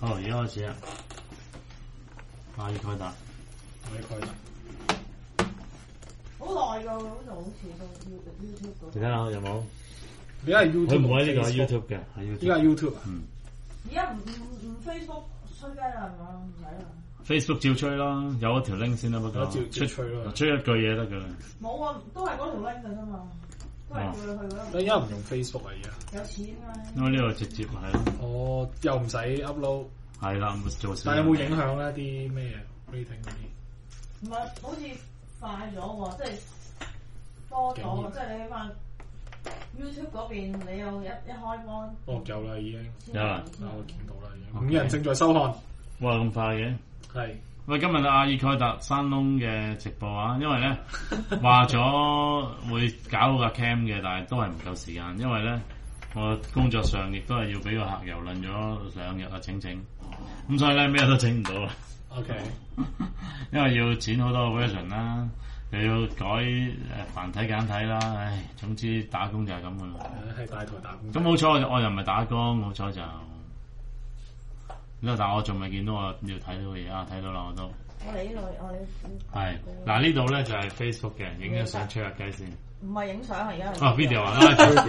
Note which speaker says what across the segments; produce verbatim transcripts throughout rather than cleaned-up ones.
Speaker 1: 好，而家開始啦。阿爾蓋達，
Speaker 2: 阿爾蓋達。
Speaker 3: 好耐㗎，嗰度好似都 YouTube 嗰度。
Speaker 1: 你睇下有冇？
Speaker 2: 而家係 YouTube，
Speaker 1: 佢唔會喺呢個喺 YouTube 嘅，喺 YouTube。
Speaker 2: 依家係 YouTube 啊。
Speaker 1: 嗯。
Speaker 3: 而家唔唔唔 Facebook 吹雞啦，係嘛？唔使啦。
Speaker 1: Facebook 照吹啦，有一條 link 先啦，不過
Speaker 2: 照照吹咯，
Speaker 1: 吹一句嘢得㗎啦。
Speaker 3: 冇啊，都係嗰條 link 㗎啫嘛，都係叫你去嗰度。
Speaker 2: 你而家唔用 Facebook 啊？而家
Speaker 3: 有錢啊！
Speaker 1: 因為呢個直接係咯。
Speaker 2: 哦，又唔使 upload。
Speaker 1: 係啦，唔做。
Speaker 2: 但係有冇影響咧？啲咩 rating 嗰啲？
Speaker 3: 唔係，好似快咗喎，即係多咗，即係你起碼 YouTube 嗰邊你有一一開波。
Speaker 2: 哦，有啦已經。
Speaker 1: 有啦，
Speaker 2: 我見到啦已經。五人正在收看。
Speaker 1: 哇，咁快嘅？
Speaker 2: 係。
Speaker 1: 喂，今日阿爾蓋達山窿嘅直播啊，因為咧話咗會搞個 cam 嘅，但係都係唔夠時間，因為咧我工作上亦都係要俾個客遊輪咗兩日啊整整，咁所以咧咩都整唔到啊。
Speaker 2: OK，
Speaker 1: 因為要剪好多個 version 啦，又要改誒繁體簡體啦，唉，總之打工就係咁噶啦。
Speaker 2: 係大台打工。
Speaker 1: 咁好彩我又唔係打工，好彩就。但係我仲未見到我要睇到嘅嘢啊！睇到啦，我都。
Speaker 3: 我哋呢度，我哋
Speaker 1: 係嗱呢度咧就係 Facebook 嘅，影咗相吹下雞先。
Speaker 3: 唔係影相啊，而家。
Speaker 1: 哦 video 啊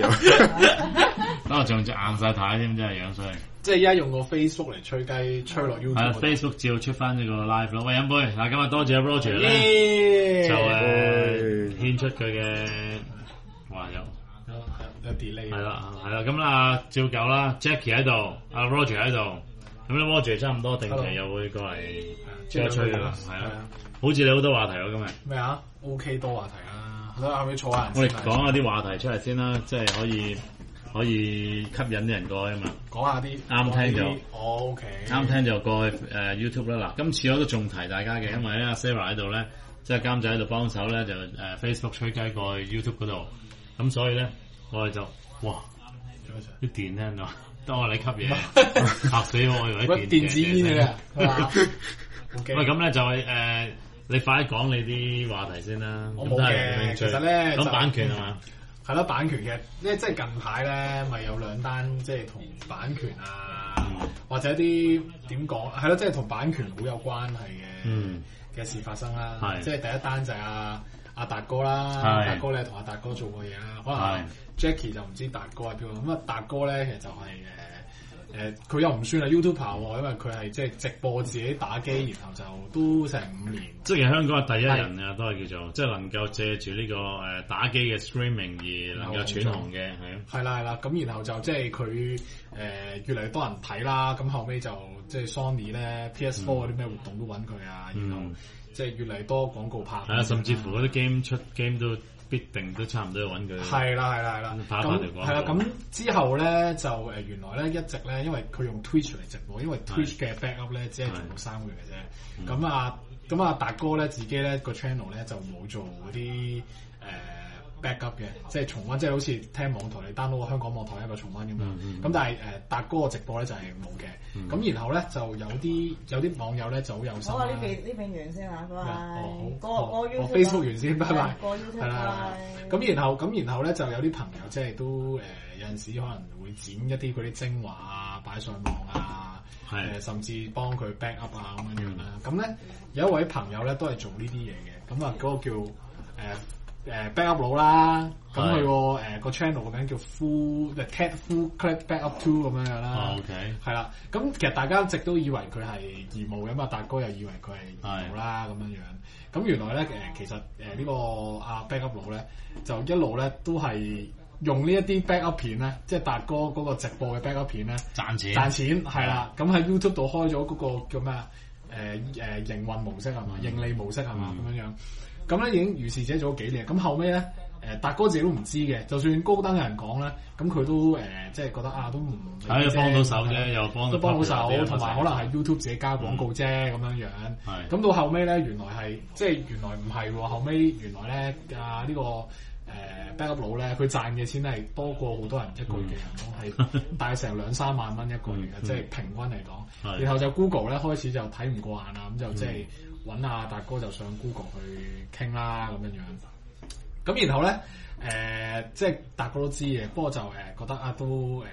Speaker 1: ，video。咁我仲隻硬晒太添，真係樣衰。
Speaker 2: 即係而家用個 Facebook 嚟吹雞，吹落 YouTube。係啊
Speaker 1: ，Facebook 照出翻呢個 live 咯。喂，飲杯嗱，今日多謝 Roger 咧，就誒獻出佢嘅話有
Speaker 2: 有有 delay。
Speaker 1: 係啦，係啦，咁啊照舊啦 ，Jackie 喺度，阿 Roger 喺度。咁咧 Roger 差唔多定期又會過嚟吹一吹㗎啦，係啊，好似你好多話題喎今日。
Speaker 2: 咩啊 ？OK 多話題啊！好啦，後尾坐下。
Speaker 1: 我哋講下啲話題出嚟先啦，即係可以可以吸引啲人過去啊嘛。
Speaker 2: 講下啲
Speaker 1: 啱聽就
Speaker 2: OK，
Speaker 1: 啱聽就過去誒 YouTube 啦。嗱，今次我都仲提大家嘅，因為咧阿 Sarah 喺度咧，即係監製喺度幫手咧，就誒 Facebook 吹雞過去 YouTube 嗰度。咁所以咧，我哋就哇啲電聽到。當我你吸嘢嚇死我，我以為電
Speaker 2: 電子煙嘅。
Speaker 1: 喂，咁咧就係誒，你快啲講你啲話題先啦。
Speaker 2: 我冇嘅，其實咧
Speaker 1: 講版權係嘛？
Speaker 2: 係咯，版權嘅，咧即係近排咧，咪有兩單即係同版權啊，嗯、或者啲點講係咯，即係同版權好有關係嘅嘅事發生啦。
Speaker 1: 係、
Speaker 2: 即係第一單就係阿阿達哥啦，達哥咧同阿達哥做過嘢啦，可能 Jackie 就唔知達哥係邊個。咁啊達哥咧其實就係、是。誒佢、呃、又唔算係 YouTuber 喎，因為佢係即係直播自己打機，然後就都成五年。即係
Speaker 1: 香港嘅第一人啊，都係叫做即係能夠借住呢個誒打機嘅 streaming 而能夠轉紅嘅，係啊。
Speaker 2: 係啦係啦，咁然後就即係佢誒越嚟越多人睇啦，咁後尾就即係 Sony 咧 P S four 嗰啲咩活動都揾佢啊，嗯、然後即係越嚟越多廣告拍。係啊，
Speaker 1: 甚至乎嗰啲 game 出 game 都。必定都差唔多要揾佢。
Speaker 2: 係啦係啦係啦，咁係啦咁之後咧就誒原來咧一直咧，因為佢用 Twitch 嚟直播，因為 Twitch 嘅 backup 咧只係做到三個月嘅啫。咁啊咁啊達哥咧自己咧個 channel 咧就冇做嗰啲誒 backup 嘅，即係重溫，即係好似聽網台你 download 香港網台一個重溫咁樣。咁但係誒達哥個直播咧就係冇嘅。咁然後咧就有啲有啲網友咧就好有心啦。
Speaker 3: 好啊，呢邊呢邊完先嚇，拜拜。個個
Speaker 2: Facebook 完先，拜拜。
Speaker 3: 個 YouTube 拜拜。
Speaker 2: 咁然後咁然後咧就有啲朋友即係都誒有陣時可能會剪一啲嗰啲精華啊擺上網啊，誒甚至幫佢 back up 啊咁樣樣啦。咁咧有一位朋友咧都係做呢啲嘢嘅，咁啊嗰個叫誒。誒 backup 佬啦，咁佢個誒個 channel 個名叫 Full The Cat Full Clip Backup Two 咁樣樣啦。
Speaker 1: OK，
Speaker 2: 係啦，咁其實大家一直都以為佢係義務嘅嘛，達哥又以為佢係義務啦咁樣樣。咁原來咧誒其實誒呢個阿 backup 佬咧就一路咧都係用呢一啲 backup 片咧，即係達哥嗰個直播嘅 backup 片咧
Speaker 1: 賺錢
Speaker 2: 賺錢係啦。咁喺 YouTube 度開咗嗰個叫咩啊？誒誒營運模式係嘛？盈利模式係嘛？咁樣樣。咁咧已經如是者做咗幾年，咁後尾咧，誒達哥自己都唔知嘅，就算高登有人講咧，咁佢都誒即係覺得啊，都唔
Speaker 1: 係幫到手啫，又幫
Speaker 2: 都幫到手，同埋可能係 YouTube 自己加廣告啫咁樣樣。係。咁到後尾咧，原來係即係原來唔係喎，後尾原來咧啊呢個誒 backup 佬咧，佢賺嘅錢係多過好多人一個月嘅人工，係大成兩三萬蚊一個月嘅，即係平均嚟講。然後就 Google 咧開始就睇唔過眼啦，咁就即係。揾阿達哥就上 Google 去傾啦咁樣樣，咁然後咧誒、呃、即係達哥都知嘅，不過就誒、呃、覺得啊都誒、呃、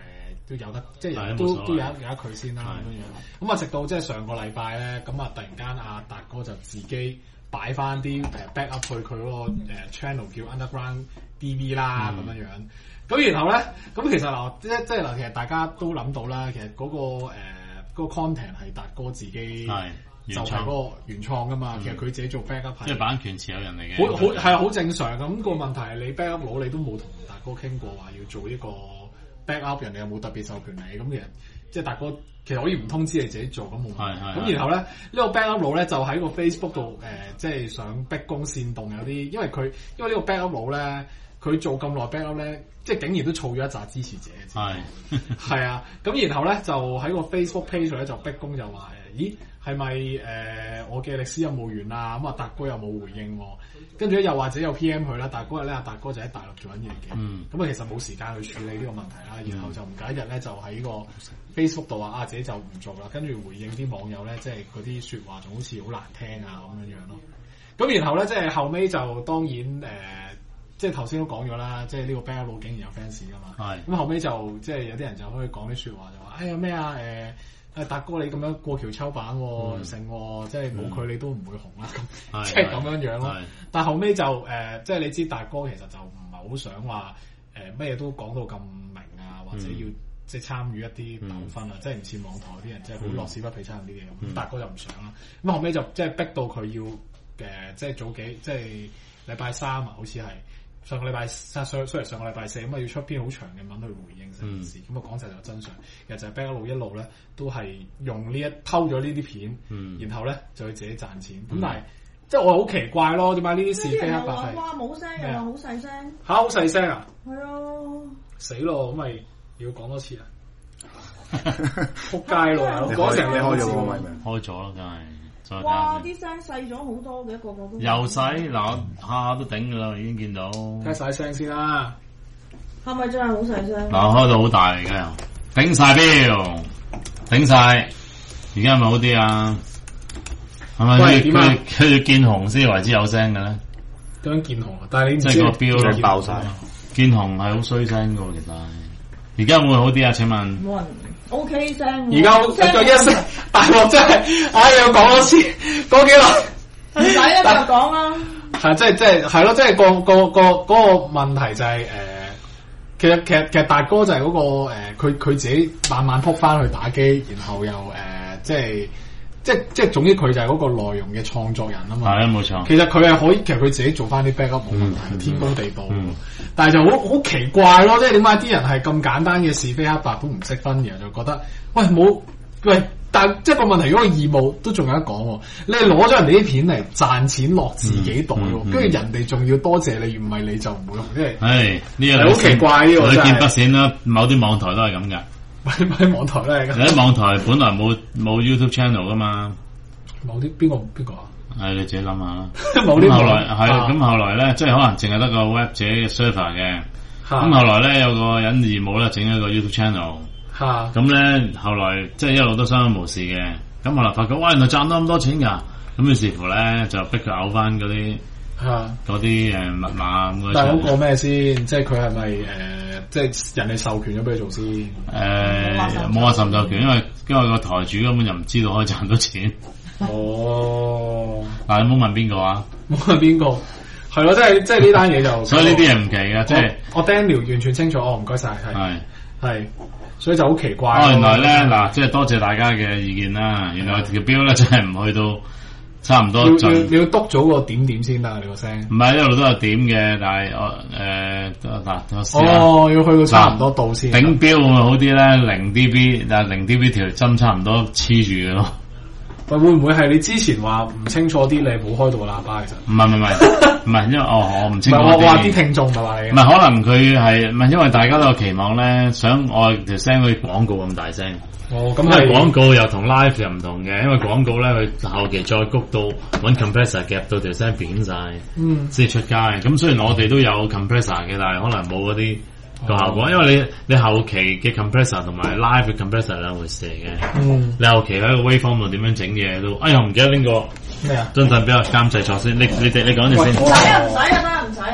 Speaker 2: 都有得，即係都都有有得佢先啦咁樣樣。咁啊，直到即係上個禮拜咧，咁啊突然間阿達哥就自己擺翻啲誒 back up 去佢嗰個誒 channel 叫 Underground D V 啦咁樣樣。咁然後咧，咁其實嗱，即即係嗱，其實大家都諗到啦，其實嗰、嗰個誒、呃嗰個 content 係達哥自己就係嗰個原創噶嘛。嗯、其實佢自己做 back up 係即係版權持有人嚟嘅，好好係好正常。咁、嗰個問題係你 back up 佬你都冇同達哥傾過話要做呢個 back up， 人哋有冇特別授權你？咁其實即係達哥其實可以唔通知你自己做咁冇問題。咁然後咧呢、呢個 back up 佬咧就喺個 Facebook 度誒、呃，即係想逼宮煽動有啲，因為佢因為呢個 back up 佬咧。佢做咁耐 back up 咧，即係竟然都儲咗一紮支持者。係係啊，咁然後咧就喺個 Facebook page 咧就逼宮就話誒，咦係咪誒我嘅歷史任務完啊？咁啊達哥又冇回應喎，跟住咧又或者有 P M 佢啦，但係嗰日咧阿達哥就喺大陸做緊嘢嘅，咁啊、嗯、其實冇時間去處理呢個問題啦，然後就唔隔一日咧就喺個 Facebook 度話啊自己就唔做啦，跟住回應啲網友咧即係嗰啲説話仲好似好難聽啊咁樣樣咯。咁然後咧即係後尾就當然誒。呃即係頭先都講咗啦，即係呢個 back up 佬竟然有 fans 噶嘛，咁是後尾就即係有啲人就可以講啲説話就話，哎呀咩啊誒誒達哥你咁樣過橋抽板喎，成喎、嗯，即係冇佢你都唔會紅啦，咁即係咁樣樣咯。但係後尾就誒、呃，即係你知達哥其實就唔係好想話誒咩嘢都講到咁明啊，或者要、嗯、即係參與一啲糾紛啊，嗯、即係唔似網台啲人即係好樂此不疲參與啲嘢咁。嗯、達哥就唔想啦，咁後尾就即係逼到佢要誒、呃，即係早幾即係禮拜三啊，好似係。上個禮拜三，雖然上個禮拜四咁啊，要出篇好長嘅文去回應成件事，咁啊講晒就真相。其實就係 back 一路一路咧，都係用呢一偷咗呢啲片，嗯、然後咧就去自己賺錢。咁、嗯、但係即係我好奇怪咯，點解呢啲是非黑白係？哇冇聲又話好細聲嚇，好細聲啊！係啊，死咯！咁咪要講多次啊！仆街咯！講成你開咗個咪咪？開咗啦，梗係。
Speaker 3: 哇！啲聲細咗好多嘅，個個都
Speaker 1: 又細嗱，下下都頂噶啦，已經見到。
Speaker 2: 開晒聲先啦，
Speaker 3: 係咪真係好細聲？
Speaker 1: 嗱，開到好大嚟嘅，頂晒標，頂晒。而家係咪好啲啊？係咪佢佢佢要見紅先為之有聲嘅咧？
Speaker 2: 點樣見紅啊？但係你唔
Speaker 1: 知即係個標咧爆晒，見紅係好衰聲嘅，其實。而家會唔會好啲啊？請問？
Speaker 3: 冇人 O K 聲，
Speaker 2: 而家就一聲大鑊真係，唉又講多次，講幾耐？唔使啦，就講啦。係即係即係係咯，即係個個個嗰個問題就係誒，其實其實其實達哥就係嗰個誒，佢佢自己慢慢撲翻去打機，然後又誒即係即係即係總之佢就係嗰個內容嘅創作人啊嘛。係啊，冇錯。其實佢係可以，其實佢自己做翻啲 backup 冇問題，天公地道。但係就好好奇怪咯，即係點解啲人係咁簡單嘅是非黑白都唔識分嘅，就覺得喂冇喂，但係即係個問題，如果個義務都仲有得講，你係攞咗人哋啲片嚟賺錢落自己袋，跟住、嗯嗯嗯、人哋仲要多謝你，唔係你就唔會紅，即係係呢樣好奇怪呢個真係。你見不鮮啦，某啲網台都係咁噶，某啲網台都係咁。有啲網台本來冇冇 YouTube channel 噶嘛，某啲邊個邊個啊？係你自己諗下啦。冇呢後來係咁後來咧，即係可能淨係得個 web 自己嘅 server 嘅。咁後來咧有個人義務咧整一個 YouTube channel。咁咧後來即係一路都相安無事嘅。咁後來發覺哇，原來賺到咁多錢㗎。咁於是乎咧就逼佢嘔翻嗰啲嗰啲誒密碼咁。但係嗰個咩先？即係佢係咪誒？即係人哋授權咗俾佢做先？誒冇話授授權，因為因為個台主根本就唔知道可以賺到錢。哦，嗱，你冇問邊個啊？冇問邊個，係咯，即係即係呢單嘢就，所以呢啲嘢唔奇嘅，即係我 Daniel 完全清楚，哦，唔該晒，係係，所以就好奇怪。哦，原來咧嗱，即係多謝大家嘅意見啦。原來條標咧真係唔去到差唔多盡，你要督咗個點點先得，你個聲。唔係一路都有點嘅，但係我誒嗱，我試下。哦，要去到差唔多度先。頂標會唔會好啲咧？零 dB，但係零 dB 條針差唔多黐住嘅咯。喂，會唔會係你之前話唔清楚啲，你冇開到個喇叭？其實唔係唔係唔係唔係，因為哦我唔清楚啲。唔係我話啲聽眾咪話你。唔係可能佢係唔係因為大家都有期望咧，想我條聲好似廣告咁大聲。哦，咁係廣告又同 live 又唔同嘅，因為廣告咧佢後期再谷到揾 compressor 夾到條聲扁晒，嗯，先出街。咁雖然我哋都有 compressor 嘅，但係可能冇嗰啲個效果，因為你你後期嘅 compressor 同埋 live 嘅 compressor 兩回事嚟嘅。嗯，你後期喺個 waveform 度點樣整嘢都，哎呀唔記得邊個咩啊？張振比較監製錯先，你你哋你講住先。唔使啊唔使啊，得唔使啊。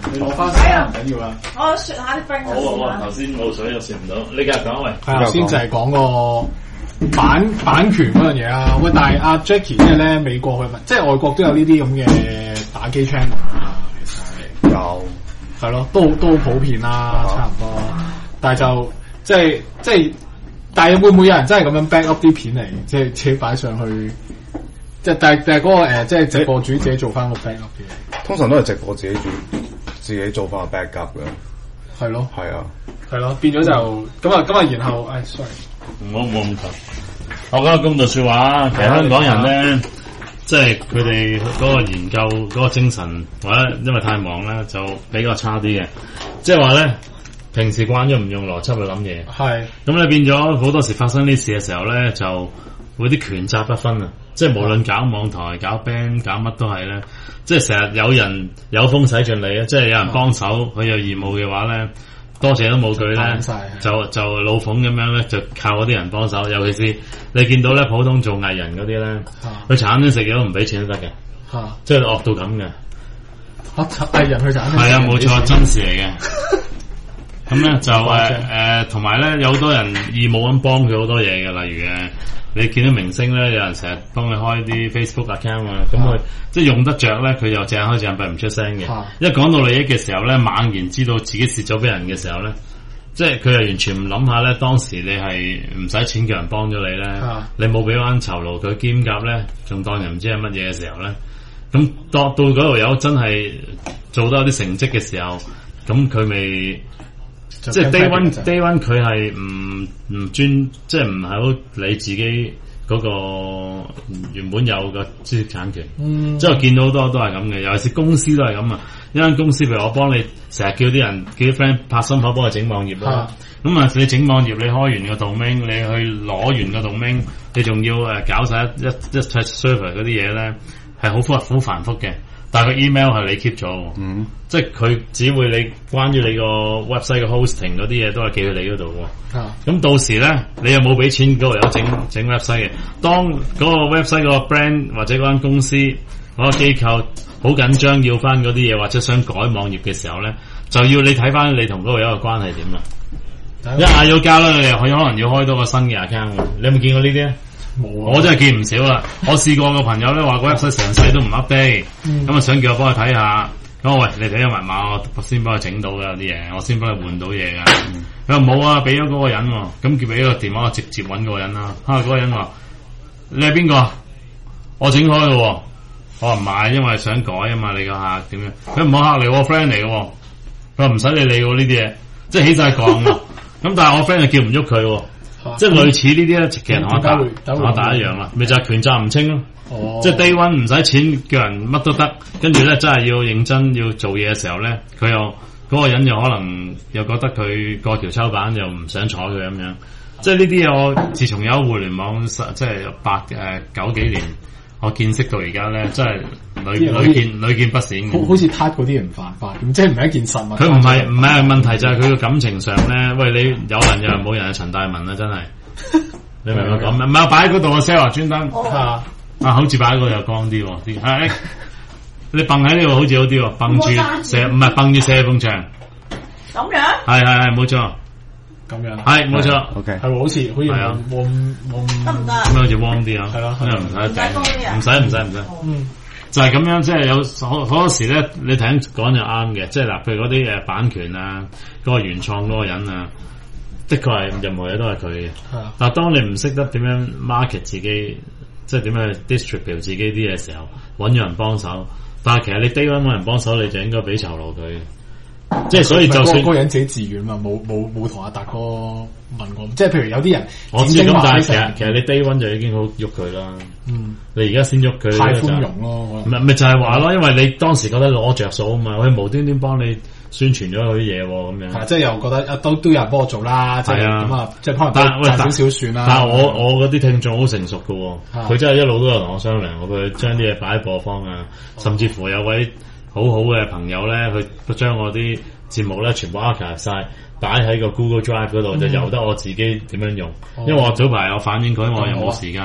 Speaker 2: 你攞翻先唔緊要啊。
Speaker 3: 我雪下啲冰。
Speaker 1: 好啊好啊，頭先冇水又雪唔到，你繼續講喂。
Speaker 2: 係頭先就係講個版版權嗰樣嘢啦。喂，但係阿 Jackie 即係咧美國去即係外國都有呢啲咁嘅打機 channel 啊，其實係有係咯，都都好普遍啦，差唔多。但係就即係即係，但係會唔會有人真係咁樣 back up 啲片嚟，即係自己擺上去？即係但係但係嗰個誒，即係直播主自己做翻個 back up 嘅。
Speaker 4: 通常都係直播自己做，自己做翻個 back up 嘅。
Speaker 2: 係咯，
Speaker 4: 係啊，
Speaker 2: 係咯，變咗就咁啊咁啊，然後誒 sorry，
Speaker 1: 唔好唔好咁強。我講個公道説話，其實香港人咧，即係佢哋嗰個研究嗰個精神，或者因為太忙咧，就比較差啲嘅。即係話咧，平時慣咗唔用邏輯去諗嘢，係咁你變咗好多時發生呢事嘅時候咧，就會啲權責不分啊！即係無論搞網台、搞 band、搞乜都係咧，即係成日有人有風使盡你啊！即係有人幫手，佢有義務嘅話咧，多謝都冇句咧，就就老馮咁樣咧，就靠嗰啲人幫手。尤其是你見到咧，普通做藝人嗰啲咧，佢茶餐廳食嘢都唔俾錢都得嘅，即係惡到咁嘅。
Speaker 2: 我藝人去茶餐廳
Speaker 1: 係啊，冇錯，真事嚟嘅。咁咧就誒誒，同埋咧有好多人義務咁幫佢好多嘢嘅，例如誒。你見到明星咧，有人成日幫佢開啲 Facebook account 啊，咁佢即係用得着咧，佢又隻眼開隻眼閉唔出聲嘅。啊、一講到利益嘅時候咧，猛然知道自己蝕咗俾人嘅時候咧，即係佢又完全唔諗下咧，當時你係唔使錢叫人幫咗你咧，啊、你冇俾翻酬勞佢兼夾咧，仲當人唔知係乜嘢嘅時候咧，咁到到嗰度有真係做到有啲成績嘅時候，咁佢咪？即係 day one day one 佢係唔唔專，即係唔係好理自己嗰個原本有嘅知識產權。嗯，即係見到好多都係咁嘅，尤其是公司都係咁啊。一間公司譬如我幫你成日叫啲人叫啲 friend 拍心口幫佢整網頁啦。咁啊，你整網頁你開完個 domain，你去攞完個 domain，你仲要誒搞晒一一一 server 嗰啲嘢咧，係好複好繁複嘅。但係個 email 係你 keep 咗，嗯，即係佢只會你關於你個 website 嘅 hosting 嗰啲嘢都係寄去你嗰度喎。啊，咁到時咧，你又冇俾錢嗰度有整整 website 嘅。當嗰個 website 嗰個 brand 或者嗰間公司嗰、嗰個機構好緊張要翻嗰啲嘢，或者想改網頁嘅時候咧，就要你睇翻你同嗰個有個關係點啦。一嗌咗交啦，你又可能要開多個新嘅 account。你有冇見過呢啲啊？冇，我真係見唔少啦。我試過個朋友咧話個 website 成世都唔 update，咁啊想叫我幫佢睇下。咁我喂，你睇下密碼，我先幫佢整到㗎啲嘢，我先幫佢換到嘢㗎。佢話冇啊，俾咗嗰個人，咁叫俾個電話我直接搵嗰個人啦。啊，嗰個人話你係邊個？我整開嘅，我話唔係，因為想改啊嘛，你個客點樣？佢唔好客嚟，我 friend 嚟嘅。佢話唔使你理喎呢啲嘢，即係起晒槓。咁但係我 friend 就叫唔喐佢。即係類似呢啲咧，其實同我打同我打一樣啦，咪就係權責唔清咯。哦，即係 day one 唔使錢叫人乜都得，跟住咧真係要認真要做嘢嘅時候咧，佢又嗰、嗰個人又可能又覺得佢過橋抽板，又唔想睬佢咁樣。即係呢啲嘢，我自從有互聯網即係八誒九幾年，我見識到而家咧，真係屢屢見屢見不鮮。
Speaker 2: 好好似 type 嗰啲人犯法，咁即係唔係一件實物。
Speaker 1: 佢唔係唔係問題，就係佢個感情上咧。喂，你有人有人冇人係陳大文啊，真係。你明唔明講咩？唔係擺喺嗰度啊 ，Sarah 專登啊，啊好似擺喺嗰度又光啲啲。係你蹦喺呢度好似好啲喎，蹦住射唔係蹦住射埲牆。
Speaker 3: 咁樣？
Speaker 1: 係係係冇錯。
Speaker 2: 咁樣
Speaker 1: 係冇錯。OK。
Speaker 2: 係好似好似冇冇冇
Speaker 3: 得唔得？
Speaker 1: 咁好似 warm 啲啊。係咯，唔使唔使唔使唔使。嗯。就係咁樣，即係有好好多時咧，你聽講就啱嘅，即係嗱，譬如嗰啲誒版權啊，嗰、嗰個原創嗰個人啊，的確係任何嘢都係佢嘅。啊、但係當你唔識得點樣 market 自己，即係點樣 distribute 自己啲嘢時候，揾咗人幫手。但係其實你 day one 揾人幫手，你就應該俾酬勞佢。即係所以就算
Speaker 2: 嗰個人自己自願嘛，冇冇冇同阿達哥問過，即係譬如有啲人
Speaker 1: 我知咁，但係其實其實你 day one 就已經好喐佢啦。嗯，你而家先喐佢，
Speaker 2: 太寬容咯。
Speaker 1: 唔係咪就係話咯，因為你當時覺得攞着數啊嘛，佢無端端幫你宣傳咗佢啲嘢咁樣。
Speaker 2: 即係又覺得啊，都都有人幫我做啦。係啊，咁啊，即係可能賺少少算啦。
Speaker 1: 但係我我嗰啲聽眾好成熟㗎，佢真係一路都有同我商量，佢將啲嘢擺喺播放啊，甚至乎有位好好嘅朋友咧，佢將我啲節目咧全部 archive 晒，擺喺個 Google Drive 嗰度，嗯、就由得我自己點樣用。哦、因為我早排有反映佢，我又冇時間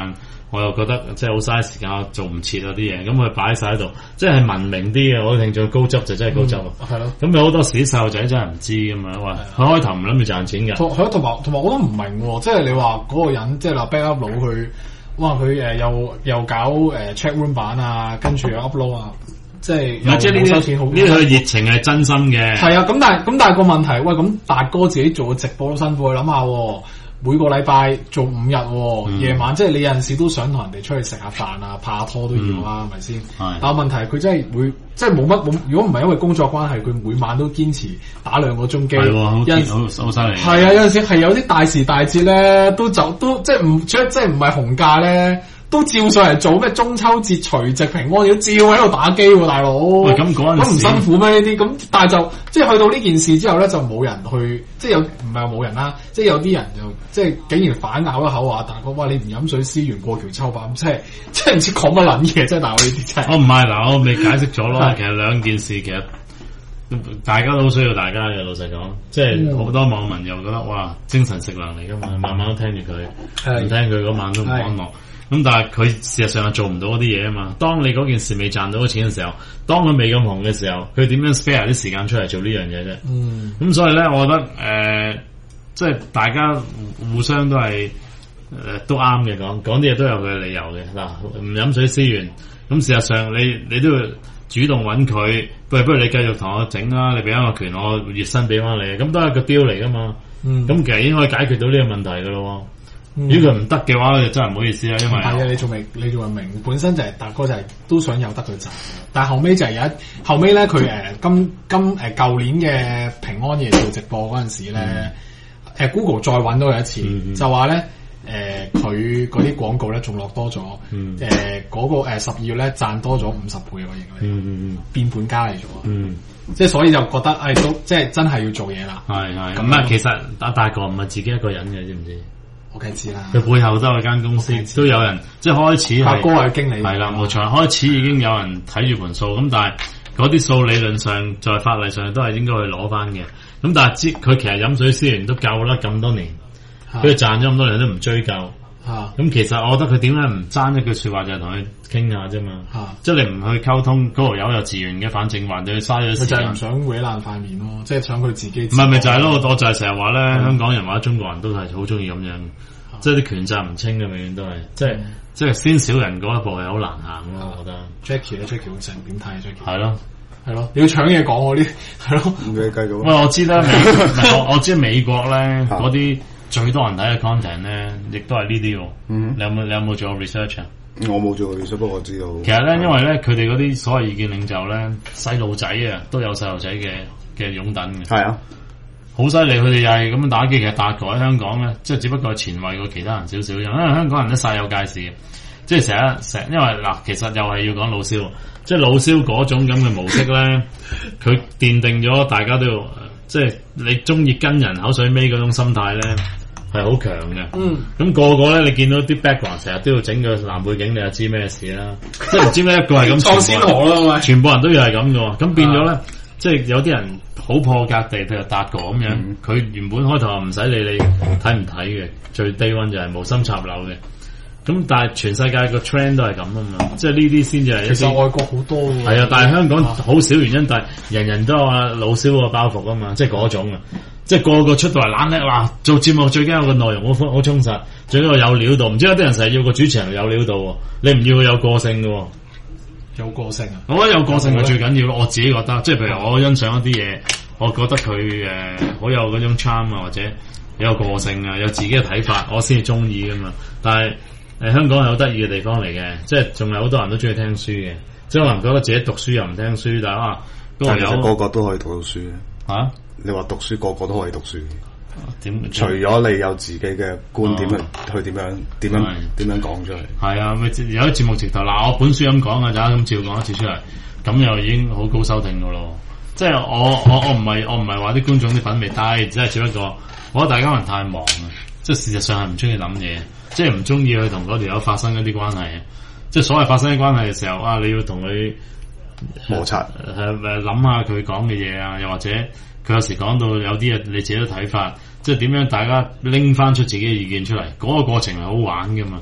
Speaker 1: 我又覺得即係好嘥時間，我做唔切啊啲嘢，咁佢擺晒喺度，即係文明啲嘅。我聽咗高質就真係高質啊，係咯、嗯。咁有好多時啲細路仔真係唔知咁樣，喂，佢開頭唔諗住賺錢㗎。
Speaker 2: 係咯，同埋同埋我都唔明喎，即係你話嗰個人即係話 backup 佬佢，哇佢誒又又搞誒 chat room 版啊，跟住又 upload 啊。即係，唔係即係呢啲呢個熱情係真心嘅。係啊，咁但係咁但係個問題，喂咁達哥自己做直播都辛苦，你諗下，每個禮拜做五日，夜、嗯、晚即係你有陣時都想同人哋出去食下飯啊，拍下拖都要啊，係咪先？係。但係問題佢真係會，即係冇乜冇，如果唔係因為工作關係，佢每晚都堅持打兩個鐘機。係喎，好好好犀利。係啊，有陣時係有啲大時大節咧，都走都即係唔即係唔係紅假咧。都照上嚟做咩中秋節、除夕、平安，要照喺度打機喎，大佬。喂，咁嗰陣時咁唔辛苦咩？呢啲咁，但係就即係去到呢件事之後咧，就冇人去，即係有唔係冇人啦，即係有啲人就即係竟然反咬一口話，大哥，哇！你唔飲水思源過橋抽板，即係即係唔知講乜撚嘢，即係大佬呢啲真係。我唔係嗱，我未解釋咗咯。其實兩件事其實大家都好需要大家嘅，老實講，即係好多網民又覺得哇，精神食糧嚟噶嘛，晚晚都聽住佢，唔聽佢嗰晚都唔安樂。咁但係佢事實上係做唔到嗰啲嘢啊嘛。當你嗰件事未賺到嗰錢嘅時候，當佢未咁紅嘅時候，佢點樣 spare 啲時間出嚟做呢樣嘢啫？嗯。咁所以咧，我覺得誒、呃，即係大家互相都係誒、呃、都啱嘅，講講啲嘢都有佢嘅理由嘅。嗱，唔飲水思源，咁事實上你你都要主動揾佢，不如不如你繼續同我整啦，你俾翻個權我月薪俾翻你，咁都係個 deal 嚟噶嘛。嗯。咁其實已經可以解決到呢個問題噶咯。嗯、如果佢唔得嘅話，就真係唔好意思啦，因為係啊，你仲未，你仲未明，本身就係達哥就係都想有得佢賺，但係後尾就係有一後尾咧，佢誒今今誒舊年嘅平安夜做直播嗰陣時咧，誒、嗯呃、Google 再揾到佢一次，嗯、就話咧誒佢嗰啲廣告咧仲落多咗，誒嗰、嗯呃嗰個誒十二月咧賺多咗五十倍個盈利，嗯嗯嗯、變本加厲咗，嗯、即係所以就覺得誒、哎、都即係真係要做嘢啦。係係咁啊，其實阿大哥唔係自己一個人嘅，知唔知？我梗係知啦，佢背後都有間公司，都有人即係開始係哥係經理，係啦冇錯，開始已經有人睇住盤數，咁但係嗰啲數理論上在法例上都係應該去攞翻嘅，咁但係知佢其實飲水思源都夠啦咁多年，佢賺咗咁多年都唔追究，咁、啊、其實我覺得佢點解唔爭一句說話就係同佢傾下啫嘛，啊、即係你唔去溝通，嗰條友有自願嘅，反正還對佢嘥咗時間，佢就係唔想毀爛塊面咯，即係想佢自己。唔係咪就係咯，我就係成日話咧，嗯、香港人或者中國人都係好中意咁樣。即係啲權責唔清嘅，永遠都係，即係、嗯、即係先小人嗰一步係好難行咯，我覺得。Jackie 咧，Jackie 會成點睇啊 Jackie？係咯，係咯，你要搶嘢講嗰啲，係咯。你繼續。喂，我知啦，我我知美國咧嗰啲最多人睇嘅 content 咧，亦都係呢啲喎。嗯。你有冇你有冇做過 research 啊？我冇做過 research，不過我知道。其實咧，因為咧，佢哋嗰啲所謂意見領袖咧，細路仔啊，都有細路仔嘅嘅擁躉嘅。係啊。好犀利，佢哋又係咁樣打機。其實達哥喺香港咧，即係只不過係前衛過其他人少少，因為香港人都晒有界事嘅，即係成日成，因為嗱，其實又係要講老蕭，即係老蕭嗰種咁嘅模式咧，佢奠定咗大家都要，即係你中意跟人口水尾嗰種心態咧，係好強嘅。嗯，咁、那個個咧，你見到啲 background 成日都要整個藍背景，你就知咩事啦。即係唔知咩一個係咁，創先河啦，全部人都要係咁嘅，咁變咗咧。即係有啲人好破格地，譬如達哥咁樣，佢、嗯、原本開頭話唔使理你睇唔睇嘅，最低溫就係無心插柳嘅。咁但係全世界個 trend 都係咁啊嘛，即係呢啲先至係。其實外國好多嘅。係啊，但係香港好少原因，啊、但係人人都有話老蕭個包袱啊嘛，即係嗰種啊，即係個個出到嚟懶叻嗱，做節目最緊要個內容好好充實，最緊要有料到。唔知有啲人成日要個主持人有料到，你唔要佢有個性嘅。有個性啊！我覺得有個性係最緊要咯，我自己覺得，即係譬如我欣賞一啲嘢，我覺得佢誒好有嗰種 charm 啊，或者有個性啊，有自己嘅睇法，我先至中意噶嘛。但係誒、呃、香港係好得意嘅地方嚟嘅，即係仲有好多人都中意聽書嘅，即係可能覺得自己讀書又唔聽書，但係啊，但係其實個個都可以讀到書嘅嚇。啊、你話讀書個個都可以讀書。點？除咗你有自己嘅觀點去、哦、去點樣點樣點樣講出嚟？係啊，咪有啲節目直頭嗱，我本書咁講嘅咋，咁照講一次出嚟，咁又已經好高收聽噶咯。即係我我我唔係我唔係話啲觀眾啲品味低，只係只不過我覺得大家可能太忙啊，即係事實上係唔中意諗嘢，即係唔中意去同嗰條友發生一啲關係。即係所謂發生啲關係嘅時候啊，你要同佢摩擦，係誒諗下佢講嘅嘢啊，又或者佢有時講到有啲嘢你自己嘅睇法。即係點樣大家拎翻出自己嘅意見出嚟，嗰、那個過程係好玩噶嘛？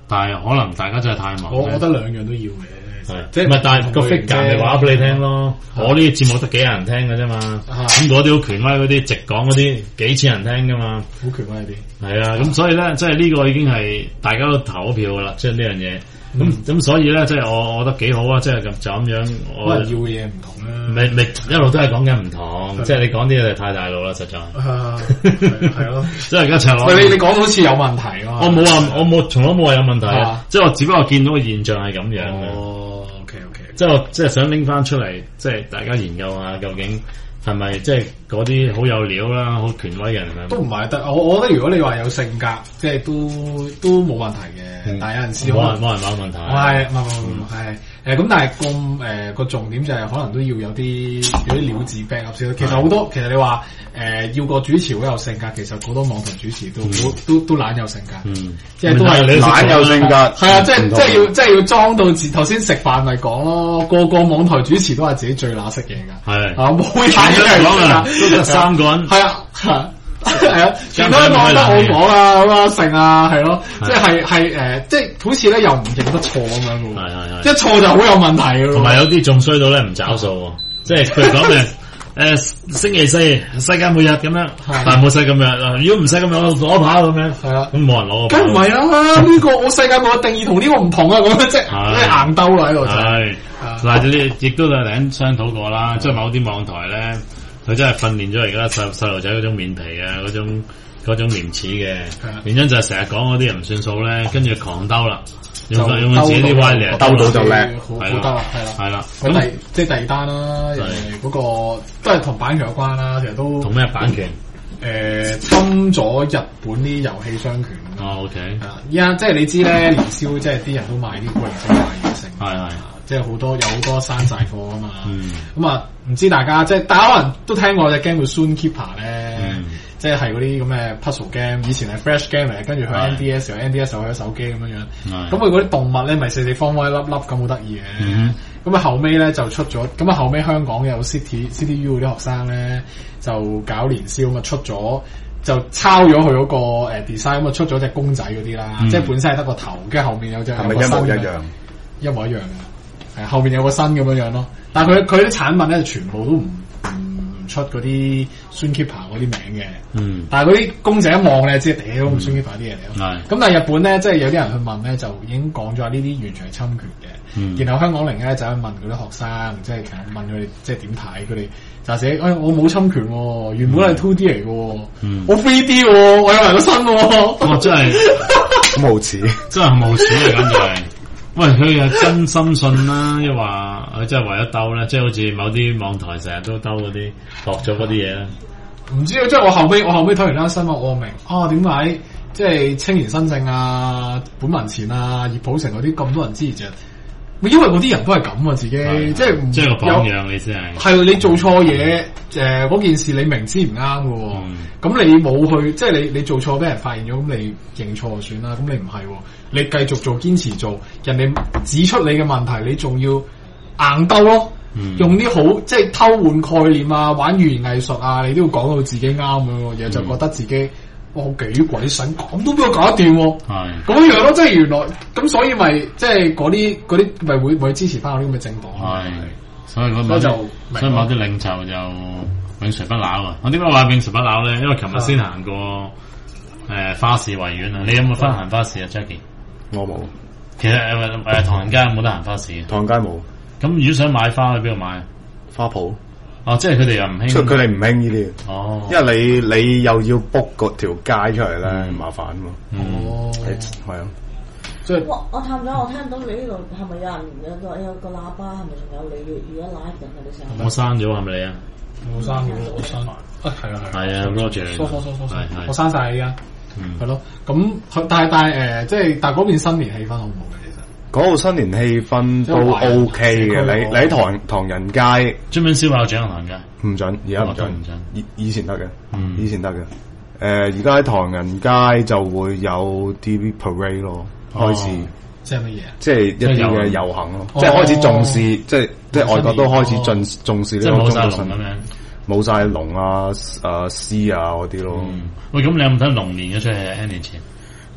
Speaker 1: 但係可能大家真係太忙。
Speaker 2: 我覺得兩樣都要嘅。
Speaker 1: 即係唔係？但係個 figure 咪話俾你聽咯。我呢個節目得幾廿人聽嘅啫嘛。咁嗰啲好權威嗰啲直講嗰啲幾千人聽噶嘛。好權威啲。係啊，咁所以咧，即係呢個已經係大家都投咗票噶啦，即係呢樣嘢。咁咁、嗯、所以咧，即係我我覺得幾好啊！即係咁就咁樣，我要嘅嘢唔同啦。未未一路都係講緊唔同，的即係你講啲嘢太大路啦，實在。係咯，即係而家陳樂。喂，你你講到好似有問題啊！我冇話，我冇從來冇話有問題啊！即係我只不過見到個現象係咁樣嘅。哦 ，OK OK。即係我即係想拎翻出嚟，即係大家研究下究竟。係咪即係嗰啲好有料啦，好權威嘅人都唔係得，我我覺得如果你話有性格，即係都都冇問題嘅。嗯、但係有陣時冇人冇人冇問題。係，唔係唔係係誒咁，但係個誒個重點就係可能都要有啲有啲料子 back up 先。其實好多，其實你話誒、呃、要個主持好有性格，其實好多網台主持都、嗯、都都都懶有性格，嗯、即係都係懶有性格。係啊，即係即係要即係要裝到字。頭先食飯咪講咯，個個網台主持都係自己最乸識嘢㗎。係啊，冇嘢講啊，都得三個人。係啊，係。係啊，全都講得我講啊，咁啊成啊，係咯，即係係誒，即係好似咧又唔認得錯咁樣嘅，係係係，一錯就好有問題嘅。同埋有啲仲衰到咧唔找數，即係佢講嘅誒星期四世界末日咁樣，但係冇世界末日，如果唔使咁樣攞跑咁樣，係啊，咁冇人攞。梗唔係啦，呢個我世界末日定義同呢個唔同啊，咁樣即係硬兜啦喺度。係，嗱呢亦都有人商討過啦，即係某啲網台咧。佢真係訓練咗而家細細路仔嗰種面皮啊，嗰種嗰種廉恥嘅，原因就係成日講嗰啲人唔算數咧，跟住狂兜啦，用用自己啲歪理兜到就叻，好兜啦，係啦，係啦。咁第即係第二單啦，誒嗰個都係同版權有關啦，其實都同咩版權？誒侵咗日本啲遊戲商權。哦 ，OK。係啦，依家即係你知咧，年宵即係啲人都買啲古靈精怪嘢食。係係。即係好多有好多山寨貨啊嘛，咁啊唔知大家即係大家可能都聽過隻 game 叫 Zookeeper 咧，嗯、即係係嗰啲咁嘅 puzzle game，以前係 Flash game 嚟，跟住去 N D S 由 N D S 又去咗手機咁樣樣，咁佢嗰啲動物咧咪四四方方一粒粒咁好得意嘅，咁啊、嗯、後尾咧就出咗，咁啊後尾香港有 City C T U 嗰啲學生咧就搞年宵咁啊出咗就抄咗佢嗰個誒 design 咁啊出咗隻公仔嗰啲啦，嗯、即係本身係得個頭，跟住後面有隻係咪一模一樣？一模一樣嘅。係後面有個新咁樣樣咯，但係佢佢啲產品咧全部都唔唔出嗰啲 Zookeeper 嗰啲名嘅，嗯，但係嗰啲公仔一望咧，即係屌 Zookeeper 啲嘢嚟咯，係。咁但係日本咧，即係有啲人去問咧，就已經講咗話呢啲完全係侵權嘅，嗯。然後香港零咧就去問嗰啲學生，即係其實問佢哋即係點睇，佢哋就寫，哎，我冇侵權喎，原本係 two D 嚟嘅，嗯，我 three D 喎，我有埋個身喎，哇，真係咁無恥，真係無恥嚟咁就係。喂，佢係真心信啦，又話佢真係為咗兜咧，即係好似某啲網台成日都兜嗰啲學咗嗰啲嘢啦。唔知啊，即係我後尾我後尾睇完單新聞，我明啊點解即係青年新政啊、本民前啊、葉普成嗰啲咁多人支持啫？因為嗰啲人都係咁啊，自己的即係唔即係個榜樣，你先係係你做錯嘢，誒嗰、呃、件事你明知唔啱嘅，咁、嗯、你冇去即係你你做錯俾人發現咗，咁你認錯就算啦。咁你唔係，你繼續做堅持做，人哋指出你嘅問題，你仲要硬兜咯，嗯、用啲好即係偷換概念啊，玩語言藝術啊，你都要講到自己啱嘅嘢，就覺得自己。哇！幾鬼神咁都俾我搞得掂喎，係咁樣咯，即係原來咁，所以咪即係嗰啲嗰啲咪會會支持翻我啲咁嘅政黨，係，所以嗰某啲所以某啲領袖就永垂不朽啊！我點解話永垂不朽咧？因為琴日先行過誒花市維園啊！你有冇翻行花市啊 Jackie？ 我冇。其實誒誒唐人街有冇得行花市？唐人街冇。咁如果想買花去邊度買？花圃。哦，即係佢哋又唔興，佢哋唔興呢啲。哦，因為你你又要 book 嗰條街出嚟咧，嗯、麻煩嘛。哦，係啊。即係我我探咗，我聽到你呢度係咪有人有個有個喇叭，係咪仲有你而家 live 緊佢哋聲？我刪咗係咪你啊？我刪咗，我刪。啊，係啊係。係啊，多謝你。疏疏疏疏疏，我刪晒你而家。嗯，係咯。咁但係但係誒，即係但係嗰邊新年氣氛好唔好嘅？嗰度新年氣氛都 OK 嘅，你你喺唐唐人街，專門燒炮仗唐人街唔準，而家唔準，以以前得嘅，以前得嘅。誒，而家喺唐人街就會有啲 parade 咯，開始即係乜嘢？即係一啲嘅遊行咯，即係開始重視，即係即係外國都開始重重視呢個中國新年，冇晒龍啊、誒獅啊嗰啲咯。喂，咁你有冇睇龍年嗰出戲？一年前。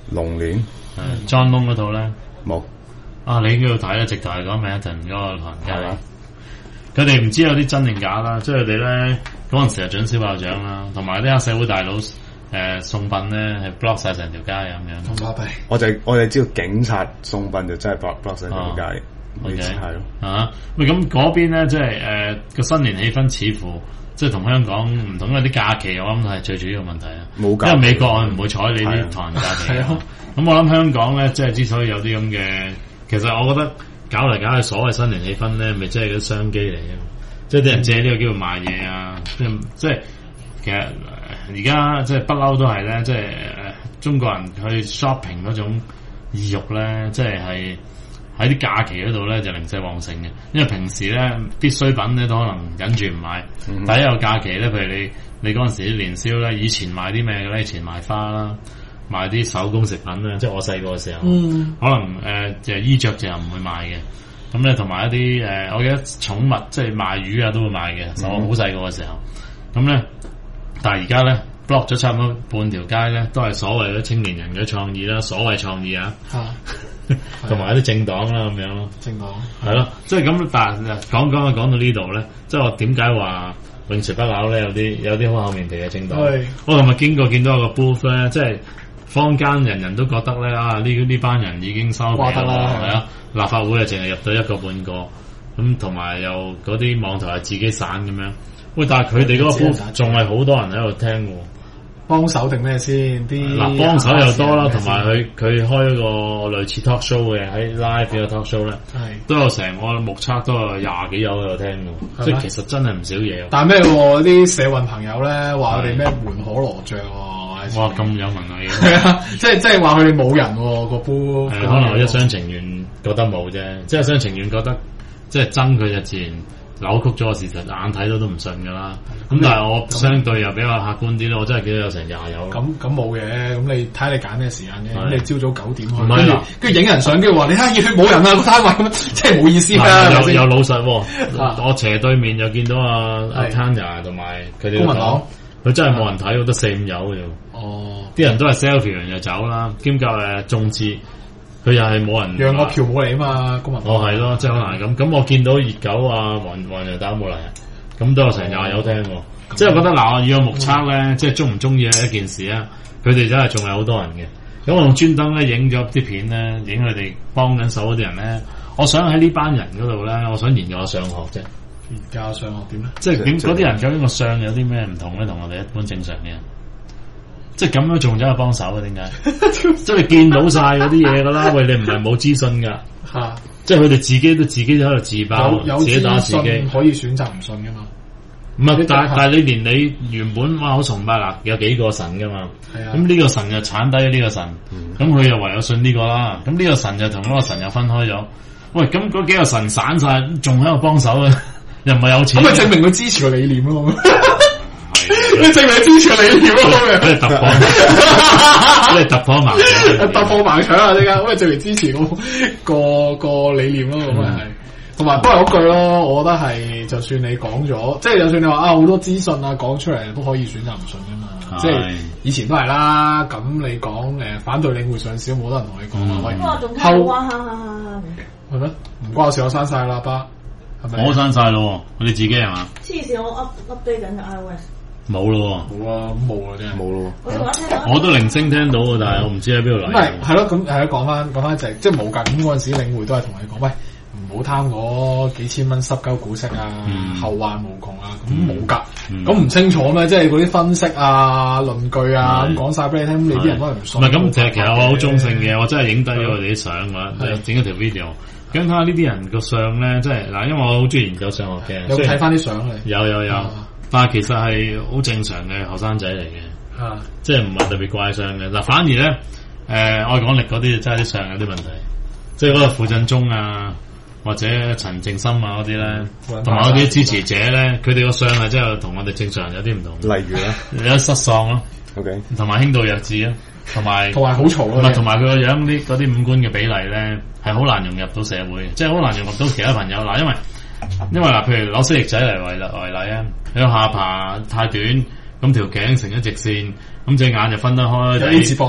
Speaker 4: 龍年
Speaker 1: 誒 John Long 嗰套咧
Speaker 4: 冇
Speaker 1: 啊，你應該要睇啦，直頭係講 Manhattan 嗰個唐人街。佢哋唔知有啲真定假啦，即係佢哋咧嗰陣時係準小爆獎啦，同埋啲黑社會大佬誒、呃、送殯咧係 block 晒成條街咁樣。
Speaker 2: 同巴閉，
Speaker 4: 我就我哋知道警察送殯就真係 block block 晒條街。
Speaker 1: O K
Speaker 4: 係咯
Speaker 1: 啊，喂咁嗰邊咧即係誒個新年氣氛似乎即係同香港唔同，因為啲假期我諗係最主要嘅問題啊。
Speaker 4: 冇假期，
Speaker 1: 因為美國唔會睬你啲唐人假期。
Speaker 2: 係啊，
Speaker 1: 咁我諗香港咧，即係之所以有啲咁嘅，其實我覺得搞嚟搞去所謂新年氣氛咧，咪即係嗰啲商機嚟嘅。即係啲人借呢個機會賣嘢啊！即係即係其實而家即係不嬲都係咧，即係中國人去 shopping 嗰種意欲咧，即係係喺啲假期嗰度咧就零舍旺盛嘅。因為平時咧必需品咧都可能忍住唔買，
Speaker 4: 嗯、
Speaker 1: 但係一有假期咧，譬如你你嗰陣時啲年宵咧，以前買啲咩嘅咧？以前買花啦，買啲手工食品啦，即係我細個嘅時候，
Speaker 2: 嗯、
Speaker 1: 可能誒、呃、就係衣着就唔會買嘅。咁咧，同埋一啲誒、呃，我記得寵物即係賣魚啊，都會賣嘅。我好細個嘅時候，咁咧，但係而家咧 block 咗差唔多半條街咧，都係所謂嘅青年人嘅創意啦，所謂創意啊，同埋一啲政黨啦咁樣咯。政黨係咯，即係咁。但係講講啊，講到呢度咧，即係我點解話永垂不朽咧？有啲有啲好厚面皮嘅政黨。我琴日經過見到有個 booth 咧，即係坊間人人都覺得咧啊，呢呢班人已經收皮啦，係啊。立法會啊，淨係入到一個半個，咁同埋又嗰啲網台係自己散咁樣。喂，但係佢哋嗰個 booth 仲係好多人喺度聽喎。
Speaker 2: 幫手定咩先？啲
Speaker 1: 嗱幫手又多啦，同埋佢佢開一個類似 talk show 嘅喺 live 嘅 talk show 咧，都有成我目測都有廿幾友喺度聽喎。即係其實真係唔少嘢。
Speaker 2: 但係咩喎？啲社運朋友咧話佢哋咩門可羅雀喎。
Speaker 1: 哇！咁有文藝嘅。
Speaker 2: 係啊，即係即係話佢哋冇人喎個 booth。
Speaker 1: 係可能我一廂情願覺得冇啫，即係一廂情願覺得即係憎佢就自然扭曲咗個事實，眼睇到都唔信㗎啦。咁但係我相對又比較客觀啲咯，我真係記得有成廿友。
Speaker 2: 咁咁冇嘅，咁你睇你揀咩時間嘅？咁你朝早九點去，
Speaker 1: 跟住
Speaker 2: 跟住影人相，跟住話你睇熱血冇人啊個攤位咁，即係冇意思㗎。
Speaker 1: 又又老實喎，我斜對面又見到阿阿 Tanya 同埋佢哋公民黨，佢真係冇人睇，得四五友嘅。哦，啲人都係 selfie 完就走啦，兼夾誒眾志。佢又係冇人
Speaker 2: 讓個票冇嚟啊嘛，公民黨。
Speaker 1: 哦，係咯，即係可能係咁。咁我見到熱狗啊、黃黃洋達冇嚟，咁都有成廿友聽喎。即係我覺得嗱，我以我目測咧，即係中唔中意係一件事啊。佢哋真係仲有好多人嘅。咁我用專登咧影咗啲片咧，影佢哋幫緊手嗰啲人咧。我想喺呢班人嗰度咧，我想研究下上學啫。
Speaker 2: 研究下上學點咧？
Speaker 1: 即係點嗰啲人究竟個相有啲咩唔同咧？同我哋一般正常嘅人。即係咁樣仲走去幫手啊？點解？即係你見到晒嗰啲嘢噶啦，喂，你唔係冇資訊噶吓，即係佢哋自己都自己都喺度自爆，
Speaker 2: 有
Speaker 1: 自己打自己，
Speaker 2: 可以選擇唔信噶嘛？
Speaker 1: 唔係，但係但係你連你原本哇好崇拜嗱，有幾個神噶嘛？係啊。咁呢個神就鏟低呢個神，咁佢、嗯、又唯有信呢個啦。咁呢個神就同嗰個神又分開咗。喂，咁嗰幾個神散晒，仲喺度幫手啊？又唔係有錢？咁咪證明佢支持個理念咯。
Speaker 2: 你證明支持個理念咯，
Speaker 1: 咁你突破，你突破盲腸，
Speaker 2: 突破盲腸啊！呢家咁咪證明支持個個個理念咯，咁啊係。同埋都係嗰句咯，我覺得係，就算你講咗，即係就算你話啊好多資訊啊講出嚟，都可以選擇唔信噶嘛。即係以前都係啦。咁你講誒反對領匯上市，冇得人同你講啊。喂，
Speaker 3: 後啊，
Speaker 2: 係咩？唔關我事，我刪晒喇叭。
Speaker 1: 我刪晒咯，你自己係嘛？
Speaker 3: 黐線，我 up update 緊嘅 iOS。
Speaker 1: 冇咯，
Speaker 2: 冇啊，冇啊，真係冇咯。
Speaker 1: 我都零星聽到，但係我唔知喺邊度嚟。
Speaker 2: 咁係係咯，咁係咯，講翻講翻就即係冇㗎。咁嗰陣時領匯都係同你講，喂，唔好貪嗰幾千蚊濕鳩股息啊，後患無窮啊。咁冇㗎，咁唔清楚咩？即係嗰啲分析啊、論據啊，咁講晒俾你聽，你啲人都係唔信。
Speaker 1: 唔係咁，其實其實我好中性嘅，我真係影低咗佢哋啲相嘅，整一條 video。咁睇下呢啲人個相咧，即係嗱，因為我好中意研究上學嘅，
Speaker 2: 有睇翻啲相嚟。
Speaker 1: 有有有。但係其實係好正常嘅後生仔嚟嘅，啊、即係唔係特別怪相嘅。嗱，反而咧，誒、呃、愛港力嗰啲真係啲相有啲問題，即係嗰個傅振中啊，或者陳正深啊嗰啲咧，同埋嗰啲支持者咧，佢哋個相係真係同我哋正常人有啲唔同。
Speaker 4: 例如咧，
Speaker 1: 有失喪咯
Speaker 4: ，OK，
Speaker 1: 同埋輕度弱智啊，同埋
Speaker 2: 同埋好嘈啊，
Speaker 1: 唔係同埋佢個樣啲嗰啲五官嘅比例咧，係好難融入到社會，即係好難融入到其他朋友嗱，因為。因為嗱，譬如攞蜥蜴仔嚟為例為例啊，你個下巴太短，咁條頸成一直線，咁隻眼就分得開，
Speaker 2: 有 A 字膊，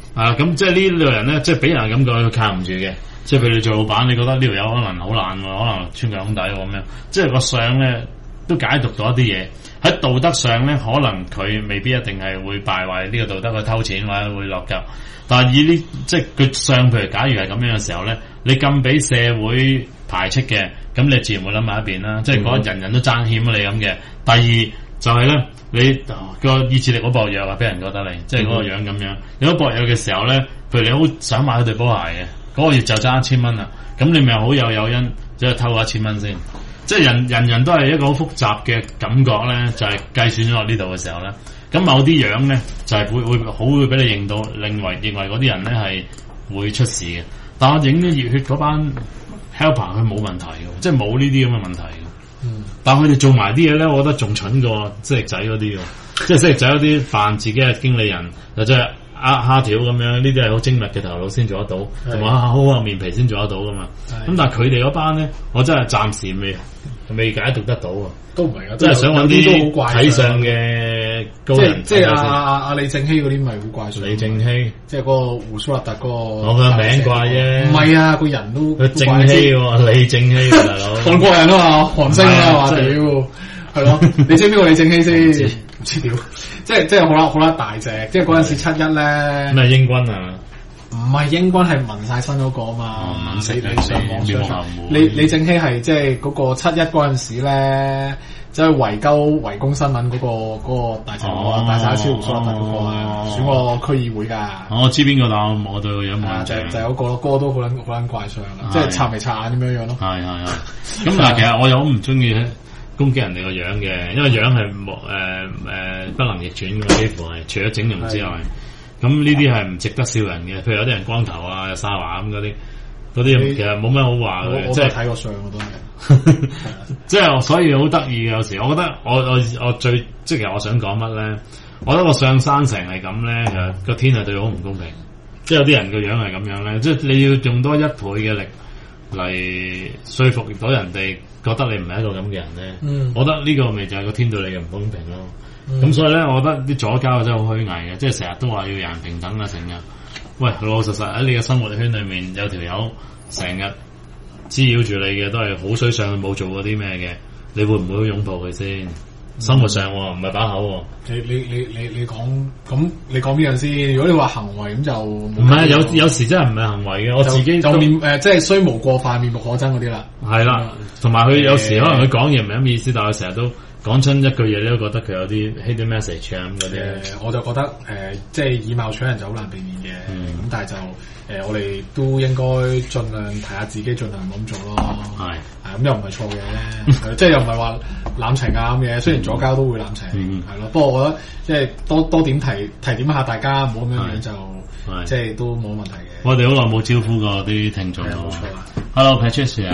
Speaker 1: 啊，咁即係呢類人咧，即係俾人感覺佢靠唔住嘅。即係譬如你做老闆，你覺得呢條友可能好懶喎，可能穿腳孔底咁樣。即係個相咧都解讀到一啲嘢。喺道德上咧，可能佢未必一定係會敗壞呢個道德去偷錢或者會落腳。但係以呢即係佢相，譬如假如係咁樣嘅時候咧，你咁俾社會排斥嘅，咁你自然會諗埋一邊啦。即係覺得人人都爭欠你咁嘅。第二就係咧，你個意志力好薄弱啊，俾人覺得你即係嗰個樣咁樣。你好薄弱嘅時候咧，譬如你好想買對波鞋嘅，嗰、嗰個月就爭一千蚊啦，咁你咪好有誘因，即係偷一千蚊先。即係人人人都係一個好複雜嘅感覺咧，就係、是、計算咗落呢度嘅時候咧，咁某啲樣咧就係、是、會會好會俾你認到，認為認為嗰啲人咧係會出事嘅。但我影咗熱血嗰班 helper 佢冇問題嘅，即係冇呢啲咁嘅問題嘅。嗯，但係佢哋做埋啲嘢咧，我覺得仲蠢過蜥蜴仔嗰啲喎。即係蜥蜴仔嗰啲扮自己係經理人，就即係呃蝦條咁樣，呢啲係好精密嘅頭腦先做得到，同埋好厚面皮先做得到噶嘛。咁但係佢哋嗰班咧，我真係暫時未未解讀得到啊！
Speaker 2: 都唔係啊，
Speaker 1: 即係想揾啲睇相嘅高人。
Speaker 2: 即係阿阿阿李正熙嗰啲咪好怪相。
Speaker 1: 李正熙，
Speaker 2: 即係嗰個胡鬚立特嗰個。
Speaker 1: 我個名怪啫。
Speaker 2: 唔係啊，個人都。
Speaker 1: 佢正熙喎，李正熙大佬。
Speaker 2: 韓國人啊嘛，韓星啊嘛，屌，係咯。你知邊個李正熙先？唔知屌。即係即係好啦好啦大隻，即係嗰陣時七一咧。
Speaker 1: 咩英軍啊？
Speaker 2: 唔係英軍，係紋晒身嗰個啊嘛，唔死你上網上。李李正熙係即係嗰個七一嗰陣時咧，即係圍鳩圍攻新聞嗰個嗰個大隻佬啊，大晒超胡鬚立特嗰個啊，選過區議會㗎。
Speaker 1: 我知邊個，但我我對個樣冇印象。
Speaker 2: 就就有個個都好撚好撚怪相啦，即係插眉插眼咁樣樣咯。
Speaker 1: 係係係。咁但係其實我又好唔中意攻擊人哋個樣嘅，因為樣係冇誒誒不能逆轉嘅，幾乎係除咗整容之外。咁呢啲係唔值得笑人嘅，譬如有啲人光頭啊、有沙華咁嗰啲，嗰啲其實冇咩好話嘅。即係睇過相我都係，即係所以好得意嘅。有時我覺得我我我最即係其實我想講乜咧？我覺得個上山成係咁咧，其實個天係對我好唔公平。即係有啲人個樣係咁樣咧，即係你要用多一倍嘅力嚟說服到人哋覺得你唔係一個咁嘅人咧。嗯，我覺得呢個咪就係個天對你嘅唔公平咯。咁、嗯、所以咧，我覺得啲左膠真係好虛偽嘅，即係成日都話要人平等啊，成日。喂，老老實實喺你嘅生活圈裏面，有條友成日滋擾住你嘅，都係好水上去冇做過啲咩嘅，你會唔會擁抱佢先？嗯、生活上唔係把口。你
Speaker 2: 你你你你講咁，你講邊樣先？如果你話行為咁就唔
Speaker 1: 係有有時真係唔係行為嘅，我自己
Speaker 2: 就面誒、呃，即係雖無過犯，面目可憎嗰啲啦。係
Speaker 1: 啦，同埋佢有時可能佢講嘢唔係咁意思，但係佢成日都。講親一句嘢，你都覺得佢有啲 hidden message 啊咁嗰啲。
Speaker 2: 誒，我就覺得誒、呃，即係以貌取人就好難避免嘅。咁、嗯、但係就誒、呃，我哋都應該盡量提下自己，盡量唔咁做咯。係係咁又唔係錯嘅，即係又唔係話濫情啊咁嘅。雖然左膠都會濫情，係咯、嗯。不過我覺得即係多多點提提點下大家，唔好咁樣樣就即係都冇問題嘅。
Speaker 1: 我哋好耐冇招呼過啲聽眾。冇錯。Hello Patricia，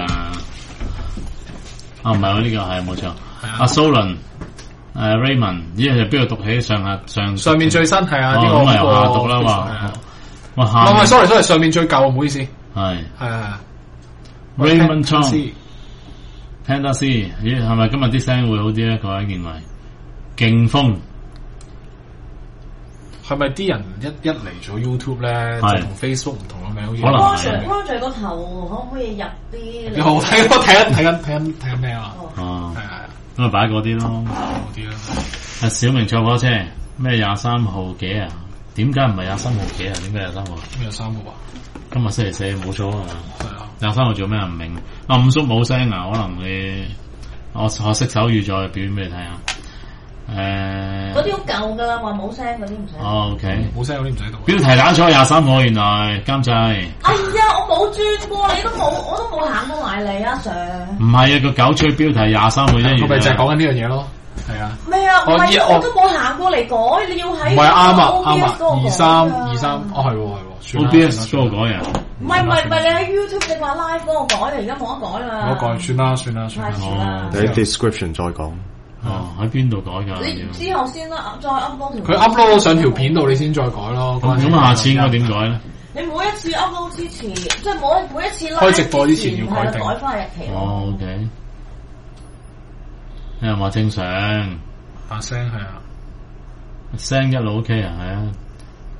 Speaker 1: 啊唔係我呢個係冇錯。阿蘇倫，誒 Raymond，依係邊度讀起上下上
Speaker 2: 上面最新係啊，呢個
Speaker 1: 咁咪由下讀啦嘛。哇下
Speaker 2: 唔係 sorry sorry 上面最舊，唔好意思。
Speaker 1: 係
Speaker 2: 係啊
Speaker 1: Raymond Chong，聽得先，咦係咪今日啲聲會好啲咧？各位認為勁風
Speaker 2: 係咪啲人一一嚟咗 YouTube 咧，就同 Facebook 唔同嘅名？
Speaker 1: 可能
Speaker 3: 係。Roger 個頭可唔可以入啲？
Speaker 2: 你好睇，我睇緊睇緊睇緊睇緊咩啊？
Speaker 1: 哦，係
Speaker 2: 係。
Speaker 1: 咁咪擺嗰啲咯，
Speaker 2: 嗰啲啦。
Speaker 1: 阿小明坐火車咩廿三號幾啊？點解唔係廿三號幾啊？點解廿三號？
Speaker 2: 咩廿三號啊？
Speaker 1: 今日星期四冇咗啊！
Speaker 2: 係啊。
Speaker 1: 廿三號做咩唔明？啊五叔冇聲啊，可能你我我識手語再表演俾你睇下。誒，
Speaker 3: 嗰啲好舊噶啦，話冇聲嗰啲唔使。
Speaker 1: 哦 OK，
Speaker 2: 冇聲嗰啲唔使讀。
Speaker 1: 標題打錯廿三號，原來監製。
Speaker 3: 哎呀，我冇轉過，你都冇，我都冇行過埋嚟啊 Sir。
Speaker 1: 唔係啊，個狗吹標題廿三號一月。
Speaker 2: 佢咪就係講緊呢樣嘢咯。係啊。
Speaker 3: 咩啊？唔係，我都冇行過嚟改，你要喺。
Speaker 2: 唔係啱啊啱啊，二三二三，哦係喎係喎。
Speaker 1: O B S 嗰個改啊。
Speaker 3: 唔係唔係唔係，你喺 YouTube 你話 live 嗰個改，而家冇得改啦。
Speaker 2: 冇改，算啦算啦算啦。
Speaker 4: 你喺 description 再講。
Speaker 1: 哦，喺邊度改噶？
Speaker 3: 你之後先啦，再 upload 條。
Speaker 2: 佢 upload 上條片度，你先再改咯。
Speaker 1: 咁下次應該點改咧？
Speaker 3: 你每一次 upload 之前，即係每每一次
Speaker 2: 開直播之前要改定，
Speaker 3: 改翻日期。
Speaker 1: 哦 ，OK。你又話正常？
Speaker 2: 把聲係啊，
Speaker 1: 聲一路 OK 啊，係啊。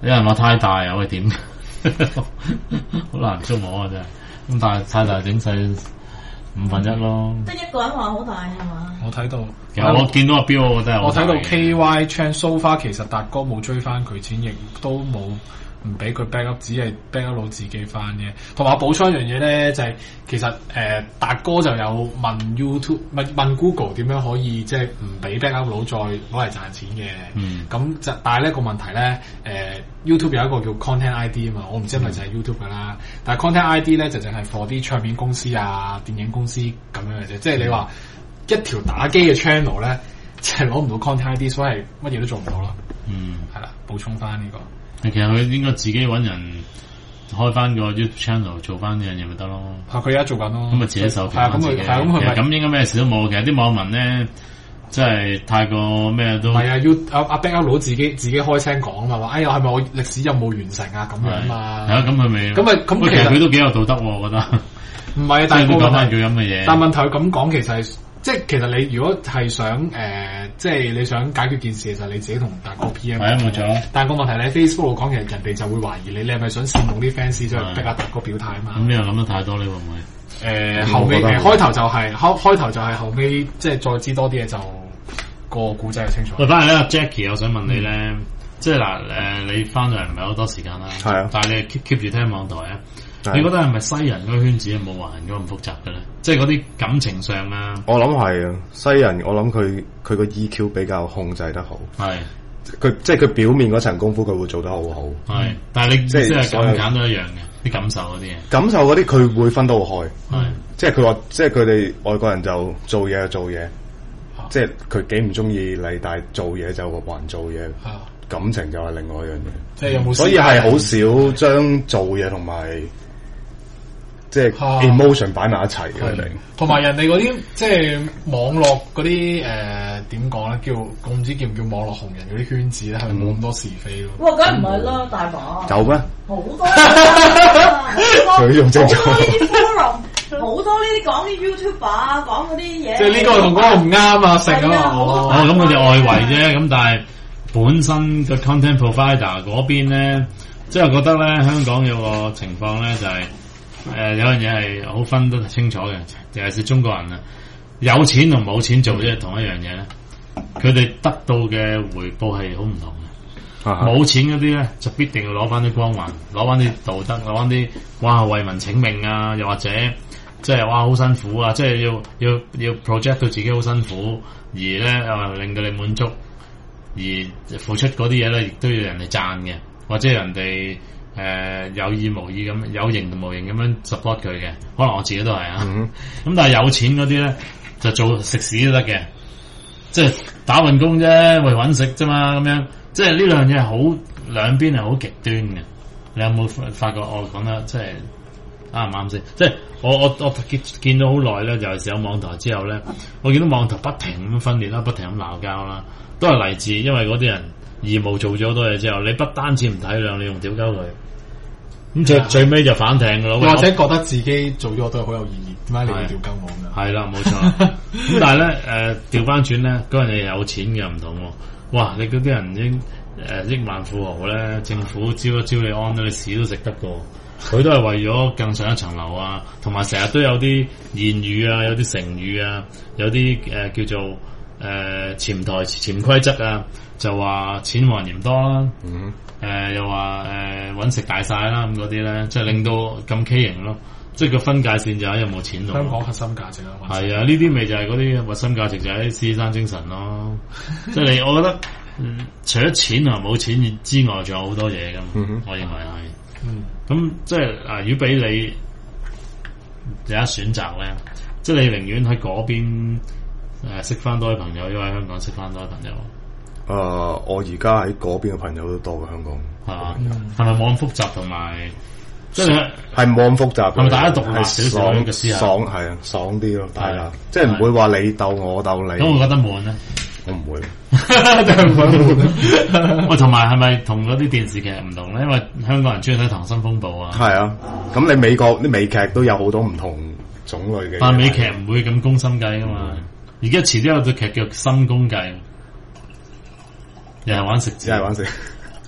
Speaker 1: 有人話太大啊，喂點？好難捉摸啊真係。咁但係太大整細五分一咯。
Speaker 3: 即係一個人話好大係嘛？
Speaker 2: 我睇到，
Speaker 1: 其實我見到阿標，我覺得
Speaker 2: 我睇到 K Y Chan so far 其實達哥冇追翻佢錢，亦都冇唔俾佢 back up，只係 back up 佬自己翻嘅。同埋我補充一樣嘢咧，就係、是、其實誒達、呃、哥就有問 YouTube 問問 Google 點樣可以即係唔俾 back up 佬再攞嚟賺錢嘅。嗯，咁就但係咧個問題咧，誒、呃、YouTube 有一個叫 Content I D 啊嘛，我唔知係咪就係 YouTube 噶啦。嗯、但係 Content I D 咧就淨係 for 啲唱片公司啊、電影公司咁樣嘅啫。即係你話一條打機嘅 channel 咧，就係攞唔到 Content I D， 所以係乜嘢都做唔到啦。嗯，係啦，補充翻呢、這個。
Speaker 1: 其實佢應該自己揾人開翻個 YouTube channel 做翻呢樣嘢咪得咯。
Speaker 2: 係佢而家做緊咯。
Speaker 1: 咁咪自己授權翻自己。
Speaker 2: 係啊，咁佢係咁佢
Speaker 1: 咁應該咩事都冇。其實啲網民咧，即係太過咩都。
Speaker 2: 係啊，要阿阿 back up 佬自己自己開聲講啊嘛，話哎呀係咪我歷史任務完成啊咁樣嘛。
Speaker 1: 係啊，咁佢咪。
Speaker 2: 咁咪咁
Speaker 1: 其實佢都幾有道德喎，我覺得。
Speaker 2: 唔係，但係
Speaker 1: 講翻佢咁嘅嘢。
Speaker 2: 但問題佢咁講，其實係即係其實你如果係想誒、呃，即係你想解決件事，其實你自己同大哥 P M。
Speaker 1: 係啊，冇錯。
Speaker 2: 但係個問題你喺 Facebook 度講，其實人哋就會懷疑你，你係咪想煽動啲 fans 即係逼下大哥表態啊嘛？
Speaker 1: 咁你又諗得太多，你會唔會？
Speaker 2: 誒、呃，後尾誒開頭就係、是、開開頭就係後尾，即係再知多啲嘢就個古仔就清楚。
Speaker 1: 喂，翻嚟咧 Jackie，我想問你咧，嗯、即係嗱誒，你翻嚟唔係好多時間啦，係啊，但係你 keep keep 住聽網台啊。你覺得係咪西人嗰個圈子係冇華人嗰咁複雜嘅咧？即係嗰啲感情上啊，
Speaker 4: 我諗係啊，西人我諗佢佢個 E Q 比較控制得好，係佢即係佢表面嗰層功夫佢會做得好好，係。但係你即係咁揀都一樣嘅，啲感受嗰啲嘢，感受嗰啲佢會分得好開，係。即係佢話，即係佢哋外國人就做嘢就做嘢，即係佢幾唔中意你，但係做嘢就還做嘢，感情就係另外一樣嘢。即係有冇？所以係好少將做嘢同埋。即係 emotion 擺埋一齊嘅，佢哋
Speaker 2: 同埋人哋嗰啲即係網絡嗰啲誒點講咧？叫我唔知叫唔叫網絡紅人嗰啲圈子咧，係咪冇咁多是非咯？
Speaker 3: 哇，梗係唔係啦，大把
Speaker 4: 有咩？
Speaker 3: 好多啊！
Speaker 4: 佢用正咗
Speaker 3: 好多呢啲 forum，好多呢啲講啲 YouTuber 啊，講嗰啲嘢。
Speaker 2: 即係呢個同嗰個唔啱啊，成啊嘛！
Speaker 1: 哦，咁佢哋外圍啫，咁但係本身個 content provider 嗰邊咧，即係覺得咧，香港有個情況咧就係。誒、呃，有樣嘢係好分得清楚嘅，尤其是中國人啊，有錢同冇錢做即係同一樣嘢咧，佢哋得到嘅回報係好唔同嘅。冇、啊、錢嗰啲咧，就必定要攞翻啲光環，攞翻啲道德，攞翻啲哇為民請命啊，又或者即係哇好辛苦啊，即係要要要 project 到自己好辛苦，而咧又令到你滿足，而付出嗰啲嘢咧，亦都要人哋讚嘅，或者人哋。誒、呃，有意無意咁，有形同無形咁樣 support 佢嘅，可能我自己都係啊。咁、嗯、但係有錢嗰啲咧，就做食屎都得嘅，即係打份工啫，為搵食啫嘛，咁樣，即係呢兩樣嘢好兩邊係好極端嘅。你有冇發覺我講得即係啱唔啱先？即係我我我見見到好耐咧，尤其是有網台之後咧，我見到網台不停咁分裂啦，不停咁鬧交啦，都係嚟自因為嗰啲人義務做咗好多嘢之後，你不單止唔體諒，你用屌鳩佢。咁最最尾就反艇噶咯，
Speaker 2: 或者覺得自己做咗都係好有意義，點解你要調鳩我咁樣？
Speaker 1: 係啦，冇錯。咁但係咧，誒調翻轉咧，嗰人哋有錢嘅唔同喎。哇！你嗰啲人已經誒億萬富豪咧，政府招一招你安，你屎都食得過。佢都係為咗更上一層樓啊，同埋成日都有啲言語啊，有啲成語啊，有啲誒、呃、叫做誒、呃、潛台潛規則啊，就話錢還嫌多啦。嗯。誒、呃，又話誒搵食大晒啦，咁嗰啲咧，即係令到咁畸形咯。即係個分界線就喺有冇錢度。
Speaker 2: 香港核心價值啊，
Speaker 1: 係啊，呢啲咪就係嗰啲核心價值就喺獅子山精神咯。即係你，我覺得，嗯，除咗錢同冇錢之外，仲有好多嘢噶。嗯、我認為係。嗯。咁即係啊，如果俾你有一選擇咧，即係你寧願喺嗰邊誒識翻多啲朋友，因為喺香港識翻多啲朋友。
Speaker 4: 誒、uh，我而家喺嗰邊嘅朋友都多過香港，
Speaker 1: 係嘛？係咪冇咁複雜同埋，即係
Speaker 4: 係冇咁複雜？係咪大家獨立少少嘅思考？爽係啊，爽啲咯，大家即係唔會話你鬥我鬥你。
Speaker 1: 咁我覺得悶咧，
Speaker 4: 我唔會，
Speaker 1: 真係唔會悶。喂，同埋係咪同嗰啲電視劇唔同咧？因為香港人中意睇《溏心風暴》啊。係啊，
Speaker 4: 咁你美國啲美劇都有好多唔同種類嘅。
Speaker 1: 但係美劇唔會咁攻心計噶嘛。而家遲啲有套劇叫《心公計》。又係玩食字，
Speaker 4: 又係玩食，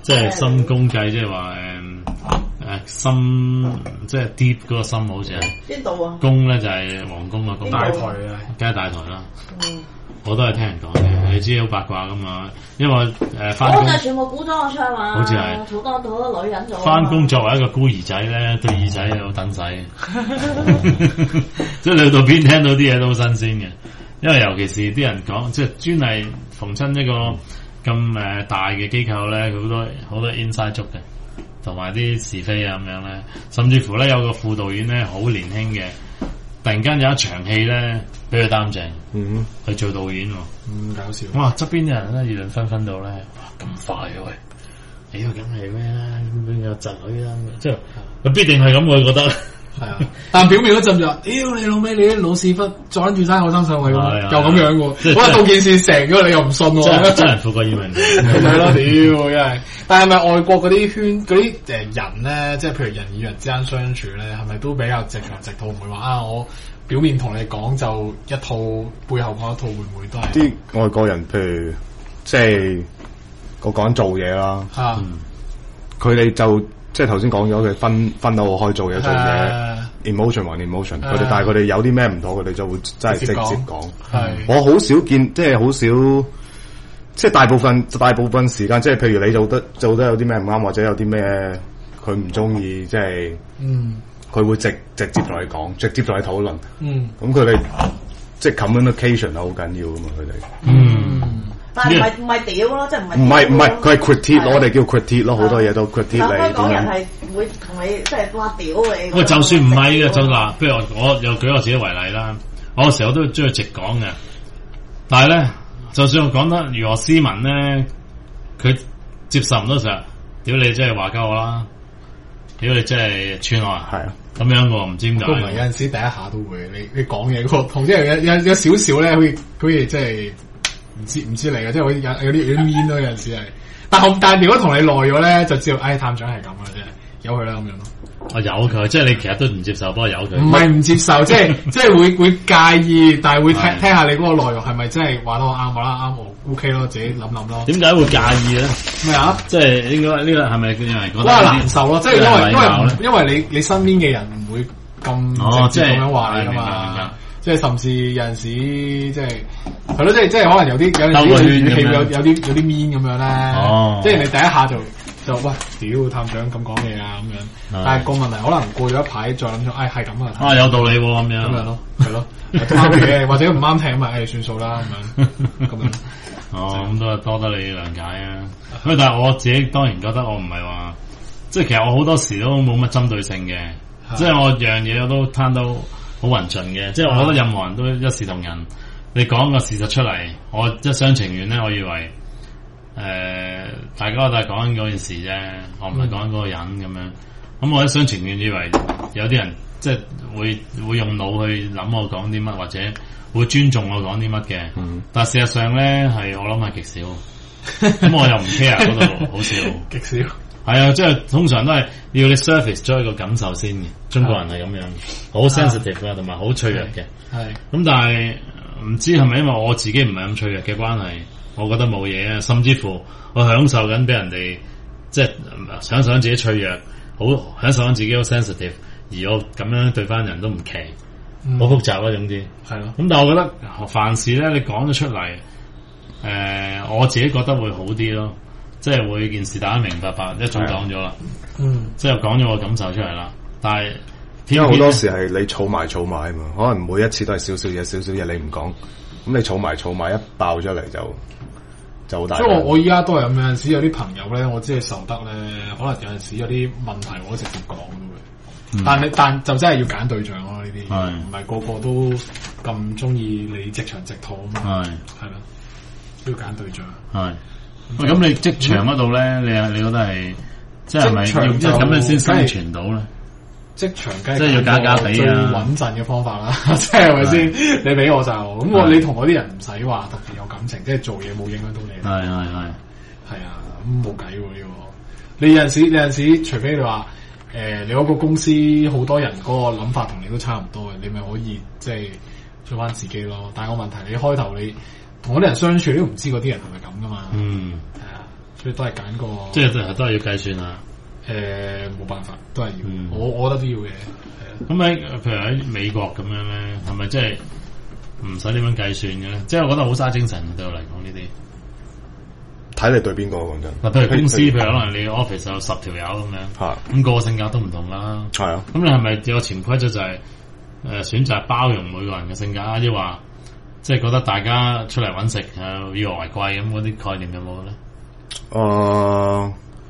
Speaker 1: 即係深宮計，即係話誒誒深，即係 deep 嗰個深好似係
Speaker 3: 邊度啊？
Speaker 1: 宮咧就係皇宮個宮，
Speaker 2: 大台啊，
Speaker 1: 梗係大台啦。
Speaker 3: 嗯，
Speaker 1: 我都係聽人講嘅，你知好八卦噶嘛？因為誒翻工，
Speaker 3: 我就全部估咗我出嘛，
Speaker 1: 好似係
Speaker 3: 好多好多女人做。
Speaker 1: 翻工作為一個孤兒仔咧，對耳仔好等使，即係你到邊聽到啲嘢都好新鮮嘅。因為尤其是啲人講，即係專係逢親一個咁誒大嘅機構咧，佢好多好多 inside 足嘅，同埋啲是非啊咁樣咧，甚至乎咧有個副導演咧好年輕嘅，突然間有一場戲咧俾佢擔正，嗯，去做導演喎，
Speaker 2: 咁搞笑。
Speaker 1: 哇！側邊啲人咧議論紛紛到咧，哇咁快嘅喂，你個梗係咩啦？邊有侄女啦？即係佢必定係咁，我覺得。
Speaker 2: 係啊，但表面嗰陣就，屌你老味，你啲老屎忽阻住晒後生上去，又咁樣嘅，我話到件事成咗你又唔信喎，
Speaker 1: 真人富貴要命，
Speaker 2: 係咯，屌真係。但係咪外國嗰啲圈嗰啲誒人咧，即係譬如人與人之間相處咧，係咪都比較直腸直肚，唔會話啊我表面同你講就一套，背後講一套，會唔會都係？
Speaker 4: 啲外國人譬如即係我講做嘢啦，佢哋就。即係頭先講咗佢分分到我開做嘢做嘢、uh, ，emotion 還 emotion，佢哋、uh, 但係佢哋有啲咩唔妥，佢哋就會真係直接講。係我好少見，即係好少，即係大部分大部分時間，即係譬如你做得做得有啲咩唔啱，或者有啲咩佢唔中意，即係，嗯，佢會直直接同你講，直接同你討論。嗯，咁佢哋即係 communication 係好緊要噶嘛，佢哋。嗯。
Speaker 3: 但係唔係唔係屌咯，即係唔係
Speaker 4: 唔係唔係，佢係 critique 咯，我哋叫 critique 咯，好多嘢都 critique 你。
Speaker 3: 香港人係會同你即係話屌你。
Speaker 1: 喂，就算唔係嘅，就嗱，譬如我我又舉我自己為例啦，我有時候都中意直講嘅，但係咧，就算我講得如何斯文咧，佢接受唔到時候，屌你真係話鳩我啦，屌你真係串我啊，係啊，咁樣我唔知點解。都唔係有陣時第一下都會，你你講嘢嗰個同即係有有有少少咧，好似好似即係。唔知唔知嚟嘅，即係我有有啲有啲 mean 咯，有陣時係。但係但係如果同你耐咗咧，就知道，唉、哎，探長係咁嘅啫，由佢啦咁樣咯。我由佢，即係你其實都唔接受，不過由佢。唔係唔接受，即係即係會會介意，但係會聽聽下你嗰個內容係咪真係話得我啱我啦，啱我 OK 咯，自己諗諗咯。點解會介意咧？咩啊？即係應該呢個係咪因為覺得難受咯？即係因為因為因為你你身邊嘅人唔會咁直接咁樣話你噶嘛。即係甚至有陣時，即係係咯，即係即係可能有啲有陣時語氣有有啲有啲 mean 咁樣咧。哦，即係你第一下就就喂，屌探長咁講嘢啊咁樣。但係個問題可能過咗一排再諗咗，唉係咁啊。啊有道理喎咁樣。咁樣咯，係咯，啱嘅，或者唔啱聽咪唉算數啦咁樣。咁樣。哦，咁都係多得你諒解啊。咁但係我自己當然覺得我唔係話，即係其實我好多時都冇乜針對性嘅，即係我樣嘢我都攤到。好勻盡嘅，即係我覺得任何人都一視同仁。你講個事實出嚟，我一廂情願咧，我以為誒、呃、大家都係講緊嗰件事啫，我唔係講緊嗰個人咁樣。咁我一廂情願以為有啲人即係會會用腦去諗我講啲乜，或者會尊重我講啲乜嘅。嗯、但係事實上咧，係我諗係極少。咁我又唔 care 嗰度，好少，極少。係啊，即係通常都係要你 surface 咗一個感受先嘅。中國人係咁樣，好 sensitive 啊，同埋好脆弱嘅。係咁，但係唔知係咪因為我自己唔係咁脆弱嘅關係，我覺得冇嘢啊。甚至乎我享受緊俾人哋，即係享受緊自己脆弱，好享受緊自己好 sensitive，而我咁樣對翻人都唔奇，好、嗯、複雜啊，總之係咯。咁但係我覺得凡事咧，你講咗出嚟，誒、呃，我自己覺得會好啲咯。即係會件事大家明白白，一早講咗啦，嗯，即係講咗個感受出嚟啦。但係因為好多時係你儲埋儲埋啊嘛，可能每一次都係少少嘢，少少嘢你唔講，咁你儲埋儲埋一爆出嚟就就好大。所以我我依家都係咁，有陣時有啲朋友咧，我知係受得咧，可能有陣時有啲問題我都直接講嘅、嗯。但係但就真係要揀對象咯，呢啲唔係個個都咁中意你直腸直肚啊嘛，係係啦，都要揀對象係。喂，咁你職場嗰度咧，你啊，你覺得係即係咪要即係咁樣先生存到咧？職場梗係即係要假假地啊，最穩陣嘅方法啦，即係係咪先？你俾我就咁，我你同嗰啲人唔使話特別有感情，即係做嘢冇影響到你。係係係，係啊，咁冇計喎呢個。你有陣時，有陣時，除非你話誒、呃，你嗰個公司好多人嗰個諗法同你都差唔多嘅，你咪可以即係做翻自己咯。但係個問題，你開頭你。同嗰啲人相處，你都唔知嗰啲人係咪咁噶嘛？嗯，係啊，
Speaker 2: 所以都係揀個
Speaker 1: 即係都係要計算啊。
Speaker 2: 誒冇辦法，都係要，嗯、我我覺得都要嘅。
Speaker 1: 咁喺譬如喺美國咁樣咧，係咪即係唔使點樣計算嘅咧？即係我覺得好嘥精神對我嚟講呢啲。
Speaker 4: 睇你對邊個講真。
Speaker 1: 嗱，譬如公司，譬如可能你 office 有十條友咁樣，咁、那個性格都唔同啦。
Speaker 4: 係啊。咁
Speaker 1: 你係咪有個潛規則就係、是、誒、呃、選擇包容每個人嘅性格，抑或即係覺得大家出嚟揾食誒以和為貴咁嗰啲概念有冇咧？
Speaker 4: 誒、呃。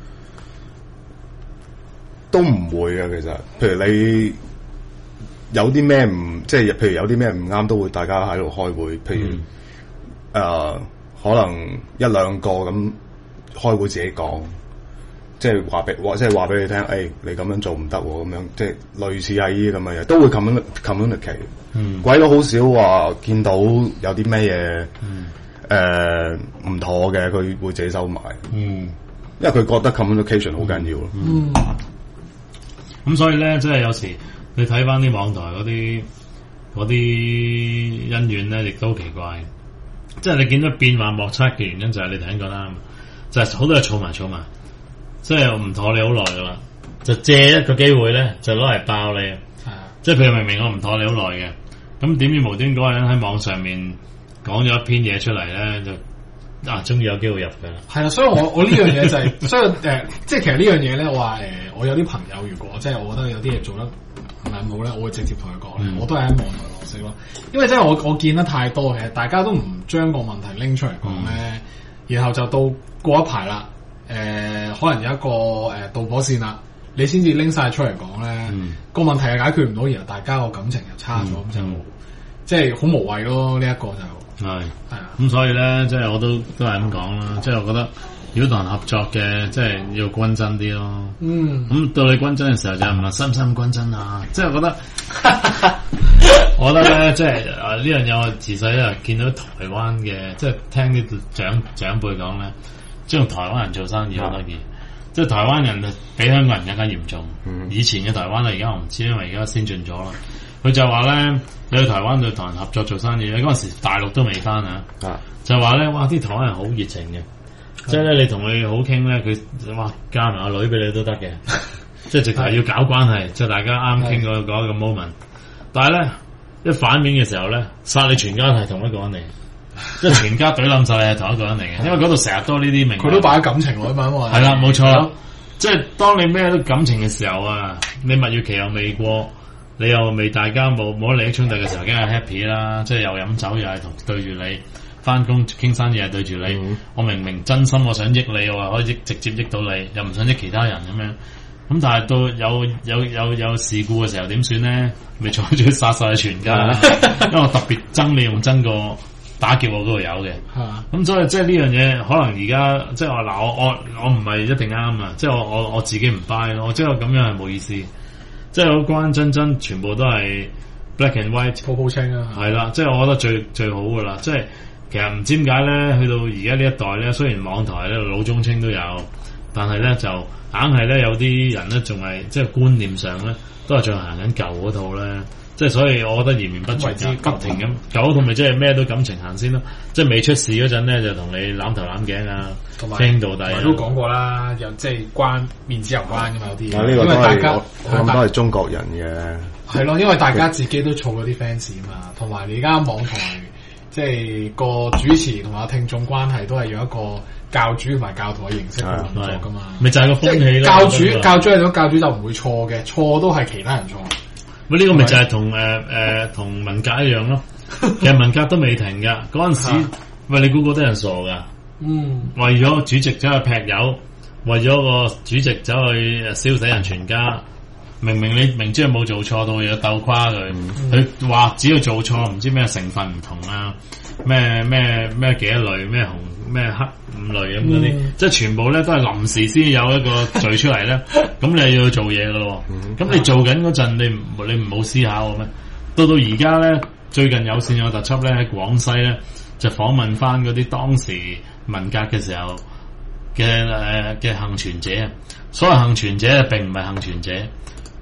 Speaker 4: 都唔會嘅，其實，譬如你有啲咩唔，即係譬如有啲咩唔啱，都會大家喺度開會。譬如誒、嗯呃，可能一兩個咁開會自己講，即係話俾，即係話俾你聽，誒、哎，你咁樣做唔得喎，咁樣，即係類似係呢啲咁嘅嘢，都會 commun communicate。嗯，鬼佬好少話見到有啲咩嘢誒唔妥嘅，佢會自己收埋。嗯，因為佢覺得 communication 好緊要咯。嗯。
Speaker 1: 咁所以咧，即係有時你睇翻啲網台嗰啲嗰啲恩怨咧，亦都好奇怪。即係你見到變幻莫測嘅原因，就係你聽過啦，就係、是、好多嘢儲埋儲埋，即係唔妥你好耐噶啦，就借一個機會咧，就攞嚟爆你。係啊，即係譬如明明我唔妥你好耐嘅，咁點知無端嗰個人喺網上面講咗一篇嘢出嚟咧，就啊，終於有機會入嘅啦。
Speaker 2: 係啊，所以我我呢樣嘢就係、是，所以誒、呃，即係其實呢樣嘢咧，我話誒、呃，我有啲朋友如果即係我覺得有啲嘢做得唔係咁好咧，我會直接同佢講咧，嗯、我都係喺網台落識咯。因為即係我我見得太多嘅，大家都唔將個問題拎出嚟講咧，嗯、然後就到過一排啦，誒、呃，可能有一個誒、呃、導火線啦，你先至拎晒出嚟講咧，嗯、個問題係解決唔到，然後大家個感情又差咗，咁、嗯、就、嗯、即係好無謂咯。呢、這、一個就
Speaker 1: 係係啊，咁所以咧，即係我都都係咁講啦。即係我覺得，如果同人合作嘅，即係要均真啲咯。嗯，咁到你均真嘅時候就唔係使唔使咁均真啊？即係我覺得，我覺得咧，即係啊呢樣嘢我自細咧見到台灣嘅，即係聽啲長長輩講咧，即係用台灣人做生意好得意。即係台灣人比香港人更加嚴重。嗯、以前嘅台灣咧，而家我唔知，因為而家先進咗啦。佢就話咧，你去台灣度同人合作做生意咧，嗰陣時大陸都未翻啊，就話咧，哇！啲台灣人好熱情嘅，即係咧你同佢好傾咧，佢哇嫁埋個女俾你都得嘅，即係直頭要搞關係，即係大家啱傾嗰嗰個 moment。但係咧一反面嘅時候咧，殺你全家係同一個人嚟，即係全家懟冧晒你係同一個人嚟嘅，因為嗰度成日多呢啲名。佢都擺感情落去嘛，係啦，冇錯。即係當你咩都感情嘅時候啊，你蜜月期又未過。你又未大家冇冇利益衝突嘅時候，梗係 happy 啦！即係又飲酒又係同對住你，翻工傾生意係對住你。嗯、我明明真心我想益你，我話可以益直接益到你，又唔想益其他人咁樣。咁但係到有有有有事故嘅時候點算咧？咪坐住殺晒全家，因為我特別憎你用真個打劫我嗰度有嘅。咁所以即係呢樣嘢，可能而家即係話嗱，我我我唔係一定啱啊！即係我我我自己唔 buy 咯，我即係咁樣係冇意思。即係好關真真，全部都係 black and white，
Speaker 2: 好好清啊！
Speaker 1: 係啦，即係我覺得最最好噶啦。即係其實唔知點解咧，去到而家呢一代咧，雖然網台咧老中青都有，但係咧就硬係咧有啲人咧仲係即係觀念上咧都係仲行緊舊嗰套咧。即係所以，我覺得言言不絕，不停咁舊嗰套咪即係咩都感情行先咯。即係未出事嗰陣咧，就同你攬頭攬頸啊，傾到底。
Speaker 2: 都講過啦，又即係關面子有關噶嘛，有啲。
Speaker 4: 啊，呢個都係我諗都係中國人嘅。
Speaker 2: 係咯，因為大家自己都儲嗰啲 fans 啊嘛，同埋你而家網台即係個主持同埋聽眾關係都係有一個教主同埋教徒嘅形式去運作噶嘛。
Speaker 1: 咪就係個風氣咯。
Speaker 2: 教主教主係咗，教主就唔會錯嘅，錯都係其他人錯。
Speaker 1: 咁呢個咪就係同誒誒同文革一樣咯，其實文革都未停噶，嗰陣時喂你估估得人傻噶，嗯，為咗主席走去劈友，為咗個主席走去燒死人全家，明明你明知佢冇做錯，到又鬥垮佢，佢話、嗯、只要做錯唔知咩成分唔同啊，咩咩咩幾多類咩紅咩黑五類咁嗰啲，嗯、即係全部咧都係臨時先有一個罪出嚟咧，咁你又要去做嘢噶咯，咁、嗯、你做緊嗰陣你唔你唔好思考嘅咩？到到而家咧最近有線有特輯咧喺廣西咧就訪問翻嗰啲當時文革嘅時候嘅誒嘅幸存者，所謂幸存者並唔係幸存者，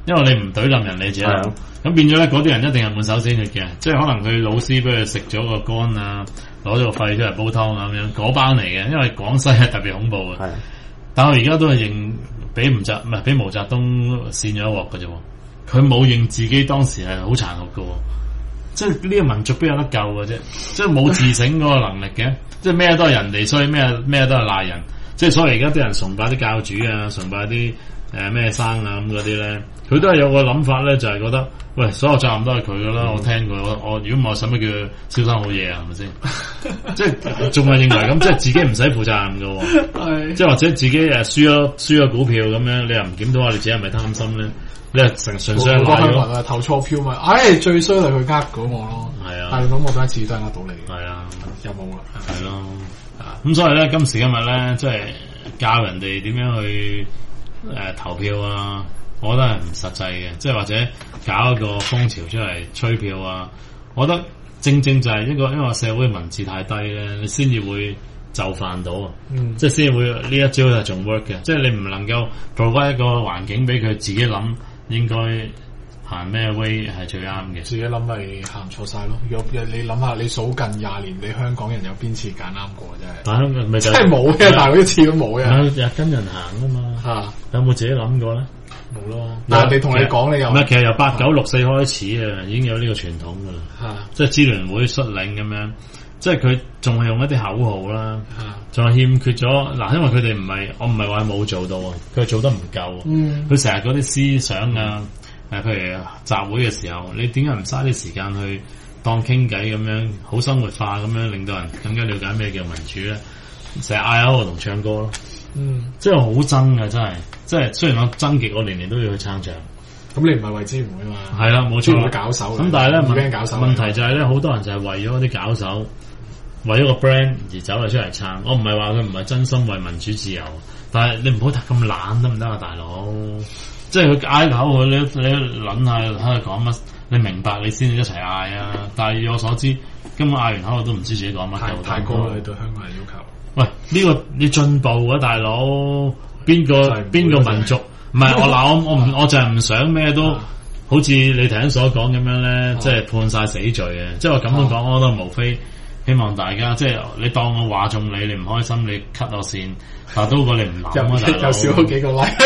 Speaker 1: 因為你唔懟冧人，你自己諗。咁變咗咧，嗰啲人一定係滿手鮮血嘅，即係可能佢老師俾佢食咗個肝啊，攞咗個肺出嚟煲湯啊咁樣，嗰班嚟嘅。因為廣西係特別恐怖嘅，
Speaker 4: 係。但
Speaker 1: 係我而家都係認俾吳澤唔係俾毛澤東扇咗一鑊嘅啫。佢冇認自己當時係好殘酷嘅，即係呢個民族邊有得救嘅啫？即係冇自省嗰個能力嘅，即係咩都係人哋，所以咩咩都係賴人。即係所以而家啲人崇拜啲教主啊，崇拜啲誒咩生啊咁嗰啲咧，佢都係有個諗法咧，就係、是、覺得喂，所有責任都係佢噶啦，我聽佢，我我如果唔係，使乜叫佢燒生好嘢啊？係咪先？即係仲係認為咁，即係自己唔使負責任嘅，即係或者自己誒輸咗輸咗股票咁樣，你又唔檢討下你自己係咪貪心咧？你係純純粹係賴咗，
Speaker 2: 投錯票咪，唉，最衰係佢呃嗰個咯。係啊，但係咁我第一次都係呃到你。
Speaker 1: 係啊，
Speaker 2: 有冇啦？
Speaker 1: 係咯。咁所以咧，今時今日咧，即係教人哋點樣去誒、呃、投票啊，我覺得係唔實際嘅。即係或者搞一個風潮出嚟吹票啊，我覺得正正就係一個因為社會文字太低咧，你先至會就範到啊。嗯、即係先至會呢一招係仲 work 嘅。即係你唔能夠 provide 一個環境俾佢自己諗應該行咩 way 係最啱嘅，
Speaker 2: 自己諗咪行錯晒咯。如果你諗下，你數近廿年，你香港人有邊次揀啱過真係？
Speaker 1: 但香港咪就
Speaker 2: 真係冇嘅，但係一次都冇嘅。
Speaker 1: 日跟人行啊嘛，嚇、啊、有冇自己諗過咧？
Speaker 2: 冇咯。但係你同你講，你又
Speaker 1: 唔係其實由八九六四開始啊，已經有呢個傳統噶啦。嚇、啊，即係支聯會率領咁樣，即係佢仲係用一啲口號啦，仲係、啊、欠缺咗嗱，因為佢哋唔係我唔係話冇做到啊，佢做得唔夠。嗯，佢成日嗰啲思想啊。誒，譬如集會嘅時候，你點解唔嘥啲時間去當傾偈咁樣，好生活化咁樣，令到人更加了解咩叫民主咧？成日嗌口號同唱歌咯，嗯，即係好憎嘅，真係，即係雖然我憎極，我年年都要去撐場。
Speaker 2: 咁你唔係為支援會嘛？
Speaker 1: 係啦，冇錯，
Speaker 2: 搞手。
Speaker 1: 咁但係咧，
Speaker 2: 問搞手
Speaker 1: 問題就係咧，好多人就係為咗啲搞手，為咗個 brand 而走嚟出嚟撐。我唔係話佢唔係真心為民主自由，但係你唔好咁懶得唔得啊，大佬？即係佢嗌口號，你你諗下喺度講乜？你明白你先一齊嗌啊！但係以我所知，根本嗌完口號都唔知自己講乜。
Speaker 2: 太太高啦！你對香港人要求。
Speaker 1: 喂，呢、這個你進步啊，大佬！邊個邊個民族？唔係我嗱，我我唔我就係唔想咩都好似你頭先所講咁樣咧，即係判晒死罪嘅。即係我咁樣講，我都無非希望大家即係你當我話中你，你唔開心，你 cut 我線。但都過你唔諗啊，大佬！
Speaker 2: 又少咗幾個 like，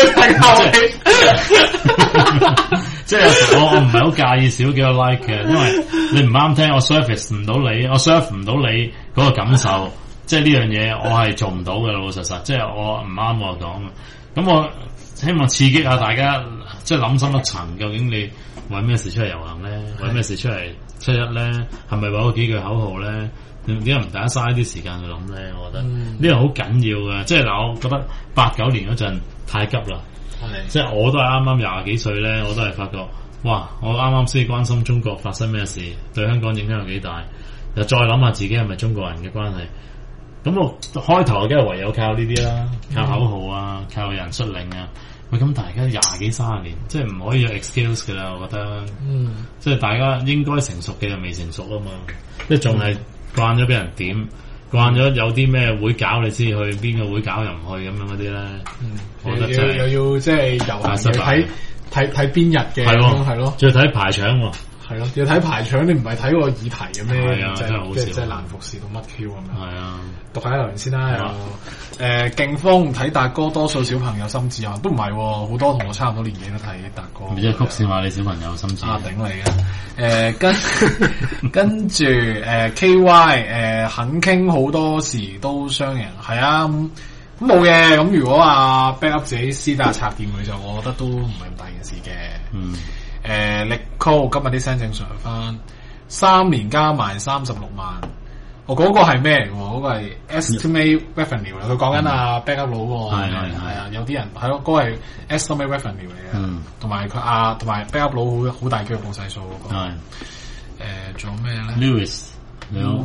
Speaker 1: 即係有時我我唔係好介意少幾個 like 嘅，因為你唔啱聽，我 service 唔到你，我 serve 唔到你嗰個感受，即係呢樣嘢我係做唔到嘅，老老實實。即係我唔啱我講嘅，咁我希望刺激下大家，即係諗深一層，究竟你為咩事出嚟遊行咧？為咩事出嚟七一咧？係咪為嗰幾句口號咧？點解唔大家嘥啲時間去諗咧？我覺得呢個好緊要嘅，即係嗱，我覺得八九年嗰陣太急啦，的即係我都係啱啱廿幾歲咧，我都係發覺，哇！我啱啱先關心中國發生咩事，對香港影響有幾大，又再諗下自己係咪中國人嘅關係。咁我開頭梗係唯有靠呢啲啦，靠口號啊，靠人率領啊。喂，咁大家廿幾三十年，即係唔可以有 excuse 嘅啦。我覺得，嗯，即係大家應該成熟嘅又未成熟啊嘛，即係仲係。慣咗俾人點，慣咗有啲咩會搞你先去，邊個會搞又唔去咁樣嗰啲咧。嗯，我覺得真係
Speaker 2: 又要即係遊行睇睇睇邊日嘅，係咯係咯，
Speaker 1: 仲要睇排場喎。
Speaker 2: 係咯，要睇排場，你唔係睇個議題嘅咩？
Speaker 1: 係啊，真係好笑，
Speaker 2: 即係難服侍到乜 Q 咁樣。
Speaker 1: 係啊，
Speaker 2: 讀下留言先啦。誒，勁風睇達哥，多數小朋友心智啊，都唔係，好多同我差唔多年紀都睇達哥。
Speaker 1: 唔知曲線話你小朋友心智
Speaker 2: 啊，頂你嘅。誒，跟跟住誒 K Y 誒肯傾好多時都傷人，係啊，咁冇嘅。咁如果話 back up 自己私底下拆掂佢就，我覺得都唔係咁大件事嘅。嗯。誒，力 call 今日啲聲正常翻，三年加埋三十六萬。我嗰個係咩嚟？嗰個係 estimate revenue 啦。佢講緊啊 backup 佬喎，係係係啊。有啲人係咯，嗰個係 estimate revenue 嚟嘅。嗯。同埋佢啊，同埋 backup 佬好好大機會報細數嗰個。係。誒，仲有咩咧
Speaker 1: ？Lewis，你好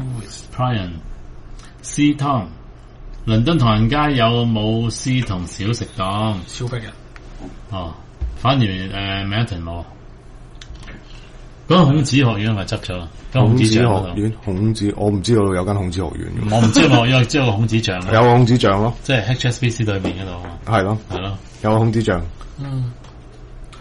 Speaker 1: ，Brian，C Tom，倫敦唐人街有冇 C 同小食檔？
Speaker 2: 超逼人。
Speaker 1: 哦，反而誒 Manhattan 冇。嗰個孔子學院係咪執咗？
Speaker 4: 孔子學院，孔子我唔知道有間孔子學院。
Speaker 1: 我唔知我因為知道個孔子像。
Speaker 4: 有個孔子像咯，
Speaker 1: 即係 H S B C 對面嗰度。
Speaker 4: 係咯，
Speaker 1: 係咯，
Speaker 4: 有個孔子像。
Speaker 2: 嗯。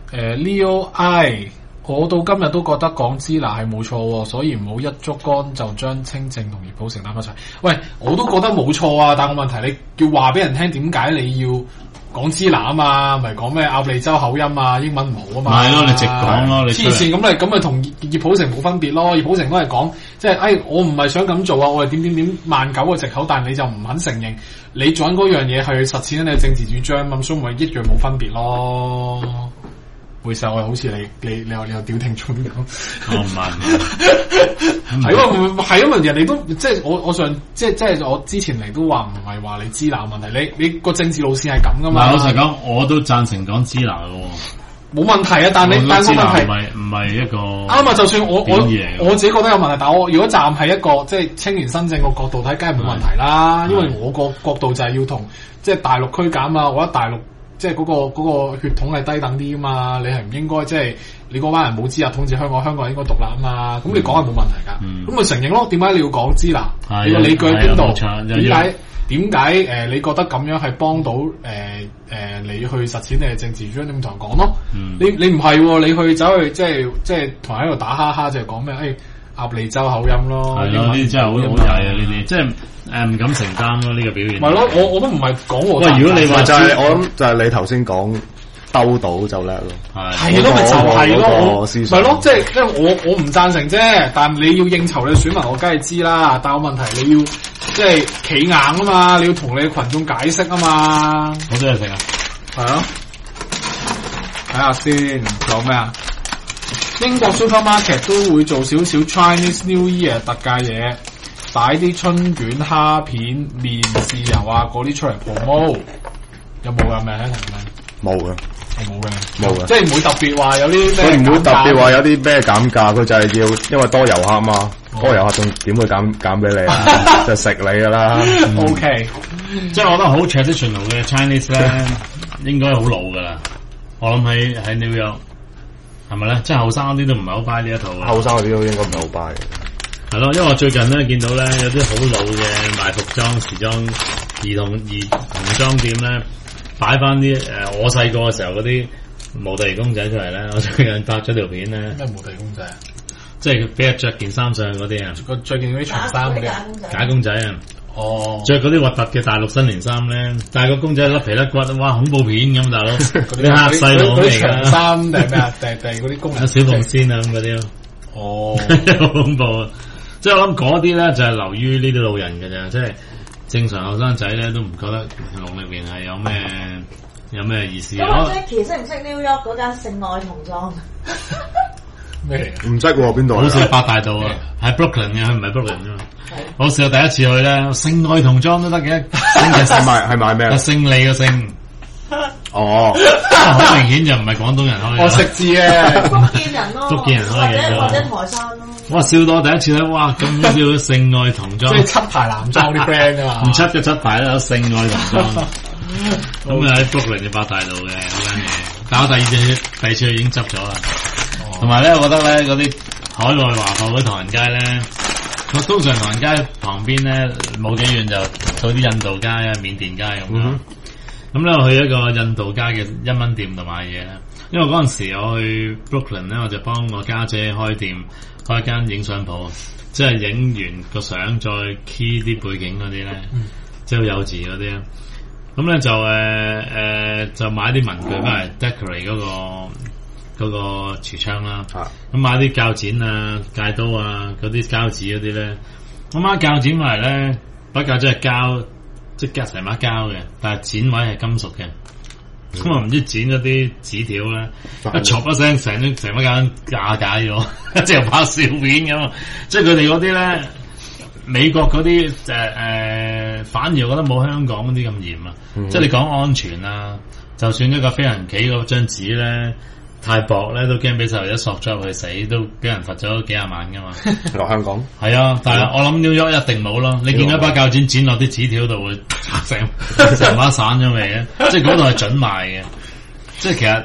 Speaker 2: 誒 Leo I。我到今日都覺得講支那係冇錯，所以唔好一竹竿就將清正同葉普成擔一齊。喂，我都覺得冇錯啊，但個問題你叫話俾人聽點解你要講支那啊嘛？咪講咩鴨脷洲口音啊，英文唔好啊嘛。
Speaker 1: 係咯，你直講咯，你
Speaker 2: 黐線咁你咁咪同葉普成冇分別咯？葉普成都係講即係，誒我唔係想咁做啊，我係點點點萬九個藉口，但係你就唔肯承認你做緊嗰樣嘢係去實踐緊你嘅政治主張，咁所以咪一樣冇分別咯。會實我好似你你你又你又屌聽眾咁，
Speaker 1: 我唔係，
Speaker 2: 係咯係因為人哋都即係我我上即係即係我之前嚟都話唔係話你支那問題，你你個政治路線係咁噶嘛？
Speaker 1: 老實講，我都贊成講支那嘅，
Speaker 2: 冇問題啊！但係你但係個問題
Speaker 1: 唔係唔係一個
Speaker 2: 啱啊！就算我我我自己覺得有問題，但係我如果站喺一個即係青年新政個角度睇，梗係冇問題啦。因為我個角度就係要同即係大陸區減啊！我覺得大陸。即係嗰、那個嗰、那個血統係低等啲噶嘛，你係唔應該即係你嗰班人冇資格統治香港，香港應該獨立啊嘛，咁、嗯、你講係冇問題㗎，咁咪、嗯、承認咯？點解你要講支那？你個理據喺邊度？點解點解誒？你覺得咁樣係幫到誒誒、呃呃、你去實踐你嘅政治主張？你咪同人講咯。嗯、你你唔係喎，你去走去即係即係同人喺度打哈哈，就係講咩？誒、哎、鴨脷洲口音咯，
Speaker 1: 係咯，呢啲真係好好曳啊！呢啲即係。誒，唔敢承擔咯，呢個表現。
Speaker 2: 咪咯，我我都唔係講我。
Speaker 4: 喂，如果你話就係我諗就係你頭先講兜到就叻咯。係
Speaker 2: 係咯，咪就係咯，咪咯，即係因為我我唔贊成啫，但你要應酬你選民，我梗係知啦。但係個問題你要即係企硬啊嘛，你要同你嘅群眾解釋啊嘛。
Speaker 1: 我都係食啊。
Speaker 2: 係啊。睇下先，仲有咩啊？英國 supermarket 都會做少少 Chinese New Year 特價嘢。擺啲春卷、蝦片、麵、豉油啊嗰啲出嚟 promo， 有冇啊？咩咧？
Speaker 4: 冇嘅，
Speaker 2: 冇嘅，
Speaker 4: 冇嘅，
Speaker 2: 即係唔會特別話有啲咩。
Speaker 4: 佢唔會特別話有啲咩減價，佢就係要因為多遊客嘛，哦、多遊客仲點會減減俾你啊？就食你噶啦。
Speaker 2: 嗯、o、okay. K，
Speaker 1: 即係我覺得好 traditional 嘅 Chinese 咧，應該好老噶啦。我諗喺喺 New York 係咪咧？即係後生嗰啲都唔係好 buy 呢一套。
Speaker 4: 後生嗰啲都應該唔係好 buy。
Speaker 1: 係咯，因為我最近咧見到咧有啲好老嘅賣服裝、時裝、兒童兒童裝店咧，擺翻啲誒我細個嘅時候嗰啲模特兒公仔出嚟咧。我最近拍咗條片咧。
Speaker 2: 咩模特兒公仔啊？
Speaker 1: 即係俾人着件衫上去嗰啲啊！
Speaker 2: 個着件嗰啲長衫嘅
Speaker 1: 假公仔啊！
Speaker 2: 哦，
Speaker 1: 着嗰啲核突嘅大陸新年衫咧，但係個公仔甩皮甩骨，哇！恐怖片咁大佬，啲黑細佬嚟噶。
Speaker 2: 長衫定係咩啊？定定嗰啲工人
Speaker 1: 小鳳仙啊咁嗰啲咯。
Speaker 2: 哦，
Speaker 1: 好恐怖啊！即係我諗嗰啲咧就係流於呢啲老人嘅啫，即係正常後生仔咧都唔覺得農曆年係有咩有咩意思。
Speaker 3: 咁啊，Jackie識唔識 New York 嗰間性愛童裝？
Speaker 2: 咩？
Speaker 4: 唔識喎，邊度？
Speaker 1: 好似八大道啊，喺 Brooklyn 嘅，佢唔係 Brooklyn 啫嘛。我試過第一次去咧，性愛童裝都得嘅，
Speaker 4: 星嘅係賣係賣咩？
Speaker 1: 係勝利嘅勝。
Speaker 4: 哦，
Speaker 1: 好明顯就唔係廣東人開。
Speaker 2: 我識字嘅，
Speaker 3: 福建人咯，
Speaker 1: 福建人開嘅，
Speaker 3: 或者台山咯。
Speaker 1: 哇！笑到我第一次咧，哇！咁叫性愛童裝，
Speaker 2: 即係七牌男裝啲 brand 啊嘛，
Speaker 1: 唔七嘅七牌啦，性愛童裝。咁啊喺 Brooklyn 嘅八大道嘅嗰間嘢，但我第二次第二次已經執咗啦。同埋咧，我覺得咧嗰啲海外華埠嗰啲唐人街咧，我通常唐人街旁邊咧冇幾遠就到啲印度街啊、緬甸街咁樣。咁咧我去一個印度街嘅一蚊店度買嘢啦，因為嗰陣時我去 Brooklyn 咧，我就幫我家姐開店，開一間影相鋪，即係影完個相再 key 啲背景嗰啲咧，嗯、即係好幼稚嗰啲啊。咁咧就誒誒、呃、就買啲文具翻嚟 decorate 嗰個嗰個櫥窗啦。咁、啊、買啲鉸剪啊、戒刀啊、嗰啲膠紙嗰啲咧，我買鉸剪埋嚟咧，把鉸剪係膠。即係夾成把膠嘅，但係剪位係金屬嘅。咁我唔知剪咗啲紙條咧，一嘈一聲，成張成把鉸架解咗，即係拍笑片咁。即係佢哋嗰啲咧，美國嗰啲誒誒，反而我覺得冇香港嗰啲咁嚴啊。嗯、即係你講安全啊，就算一個飛行棋嗰張紙咧太薄咧，都驚俾細路仔索咗入去死，都俾人罰咗幾廿萬噶嘛。
Speaker 4: 落香港
Speaker 1: 係啊，但係我諗 New York 一定冇咯。你見到一把鉸剪剪落啲紙條度會成成把散咗未嘅？即係嗰度係準賣嘅。即係其實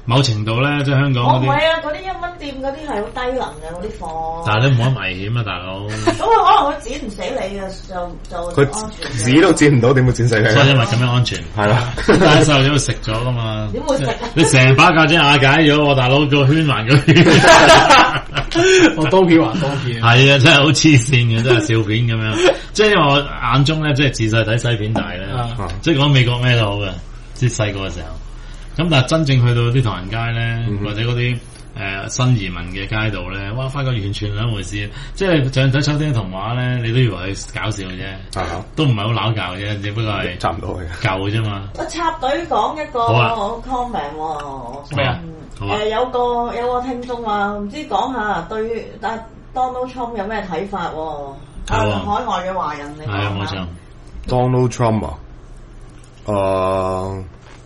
Speaker 1: 某程度咧，即係香港嗰啲。
Speaker 3: 唔係啊，嗰啲一蚊店嗰啲係好低能嘅嗰啲貨。
Speaker 1: 但係你唔好危險啊，大佬。
Speaker 3: 咁佢可能佢剪唔死你嘅，就就
Speaker 4: 佢剪都剪唔到，點會剪死你？
Speaker 1: 所以因為咁樣安全。係啦，但係細路仔會食咗噶嘛。
Speaker 3: 點會食啊？
Speaker 1: 你成把架車瓦解咗，我大佬個圈環個圈。
Speaker 2: 我刀片還刀片。係
Speaker 1: 啊，真係好黐線嘅，真係笑片咁樣。即係因為我眼中咧，即係自細睇西片大咧，啊、即係講美國咩都好嘅，即係細個嘅時候。咁但係真正去到啲唐人街咧，嗯、哼或者嗰啲誒新移民嘅街道咧，哇！發覺完全兩回事。即係像睇秋天童話咧，你都以為係搞笑嘅啫，啊、都唔係好鬧教嘅，只不過係差唔多嘅舊嘅啫嘛。
Speaker 3: 我插隊講一個 comment 喎，咩啊？誒有個有個聽眾話唔知講下對但 Donald Trump 有咩睇法喎？海外嘅華人嚟講，
Speaker 1: 係啊冇錯。
Speaker 4: Donald Trump 啊，誒、呃、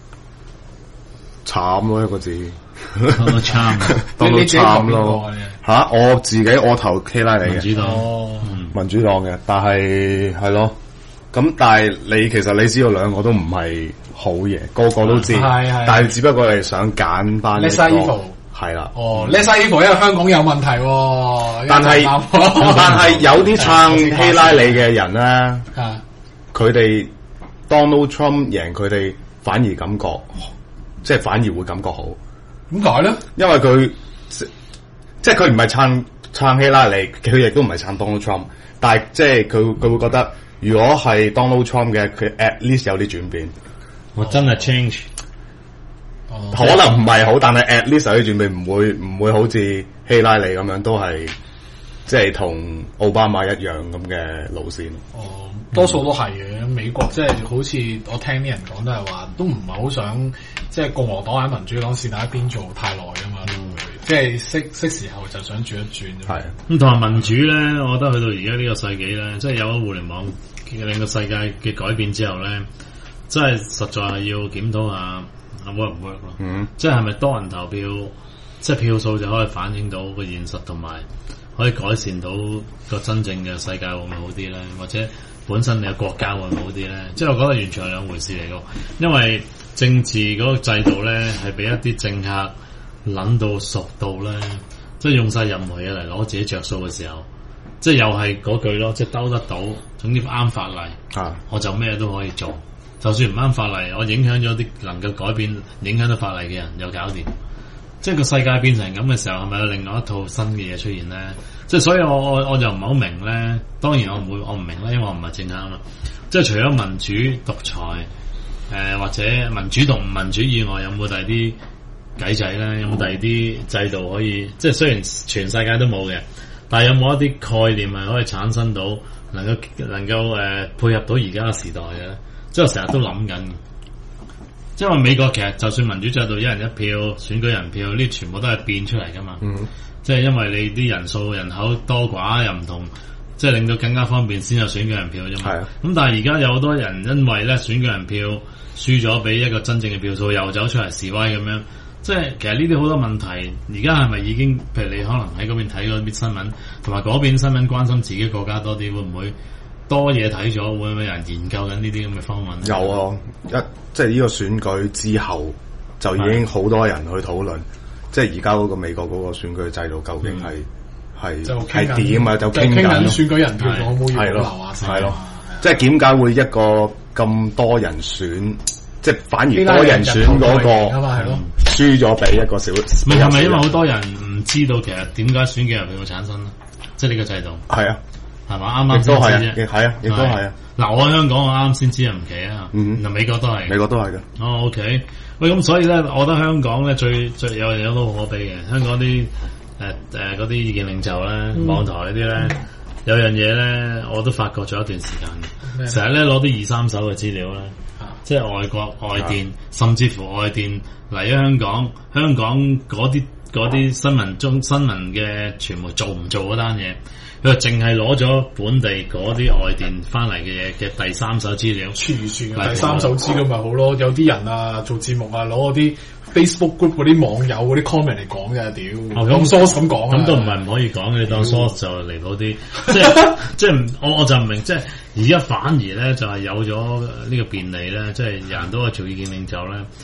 Speaker 4: 慘咯一個字。
Speaker 1: Donald Trump，Donald
Speaker 4: Trump 咯嚇！我自己我投希拉里嘅
Speaker 1: 民主黨，
Speaker 4: 哦、民主黨嘅，但係係咯。咁但係你其實你知道兩個都唔係好嘢，個個都知，嗯、但係只不過係想揀翻一個。係啦，
Speaker 2: 哦 Lesser Evil 因為香港有問題喎，
Speaker 4: 但係但係有啲撐希拉里嘅人咧，佢哋 Donald Trump 贏佢哋反而感覺，即係反而會感覺好。
Speaker 2: 點解咧？
Speaker 4: 因為佢即係佢唔係撐撐希拉里，佢亦都唔係撐 Donald Trump，但係即係佢佢會覺得，如果係 Donald Trump 嘅，佢 at least 有啲轉變。
Speaker 1: 我真係 change。
Speaker 4: 可能唔係好，但係 at least 有啲轉變，唔會唔會好似希拉里咁樣，都係即係同奧巴馬一樣咁嘅路線。
Speaker 2: 哦，多數都係嘅。美國即係好似我聽啲人講都係話，都唔係好想即係共和黨喺民主黨線喺一邊做太耐㗎嘛，都會、嗯、即係識識時候就想轉一轉。係
Speaker 1: 咁同埋民主咧，我覺得去到而家呢個世紀咧，即係有咗互聯網令個世界嘅改變之後咧，真係實在係要檢討下。work 唔 work 咯？嗯，即係係咪多人投票，即係票數就可以反映到個現實，同埋可以改善到個真正嘅世界會唔會好啲咧？或者本身你嘅國家會唔會好啲咧？即係我覺得完全係兩回事嚟嘅，因為政治嗰個制度咧係俾一啲政客諗到熟到咧，即係用晒任何嘢嚟攞自己着數嘅時候，即係又係嗰句咯，即係兜得到，總之啱法例啊，我就咩都可以做。就算唔啱法例，我影響咗啲能夠改變、影響到法例嘅人，又搞掂。即係個世界變成咁嘅時候，係咪有另外一套新嘅嘢出現咧？即係所以我我我就唔係好明咧。當然我唔會，我唔明啦，因為我唔係政客啊嘛。即係除咗民主獨裁，誒、呃、或者民主同唔民主以外，有冇第二啲計仔咧？有冇第二啲制度可以？即係雖然全世界都冇嘅，但係有冇一啲概念係可以產生到，能夠能夠誒、呃、配合到而家嘅時代嘅咧？即係我成日都諗緊，因為美國其實就算民主制度一人一票、選舉人票，呢全部都係變出嚟噶嘛。嗯、即係因為你啲人數人口多寡又唔同，即係令到更加方便先有選舉人票啫嘛。咁、嗯、但係而家有好多人因為咧選舉人票輸咗俾一個真正嘅票數，又走出嚟示威咁樣。即係其實呢啲好多問題，而家係咪已經？譬如你可能喺嗰邊睇嗰啲新聞，同埋嗰邊新聞關心自己國家多啲，會唔會？多嘢睇咗，會唔會有人研究緊呢啲咁嘅方案？
Speaker 4: 有啊，一即係呢個選舉之後，就已經好多人去討論，即係而家嗰個美國嗰個選舉制度究竟係係係點啊？就傾緊
Speaker 2: 選舉人票可唔可以
Speaker 4: 係咯，係咯，即係點解會一個咁多人選，即係反而多人選嗰個輸咗俾一個小？
Speaker 1: 唔係係咪因為好多人唔知道其實點解選舉人票會產生咧？即係呢個制度係啊。係嘛？啱啱先知啫，
Speaker 4: 係啊，亦都係啊。
Speaker 1: 嗱，我喺香港我啱先知啊，唔奇啊。嗯，嗱，美國都係，
Speaker 4: 美國都係嘅。
Speaker 1: 哦 ，OK。喂，咁所以咧，我覺得香港咧最最有樣嘢都好可悲嘅。香港啲誒誒嗰啲意見領袖咧，嗯、網台嗰啲咧，嗯、有樣嘢咧，我都發覺咗一段時間嘅。成日咧攞啲二三手嘅資料咧，啊、即係外國外電，啊、甚至乎外電嚟咗香港，香港嗰啲嗰啲新聞中新聞嘅傳媒做唔做嗰單嘢？佢就淨係攞咗本地嗰啲外電翻嚟嘅嘢嘅第三手資料，
Speaker 2: 傳傳第三手資料咪好咯？有啲人啊做節目啊攞嗰啲 Facebook group 嗰啲網友嗰啲 comment 嚟講嘅，屌當 source 咁講，
Speaker 1: 咁都唔係唔可以講嘅，當 source 就離譜啲。即係即係我我就唔明，即係而家反而咧就係有咗呢個便利咧，即係人人都係做意見領袖咧，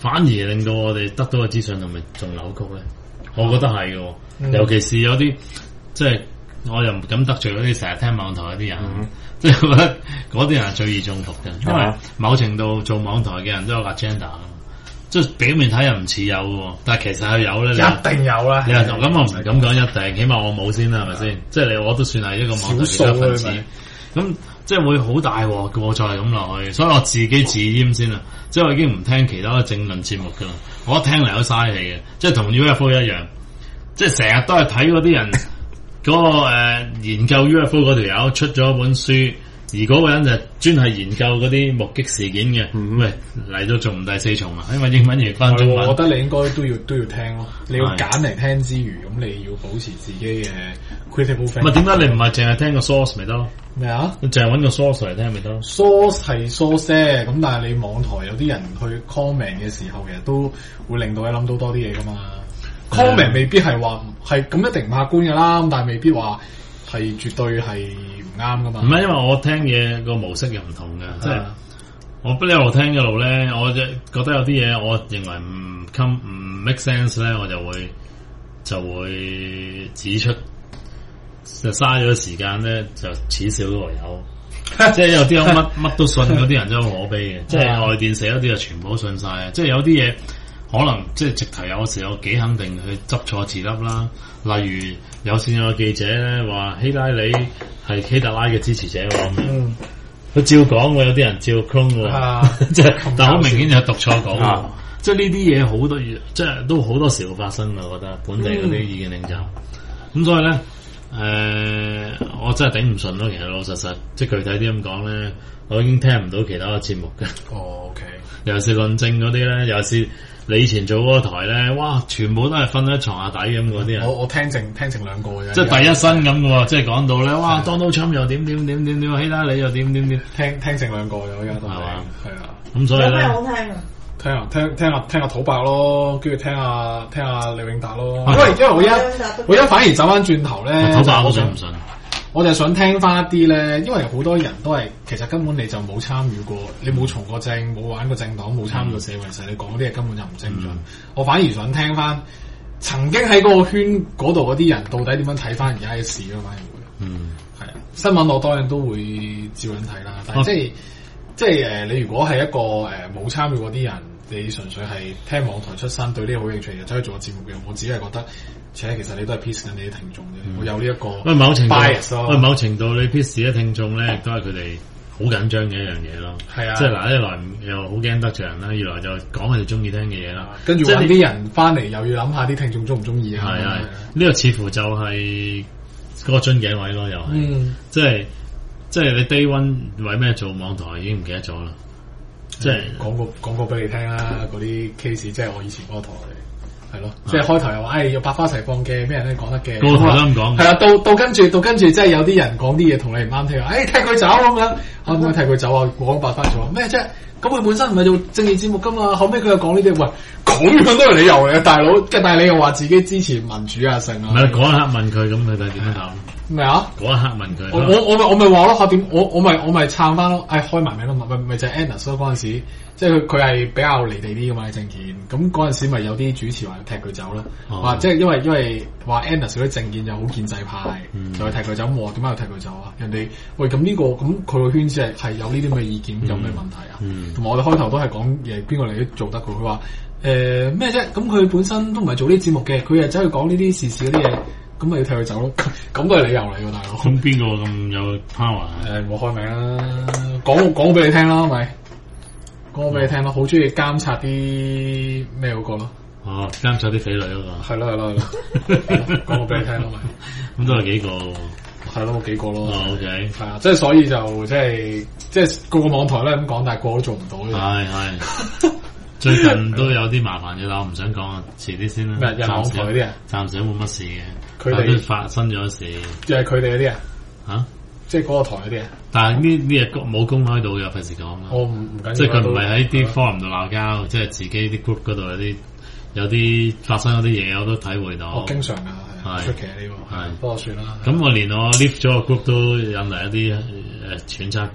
Speaker 1: 反而令到我哋得到嘅資訊係咪仲扭曲咧？我覺得係嘅，嗯、尤其是有啲即係我又唔敢得罪嗰啲成日聽網台嗰啲人，嗯、即係覺得嗰啲人係最易中毒嘅，嗯、因為某程度做網台嘅人都有 agenda。即係表面睇又唔似有嘅，但係其實係有咧。
Speaker 2: 一定有啦。
Speaker 1: 你話咁我唔係咁講一定，起碼我冇先啦，係咪先？即係你我都算係一個網台嘅一分子。咁即係會好大鑊嘅，再係咁落去，所以我自己自閹先啦。即係我已經唔聽其他政論節目㗎啦。我一聽嚟都嘥氣嘅，即係同 U F O 一樣，即係成日都係睇嗰啲人嗰、嗰個、呃、研究 U F O 嗰條友出咗本書。而嗰個人就專係研究嗰啲目擊事件嘅，喂嚟到仲唔第四重啊？因為英文譯翻中文，
Speaker 2: 我覺得你應該都要都要聽咯。你要揀嚟聽之餘，咁你要保持自己嘅 critical thinking。
Speaker 1: 唔係點解你唔係淨係聽個 source 咪得咯？
Speaker 2: 咩啊？
Speaker 1: 你淨係揾個 source 嚟聽咪得咯
Speaker 2: ？source 係 source 啫，咁但係你網台有啲人去 comment 嘅時候，其實都會令到你諗到多啲嘢噶嘛。嗯、comment 未必係話係咁一定唔客觀噶啦，咁但係未必話係絕對係。唔啱噶嘛？唔係，
Speaker 1: 因為我聽嘢個模式又唔同嘅，即係我不一路聽一路咧，我就覺得有啲嘢我認為唔 come 唔 make sense 咧，我就會就會指出，就嘥咗時間咧，就恥笑嗰個友。即係有啲乜乜都信嗰啲人真係好可悲嘅，即係外電寫嗰啲就全部都信晒。即係有啲嘢可能即係直頭有時有幾肯定去執錯字粒啦，例如有線有個記者咧話希拉里係希特拉嘅支持者喎，佢、嗯、照講喎，有啲人照 clone 喎，即係但好明顯就讀錯講喎，啊、即係呢啲嘢好多，即係都好多時會發生嘅，我覺得本地嗰啲意見領袖，咁、嗯、所以咧，誒、呃，我真係頂唔順咯，其實老實實，即係具體啲咁講咧，我已經聽唔到其他嘅節目嘅。
Speaker 2: 哦 OK，
Speaker 1: 尤其是論證嗰啲咧，尤其是。你以前做嗰個台咧，哇，全部都係瞓喺床下底咁嗰啲人。
Speaker 2: 我我聽剩聽剩兩個嘅啫。
Speaker 1: 即係第一身咁嘅喎，即係講到咧，哇 Donald Trump 又點點點點點，希拉里又點點點，聽聽剩兩個嘅，我而家都係。係嘛？係啊。咁所以咧。有咩好聽啊？聽啊，聽聽下聽下土伯咯，跟住聽下聽下李永達咯。因為因為我而家我而家反而走翻轉頭咧， 土伯我信唔信？
Speaker 2: 我就係想聽翻一啲咧，因為好多人都係其實根本你就冇參與過，你冇從過政，冇玩過政黨，冇參與過社會，其實你講嗰啲嘢根本就唔精準。嗯、我反而想聽翻曾經喺嗰個圈嗰度嗰啲人到底點樣睇翻而家嘅事咯，反而會。嗯，係啊，新聞我當然都會照樣睇啦，但係即係、啊、即係誒、呃，你如果係一個誒冇參與過啲人，你純粹係聽網台出身，對呢個好興趣嘅，走去做個節目嘅，我只係覺得。且其實你都係 piss 緊你啲聽眾嘅，嗯、我有呢一個 bias 咯。喂，某程度，
Speaker 1: 喂，某程度你 piss 啲聽眾咧，亦都係佢哋好緊張嘅一樣嘢咯。係啊，即係嗱，一來又好驚得罪人啦，二來就講佢哋中意聽嘅嘢啦。
Speaker 2: 跟住揾啲人翻嚟，又要諗下啲聽眾中唔中意啊。
Speaker 1: 係係，呢個似乎就係嗰個樽頸位咯，又係。嗯。即係即係你 day one 為咩做網台已經唔記得咗啦。即係
Speaker 2: 講過講過俾你聽啦，嗰啲 case 即係我以前嗰個台。係咯，即係開頭又話，誒，要百花齊放嘅，咩人都講得嘅。
Speaker 1: 個台都咁講。
Speaker 2: 係啊，到到跟住，到跟住，即係有啲人講啲嘢同你唔啱聽，誒、哎，踢佢走咁樣，可唔可以踢佢走啊？講百花齊放咩啫？咁佢本身唔係做政治節目噶嘛，後尾佢又講呢啲，喂，咁樣都係理由嚟嘅，大佬。即係但係你又話自己支持民主啊，成啊。
Speaker 1: 唔係嗰一刻問佢，咁佢哋點樣答？
Speaker 2: 咩啊？
Speaker 1: 嗰一刻問佢。
Speaker 2: 我我我咪我咪話咯，嚇點？我我咪我咪撐翻咯，誒，開埋名咯，咪咪就係 Anus 咯，嗰陣時。即係佢佢係比較離地啲噶嘛啲政見，咁嗰陣時咪有啲主持話踢佢走咯，話、哦、即係因為因為話 Anna 嗰啲政見就好建制派，嗯、就去踢佢走。我話點解要踢佢走啊？人哋喂咁呢、呢個咁佢個圈子係係有呢啲咁嘅意見，嗯、有咩問題啊？同埋、嗯、我哋開頭都係講嘢，邊個嚟都做得佢。佢話誒咩啫？咁佢本身都唔係做呢啲節目嘅，佢又走去講呢啲時事嗰啲嘢，咁咪要踢佢走咯？咁都係理由嚟㗎，大佬。
Speaker 1: 咁邊個咁有 power？
Speaker 2: 誒我開名啦，講講俾你聽啦，咪。講俾你聽咯，好中意監察啲咩嗰個咯。
Speaker 1: 哦，監察啲匪類嗰個。
Speaker 2: 係咯係咯係咯，講個俾你聽咯咪。
Speaker 1: 咁都係幾個。
Speaker 2: 係咯，幾個咯。
Speaker 1: 哦 OK。
Speaker 2: 係啊，即係所以就即係即係個個網台咧咁講，但係個個都做唔到嘅。
Speaker 1: 係係。最近都有啲麻煩嘅啦，我唔想講啊，遲啲先啦。
Speaker 2: 咩？人網台嗰啲啊？
Speaker 1: 暫時都冇乜事嘅。
Speaker 2: 佢哋
Speaker 1: 發生咗事。
Speaker 2: 就係佢哋嗰啲啊？
Speaker 1: 嚇？
Speaker 2: 即係嗰個台嗰啲啊，
Speaker 1: 但係呢呢嘢冇公開到嘅，費事講啦。
Speaker 2: 我唔唔緊要，
Speaker 1: 即係佢唔係喺啲 forum 度鬧交，即係自己啲 group 嗰度有啲有啲發生嗰啲嘢，我都體會到。
Speaker 2: 我經常啊，係出奇呢個，係不過算啦。
Speaker 1: 咁我連我 lift 咗個 group 都引嚟一啲誒揣測咗。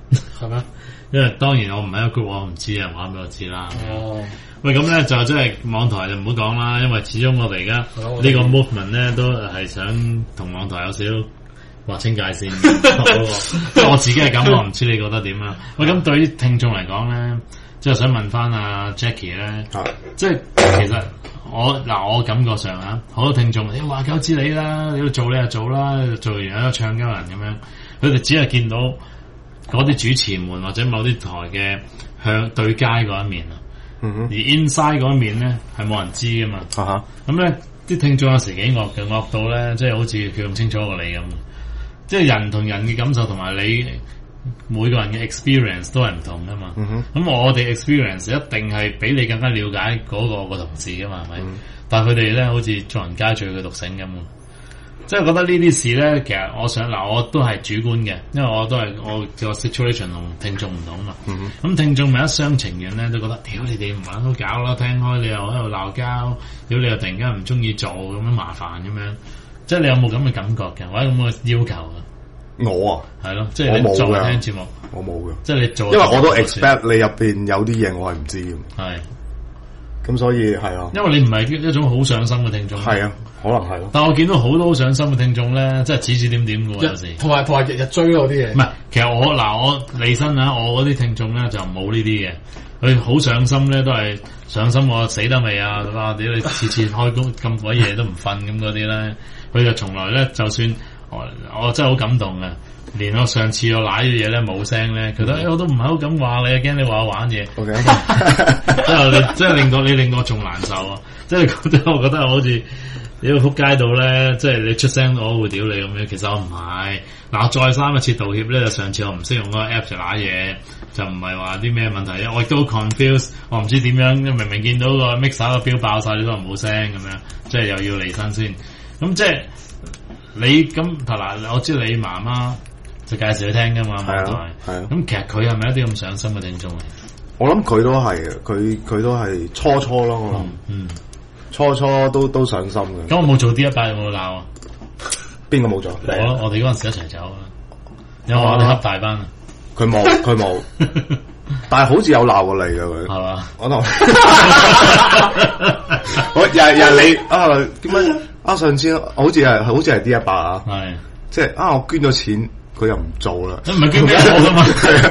Speaker 2: 係咩？
Speaker 1: 因為當然我唔係一個 group，我唔知啊，話俾我知啦。哦，喂，咁咧就真係網台就唔好講啦，因為始終我哋而家呢個 movement 咧都係想同網台有少少劃清界線。我自己係咁，我唔知你覺得點啊？喂，咁對於聽眾嚟講咧，即係想問翻阿 Jackie 咧，即係其實我嗱我感覺上啊，好多聽眾你話鳩知你啦，你要做你就做啦，做完有得唱鳩人咁樣，佢哋只係見到嗰啲主持們或者某啲台嘅向對街嗰一面啊，嗯、哼而 inside 嗰一面咧係冇人知噶嘛。啊咁咧啲聽眾有時幾惡嘅，惡到咧即係好似佢咁清楚過你咁，即係人同人嘅感受同埋你每個人嘅 experience 都係唔同噶嘛。咁、嗯、哼我哋 experience 一定係比你更加了解嗰個個同事噶嘛，係咪？嗯、但係佢哋咧好似做人皆醉佢獨醒咁。即係覺得呢啲事咧，其實我想嗱，我都係主觀嘅，因為我都係我個 situation 同聽眾唔同嘛。咁、嗯、哼聽眾咪一廂情願咧，都覺得屌你哋唔玩都搞啦，聽開你又喺度鬧交，屌你又突然間唔中意做咁樣麻煩咁樣，即係你有冇咁嘅感覺嘅，或者咁嘅要求啊？
Speaker 4: 我啊，
Speaker 1: 係咯，即係你做聽節目，
Speaker 4: 我冇嘅，
Speaker 1: 即係你做，
Speaker 4: 因為我都 expect 你入邊有啲嘢我係唔知嘅。係。咁所以係啊，
Speaker 1: 因為你唔係一種好上心嘅聽眾。
Speaker 4: 係啊，可能係咯。
Speaker 1: 但係我見到好多好上心嘅聽眾咧，即係指指點點嘅喎，有時。
Speaker 2: 同埋同埋日日追嗰啲嘢。
Speaker 1: 唔係，其實我嗱我離身啊，我嗰啲聽眾咧就冇呢啲嘅。佢好上心咧，都係上心我死得未啊？哇！屌你次次開工咁鬼夜都唔瞓咁嗰啲咧，佢就從來咧，就算我我真係好感動嘅。連我上次我瀨嘅嘢咧冇聲咧，佢都、嗯欸、我都唔係好敢話你，驚你話我玩嘢。O K， 即係你，即係令到你令我仲難受啊！即係覺得我覺得我好似你個仆街度咧，即係你出聲我會屌你咁樣。其實我唔係嗱，我再三一次道歉咧，就上次我唔識用嗰個 app 就瀨嘢，就唔係話啲咩問題。我亦都 confuse，我唔知點樣，明明見到個 mixer 個標爆晒，你都唔冇聲咁樣，即係又要離身先。咁即係你咁嗱，我知你媽媽。就介紹佢聽噶嘛，係啊，係啊。咁其實佢係咪一啲咁上心嘅聽眾嚟？
Speaker 4: 我諗佢都係嘅，佢佢都係初初咯，我諗，嗯，初初都都上心嘅。
Speaker 1: 咁我冇做 D 一百有冇鬧啊？
Speaker 4: 邊個冇做？
Speaker 1: 我咯，我哋嗰陣時一齊走啊。有冇我哋恰大班啊？
Speaker 4: 佢冇，佢冇。但係好似有鬧過你嘅佢，
Speaker 1: 係嘛？
Speaker 4: 我同我又又你啊？點解啊？上次好似係好似係 D 一百啊？係，即係啊！我捐咗錢。佢又唔做啦，
Speaker 1: 唔係捐俾我噶嘛？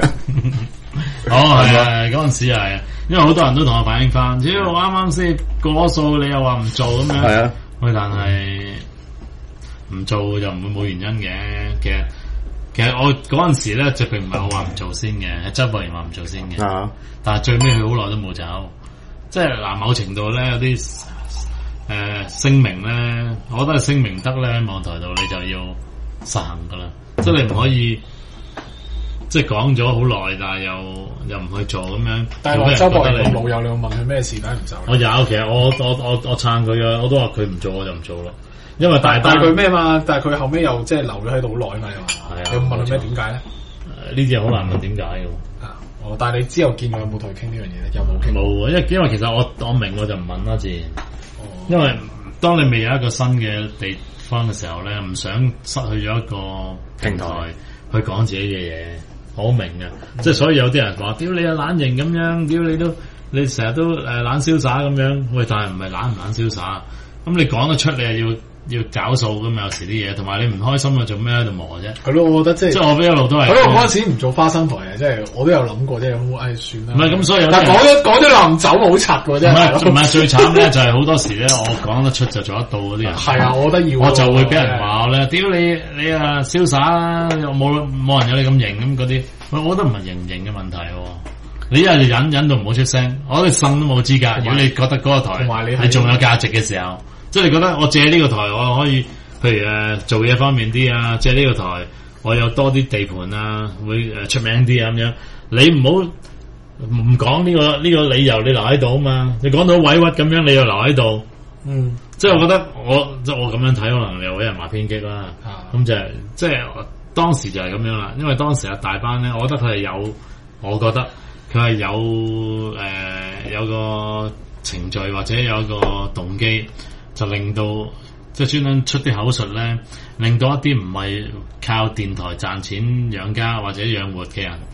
Speaker 1: 哦，係啊，嗰陣時係，因為好多人都同我反映翻，只要我啱啱先過數，你又話唔做咁樣，係啊，喂，但係唔做就唔會冇原因嘅。其實其實我嗰陣時咧，就並唔係我話唔做先嘅，係周博賢話唔做先嘅。啊，但係最尾佢好耐都冇走，即係嗱，某程度咧有啲誒、呃、聲明咧，我覺得係聲明得咧，網台度你就要實行噶啦。即係你唔可以，即係講咗好耐，但係又又唔去做咁樣。
Speaker 2: 但係周博仁個老友，你問佢咩事，梗係唔走。
Speaker 1: 我有，其實我我我我撐佢嘅，我都話佢唔做我就唔做咯。因為大
Speaker 2: 但係佢咩嘛？但係佢後尾又即係留咗喺度好耐嘛？又係啊。你問佢咩點解咧？
Speaker 1: 呢啲嘢好難問點解嘅。
Speaker 2: 啊，哦，但係你之後見佢有冇同佢傾呢樣嘢咧？有冇傾？
Speaker 1: 冇啊，因為因為其實我我明我就唔問啦，自然。哦。因為當你未有一個新嘅地方嘅時候咧，唔想失去咗一個平台去講自己嘅嘢，好明嘅。嗯、即係所以有啲人話：屌你啊懶型咁樣，屌你都你成日都誒懶瀟灑咁樣。喂，但係唔係懶唔懶瀟灑？咁你講得出，你係要要找數噶嘛？有時啲嘢，同埋你唔開心啊，做咩喺度磨啫？
Speaker 2: 係咯，我覺得即係即
Speaker 1: 係我一路都係。
Speaker 2: 係咯，我嗰陣時唔做花生台嘅，即係我都有諗過，即係咁，唉，算啦。
Speaker 1: 唔係咁，所以有
Speaker 2: 但係講咗講咗臨走好柒嘅啫。唔
Speaker 1: 係唔係最慘咧，就係好多時咧，我講得出就做得到嗰啲人。
Speaker 2: 係啊，我覺得要。
Speaker 1: 我就會俾人話我咧，屌你你啊瀟灑啦，又冇冇人有你咁型咁嗰啲。喂，我覺得唔係型唔型嘅問題。你一係就忍忍到唔好出聲，我哋呻都冇資格。如果你覺得嗰個台係仲有價值嘅時候，即係你覺得我借呢個台我可以，譬如誒做嘢方面啲啊，借呢個台我有多啲地盤啊，會誒出名啲啊咁樣。你唔好唔講呢個呢個理由，你留喺度啊嘛。你講到委屈咁樣，你又留喺度。嗯，即係我覺得我即係我咁樣睇，可能又俾人話偏激啦。咁、啊、就係即係當時就係咁樣啦。因為當時阿大班咧，我覺得佢係有，我覺得佢係有誒、呃、有個程序或者有個動機。就令到即係專登出啲口述咧，令到一啲唔係靠電台賺錢養家或者養活嘅人，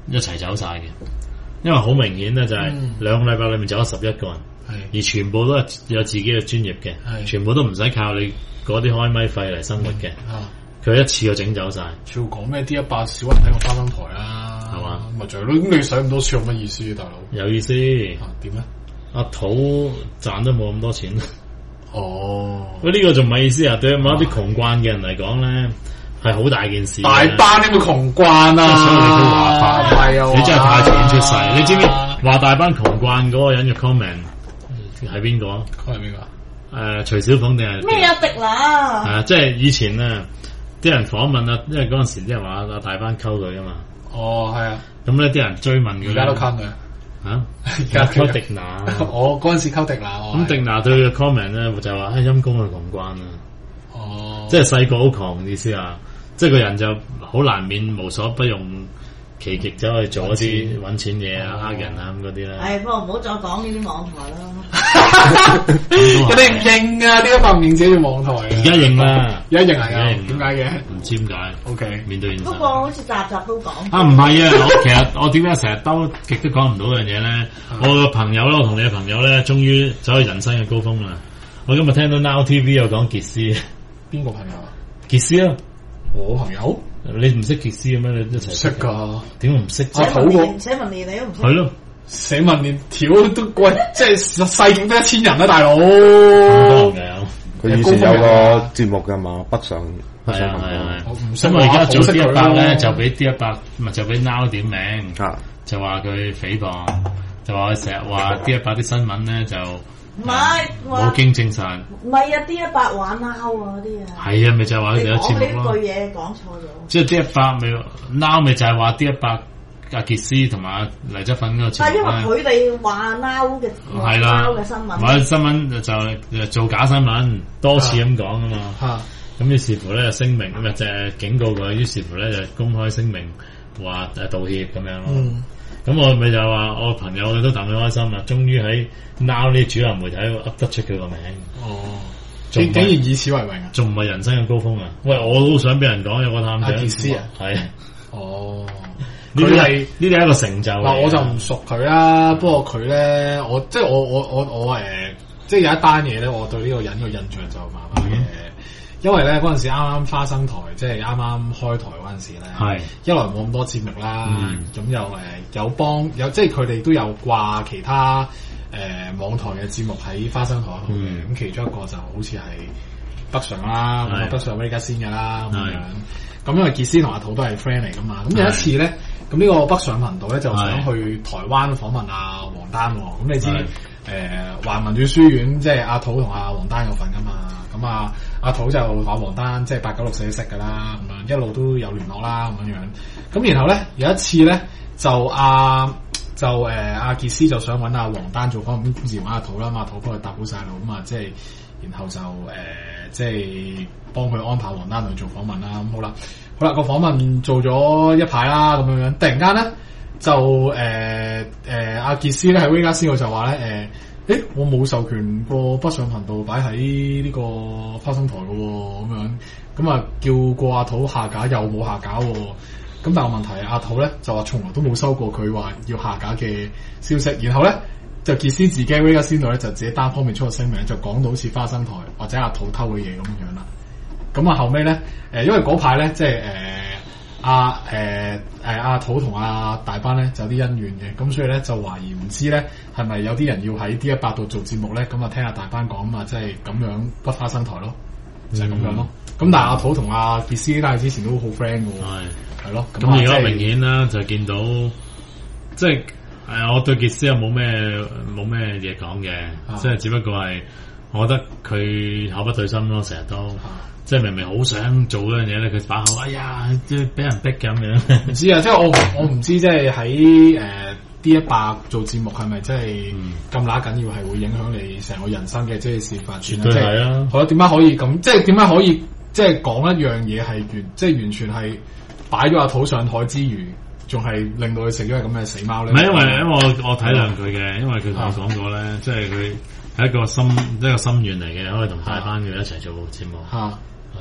Speaker 1: 一齊走晒嘅，因為好明顯咧就係兩個禮拜裏面走咗十一個人，
Speaker 2: 嗯、
Speaker 1: 而全部都係有自己嘅專業嘅，全部都唔使靠你嗰啲開咪費嚟生活嘅，佢、嗯啊、一次就整走晒。
Speaker 2: 仲要講咩 D 一百少人睇個花生台啦，係嘛？咪就係咯，咁你使咁多錢有乜意思，大佬？
Speaker 1: 有意思
Speaker 2: 啊？點咧？
Speaker 1: 阿土賺得冇咁多錢。
Speaker 2: 哦，
Speaker 1: 喂，呢個仲唔係意思啊？對某一啲窮慣嘅人嚟講咧，係好大件事。
Speaker 2: 大班呢個窮慣啊！
Speaker 1: 所以你都話大班，你真係太遲出世。你知唔知話大班窮慣嗰個人嘅 comment 係邊個？
Speaker 2: 佢係邊個？
Speaker 1: 誒，徐小鳳定係
Speaker 3: 咩啊？迪娜。
Speaker 1: 係啊，即係以前啊，啲人訪問啊，因為嗰陣時啲人話阿大班溝佢啊嘛。
Speaker 2: 哦，係啊。
Speaker 1: 咁咧，啲人追問佢。
Speaker 2: 而家都溝佢。
Speaker 1: 吓，而家溝迪娜，
Speaker 2: 我嗰陣時溝迪娜，
Speaker 1: 咁迪娜對佢嘅 comment 咧就話：，唉，陰公啊，窮慣啊，
Speaker 2: 哦，
Speaker 1: 即係細個好窮意思啊，即係個人就好難免無所不用其極走去做一啲揾錢嘢啊、呃人啊咁嗰啲咧。
Speaker 3: 係，不過唔好再講呢啲網台啦。
Speaker 2: 人哋唔認啊，呢個唔認自己做網台。
Speaker 1: 而家認啦，
Speaker 2: 而家認係啊？點解嘅？
Speaker 1: 唔知點解。O K，面對現實。
Speaker 3: 不過好似集集都講。
Speaker 1: 啊，唔係啊，我其實我點解成日兜極都講唔到樣嘢咧？我個朋友咧，我同你嘅朋友咧，終於走去人生嘅高峰啦！我今日聽到 Now T V 有講傑斯，
Speaker 2: 邊個朋友啊？
Speaker 1: 傑斯啊，
Speaker 2: 我朋友。
Speaker 1: 你唔識傑斯嘅咩？你一齊
Speaker 2: 識噶？
Speaker 1: 點會唔識？
Speaker 3: 寫文年，寫文年你都唔識。
Speaker 1: 係咯。
Speaker 2: 寫文年條都貴，即係世境得一千人啦，大佬。
Speaker 1: 咁多人
Speaker 4: 嘅，佢以前有個節目噶嘛，北上。
Speaker 1: 係啊係啊。
Speaker 2: 咁
Speaker 1: 我而家做 D 一百咧，就俾 D 一百，唔係就俾 Now 點名，
Speaker 4: 啊、
Speaker 1: 就話佢誹謗，就話佢成日話 D 一百啲新聞咧就
Speaker 3: 唔係
Speaker 1: 冇經證實。
Speaker 3: 唔係啊，D 一百玩 Now 啊嗰啲啊。
Speaker 1: 係啊，咪就係話佢哋有節目咯。
Speaker 3: 講呢句嘢講錯咗。
Speaker 1: 即係 D 一百咪 Now 咪就係話 D 一百。阿傑斯同埋黎則奮嗰個節目，
Speaker 3: 但係因為佢哋話 Now 嘅
Speaker 1: 係啦
Speaker 3: Now 嘅新聞，
Speaker 1: 或者新聞就做假新聞，多次咁講啊嘛。咁於是乎咧就聲明咁啊，就係警告佢。於是乎咧就公開聲明話誒道歉咁樣咯。咁我咪就話我朋友都戥佢開心啊，終於喺 Now 呢主流媒體噏得出佢個名。
Speaker 2: 哦，竟竟然以此為榮啊！
Speaker 1: 仲唔係人生嘅高峰啊？喂，我都想俾人講有個探長。阿
Speaker 2: 傑斯啊，
Speaker 1: 係。
Speaker 2: 哦。
Speaker 1: 佢係呢啲係一個成就。
Speaker 2: 嗱，我就唔熟佢啦。不過佢咧，我即係我我我我誒，即係有一單嘢咧，我對呢個人嘅印象就麻麻嘅。因為咧嗰陣時啱啱花生台，即係啱啱開台嗰陣時咧，係一來冇咁多節目啦，咁、嗯、又誒有幫有即係佢哋都有掛其他誒、呃、網台嘅節目喺花生台度嘅。咁、嗯、其中一個就好似係北上啦，咁北上威加先嘅啦咁樣。咁因為傑斯同阿土都係 friend 嚟噶嘛，咁有一次咧，咁呢個北上頻道咧就想去台灣訪問阿黃丹，咁你知誒華民主書院即係阿土同阿黃丹有份噶嘛，咁啊阿土就話黃丹即係八九六四都識噶啦，咁樣一路都有聯絡啦咁樣樣，咁然後咧有一次咧就阿就誒阿傑斯就想揾阿黃丹做訪問，咁自然揾阿土啦嘛，阿土幫佢搭好晒路，咁啊即係然後就誒、呃、即係。幫佢安排黃丹去做訪問啦，咁好啦，好啦個訪問做咗一排啦，咁樣樣，突然間咧就誒誒阿傑斯咧喺威加斯，我就話咧誒，誒我冇授權過北上頻道擺喺呢個花生台嘅喎，咁樣，咁啊叫過阿土下架又冇下架喎，咁但係個問題阿土咧就話從來都冇收過佢話要下架嘅消息，然後咧就傑斯自己威加斯度咧就自己單方面出個聲明，就講到好似花生台或者阿土偷嘅嘢咁樣啦。咁啊後尾咧，誒因為嗰排咧，即係誒阿誒誒阿土同阿大班咧就有啲恩怨嘅，咁所以咧就懷疑唔知咧係咪有啲人要喺 D 一百度做節目咧，咁啊聽阿大班講啊嘛，即係咁樣不花生台咯，就係、是、咁樣咯。咁、嗯、但係阿土同阿傑斯咧之前都好 friend 嘅喎，係係咯。
Speaker 1: 咁而家明顯啦，就見到即係誒我對傑斯又冇咩冇咩嘢講嘅，即係、啊、只不過係我覺得佢口不對心咯，成日都。啊即係明明好想做嗰樣嘢咧，佢把口，哎呀，即係俾人逼咁樣。唔知啊，即係我我唔知，即係喺誒 D 一百做節目係咪真係咁乸緊要，係會影響你成個人生嘅即係事發展咧？絕對係啊！好啦，點解可以咁？即係點解可以即係講一樣嘢係完，即係完全係擺咗阿土上台之餘，仲係令到佢成咗係咁嘅死貓咧？唔係因為因為我我體諒佢嘅，因為佢同我講過咧，啊、即係佢係一個心一個心願嚟嘅，可以同大班嘅一齊做節目。嚇、啊！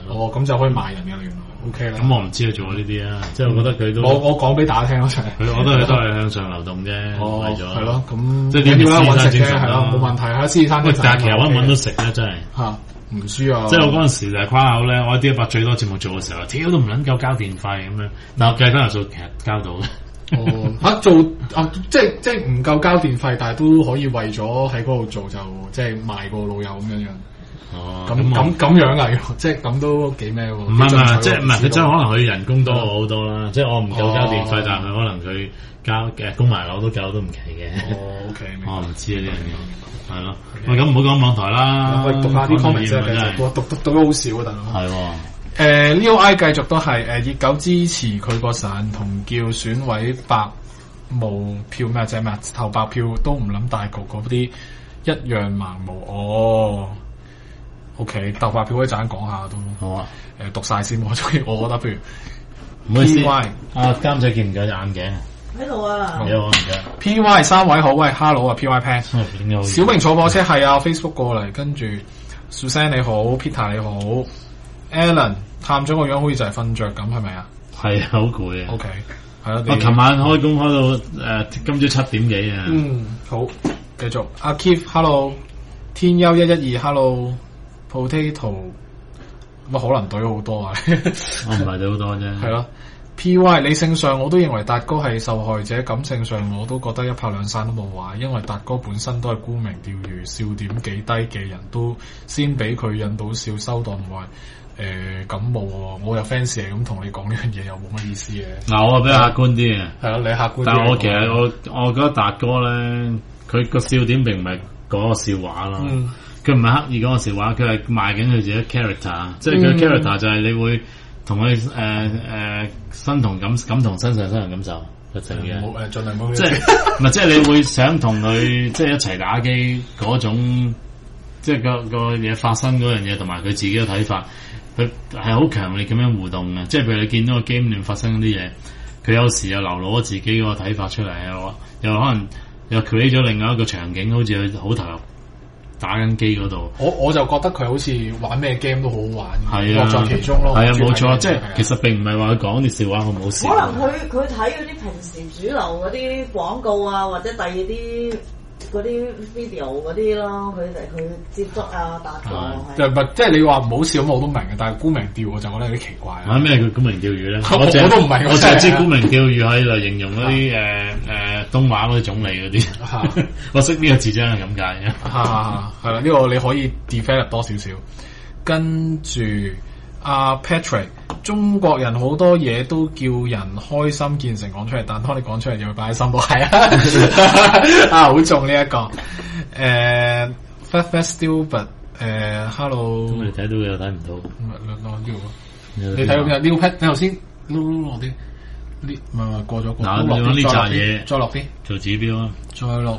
Speaker 2: 哦，咁就可以賣人嘅原來 ，OK 啦。
Speaker 1: 咁我唔知佢做咗呢啲啊，即係我覺得佢都
Speaker 2: 我我講俾大家聽咯，就係
Speaker 1: 佢，我覺得佢都係向上流動啫，為咗
Speaker 2: 係咯，咁
Speaker 1: 即係點
Speaker 2: 要揾食啫，係
Speaker 1: 咯，
Speaker 2: 冇問題啊，獅子山精神。
Speaker 1: 但係其實揾唔揾到食咧，真係
Speaker 2: 嚇唔輸啊！
Speaker 1: 即係我嗰陣時就係誇口咧，我喺 D 一百最多節目做嘅時候，屌都唔撚夠交電費咁樣，但我計翻條數其實交到嘅。
Speaker 2: 哦，嚇做啊，即係即係唔夠交電費，但係都可以為咗喺嗰度做就即係賣個老友咁樣樣。
Speaker 1: 哦，
Speaker 2: 咁咁咁樣啊，即係咁都幾咩喎？
Speaker 1: 唔係唔係，即係唔係佢真係可能佢人工多我好多啦。即係我唔夠交電費，但係可能佢交嘅供埋樓都夠都唔奇嘅。
Speaker 2: 哦，OK，
Speaker 1: 我唔知啊呢樣嘢，係咯。喂，咁唔好講網台啦。
Speaker 2: 喂，讀下啲 comment 先，繼續讀讀讀讀得好少啊，大佬。
Speaker 1: 係喎。
Speaker 2: 誒 Leo I 繼續都係誒熱狗支持佢個神同叫選委白毛票咩啫咩投白票都唔諗大局嗰啲一樣盲目哦。OK， 投白票可以陣講下都
Speaker 1: 好啊。
Speaker 2: 誒讀晒先，我中意，我覺得譬如
Speaker 1: 唔好意思，阿監仔見唔見隻眼鏡？
Speaker 3: 喺度啊！
Speaker 1: 有啊，唔該。
Speaker 2: P Y 三位好，喂 Hello 啊 P Y Pan，小明坐火車係啊 Facebook 過嚟，跟住 Susan 你好 Peter 你好 Alan 探咗個樣好似就係瞓着咁係咪啊？
Speaker 1: 係啊，好攰啊。
Speaker 2: OK，係咯。
Speaker 1: 我琴晚開工開到誒今朝七點幾啊。
Speaker 2: 嗯，好，繼續。阿 Keith Hello， 天優一一二 Hello Potato， 乜可能對好多啊？
Speaker 1: 我唔係對好多啫。
Speaker 2: 係咯。P Y 理性上我都認為達哥係受害者，感性上我都覺得一拍兩散都冇壞，因為達哥本身都係沽名釣譽，笑點幾低嘅人都先俾佢引到笑收檔壞。誒咁冇喎，我有 fans 嚟咁同你講呢樣嘢又冇乜意思嘅。
Speaker 1: 嗱，我比較客觀啲嘅，
Speaker 2: 係咯，你客觀啲。
Speaker 1: 但係我其實我我覺得達哥咧，佢個笑點並唔係講個笑話咯，佢唔係刻意講個笑話，佢係賣緊佢自己 character，即係佢 character 就係你會同佢誒誒身同感感同身受，身同感受嘅情嘅。
Speaker 2: 冇誒，盡量冇。
Speaker 1: 即係唔係即係你會想同佢即係一齊打機嗰種，即係個個嘢發生嗰樣嘢，同埋佢自己嘅睇法。佢係好強烈咁樣互動嘅，即係譬如你見到個 game 裏面發生啲嘢，佢有時又流露咗自己嗰個睇法出嚟，又又可能又 create 咗另外一個場景，好似佢好投入打緊機嗰度。
Speaker 2: 我我就覺得佢好似玩咩 game 都好好玩，
Speaker 1: 係啊，樂在其中咯。係啊，冇錯，即係其實並唔係話佢講啲笑話好唔好笑。
Speaker 3: 可能佢佢睇嗰啲平時主流嗰啲廣告啊，或者第二啲。嗰啲 video 嗰啲咯，佢哋佢接觸啊，達哥
Speaker 2: 就唔係即係你話唔好笑咁，我都明嘅。但係沽名釣我就覺得有啲奇怪啊。
Speaker 1: 咩叫沽名釣魚咧？
Speaker 2: 我我都唔明，
Speaker 1: 我淨係知沽名釣魚喺度形容嗰啲誒誒東華嗰啲總理嗰啲。我識呢個字真係咁解嘅。
Speaker 2: 係啦，呢個你可以 develop 多少少。跟住阿 Patrick， 中國人好多嘢都叫人開心見誠講出嚟，但當你講出嚟就會擺喺心度。係啊，啊好重呢一個。誒 Fat Fat Stupid， 誒 Hello。
Speaker 1: 咁你睇到又睇唔到。
Speaker 2: 你睇到邊啊 ？New Pat， 你頭先撈撈落啲，呢唔係話過咗過。
Speaker 1: 嗱，你揾呢扎嘢，
Speaker 2: 再落啲
Speaker 1: 做指標啊。
Speaker 2: 再落誒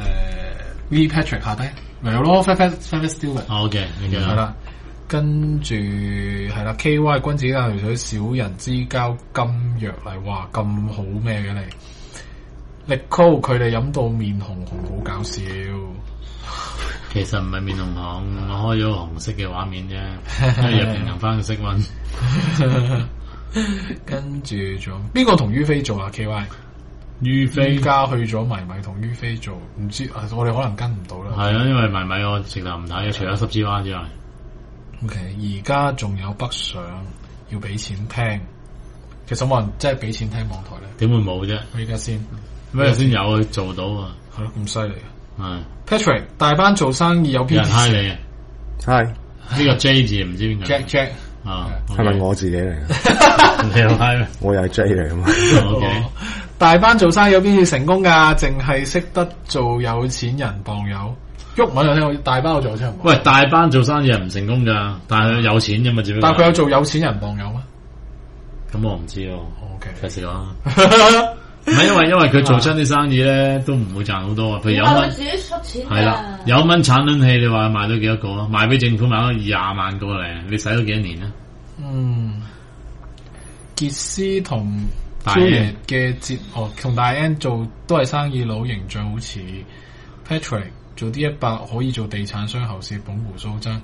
Speaker 2: V Patrick 下低，咪有咯 Fat Fat Fat Fat Stupid。
Speaker 1: 好嘅，
Speaker 2: 係啦。跟住係啦 ，K Y 君子一條水，小人之交金藥嚟，哇咁好咩嘅你？力 call 佢哋飲到面紅紅，好搞笑。
Speaker 1: 其實唔係面紅紅，我開咗個紅色嘅畫面啫，因為入平衡翻個色溫。
Speaker 2: 跟住仲邊個同於飛做啊 ？K Y 於飛家去咗迷迷同於飛做，唔知我哋可能跟唔到啦。
Speaker 1: 係啊，因為迷迷我直頭唔睇，除咗十之蛙之外。
Speaker 2: OK， 而家仲有北上要俾錢聽，其實冇人真係俾錢聽網台咧。
Speaker 1: 點會冇啫？
Speaker 2: 我而家先
Speaker 1: 咩先有做到啊？
Speaker 2: 係咯，咁犀利啊！
Speaker 1: 係
Speaker 2: Patrick 大班做生意有邊人
Speaker 1: hi 你啊？
Speaker 4: 係
Speaker 1: 呢個 J 字唔知邊個
Speaker 2: Jack Jack
Speaker 1: 啊？
Speaker 4: 係咪我自己嚟嘅？
Speaker 1: 你又 hi 咩？
Speaker 4: 我又係 J 嚟噶嘛
Speaker 1: ？OK，
Speaker 2: 大班做生意有邊次成功噶？淨係識得做有錢人傍友。郁文有聽過大班有做有錢人，
Speaker 1: 喂，大班做生意係唔成功噶，但係佢有錢啫嘛，只不過。
Speaker 2: 但係佢有做有錢人傍友咩？
Speaker 1: 咁我唔知喎。
Speaker 2: O K，
Speaker 1: 費事講。唔係因為因為佢做親啲生意咧，都唔會賺好多啊。譬如有蚊，
Speaker 3: 自己出錢。
Speaker 1: 係啦，有蚊產卵器，你話賣到幾多個啊？賣俾政府賣咗廿萬個嚟，你使咗幾多年啊？
Speaker 2: 嗯，傑斯同超爺嘅哲學同大 N 做都係生意佬，形象好似 Patrick。做 D 一百可以做地產商，後市捧胡鬚針，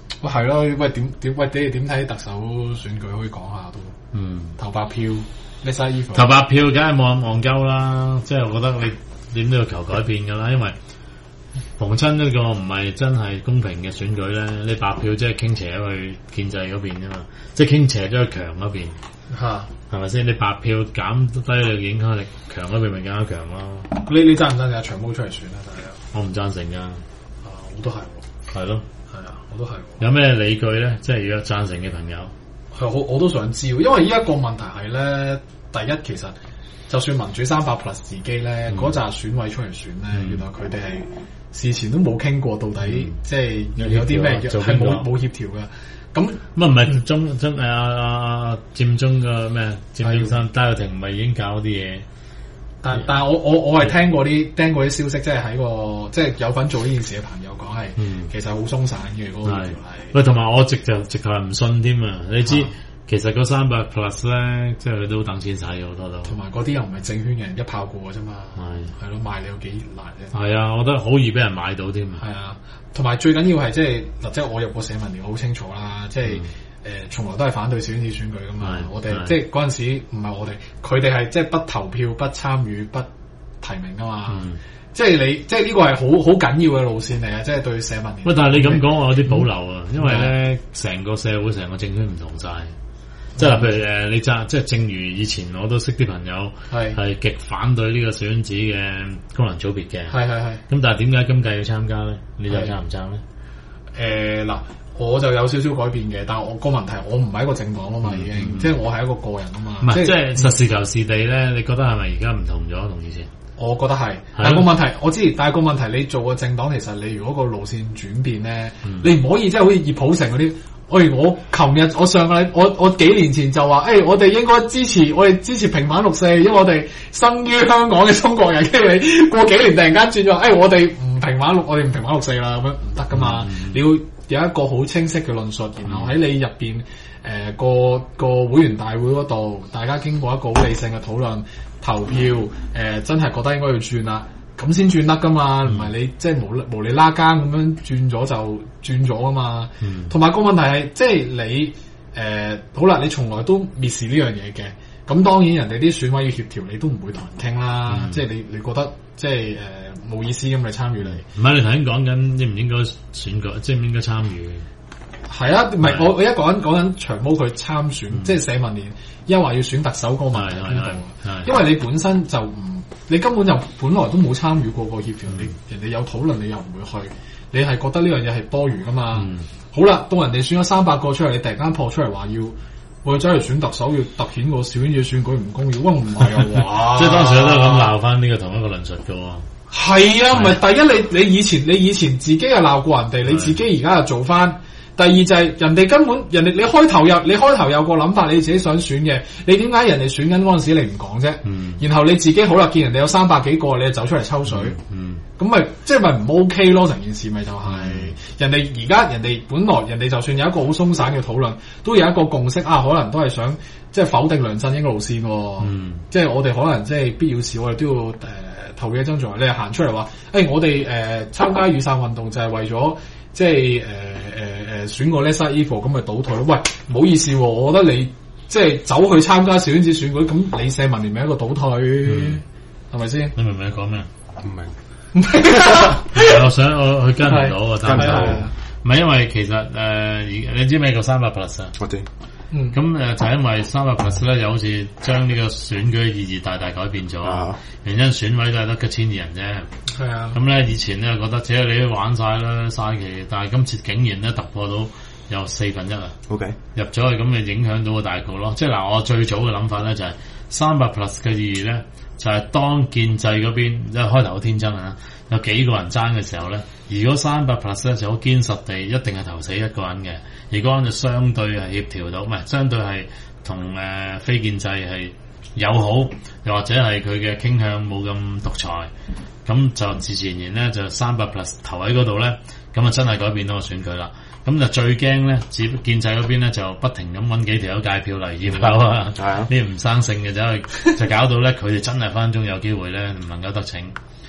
Speaker 2: 喂係咯，喂點點喂你哋點睇特首選舉可以講下都？嗯，投白票，你晒衣服。
Speaker 1: 投白票梗係冇咁戇鳩啦，即係我覺得你點都要求改變噶啦，因為逢親呢個唔係真係公平嘅選舉咧，你白票即係傾斜去建制嗰邊啫嘛，即係傾斜咗去強嗰邊。吓，係咪先？你白票減低你影響力，強嗰邊咪更加強咯。
Speaker 2: 你你贊唔贊成長毛出嚟選啊？大家
Speaker 1: 我唔贊成噶。啊，
Speaker 2: 我都係。
Speaker 1: 係咯。
Speaker 2: 係啊，我都係。
Speaker 1: 有咩理據咧？即係如果贊成嘅朋友，
Speaker 2: 係我我都想知，因為呢一個問題係咧，第一其實就算民主三百 plus 自己咧，嗰紮、嗯、選委出嚟選咧，嗯、原來佢哋係事前都冇傾過，到底、嗯、即係有啲咩係冇冇協調嘅。咁
Speaker 1: 乜唔係中中誒阿佔中嘅咩？佔中三戴耀廷唔係已經搞啲嘢？
Speaker 2: 但但係我我我係聽過啲聽過啲消息，即係喺個即係有份做呢件事嘅朋友講係，嗯、其實好鬆散嘅嗰、嗰個條例。
Speaker 1: 喂，同埋我直就直頭係唔信添啊！你知、啊、其實嗰三百 plus 咧，即係佢都等錢使嘅好多都。同埋嗰啲又唔係政圈嘅人一炮過嘅啫嘛。係係咯，賣你有幾難啫？係啊，我覺得好易俾人買到添啊。係
Speaker 2: 啊。同埋最緊要係即係嗱，即係我入過社民連好清楚啦，即係誒，從、呃、來都係反對小圈子選舉噶嘛。我哋即係嗰陣時唔係我哋，佢哋係即係不投票、不參與、不提名噶嘛。嗯、即係你，即係呢個係好好緊要嘅路線嚟啊！即係對社民連。
Speaker 1: 喂，但係你咁講，我有啲保留啊，嗯、因為咧，成個社會、成個政圈唔同晒。即係譬如誒，你揸即係正如以前我都識啲朋友係係極反對呢個小圈子嘅功能組別嘅，係係係。咁但係點解今屆要參加咧？你就參唔參咧？誒嗱、呃，我就有少少改變嘅，但係我個問題，我唔係一個政黨啊嘛，已經，嗯嗯、即係我係一個個人啊嘛。唔係是，即係實事求是地咧，你覺得係咪而家唔同咗同以前？我覺得係，但係個問題我知，但係個問題你做個政黨，其實你如果個路線轉變咧，嗯、你唔可以即係好似葉普成嗰啲。喂，我琴日我上個禮我我幾年前就話，誒、欸，我哋應該支持我哋支持平反六四，因為我哋生於香港嘅中國人。跟住你過幾年突然間轉咗，誒、欸，我哋唔平反六，我哋唔平反六四啦，咁樣唔得噶嘛。嗯、你要有一個好清晰嘅論述，然後喺你入邊誒個個會員大會嗰度，大家經過一個好理性嘅討論、投票，誒、呃，真係覺得應該要轉啦。咁先轉得噶嘛，唔係、嗯、你即係無無厘拉更咁樣轉咗就轉咗啊嘛。同埋、嗯、個問題係，即係你誒、呃、好啦，你從來都蔑視呢樣嘢嘅。咁當然人哋啲選委要協調，你都唔會同人傾啦。嗯、即係你你覺得即係誒冇意思咁嚟參與你。唔係你頭先講緊應唔應該選舉，即係唔應該參與？係啊，唔係我我一講緊講緊長毛佢參選，嗯、即係社民連，因為話要選特首嗰個問題喺邊度？因為你本身就唔。你根本就本來都冇參與過個協調，你、嗯、人哋有討論，你又唔會去，你係覺得呢樣嘢係多餘噶嘛？嗯、好啦，到人哋選咗三百個出嚟，你突然間撲出嚟話要我走嚟選特首，要突顯個小圈子選舉唔公義，哇唔係啊！哇即係當時都咁鬧翻呢個同一個論述噶喎。係啊，唔係、啊、第一你你以前你以前自己又鬧過人哋，你自己而家又做翻。第二就係人哋根本人哋你開頭有你開頭有個諗法，你自己想選嘅，你點解人哋選緊嗰陣時你唔講啫？嗯、然後你自己好啦，見人哋有三百幾個，你就走出嚟抽水，咁咪即係咪唔 OK 咯？成件事咪就係、是嗯、人哋而家人哋本來人哋就算有一個好鬆散嘅討論，都有一個共識啊，可能都係想即係否定梁振英嘅路線、哦，嗯、即係我哋可能即係必要時我哋都要誒、呃、投嘢爭取，你係行出嚟話，誒、欸、我哋誒參加雨傘運動就係為咗。即係誒誒誒選個 lesser evil 咁咪倒退咯？喂，唔好意思、啊，我覺得你即係走去參加小圈子選舉，咁你社民連咪一個倒退，係咪先？你明唔明講咩？唔明。我想我佢跟唔到啊，跟唔到。唔係因為其實誒，呃、你知咩叫三百 plus 啊？我知。嗯，咁誒就係因為三百 plus 咧，又好似將呢個選舉嘅意義大大改變咗。啊、原因選委都係得個千二人啫。係啊。咁咧以前咧覺得只係你都玩晒啦，嘥氣。但係今次竟然咧突破到有四分一啊。OK。入咗去咁咪影響到個大局咯。即係嗱，我最早嘅諗法咧就係三百 plus 嘅意義咧，就係、是、當建制嗰邊一開頭好天真啊，有幾個人爭嘅時候咧，如果三百 plus 咧就好堅實地一定係投死一個人嘅。而嗰陣就相對係協調到，唔係相對係同誒非建制係友好，又或者係佢嘅傾向冇咁獨裁，咁就自自然然咧就三百 plus 投喺嗰度咧，咁啊真係改變到個選舉啦。咁就最驚咧，只建制嗰邊咧就不停咁揾幾條友界票嚟驗樓啊，呢啲唔生性嘅走去，就搞到咧佢哋真係分分鐘有機會咧唔能夠得逞。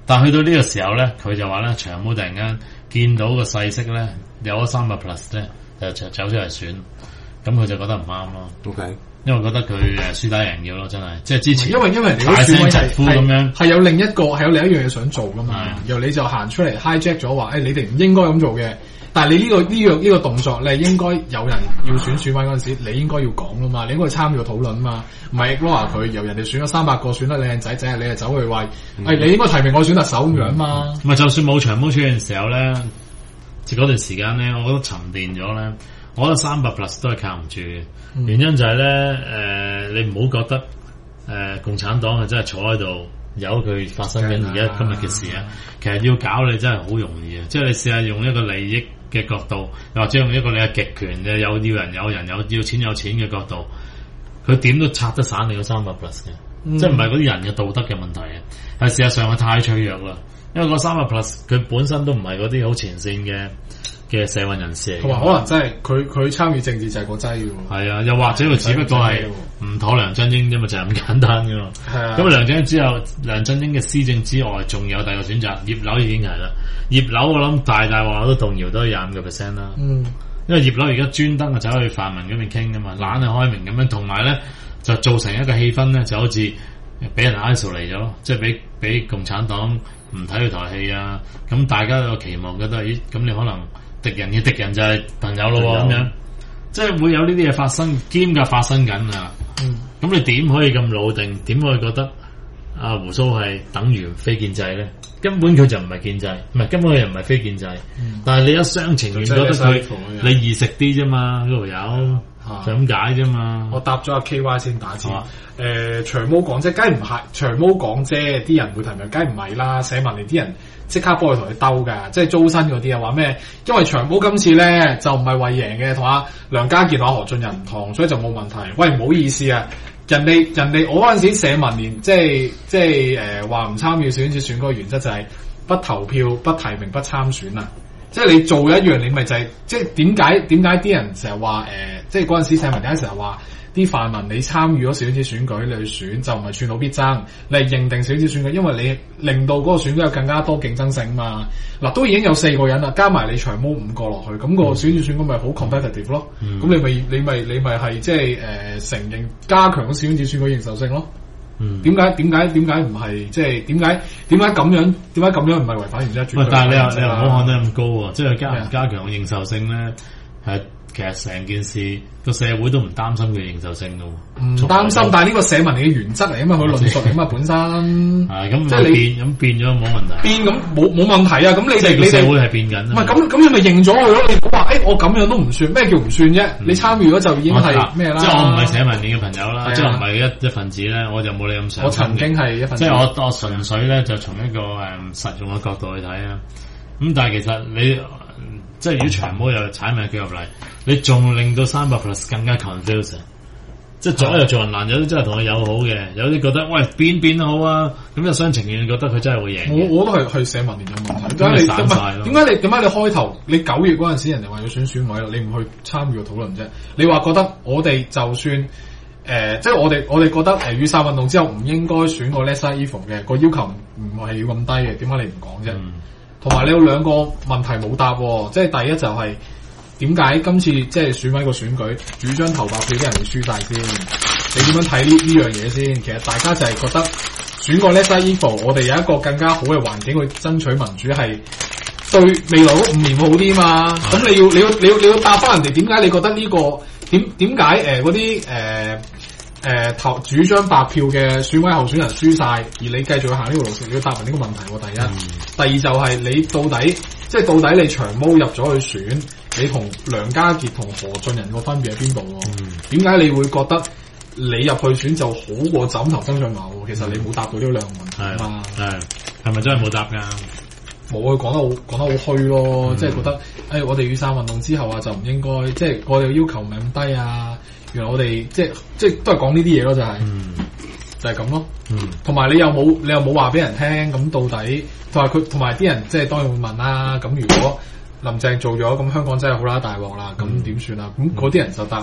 Speaker 1: 但係去到呢個時候咧，佢就話咧長毛突然間見到個勢色咧有咗三百 plus 咧，就就走出嚟選，咁佢就覺得唔啱咯。
Speaker 4: OK。
Speaker 1: 因為覺得佢誒輸打贏要咯，真係即係之前，
Speaker 2: 因為因為人哋
Speaker 1: 大聲疾呼咁樣，
Speaker 2: 係有另一個係有另一樣嘢想做噶嘛，然後你就行出嚟 hijack 咗話，誒你哋唔應該咁做嘅，但係你呢個呢樣呢個動作，你係應該有人要選選委嗰陣時，你應該要講噶嘛，你應該參與個討論嘛，唔係話佢由人哋選咗三百個選得靚仔仔，你係走去話，誒、嗯、你應該提名我選特首咁樣嘛。
Speaker 1: 唔係、嗯，就算冇長毛出現嘅時候咧，即嗰段時間咧，我覺得沉澱咗咧。我覺得三百 plus 都係靠唔住嘅，嗯、原因就係咧，誒、呃，你唔好覺得誒、呃、共產黨係真係坐喺度由佢發生緊而家今日嘅事啊，其實要搞你真係好容易啊！即係你試下用一個利益嘅角度，又或者用一個你嘅極權嘅有要人有人有要錢有錢嘅角度，佢點都拆得散你個三百 plus 嘅，嗯、即係唔係嗰啲人嘅道德嘅問題啊，係事實上係太脆弱啦，因為個三百 plus 佢本身都唔係嗰啲好前線嘅。嘅社運人士嚟，
Speaker 2: 同埋可能真係佢佢參與政治就係個劑喎。
Speaker 1: 係啊，又或者佢只不過係唔妥梁振英啫嘛，就係咁簡單噶嘛。係啊。咁梁振英之後，梁振英嘅施政之外，仲有第二個選擇，葉劉已經係啦。葉劉我諗大大話都動搖都廿五個 percent 啦。嗯。因為葉劉而家專登啊走去泛民嗰邊傾噶嘛，懶係開明咁樣，同埋咧就造成一個氣氛咧，就好似俾人 isolate 咗，即係俾俾共產黨唔睇佢台戲啊。咁大家有期望覺得，咦？咁你可能。敵人嘅敵人就係朋友咯，咁樣即係會有呢啲嘢發生，兼夾發生緊啊！咁、嗯、你點可以咁老定？點可以覺得阿胡鬚係等於非建制咧？根本佢就唔係建制，唔係根本佢又唔係非建制。嗯、但係你一廂情願覺得佢你易食啲啫嘛，嗰條友就咁解啫嘛。
Speaker 2: 我答咗阿 K Y 先打字。誒、啊呃，長毛港姐，梗係唔係長毛港姐？啲人會提名，梗係唔係啦。社民連啲人。即刻幫佢同佢鬥㗎，即係租身嗰啲啊，話咩？因為長毛今次咧就唔係為贏嘅，同阿梁家傑同阿何俊仁唔同，所以就冇問題。喂，唔好意思啊，人哋人哋我嗰陣時社民連即係即係誒話唔參與小圈子選舉嘅原則就係不投票、不提名、不參選啊！即係你做一樣，你咪就係、是、即係點解點解啲人成日話誒，即係嗰陣時社民點解成日話？啲泛民你參與咗小圈子選舉，你去選就唔係寸土必爭，你係認定小圈子選舉，因為你令到嗰個選舉有更加多競爭性嘛。嗱，都已經有四個人啦，加埋你長毛五個落去，咁、那個小圈子選舉咪好 competitive 咯。咁、嗯、你咪你咪你咪係即係誒承認加強咗小圈子選舉認受性咯。點解點解點解唔係即係點解點解咁樣點解咁樣唔係違反原則轉？
Speaker 1: 喂，但係你又你又唔好看得咁高喎，即係加唔加強認受性咧係。其實成件事個社會都唔擔心佢認受性咯，
Speaker 2: 唔擔心，但係呢個社民嘅原則嚟啊嘛，佢論述嚟啊嘛，本身
Speaker 1: 係咁，即係變咁變咗冇問題，
Speaker 2: 變咁冇冇問題啊！咁你哋你哋
Speaker 1: 社會係變緊，唔係咁
Speaker 2: 咁你咪認咗佢咯？你唔好話誒，我咁樣都唔算，咩叫唔算啫？你參與咗就已經係咩啦？
Speaker 1: 即係我唔係社民連嘅朋友啦，即係唔係一一份子咧，我就冇你咁想。
Speaker 2: 我曾經係一份子，
Speaker 1: 即係我我純粹咧就從一個誒實用嘅角度去睇啊。咁但係其實你。即係如果長毛又踩埋腳入嚟，你仲令到三百 plus 更加 confused。即係左右做人難，有啲真係同佢友好嘅，有啲覺得喂變變好啊，咁就雙情願覺得佢真係會贏。我
Speaker 2: 我都係去社民連有問題，點解你點解點解你點解你開頭你九月嗰陣時人哋話要選選委，你唔去參與個討論啫？你話覺得我哋就算誒、呃，即係我哋我哋覺得誒雨傘運動之後唔應該選個 lesser evil 嘅個要求唔係要咁低嘅，點解你唔講啫？嗯同埋你有兩個問題冇答，即係第一就係點解今次即係選委個選舉主張投白票啲人會輸晒先？你點樣睇呢呢樣嘢先？其實大家就係覺得選個 lesser evil，我哋有一個更加好嘅環境去爭取民主，係對未來嗰五年會好啲嘛？咁的你要你要你要你要答翻人哋點解你覺得呢、這個點點解誒嗰啲誒誒投主張白票嘅選委候選人輸晒，而你繼續去行呢個路線，你要答人呢個問題。第一，嗯、第二就係你到底即係到底你長毛入咗去選，你同梁家傑同何俊仁個分別喺邊度？點解、嗯、你會覺得你入去選就好過枕頭跟上牛？其實你冇答到呢兩個問題啊嘛。係
Speaker 1: 係咪真係冇答㗎？
Speaker 2: 冇啊，講得好講得好虛咯，嗯、即係覺得誒、哎，我哋雨傘運動之後啊，就唔應該即係我哋嘅要求唔係咁低啊。原來我哋即係即係都係講呢啲嘢咯，就係、是嗯、就係咁咯。同埋、嗯、你又冇你又冇話俾人聽，咁到底同埋佢同埋啲人即係當然會問啦。咁如果林鄭做咗，咁香港真係好啦大鑊啦，咁點算啊？咁嗰啲人就答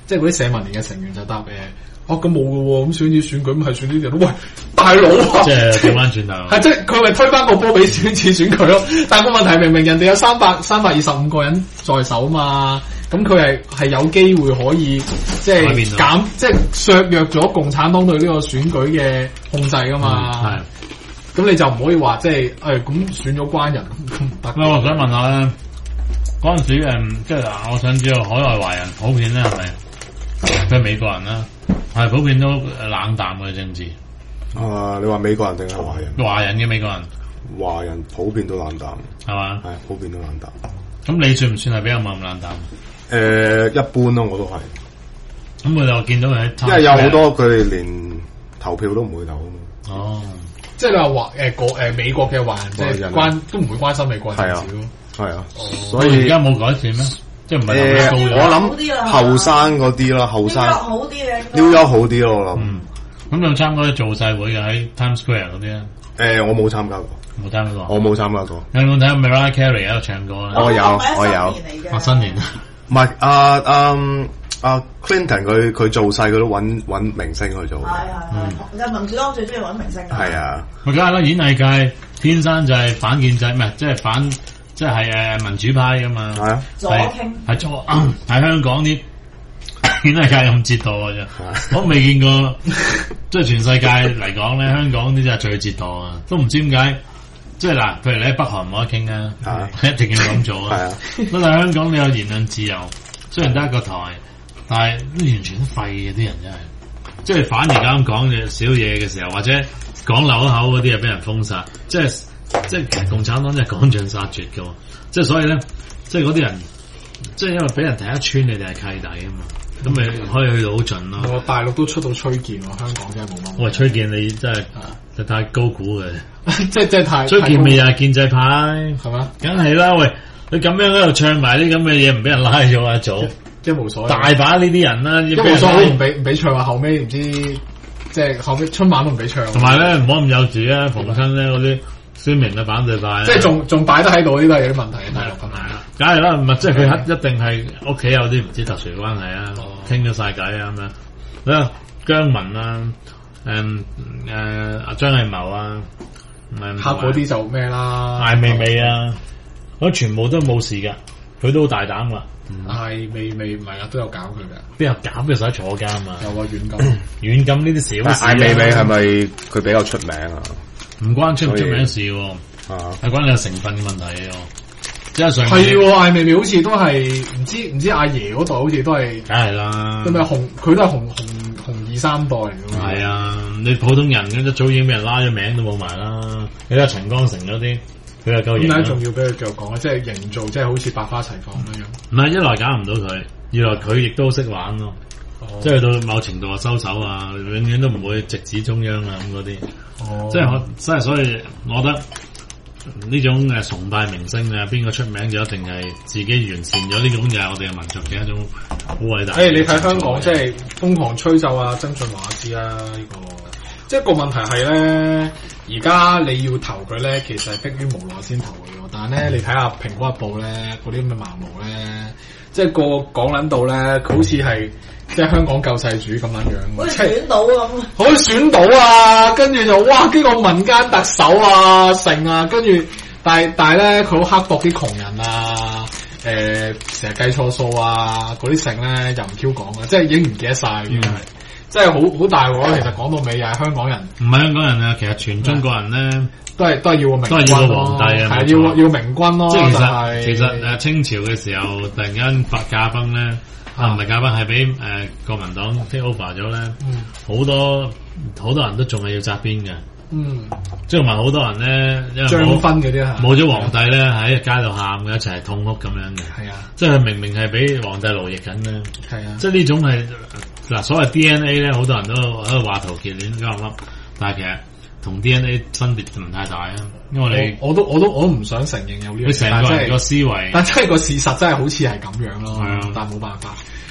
Speaker 2: 即係嗰啲社民連嘅成員就答誒。哦，咁冇嘅喎，咁選舉選舉咁係選呢啲人，喂，大佬啊！
Speaker 1: 即係調翻轉頭，
Speaker 2: 係即係佢咪推翻個波俾選次選佢咯？但係個問題明明人哋有三百三百二十五個人在手嘛，咁佢係係有機會可以即係減即係削弱咗共產黨對呢個選舉嘅控制噶嘛？係、嗯，咁你就唔可以話即係誒咁選咗關人咁唔得。
Speaker 1: 我想問下咧，嗰陣時誒，即係嗱，我想知道海外華人普遍咧係咪佢係美國人啦？係普遍都冷淡嘅政治。
Speaker 4: 啊，你話美國人定係華人？
Speaker 1: 華人嘅美國人，
Speaker 4: 華人普遍都冷淡，係
Speaker 1: 嘛？
Speaker 4: 係普遍都冷淡。
Speaker 1: 咁你算唔算係比較冇咁冷淡？誒、
Speaker 4: 呃，一般咯，我都係。
Speaker 1: 咁我就見到佢喺，
Speaker 4: 因為有好多佢哋連投票都唔會投啊嘛。
Speaker 2: 哦，即係你話華誒個誒美國嘅華人，即係關都唔會關心美國人少。係啊，
Speaker 1: 所以而家冇改善咩？即係唔係咁高嘅？
Speaker 4: 我諗後生嗰啲啦，後生
Speaker 3: 好啲嘅
Speaker 4: ，New York好啲咯，我諗。
Speaker 1: 嗯，咁有參加啲造勢會嘅喺 Times Square 嗰啲啊？
Speaker 4: 誒，我冇參加過，
Speaker 1: 冇參加過，
Speaker 4: 我冇參加過。
Speaker 1: 有冇睇 Mariah Carey 喺度唱歌咧？
Speaker 4: 我有，我有。
Speaker 1: 我新年啊，
Speaker 4: 唔係啊啊啊 Clinton 佢佢造勢佢都揾揾明星去做。
Speaker 3: 係係係，民主黨最中意揾明星。係
Speaker 4: 啊，
Speaker 1: 咪梗係啦，演藝界天生就係反建制，唔係即係反。即係誒民主派噶嘛，
Speaker 4: 係啊，
Speaker 3: 左傾
Speaker 1: 係左喺香港啲演藝界咁折墮嘅啫，我未見過，即係全世界嚟講咧，香港啲真係最折墮啊！都唔知點解，即係嗱，譬如你喺北韓冇得傾啊，一定要咁做啊。不過香港你有言論自由，雖然得一個台，但係完全都廢嘅啲人真係，即係反而啱講嘅少嘢嘅時候，或者講漏口嗰啲啊，俾人封殺，即係。即係其實共產黨真係趕盡殺絕嘅，即係所以咧，即係嗰啲人，即係因為俾人睇一穿，你哋係契弟啊嘛，咁咪可以去到好盡咯。
Speaker 2: 我大陸都出到崔健喎，香港真係冇乜。
Speaker 1: 喂，崔健你真係就太高估嘅，
Speaker 2: 即係即係太。
Speaker 1: 崔健咪又係建制派係嘛？梗係啦，喂，你咁樣喺度唱埋啲咁嘅嘢，唔俾人拉咗啊早，
Speaker 2: 即係無所謂。
Speaker 1: 大把呢啲人啦，
Speaker 2: 一無所謂唔俾唔俾唱啊，後尾唔知即係後尾春晚都唔俾唱。
Speaker 1: 同埋咧，唔好咁幼稚啊，逢親咧嗰啲。鮮明嘅反對派，
Speaker 2: 即係仲仲擺得喺度，呢都係有啲問題。大陸咁係啊，
Speaker 1: 梗係啦，唔係即係佢一定係屋企有啲唔知特殊關係啊，傾咗晒偈啊咁樣。你話姜文啊，誒誒阿張藝謀啊，
Speaker 2: 嚇嗰啲就咩啦？
Speaker 1: 艾未未啊，嗰全部都冇事㗎，佢都好大膽㗎。
Speaker 2: 艾未未唔係啊，都有搞佢㗎。
Speaker 1: 邊有搞佢使坐監啊？
Speaker 2: 有啊，軟禁
Speaker 1: 軟禁呢啲小事。
Speaker 4: 艾未未係咪佢比較出名啊？
Speaker 1: 唔關出唔出名事喎，係關你個成分嘅問題喎。即係上
Speaker 2: 係艾未未好似都係唔知唔知阿爺嗰代好似都係，
Speaker 1: 梗係啦。
Speaker 2: 咁咪紅佢都係紅紅紅二三代嚟㗎嘛。
Speaker 1: 係啊，你普通人一早已經俾人拉咗名都冇埋啦。你睇陳光誠嗰啲，佢又夠型。點解
Speaker 2: 仲要俾佢繼續講咧？即係營造，即係好似百花齊放咁樣。
Speaker 1: 唔係一來搞唔到佢，二來佢亦都識玩咯。哦、即係到某程度啊收手啊，永遠都唔會直指中央啊咁嗰啲。哦，即係我，即係所以，我覺得呢種誒崇拜明星啊，邊個出名就一定係自己完善咗，呢種就係我哋嘅民族嘅一種好偉大。誒、欸，
Speaker 2: 你睇香港即係瘋狂吹奏啊，曾俊華知啦呢個。即係個問題係咧，而家你要投佢咧，其實係迫於無奈先投佢喎。但係咧，你睇下《蘋果日報》咧，嗰啲咁嘅盲毛咧，即係個講撚到咧，佢好似係。即係香港救世主咁樣樣，
Speaker 3: 好似選到咁，
Speaker 2: 可以選到啊！跟住就哇，呢、這個民間特首啊，成啊，跟住但係但係咧，佢好刻薄啲窮人啊，誒、呃，成日計錯數啊，嗰啲成咧又唔 Q 講嘅，即係已經唔記得晒，已經係，即係好好大鑊。其實講到尾又係香港人，
Speaker 1: 唔係香港人啊，其實全中國人咧
Speaker 2: 都係都係要個明君，
Speaker 1: 都係要個皇帝啊，
Speaker 2: 係要要明君咯。
Speaker 1: 即係其實、
Speaker 2: 就是、
Speaker 1: 其實誒清朝嘅時候突然間發駕崩咧。啊，唔係駕崩，係俾誒國民黨 take over 咗咧，好、嗯、多好多人都仲係要紮辮嘅，嗯，即係同埋好多人咧，因為
Speaker 2: 張勳嗰啲啊，
Speaker 1: 冇咗皇帝咧喺街度喊嘅，一齊痛哭咁樣嘅，係啊，即係明明係俾皇帝奴役緊咧，係啊，即係呢種係嗱所謂 D N A 咧，好多人都喺度話桃結戀啱唔啱？但係其實同 D N A 分別唔太大啊，因為
Speaker 2: 我我都我都我都唔想承認有呢樣嘢，
Speaker 1: 成個人個思維，
Speaker 2: 但真係個事實真係好似係咁樣咯，係啊，但係冇辦法。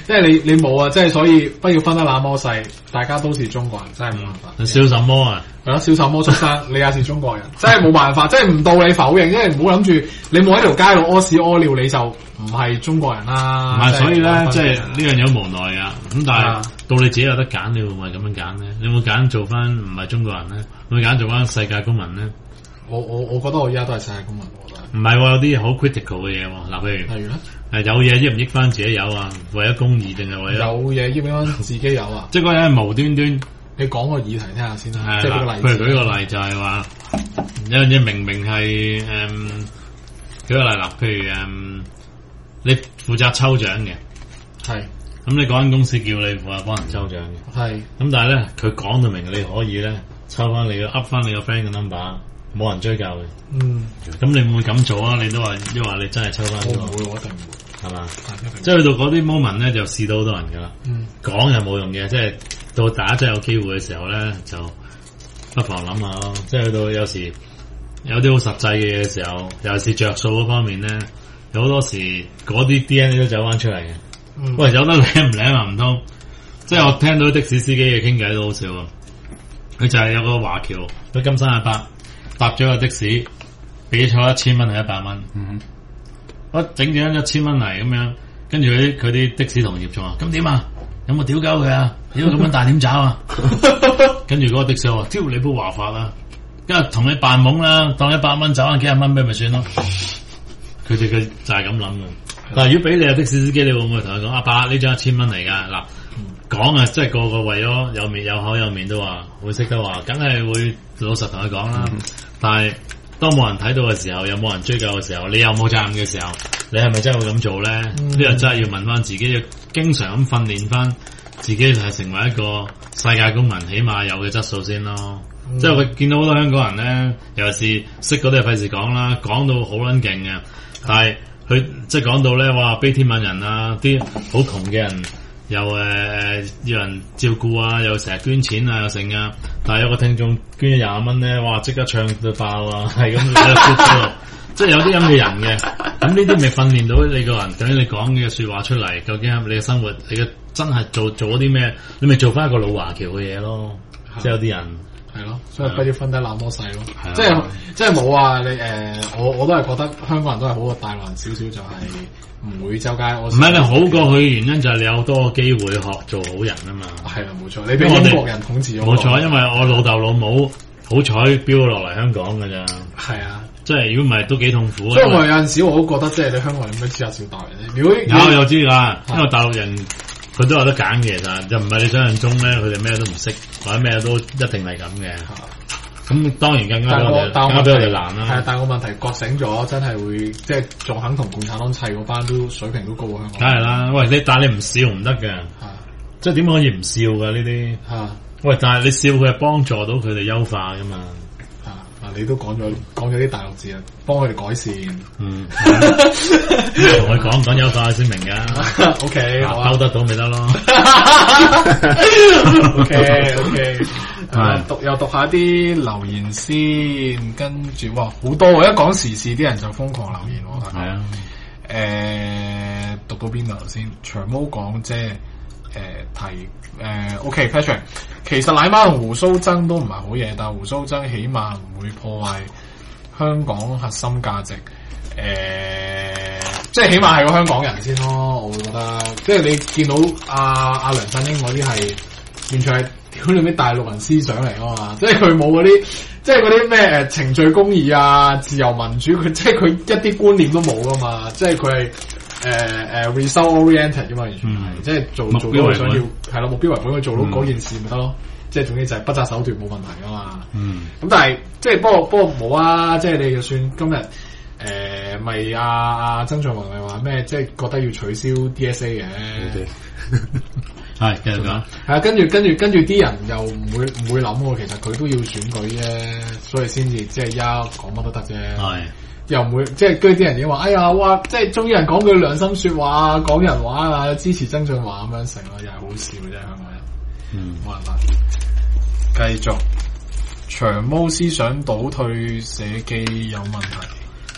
Speaker 2: 即係你你冇啊，即係所以不要分得那麼細，大家都是中國人，真係冇辦法。
Speaker 1: 你笑什麼啊？
Speaker 2: 係咯，笑什麼畜生？你也是中國人，真係冇辦法，即係唔到你否認，因為唔好諗住你冇喺條街度屙屎屙尿，你就唔係中國人啦。
Speaker 1: 唔係，所以咧，即係呢樣嘢好無奈啊。咁但係到你自己有得揀，你會唔會咁樣揀咧？你會揀做翻唔係中國人咧？會揀做翻世界公民咧？
Speaker 2: 我我我覺得我而家都係世界公民，我覺得。
Speaker 1: 唔係喎，有啲好 critical 嘅嘢喎。嗱，譬如
Speaker 2: 例如咧，
Speaker 1: 誒有嘢益唔益翻自己有啊？為咗公義定係為咗
Speaker 2: 有嘢益唔益翻自己有啊？
Speaker 1: 即係嗰人係無端端。
Speaker 2: 你講個議題聽下先啦，即係舉個例子。
Speaker 1: 譬如舉個例就係話，有樣嘢明明係誒、嗯，舉個例啦，譬如誒、嗯，你負責抽獎嘅，
Speaker 2: 係，
Speaker 1: 咁你嗰間公司叫你負責幫人抽獎嘅，
Speaker 2: 係，
Speaker 1: 咁但係咧，佢講到明你可以咧抽翻你嘅 up 翻你個 friend 嘅 number，冇人追究嘅，
Speaker 2: 嗯，咁
Speaker 1: 你會唔會咁做啊？你都話，因為你真係抽翻、這個，
Speaker 2: 我唔會，我一定唔會，
Speaker 1: 係嘛？即係去到嗰啲 moment 咧，就試到好多人噶啦，嗯，講又冇用嘅，即係。到大家真係有機會嘅時候咧，就不妨諗下咯。即係去到有時有啲好實際嘅嘢嘅時候，尤其是着數嗰方面咧，有好多時嗰啲 D N A 都走翻出嚟嘅。嗯、喂，有得領唔領啊？唔通？即係我聽到的士司機嘅傾偈都好笑啊！佢就係有個華僑，佢金山阿伯搭咗個的士，俾咗一千蚊定一百蚊。嗯、我整咗一千蚊嚟咁樣，跟住佢啲佢啲的士同業仲話：咁點啊？有冇屌鳩佢啊？屌咁樣大點找啊？跟住嗰個的士話：屌你部華法啦，因為同你扮懵啦，當一百蚊找翻幾廿蚊俾咪算咯。佢哋嘅就係咁諗嘅。但係如果俾你係的士司機，你會唔會同佢講：阿伯呢張一千蚊嚟噶？嗱，講啊，即係個個為咗有面有口有面都話會識得話，梗係會老實同佢講啦。嗯、但係當冇人睇到嘅時候，有冇人追究嘅時候，你有冇責任嘅時候，你係咪真係會咁做咧？呢個、嗯、真係要問翻自己，要經常咁訓練翻自己，係成為一個世界公民，起碼有嘅質素先咯。嗯、即係我見到好多香港人咧，尤其是識嗰啲，費事講啦，講到好撚勁嘅，但係佢即係講到咧，哇，悲天憫人啊，啲好窮嘅人又誒、呃、要人照顧啊，又成日捐錢啊，又剩啊。但係有個聽眾捐咗廿蚊咧，哇！即刻唱到爆啊，係咁，即係有啲咁嘅人嘅。咁呢啲咪訓練到你個人，究竟你講嘅説話出嚟，究竟係你嘅生活，你嘅真係做做咗啲咩？你咪做翻一個老華僑嘅嘢咯。的即係有啲人
Speaker 2: 係咯，所以不要分得那麼細咯。的即係即係冇啊！你誒、呃，我我都係覺得香港人都係好過大陸人少少，就係、是。唔會周街，我唔係你好過佢嘅原因就係你有多個機會學做好人啊嘛。係啦，冇錯，你俾英國人統治咗。冇錯，因為我老豆老母好彩飆落嚟香港㗎咋。係啊，即係如果唔係都幾痛苦。所以我有陣時我都覺得，即係你香港人有咩資格笑大陸人咧？如果有有知㗎，因為大陸人佢都有得揀嘅，其實就唔係你想象中咧，佢哋咩都唔識或者咩都一定係咁嘅。咁當然更加多，更加比我哋難啦。係啊，但係個問題覺醒咗，真係會即係仲肯同共產黨砌嗰班都水平都高過香港。梗係啦，喂你但係你唔笑唔得嘅，即係點可以唔笑㗎呢啲？嚇！喂，但係你笑佢係幫助到佢哋優化㗎嘛？嚇！啊，你都講咗講咗啲大陸字啊，幫佢哋改善。嗯，同佢講講優化先明㗎。O K，兜得到咪得咯。O K，O K。係讀又讀下啲留言先，跟住哇好多，一講時事啲人就瘋狂留言喎。係啊，誒、呃、讀到邊度先？長毛講即係誒提誒 OK，Patrick， 其實奶媽同胡鬚曾都唔係好嘢，但係胡鬚曾起碼唔會破壞香港核心價值。誒、呃，即係起碼係個香港人先咯，我會覺得。即係你見到阿阿、啊、梁振英嗰啲係完全係。佢哋啲大陸人思想嚟啊嘛，即係佢冇嗰啲，即係嗰啲咩誒程序公義啊、自由民主，佢即係佢一啲觀念都冇噶嘛，即係佢係誒誒 result oriented 噶嘛，完全係，嗯、即係做做到佢想要係咯，目標為本去做到嗰件事咪得咯，嗯、即係總之就係不擇手段冇問題噶嘛。嗯，咁但係即係不過不過冇啊，即係你就算今日誒咪阿阿曾俊華咪話咩，即係覺得要取消 D S A 嘅。係繼續講，係啊，跟住跟住跟住啲人又唔會唔會諗喎，其實佢都要選舉啫，所以先至即係而家講乜都得啫。係是又唔會即係跟住啲人已經話，哎呀，哇！即係終於有人講句良心說話，講人話啊，支持曾俊華咁樣成咯，又係好笑嘅啫，香港人。嗯，冇辦法。繼續長毛思想倒退社記有問題。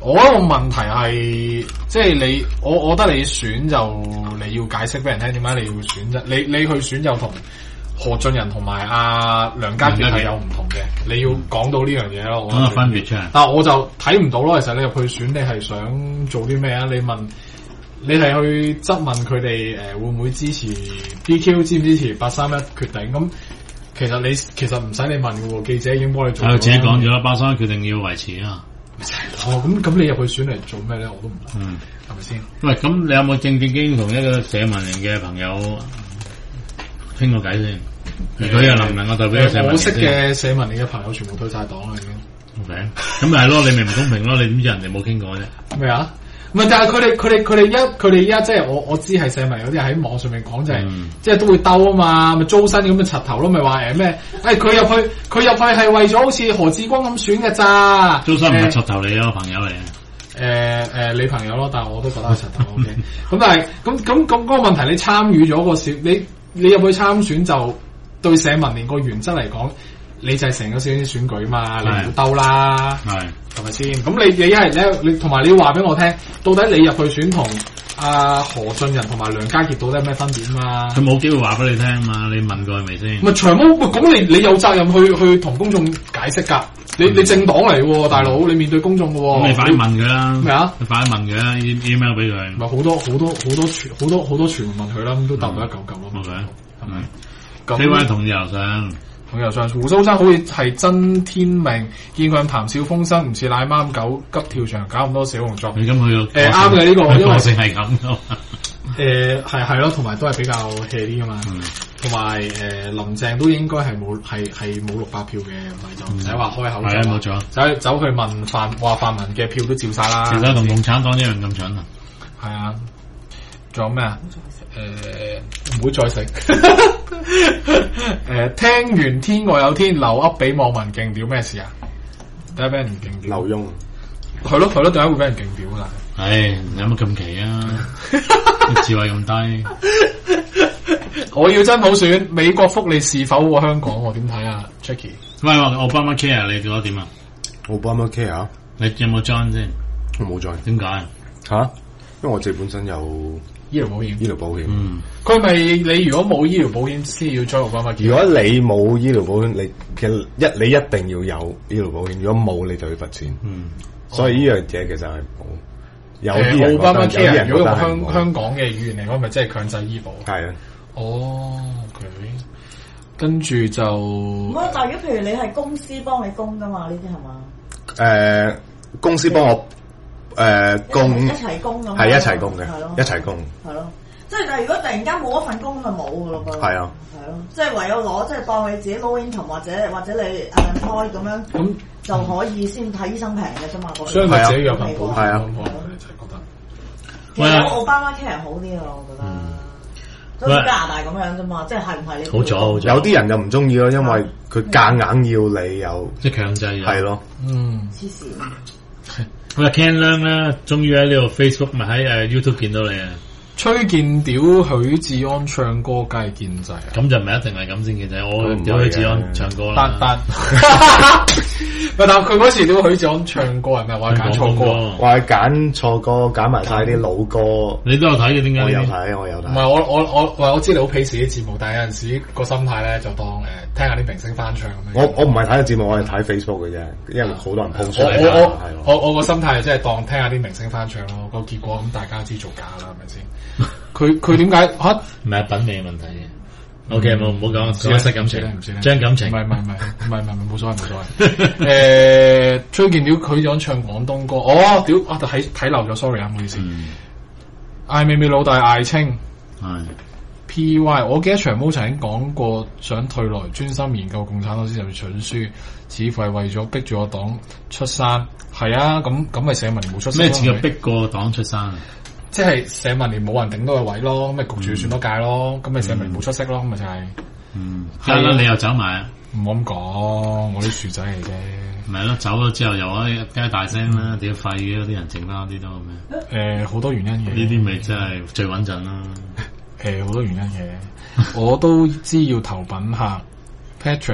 Speaker 2: 我個問題係，即係你，我我覺得你選就你要解釋俾人聽點解你要選啫。你你去選就同何俊仁同埋阿梁家傑係有唔同嘅，你要講到呢樣嘢咯。
Speaker 1: 講個分別出嚟。
Speaker 2: 但我就睇唔到咯。其實你入去選，你係想做啲咩啊？你問，你係去質問佢哋誒會唔會支持 D Q， 支唔支持八三一決定？咁其實你其實唔使你問嘅喎，記者已經幫你做咗。
Speaker 1: 係自己講咗啦，八三一決定要維持啊。
Speaker 2: 哦，咁咁你入去選嚟做咩咧？我都唔明，嗯，係咪先？
Speaker 1: 喂，咁你有冇正正經同一個社民連嘅朋友傾過偈先？如果又能唔能夠代表社民連？
Speaker 2: 我識嘅社民連嘅朋友全部退晒黨啦，已經。
Speaker 1: OK，咁咪係咯，你咪唔公平咯？你點知人哋冇傾過啫？
Speaker 2: 咩啊？唔係，但係佢哋佢哋佢哋一佢哋依家即係我我知係社民有啲喺網上面講就係、是，嗯、即係都會兜啊嘛，咪租身咁嘅柒頭咯，咪話誒咩？誒佢入去佢入去係為咗好似何志光咁選嘅咋？
Speaker 1: 租身唔係柒頭嚟啊，朋友嚟啊。
Speaker 2: 誒誒，你朋友咯，但係我都覺得係柒頭 OK。咁但係咁咁咁嗰個問題，你參與咗個小，你你入去參選就對社民連個原則嚟講。你就係成個小選選舉嘛，你唔好兜啦，係係咪先？咁你你一係你你同埋你要話俾我聽，到底你入去選同阿何俊仁同埋梁家傑到底有咩分別嘛？
Speaker 1: 佢冇機會話俾你聽嘛，你問過係咪先？
Speaker 2: 咪長毛，咁你你有責任去去同公眾解釋噶，你你政黨嚟喎，大佬，你面對公眾嘅喎，
Speaker 1: 咁你快啲問佢啦，
Speaker 2: 咩啊？
Speaker 1: 你快啲問佢啦 ，email 俾佢。
Speaker 2: 咪好多好多好多傳好多好多傳媒問佢啦，咁都答到一嚿嚿咯，
Speaker 1: 係咪？
Speaker 2: 係咪？
Speaker 1: 咁呢位同意樓上。
Speaker 2: 同又上胡鬚生好似係真天命，見佢談笑風生，唔似奶媽狗急跳牆搞咁多小動作。
Speaker 1: 你咁佢
Speaker 2: 誒啱嘅呢個，因為
Speaker 1: 性係咁噶嘛。
Speaker 2: 誒係係咯，同埋都係比較 hea 啲噶嘛。同埋誒林鄭都應該係冇係係冇六百票嘅，咪就唔使話開口。係啊，冇錯。走走去問泛話泛民嘅票都照晒啦。
Speaker 1: 其實同共產黨一樣咁蠢啊。
Speaker 2: 係啊。仲有咩啊？誒唔好再食。誒，聽完天外有天，留噏俾網民勁屌咩事啊？點解俾人勁屌？
Speaker 4: 劉墉
Speaker 2: 係咯係咯，點解會俾人勁屌啦？
Speaker 1: 唉，有乜咁奇啊？智慧咁低。
Speaker 2: 我要真普選，美國福利是否過香港？我點睇啊 ，Jackie？
Speaker 1: 喂，奧巴馬 care 你覺得點啊？
Speaker 4: 奧巴馬 care？
Speaker 1: 你有冇 join 先？
Speaker 4: 我冇 join。
Speaker 1: 點解？
Speaker 4: 吓？因為我自己本身有。
Speaker 2: 醫療保險，
Speaker 4: 醫療保險，
Speaker 2: 嗯，佢咪你如果冇醫療保險先要 join 奧巴馬？
Speaker 4: 如果你冇醫療保險，你其實一你一定要有醫療保險，如果冇你就要罰錢。嗯，所以呢樣嘢其實係冇。有啲人
Speaker 2: 奧巴馬 care 如果用
Speaker 4: 香
Speaker 2: 香港嘅語言嚟講，咪即係強制醫保。
Speaker 4: 係啊。
Speaker 2: 哦 ，OK。跟住就
Speaker 3: 唔係，但係如果譬如你係公司幫你供噶嘛？呢啲係嘛？
Speaker 4: 誒，公司幫我。誒、呃，供
Speaker 3: 一齊供咁，
Speaker 4: 係一齊供嘅，
Speaker 3: 係咯，
Speaker 4: 一齊供，
Speaker 3: 係咯，即係但係如果突然間冇一份工，咪冇噶咯噃，
Speaker 4: 係啊，
Speaker 3: 係咯，即係唯有攞，即係當你自己 low income 或者或者你誒開咁樣，咁就可以先睇醫生平嘅啫嘛，
Speaker 2: 所以咪自己有份保，
Speaker 4: 係啊，
Speaker 2: 我哋就係覺得，
Speaker 3: 其實奧巴馬 care 好啲啊，我覺得，好似加拿大咁樣啫嘛，即係係唔係你
Speaker 1: 好咗好咗，
Speaker 4: 有啲人就唔中意咯，因為佢夾硬要你有，
Speaker 1: 即係強制，
Speaker 4: 係咯，
Speaker 2: 嗯，
Speaker 3: 黐線。
Speaker 1: 咁啊 Ken Leung 咧，終於喺呢度 Facebook 咪喺誒 YouTube 見到你啊！
Speaker 2: 崔健屌許志安唱歌，梗係建制啊！
Speaker 1: 咁就唔係一定係咁先建制，我屌許志安唱歌啦。
Speaker 2: 但但，但佢嗰時屌許志安唱歌係咪話揀錯歌？
Speaker 4: 話揀錯歌，揀埋晒啲老歌。
Speaker 1: 你都有睇嘅，點解？
Speaker 4: 我有睇，我有睇。
Speaker 2: 唔係我我我我我知你好鄙視啲節目，但係有陣時個心態咧就當誒聽下啲明星翻唱咁樣。
Speaker 4: 我我唔係睇個節目，我係睇 Facebook 嘅啫，因為好多人 post 出嚟。
Speaker 2: 我我我我我個心態即係當聽下啲明星翻唱咯，個結果咁大家知做假啦，係咪先？佢佢點解吓？
Speaker 1: 唔係品味嘅問題嘅。O K，冇唔好講，失失感情，
Speaker 2: 唔算
Speaker 1: 將感情。
Speaker 2: 唔係唔係唔係唔係唔係冇所謂冇所謂。誒，崔健屌佢想唱廣東歌，哦屌啊睇睇漏咗 sorry 啊，唔好意思。嗌妹妹老大嗌清係 P Y， 我記得長毛曾經講過想退來專心研究共產黨思想蠢書，似乎係為咗逼住個黨出山。係啊，咁咁咪社民連冇出山。
Speaker 1: 咩叫逼個黨出山？
Speaker 2: 即係社民連冇人頂到個位咯，咁咪焗住選多屆咯，咁咪社民連冇出息咯，咁咪就係。嗯，係啦，
Speaker 1: 你又走埋啊？
Speaker 2: 唔好咁講，我啲薯仔嚟啫。
Speaker 1: 咪係咯，走咗之後又可以梗係大聲啦，屌廢嘅嗰啲人剩啦，啲都咩？
Speaker 2: 誒，好多原因嘅。
Speaker 1: 呢啲咪真係最穩陣啦。
Speaker 2: 誒，好多原因嘅，我都知要投品客 Patrick。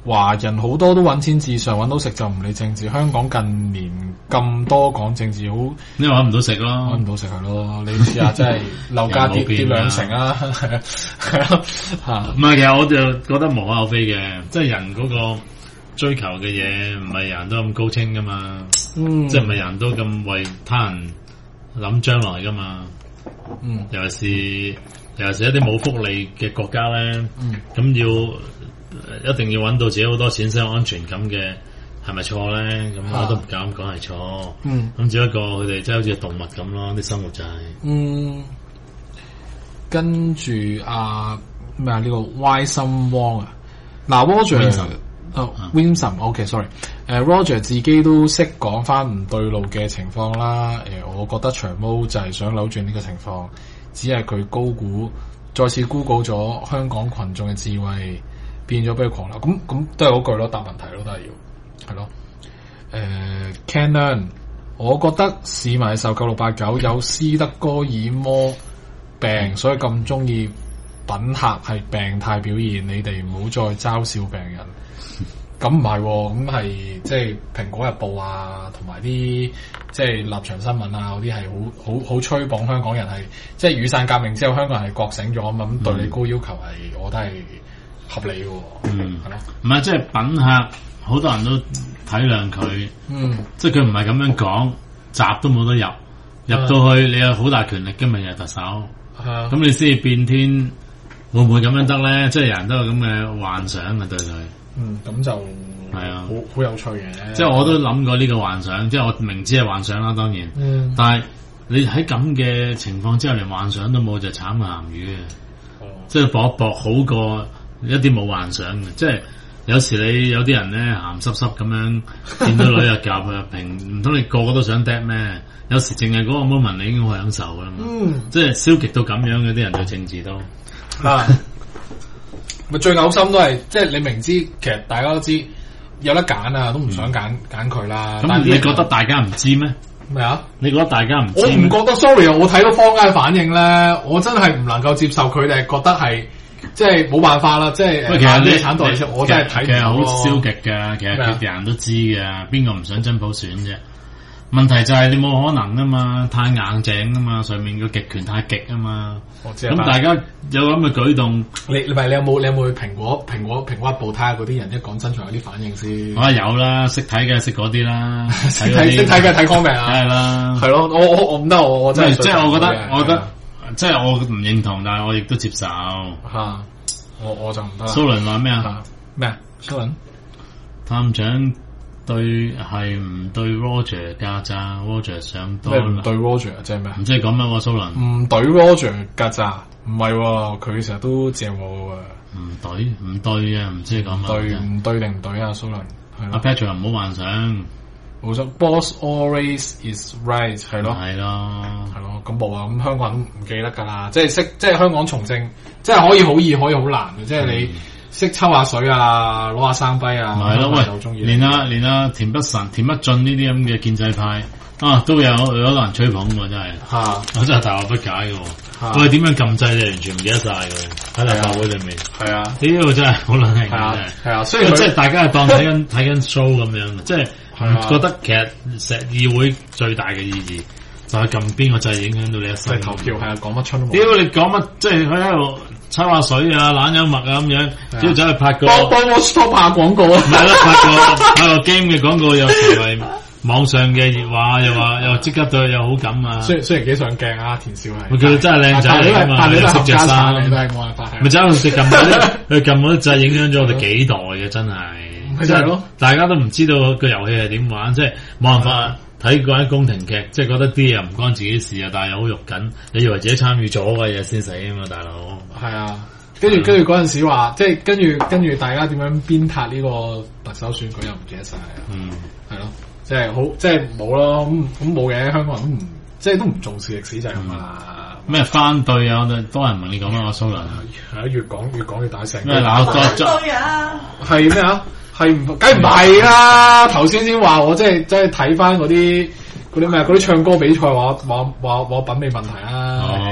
Speaker 2: 華人好多都揾錢至上，揾到食就唔理政治。香港近年咁多講政治好，
Speaker 1: 因為揾唔到食咯，
Speaker 2: 揾唔到食係咯。你試下真係樓價跌跌兩成啊，係啊，係咯嚇。
Speaker 1: 唔係，其實我就覺得無可厚非嘅，即係人嗰個追求嘅嘢唔係人都咁高清噶嘛，嗯、即係唔係人都咁為他人諗將來噶嘛。嗯，尤其是尤其是一啲冇福利嘅國家咧，咁、嗯、要。一定要揾到自己好多錢先有安全感嘅，係咪錯咧？咁我都唔敢講係錯。嗯，咁只不過佢哋真係好似動物咁咯，啲生活就係、是。嗯，
Speaker 2: 跟住啊咩啊呢個 Y 心汪啊，嗱 Roger 哦 Winsome，OK sorry，誒 Roger 自己都識講翻唔對路嘅情況啦。誒、呃，我覺得長毛就係想扭轉呢個情況，只係佢高估，再次估高咗香港群眾嘅智慧。變咗俾佢狂流，咁咁都係嗰句咯，答問題咯，都係要係咯。誒、呃、Canon， 我覺得市民受夠六八九有斯德哥爾摩病，所以咁中意品客係病態表現，你哋唔好再嘲笑病人。咁唔係，咁係即係蘋果日報啊，同埋啲即係立場新聞啊，嗰啲係好好好吹捧香港人係，即係雨傘革命之後香港人係覺醒咗啊嘛，咁對你高要求係，我覺得係。合理嘅，嗯，係咯，
Speaker 1: 唔係即係品客，好多人都體諒佢，嗯，即係佢唔係咁樣講，閘都冇得入，入到去你有好大權力嘅，咪又特首，係啊，咁你先至變天，會唔會咁樣得咧？即係人都有咁嘅幻想啊，對佢，
Speaker 2: 嗯，咁就係啊，好好有趣嘅，
Speaker 1: 即係我都諗過呢個幻想，即係我明知係幻想啦，當然，嗯，但係你喺咁嘅情況之下，連幻想都冇，就慘過鹹魚嘅，哦，即係搏一搏好過。一啲冇幻想嘅，即係有時你有啲人咧鹹濕濕咁樣見到女又夾又平，唔通你個個都想 dead 咩？有時淨係嗰個 moment 你已經好享受噶啦嘛，嗯、即係消極到咁樣嘅啲人對政治都啊，
Speaker 2: 咪最嘔心都係即係你明知其實大家都知有得揀啊，都唔想揀揀佢啦。咁、嗯、
Speaker 1: 你覺得大家唔知咩？
Speaker 2: 咩啊？
Speaker 1: 你覺得大家唔知？
Speaker 2: 我唔覺得 ，sorry 啊！我睇到坊間反應咧，我真係唔能夠接受佢哋覺得係。即係冇辦法啦，即係
Speaker 1: 其實
Speaker 2: 地產代理，我真係睇
Speaker 1: 其實好消極嘅，其實佢哋人都知嘅，邊個唔想真普選啫？問題就係你冇可能啊嘛，太硬淨啊嘛，上面個極權太極啊嘛。咁大家有咁嘅舉動，
Speaker 2: 你唔係你有冇你有冇去蘋果蘋果蘋果日報睇下嗰啲人一講真相有啲反應先？
Speaker 1: 我有啦，識睇嘅識嗰啲啦，
Speaker 2: 識睇識睇嘅睇 comment 啊，
Speaker 1: 係啦，
Speaker 2: 係咯，我我我唔得，我我真係
Speaker 1: 即係我覺得我覺得。即係我唔認同，但係我亦都接受。
Speaker 2: 吓，我我就唔得。
Speaker 1: 蘇倫話咩啊？
Speaker 2: 咩啊？蘇倫
Speaker 1: 探長對係唔對 Roger 架咋 ？Roger 上多
Speaker 2: 唔對 Roger 即係咩？
Speaker 1: 唔知係咁樣喎，蘇倫
Speaker 2: 唔對 Roger 架咋？唔係喎，佢成日都正我啊！
Speaker 1: 唔對唔對啊？唔知係咁啊？
Speaker 2: 對唔對定唔對啊？蘇倫
Speaker 1: 阿 Patrick 唔好幻想。
Speaker 2: 冇錯 ，Boss always is right， 係咯，
Speaker 1: 係咯，
Speaker 2: 係咯，咁冇啊，咁香港人唔記得噶啦，即係識，即係香港從政，即係可以好易，可以好難嘅，即係你識抽下水啊，攞下生輝啊，
Speaker 1: 係咯，喂，連啊連啊田北辰、田北俊呢啲咁嘅建制派啊，都有有好多人吹捧喎，真係，嚇，我真係大惑不解嘅，我哋點樣撳掣你完全唔記得晒嘅，喺立法會裏面，係啊，呢個真係好撚興嘅，係啊，所以即係大家係當睇緊睇緊 show 咁樣，即係。覺得其實成議會最大嘅意義就係撳邊個掣影響到你一世。
Speaker 2: 投票係啊，講乜春都冇。
Speaker 1: 屌你講乜？即係佢喺度抽下水啊，懶幽默啊咁樣，只要走去拍個
Speaker 2: 幫幫我 stop 下廣告啊！
Speaker 1: 唔係啦，拍個拍個 game 嘅廣告又成為網上嘅熱話，又話又即刻對佢有好感啊！
Speaker 2: 雖雖然幾上鏡啊，田少係。
Speaker 1: 我叫佢真係靚仔嚟啊嘛，
Speaker 2: 但係你都
Speaker 1: 識着衫，
Speaker 2: 你都係冇辦法。
Speaker 1: 咪走去食撳嗰啲，佢撳嗰啲掣影響咗我哋幾代嘅真係。即係咯，大家都唔知道個遊戲係點玩，即係冇辦法睇嗰啲宮廷劇，即係覺得啲嘢唔關自己事啊，但係又好肉緊，你以為自己參與咗嘅嘢先死啊嘛，大佬。係啊，
Speaker 2: 跟住跟住嗰陣時話，即係跟住跟住大家點樣鞭撻呢個特首選舉又唔記得晒啊。嗯，係咯，即係好，即係冇咯，咁咁冇嘅，香港人都唔即係都唔重視歷史就係咁啊。
Speaker 1: 咩翻對啊？多人問你講啦，我蘇倫
Speaker 2: 係啊，越講越講越大聲。
Speaker 1: 咩鬧
Speaker 3: 多對啊？
Speaker 2: 係咩啊？係唔，梗唔係啦！頭先先話我即係即係睇翻嗰啲嗰啲咩嗰啲唱歌比賽話話話話品味問題啊！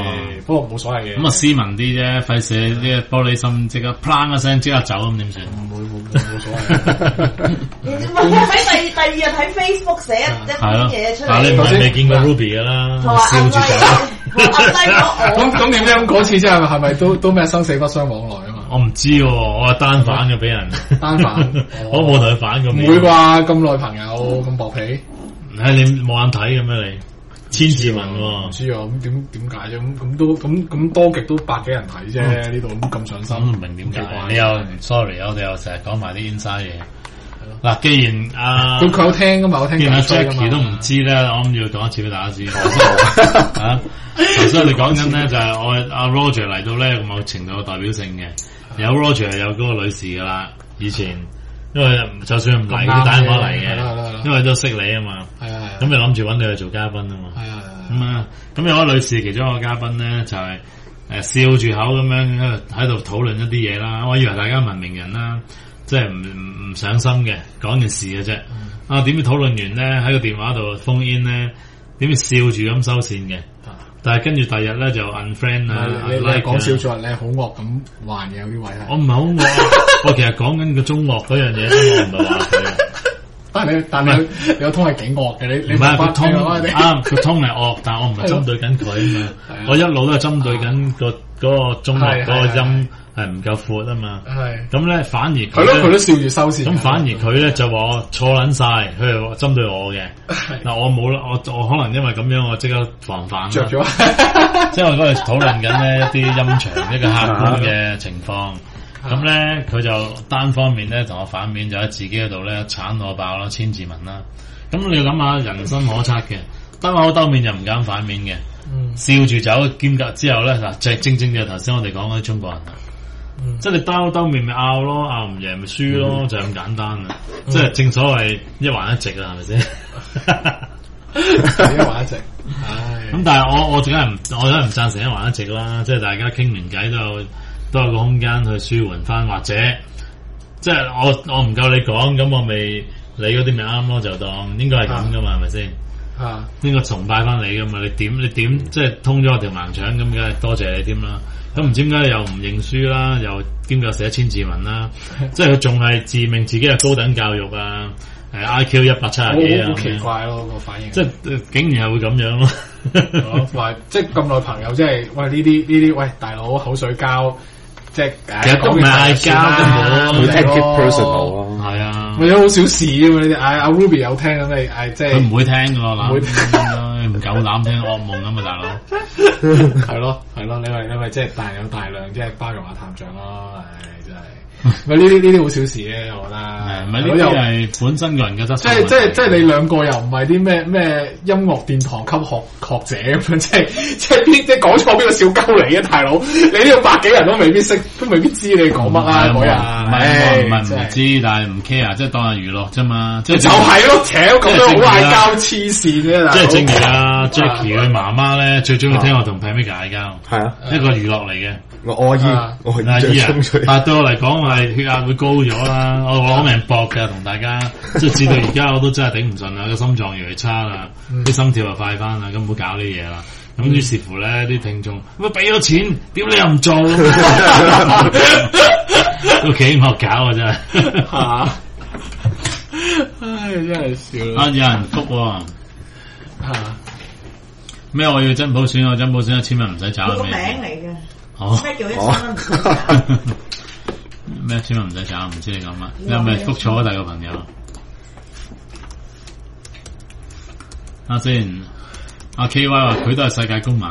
Speaker 2: 不過冇所謂嘅。
Speaker 1: 咁啊斯文啲啫，費事啲玻璃心即刻砰一聲即刻走咁點算？
Speaker 2: 冇冇冇所謂。
Speaker 3: 喺第第二日喺 Facebook 寫一啲嘢出嚟。
Speaker 1: 但係你唔係未見過 Ruby 噶啦，笑住走。
Speaker 2: 咁咁點樣？嗰次之後係咪都都咩生死不相往來啊嘛？
Speaker 1: 我唔知喎，我係單反嘅俾人。
Speaker 2: 單反，
Speaker 1: 我冇同佢反咁。
Speaker 2: 唔會啩？咁耐朋友咁薄皮？
Speaker 1: 唉，你冇眼睇嘅咩你？千字文喎。
Speaker 2: 唔知啊，咁點點解啫？咁咁都咁咁多極都百幾人睇啫，呢度咁咁上心。
Speaker 1: 唔明點解？你又 sorry，我哋又成日講埋啲 inside 嘢。嗱，既然阿
Speaker 2: 佢佢有聽噶嘛，我聽。
Speaker 1: 既然阿 Jackie 都唔知咧，我諗要講一次俾大家知。啊，頭先我哋講緊咧就係我阿 Roger 嚟到咧，某程度有代表性嘅。有 Roger 有嗰個女士噶啦，以前因為就算唔嚟都打電話嚟嘅，因為都識你啊嘛。係啊係。咁你諗住揾你去做嘉賓啊嘛。係啊係。咁啊，咁有位女士其中一個嘉賓咧就係誒笑住口咁樣喺度討論一啲嘢啦。我以為大家文明人啦。即係唔唔唔上心嘅，講件事嘅啫。嗯、啊，點知討論完咧，喺個電話度 phone in 咧，點知笑住咁收線嘅。啊、但係跟住第二日咧就 unfriend 啊，
Speaker 2: 你你講笑咗，你係好惡咁還嘅有啲位係。
Speaker 1: 我唔係好惡，我其實講緊個中惡嗰樣嘢，我唔係話佢。
Speaker 2: 但係你但係你有通係幾惡嘅，你你
Speaker 1: 唔係佢通啱，佢通係惡，但係我唔係針對緊佢啊嘛。我一路都係針對緊個嗰個中惡嗰個音。係唔夠闊啊嘛，係咁咧反而佢
Speaker 2: 咯，佢都笑住收線。
Speaker 1: 咁反而佢咧就話我錯撚晒，佢係針對我嘅。嗱我冇啦，我我可能因為咁樣，我即刻防範
Speaker 2: 着咗。
Speaker 1: 即係我嗰日討論緊呢一啲音場一個客觀嘅情況。咁咧佢就單方面咧同我反面，就喺自己嗰度咧鏟我爆啦，千字文啦。咁你要諗下人生可測嘅，兜口兜面就唔敢反面嘅。嗯、笑住走兼夾之後咧嗱，即係正正嘅頭先我哋講嗰啲中國人。嗯、即係你兜兜面咪拗咯，拗唔贏咪輸咯，嗯、就咁簡單啊！嗯、即係正所謂一橫一直啦，係咪先？
Speaker 2: 一橫一直，唉。
Speaker 1: 咁但係我我梗係唔，我梗係唔贊成一橫一直啦。即係大家傾完偈都有都有個空間去舒緩翻，或者即係我我唔夠你講，咁我咪你嗰啲咪啱咯，就當應該係咁噶嘛，係咪先？啊，應該崇拜翻你噶嘛？你點你點即係通咗我條盲腸咁，梗係多謝你添啦。咁唔知點解又唔認輸啦，又兼夾寫千字文啦，即係佢仲係自命自己係高等教育啊，誒 I Q 一百七十幾啊，
Speaker 2: 好奇怪咯個反應，
Speaker 1: 即係竟然係會咁樣咯，
Speaker 2: 話即係咁耐朋友，即係喂呢啲呢啲喂大佬口水交，即係
Speaker 1: 其實都唔係嗌交根本，
Speaker 4: 佢 take it personal 咯，
Speaker 1: 係啊，
Speaker 2: 為咗好小事啫嘛呢啲，嗌阿 Ruby 有聽咁你嗌即係
Speaker 1: 佢唔會聽噶咯，唔夠膽聽噩夢咁嘛大佬。
Speaker 2: 係咯，係咯，你咪你咪即係大有大量，即係包容下探長咯，唉，真係。咪呢啲呢啲好小事咧，我覺得。係
Speaker 1: 咪呢啲係本身個人嘅質素？
Speaker 2: 即係即係即係你兩個又唔係啲咩咩音樂殿堂級學學者咁樣，即係即係邊即係講錯邊個小鳩嚟嘅大佬？你呢度百幾人都未必識，都未必知你講乜啊嗰日。
Speaker 1: 唔係唔係唔知，但係唔 care，即係當係娛樂啫嘛。即係
Speaker 2: 就係咯，扯咁樣好嗌交黐線啫。
Speaker 1: 即係正如阿 Jackie 佢媽媽咧，最中意聽我同 Pammy 嗌交。係啊，一個娛樂嚟嘅。
Speaker 4: 我阿姨，我阿姨啊，
Speaker 1: 但係對我嚟講係血壓會高咗啦，我攞命搏㗎，同大家即係至到而家我都真係頂唔順啦，個心臟越嚟越差啦，啲心跳又快翻啦，咁唔好搞呢啲嘢啦。咁於是乎咧，啲聽眾咁俾咗錢，點你又唔做？都幾惡搞啊真係，
Speaker 2: 嚇！唉，真係笑啦。
Speaker 1: 啊，有人覆喎嚇咩？我要真普選，我真普選一千蚊唔使找係咩？
Speaker 3: 個名嚟嘅。
Speaker 1: 哦，
Speaker 3: 咩叫一千蚊唔使找？
Speaker 1: 咩一千蚊唔使找？唔知你講乜？你係咪覆錯咗第二個朋友？阿先，阿 K Y 話佢都係世界公民。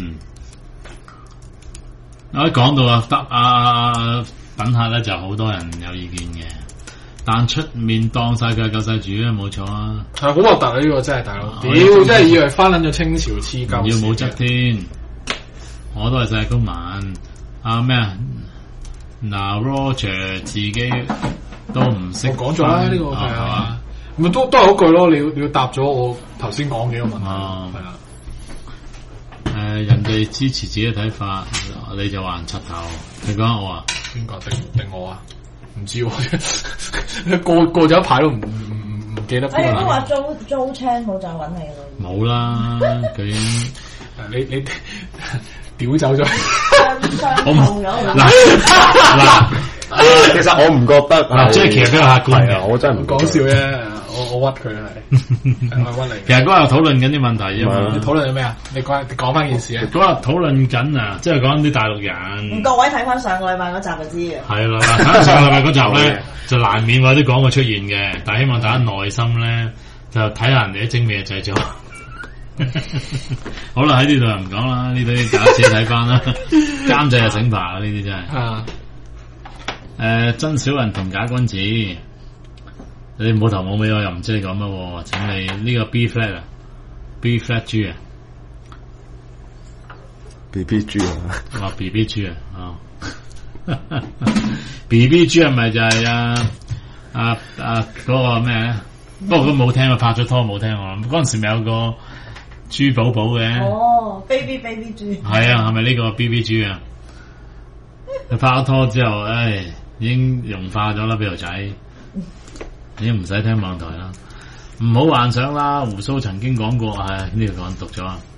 Speaker 1: 我一講到啊，得啊品客咧就好多人有意見嘅，但出面當晒佢係救世主咧，冇錯啊。
Speaker 2: 係好核突啊！呢個真係大佬，屌真係以為翻撚咗清朝黐鳩。
Speaker 1: 要武則天。我都係世界公民，啊咩啊？嗱 Roger 自己都唔識，
Speaker 2: 我講咗啦，呢個係啊，咪都都係嗰句咯。你要你要答咗我頭先講幾個問題，係啊。
Speaker 1: 誒，人哋支持自己嘅睇法，你就話人柒頭。你講我啊？
Speaker 2: 邊個定定我啊？唔知喎，過過咗一排都唔唔唔唔記得。
Speaker 3: 我都話租租車冇再揾你咯。
Speaker 1: 冇啦，佢已經
Speaker 2: 你你。 屌走咗，
Speaker 3: 傷痛咗。
Speaker 1: 嗱嗱，
Speaker 4: 其實我唔覺得
Speaker 1: 嗱 Jackie 係比較客觀嘅，
Speaker 4: 我真係唔
Speaker 2: 講笑啫。我我屈佢係，係屈你。
Speaker 1: 其實嗰日討論緊啲問題啫嘛。
Speaker 2: 你討論緊咩啊？你講你講翻件事啊。
Speaker 1: 嗰日討論緊啊，即係講啲大陸人。
Speaker 3: 各位睇翻上個禮拜嗰集就知嘅。
Speaker 1: 係啦，睇翻上個禮拜嗰集咧，就難免會有啲廣告出現嘅，但係希望大家耐心咧，就睇下人哋啲精美嘅製作。好啦，喺呢度又唔講啦，呢啲大家自己睇翻啦。監製係醒牌啊，呢啲真係。啊。誒，真小人同假君子。你冇頭冇尾，我又唔知你講乜喎。請你呢個 B flat 啊 ，B flat G 啊
Speaker 4: ，B B G 啊，
Speaker 1: 話 B B G 啊，哦，B B G 係咪就係啊啊啊嗰個咩咧？不過佢冇聽啊，拍咗拖冇聽我諗。嗰陣時咪有個豬寶寶嘅。
Speaker 3: 哦 ，baby baby 豬。
Speaker 1: 係啊，係咪呢個 B B G 啊？佢拍咗拖之後，唉，已經融化咗啦，俾條仔。已經唔使聽網台啦，唔好幻想啦。胡鬚曾經講過，唉，呢個講讀咗啊，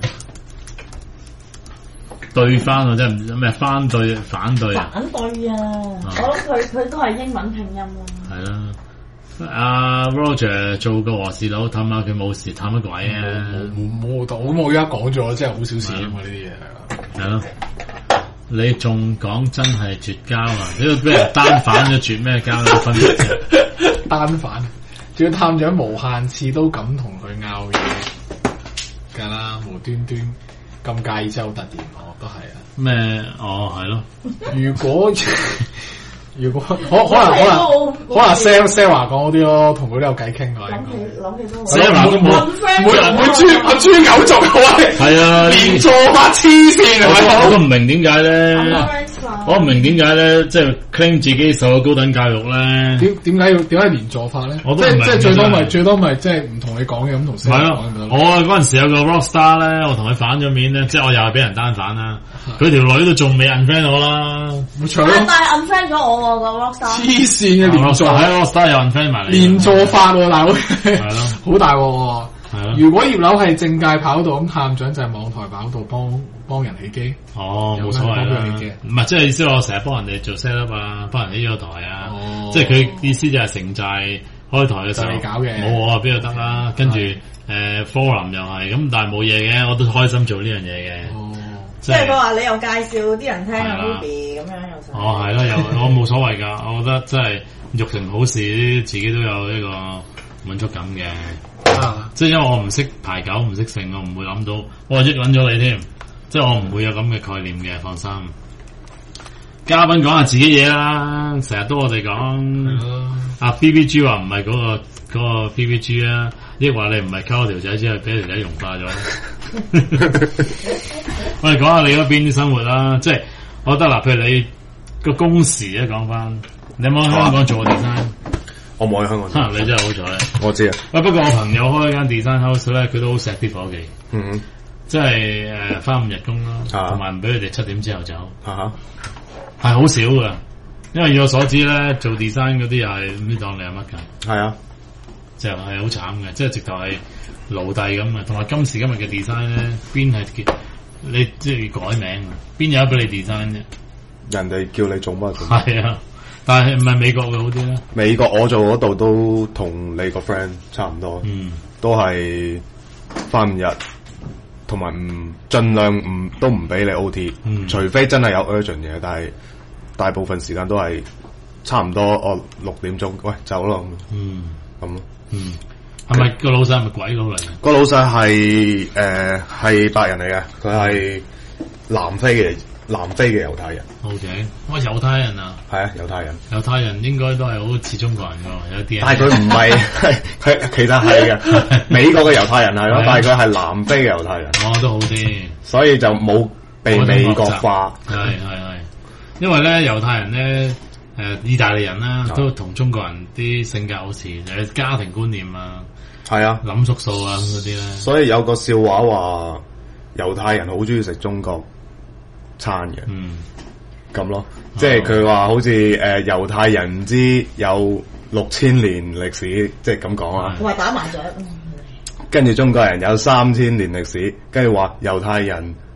Speaker 1: 對翻啊，真係咩翻對反對啊？
Speaker 3: 反對啊！我諗佢佢都係英文拼音啊。
Speaker 1: 係啦，阿 Roger 做個和事佬，氹下佢冇事，氹乜鬼啊？
Speaker 2: 冇冇冇，咁我而家講咗，真係好小事啊嘛！呢啲嘢係
Speaker 1: 係咯，你仲講真係絕交啊？呢個俾人單反咗絕咩交？有分別啫。
Speaker 2: 單反，仲要探長無限次都敢同佢拗嘢，㗎啦，無端端咁介意周突然，我都係啊。
Speaker 1: 咩？哦，係咯。
Speaker 2: 如果如果可可能可能可能 Sam Sam 話講嗰啲咯，同佢都有偈傾㗎。諗
Speaker 3: 起諗起都
Speaker 1: Sam 都冇，
Speaker 2: 每人每豬阿豬狗族嘅喂。係
Speaker 1: 啊，
Speaker 2: 連坐法黐線係咪？
Speaker 1: 我都唔明點解咧。我唔明點解咧，即係 claim 自己受咗高等教育咧。
Speaker 2: 點點解要點解連坐法咧？
Speaker 1: 我都唔明。
Speaker 2: 即係最多咪最多咪即係唔同你講嘅咁同 Sam 講咁樣。
Speaker 1: 我嗰陣時有個 rockstar 咧，我同佢反咗面咧，即係我又係俾人單反啦。佢條女都仲未 unfriend 我啦。
Speaker 2: 冇錯。
Speaker 3: 但係 unfriend 咗我個 rockstar。
Speaker 2: 黐線嘅連坐，
Speaker 1: 喺 rockstar 又 unfriend 埋你。
Speaker 2: 連坐法喎大佬。係
Speaker 1: 咯，
Speaker 2: 好大鑊喎。係咯。如果葉劉係正界跑道，咁探長就係網台跑道幫。幫人起機
Speaker 1: 哦，冇所謂啦，唔係即係意思我成日幫人哋做 set up 啊，幫人起咗台啊，哦、即係佢意思就係城寨開台嘅時候
Speaker 2: 搞嘅，
Speaker 1: 冇我啊邊度得啦，跟住誒 forum 又係咁，但係冇嘢嘅，我都開心做呢樣嘢嘅。哦，
Speaker 3: 即係佢話你又介紹啲人聽啊 Ruby 咁樣又。
Speaker 1: 哦，係啦，又我冇所謂㗎，我覺得真係育成好事，自己都有呢個滿足感嘅。啊、即係因為我唔識排九，唔識成，我唔會諗到我益撚咗你添。即係我唔會有咁嘅概念嘅，放心。嘉賓講下自己嘢啦，成日都我哋講。阿 B B G 話唔係嗰個嗰、嗰個 B B G 啊，亦話你唔係溝條仔，只係俾條仔融化咗。我哋講下你嗰邊啲生活啦，即係我覺得嗱，譬如你個工時咧講翻，你有冇喺香港做過 design？
Speaker 4: 我冇喺香港做。
Speaker 1: 你真係好彩。
Speaker 4: 我知啊。
Speaker 1: 喂，不過我朋友開一間 design house 咧，佢都好錫啲伙計。
Speaker 4: 嗯。
Speaker 1: 即係誒返五日工啦，同埋唔俾佢哋七點之後走，係好、
Speaker 4: 啊、
Speaker 1: 少噶。因為以我所知咧，做 design 嗰啲又係唔知當你係乜㗎。係啊，就係好慘嘅，即係直頭係奴隸咁啊。同埋今時今日嘅 design 咧，邊係你即係改名啊？邊有得俾你 design 啫？
Speaker 4: 人哋叫你做乜做？
Speaker 1: 係啊，但係唔係美國會好啲咧？
Speaker 4: 美國我做嗰度都同你個 friend 差唔多，嗯，都係返五日。同埋唔盡量唔都唔俾你 O T，嗯、除非真係有 urgent 嘅，但係大部分時間都係差唔多哦六點鐘，喂走咯，嗯咁咯，嗯
Speaker 1: 係咪個老細係咪鬼佬嚟嘅？
Speaker 4: 個老細係誒係白人嚟嘅，佢係南非嘅南非嘅猶太人。
Speaker 1: O K， 哇猶太人啊，
Speaker 4: 係啊猶太人，
Speaker 1: 猶太人應該都係好似中國人㗎，有啲人。
Speaker 4: 但係佢唔係，佢其實係嘅，美國嘅猶太人係咯，但係佢係南非嘅猶太人。
Speaker 1: 哦，都好啲，
Speaker 4: 所以就冇被美國化。
Speaker 1: 係係係，因為咧猶太人咧誒、呃、意大利人啦，都同中國人啲性格好似，誒家庭觀念啊，
Speaker 4: 係啊
Speaker 1: 諗縮數啊嗰啲咧。
Speaker 4: 所以有個笑話話猶太人好中意食中國餐嘅，嗯，咁咯，即係佢話好似誒猶太人唔知有六千年歷史，即係咁講啊，
Speaker 3: 同埋打麻雀，
Speaker 4: 跟住中國人有三千年歷史，跟住話猶太人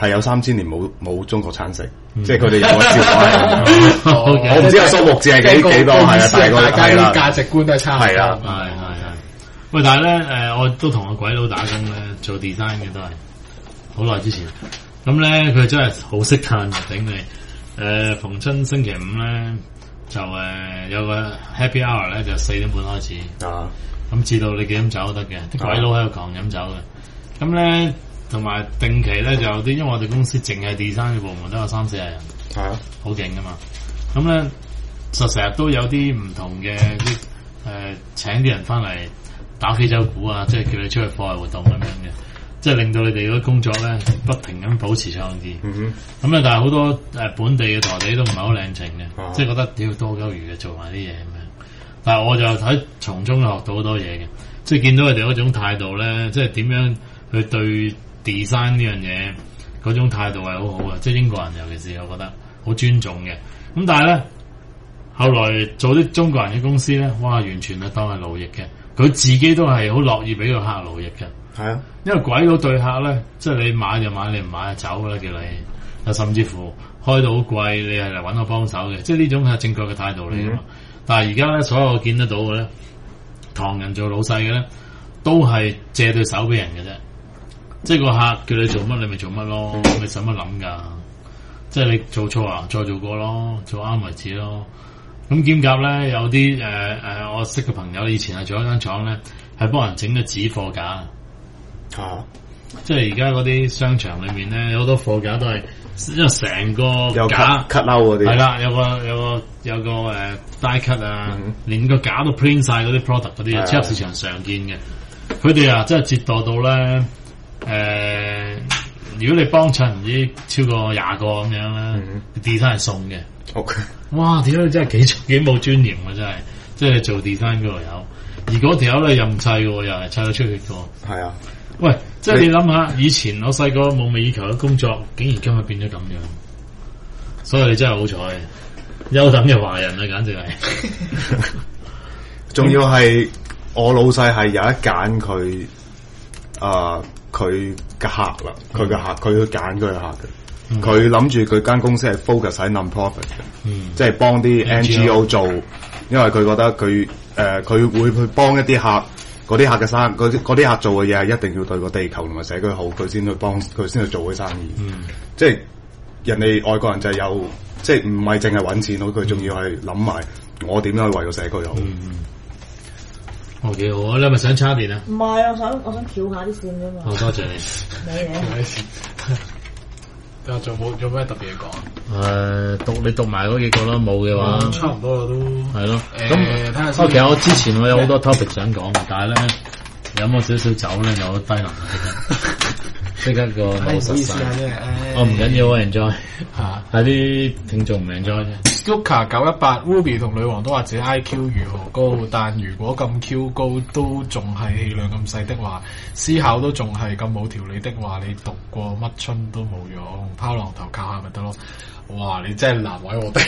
Speaker 4: 係有三千年冇冇中國餐食，嗯、即係佢哋有個笑話係，我唔知個數目字係幾幾多，係啊，大概
Speaker 2: 大家價值觀都係差唔多，
Speaker 4: 係啦，
Speaker 1: 係係係。喂，但係咧誒，我都同個鬼佬打工咧，做 design 嘅都係好耐之前。咁咧佢真係好識嘆嘅，頂你。誒、呃，逢親星期五咧就誒、呃、有個 happy hour 咧，就四點半開始。啊，咁至到你幾點走都得嘅，啲鬼佬喺度狂飲酒嘅。咁咧同埋定期咧就有啲，因為我哋公司淨係 design 嘅部門都有三四廿人，係啊，好勁噶嘛。咁咧就成日都有啲唔同嘅啲誒請啲人翻嚟。打非洲鼓啊，即係叫你出去課外活動咁樣嘅，即係令到你哋嗰啲工作咧不停咁保持創意。咁啊、嗯哼，但係好多誒本地嘅陀地都唔係好領情嘅，啊、即係覺得屌多鳩餘嘅做埋啲嘢咁樣。但係我就喺從中學到好多嘢嘅，即係見到佢哋嗰種態度咧，即係點樣去對 design 呢樣嘢嗰種態度係好好嘅，即係英國人尤其是我覺得好尊重嘅。咁但係咧後來做啲中國人嘅公司咧，哇，完全係當係勞役嘅。佢自己都係好樂意俾個客勞役嘅，係啊，因為鬼佬對客咧，即係你買就買，你唔買就走啦，叫你，啊甚至乎開到好貴，你係嚟揾我幫手嘅，即係呢種係正確嘅態度嚟嘅嘛。嗯、但係而家咧，所有我見得到嘅咧，唐人做老細嘅咧，都係借對手俾人嘅啫，即係個客叫你做乜你咪做乜咯，你使乜諗噶？即係你做錯啊，再做過咯，做啱為止咯。咁兼夾咧，有啲誒誒，我識嘅朋友以前係做一間廠咧，係幫人整嘅紙貨架。啊！即係而家嗰啲商場裏面咧，有好多貨架都係，因為成個架
Speaker 4: cut out 嗰啲。係
Speaker 1: 啦，有個有個有個誒 die cut 啊，嗯、連個架都 print 晒嗰啲 product 嗰啲，超級市場常見嘅。佢哋啊，真係折墮到咧，誒、呃，如果你幫襯唔知超過廿個咁樣啦 design 係送嘅。
Speaker 4: OK，
Speaker 1: 哇！條友真係幾幾冇尊嚴嘅，真係，即係你做 design 嗰度有，而嗰條友咧任砌嘅，又係砌到出血嘅。係啊，喂，即係你諗下，以前我細個夢寐以求嘅工作，竟然今日變咗咁樣，所以你真係好彩，優等嘅華人啊，簡直係。
Speaker 4: 仲要係我老細係有一揀佢，啊，佢嘅客啦，佢嘅客，佢去揀佢嘅客嘅。佢諗住佢間公司係 focus 喺 non-profit 嘅，嗯、即係幫啲 N G O 做，因為佢覺得佢誒佢會去幫一啲客，嗰啲客嘅生，嗰啲嗰啲客做嘅嘢係一定要對個地球同埋社區好，佢先去幫佢先去做嘅生意。嗯、即係人哋外國人就係有，即係唔係淨係揾錢咯，佢仲要係諗埋我點樣去為個社區好。嗯
Speaker 1: 哦，幾好啊！你係咪想叉電啊？
Speaker 3: 唔係，我想我想翹下啲線啫嘛。
Speaker 1: 好多謝你。
Speaker 2: 你嚟。啊！仲冇做咩特別嘢講？
Speaker 1: 誒、呃，讀你讀埋嗰幾個啦，冇嘅話，
Speaker 2: 嗯、差唔多啦都。係咯。
Speaker 1: 咁睇下先。其實我之前我有好多 topic 想講，但係咧飲咗少少酒咧，有低能即刻個腦實晒。我唔緊要，我 enjoy 嚇，係啲聽眾唔 enjoy 啫。
Speaker 2: Luca 九一八 Ruby 同女王都話自己 I Q 如何高，但如果咁 Q 高都仲係氣量咁細的話，思考都仲係咁冇條理的話，你讀過乜春都冇用，拋浪頭靠下咪得咯。哇！你真係難為我哋，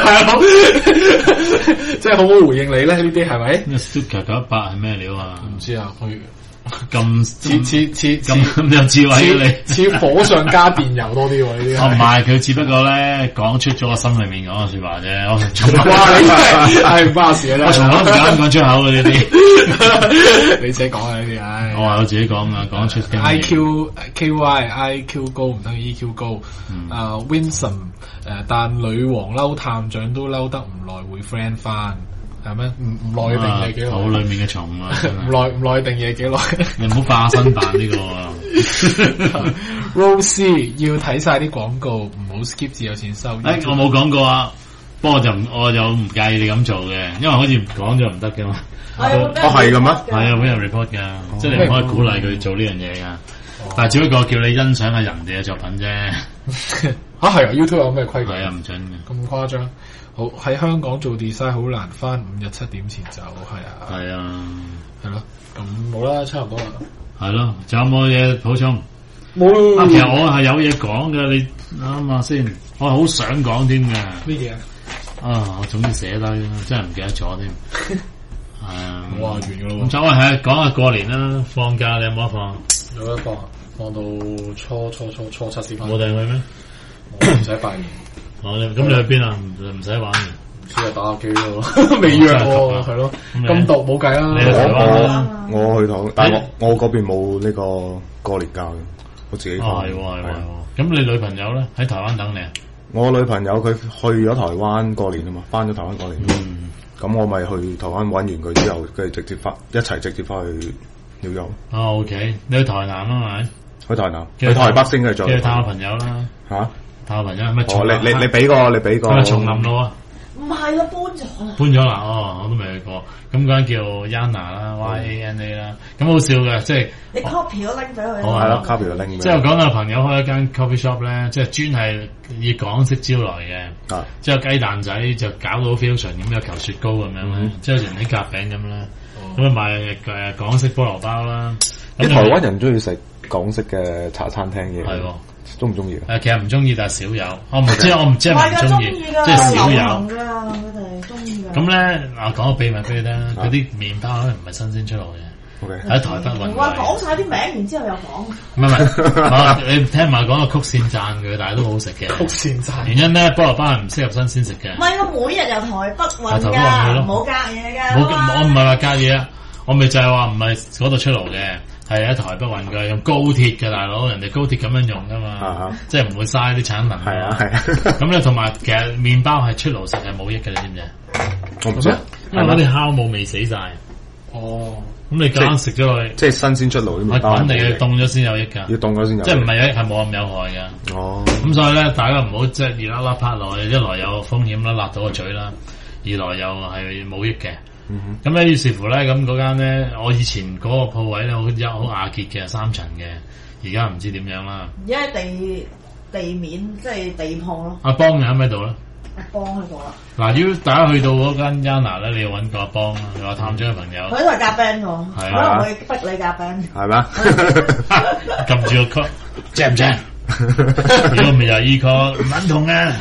Speaker 2: 即係好唔好回應你咧？呢啲係咪
Speaker 1: Luca 九一八係咩料啊？
Speaker 2: 唔知啊，佢。
Speaker 1: 咁
Speaker 2: 似似似
Speaker 1: 咁咁有智慧你，
Speaker 2: 似火上加電油多啲喎呢啲。
Speaker 1: 哦，唔係，佢只不過咧講出咗我心裏面講嘅說話啫。我從
Speaker 2: 哇，你係唔關事嘅，
Speaker 1: 我從來唔敢講出口嘅呢啲。
Speaker 2: 你自己講啊呢啲，唉。
Speaker 1: 我話我自己講啊，講出。
Speaker 2: I Q K Y I Q 高唔等於 E Q 高。啊 Winston 誒，但女王嬲探長都嬲得唔耐，會 friend 翻。係咩？唔唔耐定嘢幾耐？
Speaker 1: 肚裏面嘅蟲啊！
Speaker 2: 唔耐唔耐定嘢幾耐？
Speaker 1: 你唔好化身扮呢個。
Speaker 2: Rose 要睇晒啲廣告，唔好 skip 至有錢收。誒、
Speaker 1: 欸，我冇講過啊，不過我就唔我就唔介意你咁做嘅，因為好似唔講咗唔得嘅嘛。
Speaker 3: 哦，
Speaker 4: 係嘅咩？
Speaker 1: 係啊，俾人 report 噶，哦、即係你唔可以鼓勵佢做呢樣嘢噶。哦、但係只不過叫你欣賞下人哋嘅作品啫。
Speaker 2: 吓係啊 ，YouTube 有咩規矩？
Speaker 1: 係啊，唔準嘅。
Speaker 2: 咁誇張？好喺香港做 design 好難翻五日七點前走，係啊，
Speaker 1: 係啊，
Speaker 2: 係咯，咁冇啦，差唔多啦，
Speaker 1: 係咯，仲有冇嘢補充？
Speaker 2: 冇
Speaker 1: 啊，其實我係有嘢講嘅，你啱下先，我係好想講添嘅。
Speaker 2: 咩嘢啊？
Speaker 1: 啊，我總之寫低啦，真係唔記得咗添。係啊，
Speaker 2: 冇話完噶咯喎。
Speaker 1: 咁就係講下過年啦，放假你有冇得放？
Speaker 2: 有得放。 放到初初初初七先翻。
Speaker 1: 冇訂去咩？
Speaker 2: 唔使拜年。
Speaker 1: 哦，咁你去邊啊？唔唔使玩。
Speaker 2: 只係打下機咯，未約喎，係咯，咁毒冇計啦。
Speaker 4: 我我去台，但係我我嗰邊冇呢個過年假嘅，我自己翻。
Speaker 1: 係喎係喎。咁你女朋友咧喺台灣等你啊？
Speaker 4: 我女朋友佢去咗台灣過年啊嘛，翻咗台灣過年。嗯。咁我咪去台灣揾完佢之後，佢直接翻一齊直接翻去紐約。
Speaker 1: 哦 OK，你去台南啊咪？
Speaker 4: 去台南，去台北先嘅再。
Speaker 1: 去探下朋友啦。
Speaker 4: 嚇？
Speaker 1: 探下朋友係咪？
Speaker 4: 哦，你你你俾個你俾個。
Speaker 1: 係咪叢林路啊？
Speaker 3: 唔係咯，搬咗啦。
Speaker 1: 搬咗啦，哦，我都未去過。咁嗰間叫 Yana 啦 ，Y A N A 啦。咁好笑嘅，即係
Speaker 3: 你 copy 個 link 俾佢。
Speaker 4: 哦，係咯，copy 個 link。
Speaker 1: 即係我講個朋友開一間 coffee shop 咧，即係專係以港式招來嘅。啊。即係雞蛋仔就搞到 fusion 咁，有球雪糕咁樣咧，即係連啲夾餅咁啦。咁啊賣誒港式菠蘿包啦。
Speaker 4: 啲台灣人中意食港式嘅茶餐廳嘢。係喎。中唔中意？
Speaker 1: 誒，其實唔中意，但係少有。我唔知，我唔知係咪唔中意，即係少有。
Speaker 3: 佢哋中意㗎。
Speaker 1: 咁咧，啊講個秘密俾你聽，嗰啲麵包咧唔係新鮮出爐嘅，喺台北運。
Speaker 3: 話講晒啲名，然之後又講。
Speaker 1: 唔係唔係，你聽埋講個曲線讚佢，但係都好食嘅。
Speaker 2: 曲線讚。
Speaker 1: 原因咧，菠蘿包係唔適合新鮮食嘅。
Speaker 3: 唔係，我每日由台北運㗎，冇隔嘢㗎。
Speaker 1: 冇，我唔係話隔嘢啊，我咪就係話唔係嗰度出爐嘅。係喺台北運嘅，用高鐵嘅大佬，人哋高鐵咁樣用噶嘛，啊、即係唔會嘥啲產能。係啊係啊，咁咧同埋其實麵包係出爐食係冇益嘅，你知唔知？
Speaker 4: 我唔知，
Speaker 1: 因為嗰啲酵母未死晒。
Speaker 2: 哦，
Speaker 1: 咁你啱食咗落去，
Speaker 4: 即係新鮮出爐啲麵包，
Speaker 1: 肯定係凍咗先有益㗎。
Speaker 4: 要凍咗先有益，
Speaker 1: 即係唔係一係冇咁有害㗎。哦，咁所以咧，大家唔好即係熱辣辣拍落去，一來有風險啦，辣到個嘴啦；二來又係冇益嘅。咁咧，於是乎咧，咁嗰間咧，我以前嗰個鋪位咧，好有好雅潔嘅三層嘅，而家唔知點樣啦。
Speaker 3: 而家地地面即係地鋪咯。
Speaker 1: 阿邦又喺咪度咧？
Speaker 3: 阿邦喺度啦。嗱，
Speaker 1: 如果大家去到嗰間 Yana 咧，你要揾個阿邦，你話探咗個朋友。
Speaker 3: 佢都係夾 band 喎，可能會逼你夾 band。
Speaker 4: 係咩？
Speaker 1: 撳住個 call，正唔正？如果唔係就 E call 唔撚同啊！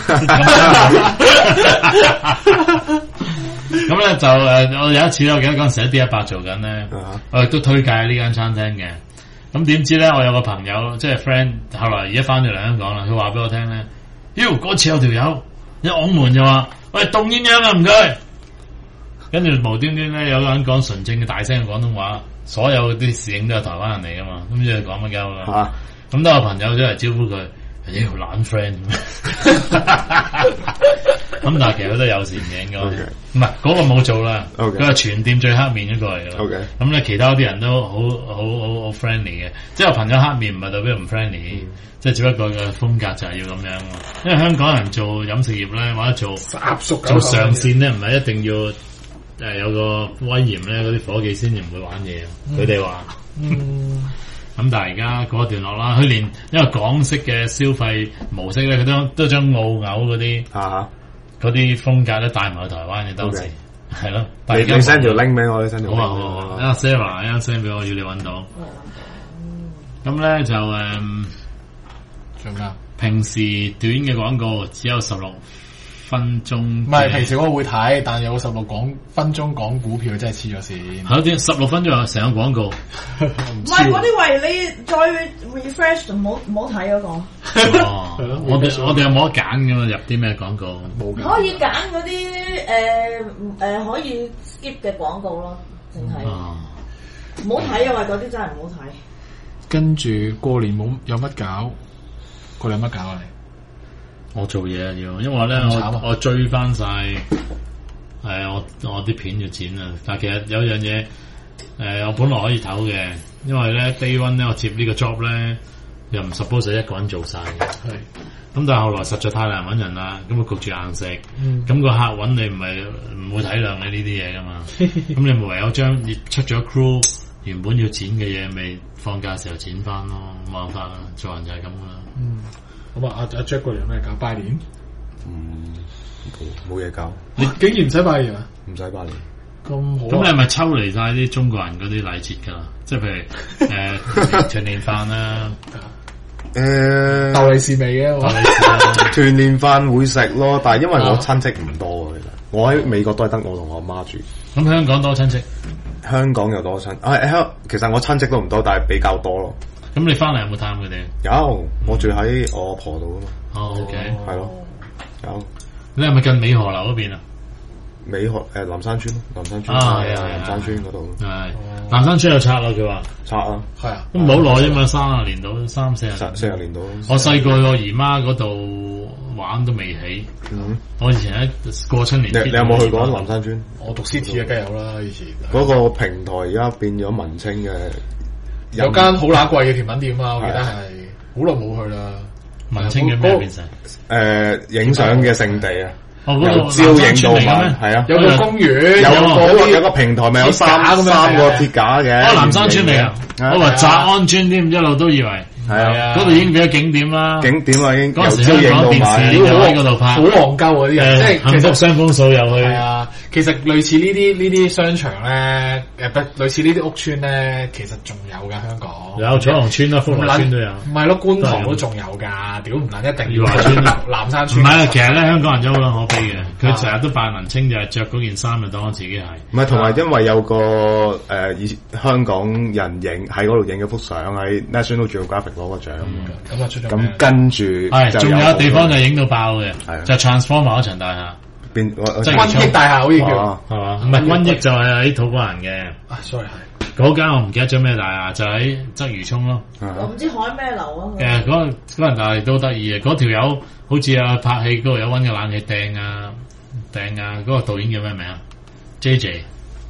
Speaker 1: 咁咧就誒，我有一次咧，我記得嗰陣時喺 D 一百做緊咧，我亦都推介呢間餐廳嘅。咁點知咧，我有個朋友即係 friend，後來而家翻咗嚟香港啦，佢話俾我聽咧，妖嗰次有條友一拱門就話，喂凍鴛鴦啊唔該，跟住無端端咧有個人講純正嘅大聲嘅廣東話，所有啲侍應都係台灣人嚟噶嘛，咁就講乜鳩啦。咁都有朋友都嚟招呼佢，妖懶 friend 咁但係其實都有時唔應該，唔係嗰個冇做啦，佢係全店最黑面嗰個嚟嘅。咁咧 Okay. 其他啲人都好好好好 friendly 嘅，即係我朋友黑面唔係代表唔 friendly，即係、嗯、只不過嘅風格就係要咁樣。因為香港人做飲食業咧，或者做做上線咧，唔係一定要誒、呃、有個威嚴咧，嗰啲伙計先至唔會玩嘢。佢哋話。咁但係而家嗰段落啦，佢連因為港式嘅消費模式咧，佢都都將澳牛嗰啲啊嗰啲風格咧帶埋去台灣嘅當時，係咯。你你 send 條 link 俾我，你 send 條 link。好啊好啊，阿 Sarah 一 send 俾我，要你揾到。咁咧就誒，仲有平時短嘅廣告只有十六分鐘。唔
Speaker 2: 係平時我會睇，但係有十六講分鐘講股票真係黐咗線。
Speaker 1: 係啲十六分鐘成個廣告。
Speaker 3: 唔係嗰啲位你再 refresh 就唔好唔好睇嗰個。
Speaker 1: 哦，我哋我哋有冇得揀㗎嘛？入啲咩廣告？
Speaker 3: 冇嘅。可以揀嗰啲誒誒可以 skip 嘅廣告咯，淨係唔好睇啊！喂，嗰啲真係唔好睇。
Speaker 2: 跟住過年冇有乜搞？過年有乜搞啊？你？
Speaker 1: 我做嘢啊要，因為咧我我追翻晒，係、呃、我我啲片要剪啊。但係其實有樣嘢，誒、呃、我本來可以唞嘅，因為咧 day one 咧我接呢個 job 咧又唔 suppose 一個人做晒嘅。係是，咁但係後來實在太難揾人啦，咁啊焗住硬食。咁、嗯、個客揾你唔係唔會體諒你呢啲嘢噶嘛。咁你咪唯有將出咗 crew 原本要剪嘅嘢，咪放假嘅時候剪翻咯，冇辦法啦，做人就係咁噶啦。嗯。
Speaker 2: 咁啊，阿阿 Jack 過嚟有咩搞？拜年？
Speaker 4: 嗯，冇冇嘢搞。
Speaker 2: 你竟然唔使拜年啊？
Speaker 4: 唔使拜年。
Speaker 2: 咁好。
Speaker 1: 咁你係咪抽離晒啲中國人嗰啲禮節噶啦？即係譬如誒團年飯啦，
Speaker 4: 誒
Speaker 2: 逗利是味嘅。
Speaker 4: 團年飯會食咯，但係因為我親戚唔多，其實我喺美國都係得我同我媽住。
Speaker 1: 咁香港多親戚？
Speaker 4: 香港又多親，啊香，其實我親戚都唔多，但係比較多咯。
Speaker 1: 咁你翻嚟有冇探佢哋？
Speaker 4: 有，我住喺我阿婆度啊嘛。
Speaker 1: 哦 ，OK，
Speaker 4: 係咯，有。
Speaker 1: 你係咪近美河樓嗰邊啊？
Speaker 4: 美河誒南山村，南山村
Speaker 1: 啊，
Speaker 4: 係啊，南山村嗰度。
Speaker 1: 係南山村又拆啦，佢話
Speaker 4: 拆啊，
Speaker 2: 係啊，
Speaker 1: 都唔好耐啫嘛，三十年到，三四十
Speaker 4: 四十年到。
Speaker 1: 我細個個姨媽嗰度玩都未起。
Speaker 4: 嗯，
Speaker 1: 我以前喺過七年。
Speaker 4: 你你有冇去過南山村？
Speaker 2: 我讀 City 嘅梗有啦，以前。
Speaker 4: 嗰個平台而家變咗文青嘅，
Speaker 2: 有間好乸貴嘅甜品店啊，我記得係好耐冇去啦。
Speaker 1: 文青嘅咩變成？
Speaker 4: 誒，影相嘅聖地啊！
Speaker 1: 哦，嗰
Speaker 4: 度朝影到晚，係啊，
Speaker 2: 有個公園，
Speaker 4: 有個有個平台，咪有三三個鐵架嘅。
Speaker 1: 哦，南山村嚟啊！我話澤安村添，一路都以為
Speaker 4: 係啊，
Speaker 1: 嗰度已經變咗景點啦。
Speaker 4: 景點啊，已經
Speaker 1: 嗰陣時香港電視又喺嗰度拍，
Speaker 2: 好戇鳩嗰啲人，即係
Speaker 1: 幸福雙風數又去。
Speaker 2: 係啊，其實類似呢啲呢啲商場咧，誒不類似呢啲屋村咧，其實仲有㗎香港。
Speaker 1: 有彩虹村啦，福來村都有。
Speaker 2: 唔係咯，觀塘都仲有㗎，屌唔撚一定要華村、南山村。
Speaker 1: 唔係啊，其實咧香港人都好撚可悲嘅，佢成日都扮文青，就係着嗰件衫就當自己係。
Speaker 4: 唔係，同埋因為有個誒以前香港人影喺嗰度影咗幅相喺 National Geographic 攞個獎。
Speaker 2: 咁啊出咗。
Speaker 4: 咁跟住
Speaker 1: 係，仲有地方就影到爆嘅，就 Transformer 嗰層大廈。
Speaker 4: 變
Speaker 2: 即係瘟疫大廈好似叫
Speaker 1: 係嘛？唔係瘟疫就係喺土瓜灣嘅。
Speaker 2: 啊，sorry 係。
Speaker 1: 嗰間我唔記得咗咩大廈，就喺鰂魚涌咯。
Speaker 3: 我唔知海咩樓啊。
Speaker 1: 誒，嗰嗰人大廈都得意嘅，嗰條友好似啊拍戲嗰度有溫嘅冷氣掟啊掟啊，嗰個導演叫咩名啊 ？J J。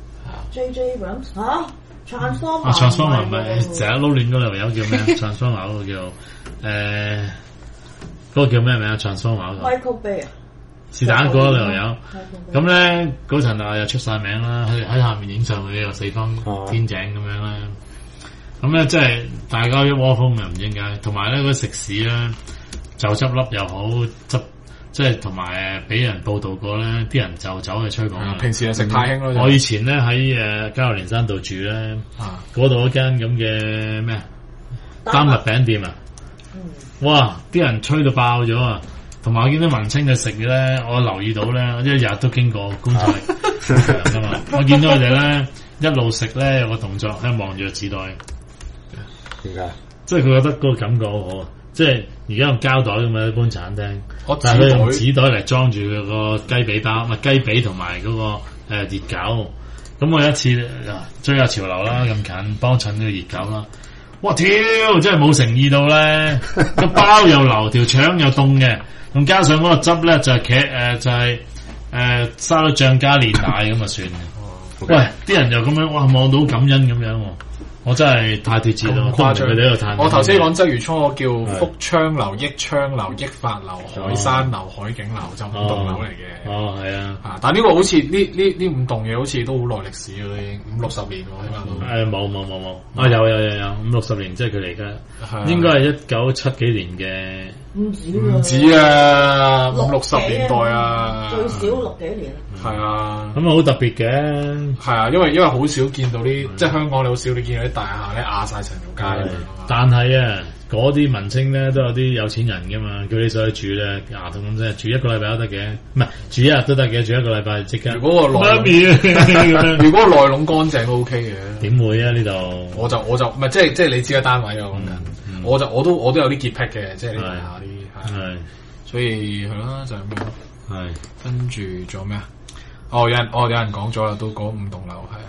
Speaker 3: J J Abrams 嚇 Transformer。
Speaker 1: 啊 Transformer 唔係成日撈亂嗰條友叫咩 ？Transformer 嗰個叫誒嗰個叫咩名啊 ？Transformer 嗰個。
Speaker 3: Michael Bay 啊。
Speaker 1: 是但一個啦，又有咁咧，嗰層樓又出晒名啦，喺喺下面影上去有四方天井咁樣啦。咁咧即係大家一窩蜂嘅，唔知點解。同埋咧嗰食肆咧就執笠又好，執即係同埋誒俾人報道過咧，啲人就走去吹捧。
Speaker 2: 平時就食太興咯。
Speaker 1: 我以前咧喺誒交流連山道住咧，嗰度嗰間咁嘅咩丹麥餅店啊，哇！啲人吹到爆咗啊！同埋我見到文青嘅食嘅咧，我留意到咧，一日都經過觀察力㗎嘛。我見到佢哋咧一路食咧有個動作喺度望住個紙袋。
Speaker 4: 點解？
Speaker 1: 即係佢覺得嗰個感覺好好。即係而家用膠袋咁樣一般餐廳，
Speaker 2: 我
Speaker 1: 但係佢用紙袋嚟裝住佢個雞髀包，咪雞髀同埋嗰個誒熱狗。咁我有一次追下潮流啦，咁近幫襯呢個熱狗啦。哇！屌，真係冇誠意到咧，個包又流，條腸又凍嘅。咁加上嗰個汁咧就係茄誒就係誒沙律醬加煉奶咁啊算嘅。哦 okay. 喂，啲人又咁樣哇望到感恩咁樣，我真係太脫節啦！誇張佢哋喺度嘆。
Speaker 2: 我頭先講鰂魚涌，我叫福昌樓、益昌樓、益發樓、海山樓、海景樓，就五棟樓嚟嘅。
Speaker 1: 哦，係啊。
Speaker 2: 啊，但係呢個好似呢呢呢五棟嘢好似都好耐歷史咯，已經五六十年喎，起碼都。
Speaker 1: 誒冇冇冇冇啊！有有有有五六十年，即係佢哋而家應該係一九七幾年嘅。
Speaker 3: 唔止
Speaker 2: 唔止啊，五六十年代啊，
Speaker 3: 最少六幾年。
Speaker 2: 係啊，
Speaker 1: 咁啊好特別嘅。
Speaker 2: 係啊，因為因為好少見到啲，即係香港你好少你見到啲大廈咧壓晒成條街。
Speaker 1: 但係啊，嗰啲文青咧都有啲有錢人噶嘛，叫你上去住咧牙痛咁啫，住一個禮拜都得嘅，唔係住一日都得嘅，住一個禮拜即刻。
Speaker 2: 如果個內如果個內籠乾淨都 OK 嘅。
Speaker 1: 點會啊？呢度
Speaker 2: 我就我就唔係即係即係你知個單位啊咁樣。我就我都我都有啲潔癖嘅，即係呢下啲係，所以係啦，就係咁樣。
Speaker 1: 係
Speaker 2: 跟住仲有咩啊？哦，有人哦有人講咗啦，都嗰五棟樓係啊。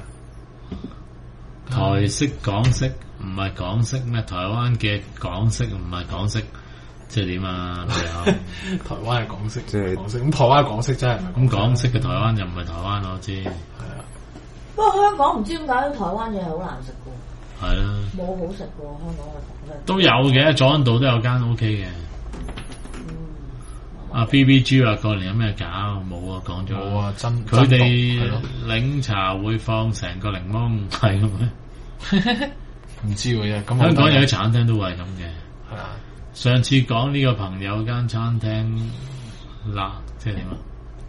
Speaker 1: 台式港式唔係港式咩？台灣嘅港式唔係港式，即係點啊？
Speaker 2: 台灣係港式，即係港式。咁台灣港式真係
Speaker 1: 咁港式嘅台灣又唔係台灣，我知。係
Speaker 2: 啊。
Speaker 3: 不過香港唔知點解台灣嘢係好難食嘅。
Speaker 1: 係啊，
Speaker 3: 冇好食過香港嘅
Speaker 1: 都有嘅，佐敦道都有間 O K 嘅。嗯，阿 B B G 話過年有咩搞？冇啊，講咗。
Speaker 2: 冇啊，真
Speaker 1: 佢哋檸茶會放成個檸檬，係咁咩？
Speaker 2: 唔知喎，咁
Speaker 1: 香港有啲茶餐廳都會係咁嘅。
Speaker 2: 係啊，
Speaker 1: 上次講呢個朋友間餐廳嗱，即係點啊？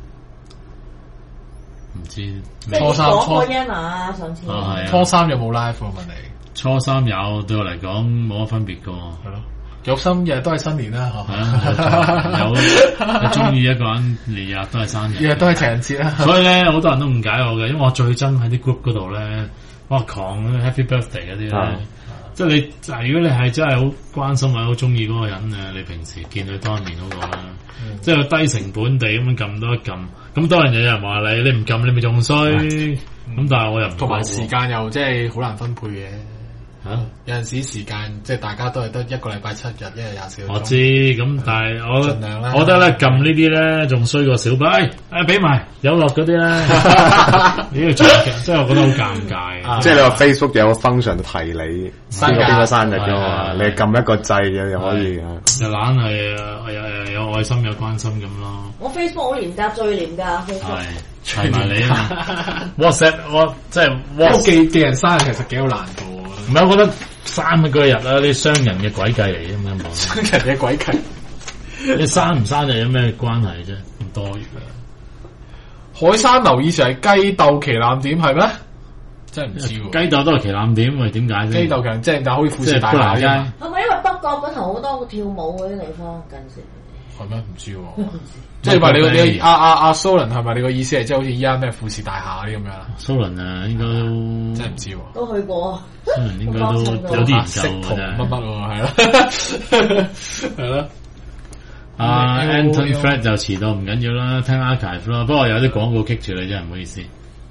Speaker 1: 唔知。
Speaker 2: 初三初
Speaker 3: 啊，上次。
Speaker 1: 哦，係啊。
Speaker 2: 初三有冇 live 我問你？
Speaker 1: 初三有，對我嚟講冇乜分別噶。
Speaker 2: 係咯，有心日日都係新年啦，嗬。
Speaker 1: 係啊，有你中意一個人，日日都係生日，
Speaker 2: 日日都係情人節啦。
Speaker 1: 所以咧，好多人都誤解我嘅，因為我最憎喺啲 group 嗰度咧，哇狂 Happy Birthday 嗰啲咧， 即係你，如果你係真係好關心或者好中意嗰個人誒，你平時見佢當面嗰個啦，嗯、即係低成本地咁樣撳多一撳，咁當然有人話你，你唔撳你咪仲衰，咁、嗯、但係我又唔
Speaker 2: 同埋時間又即係好難分配嘅。吓、啊，有陣時時間即係大家都係得一個禮拜七日，一日廿四個鐘。
Speaker 1: 我知，咁但係我，
Speaker 2: 盡量啦。
Speaker 1: 我覺得咧撳呢啲咧仲衰過小費，誒俾埋有落嗰啲咧，呢個做即係我覺得好尷尬。
Speaker 4: 即係你話 Facebook 有個 function 提你邊個邊個生日㗎嘛，你撳一個掣嘅又可以。
Speaker 1: 就懶係有有愛心有關心咁咯。
Speaker 3: 我 Facebook 好廉價，最廉價 Facebook。
Speaker 1: 係埋你啊 ！WhatsApp 我即係
Speaker 2: WhatsApp 記記人生日其實幾有難度。
Speaker 1: 唔係，我覺得三個日啊，啲商人嘅詭計嚟嘅咁樣講。
Speaker 2: 商人嘅詭計，
Speaker 1: 你生唔生日有咩關係啫？咁多月啊！
Speaker 2: 海山樓以前係雞竇旗艦店係咩？真係唔知喎。
Speaker 1: 雞竇都係旗艦店，喂點解啫？
Speaker 2: 雞竇其實即係就好似富士大廈
Speaker 3: 街。係咪因為北角嗰頭好多跳舞嗰啲地方近時？
Speaker 2: 係咩？唔知喎。即係話你個你阿阿阿蘇倫係咪你個意思係即係好似依家咩富士大廈啲咁樣啦？
Speaker 1: 蘇倫啊，應該都
Speaker 2: 真係唔知喎。
Speaker 3: 都去過。
Speaker 1: 蘇倫應該都有啲研究嘅。
Speaker 2: 乜乜喎？係咯，係咯。
Speaker 1: 阿 Anton Fred 就遲到唔緊要啦，聽 archive 咯。不過有啲廣告棘住你真係唔好意思。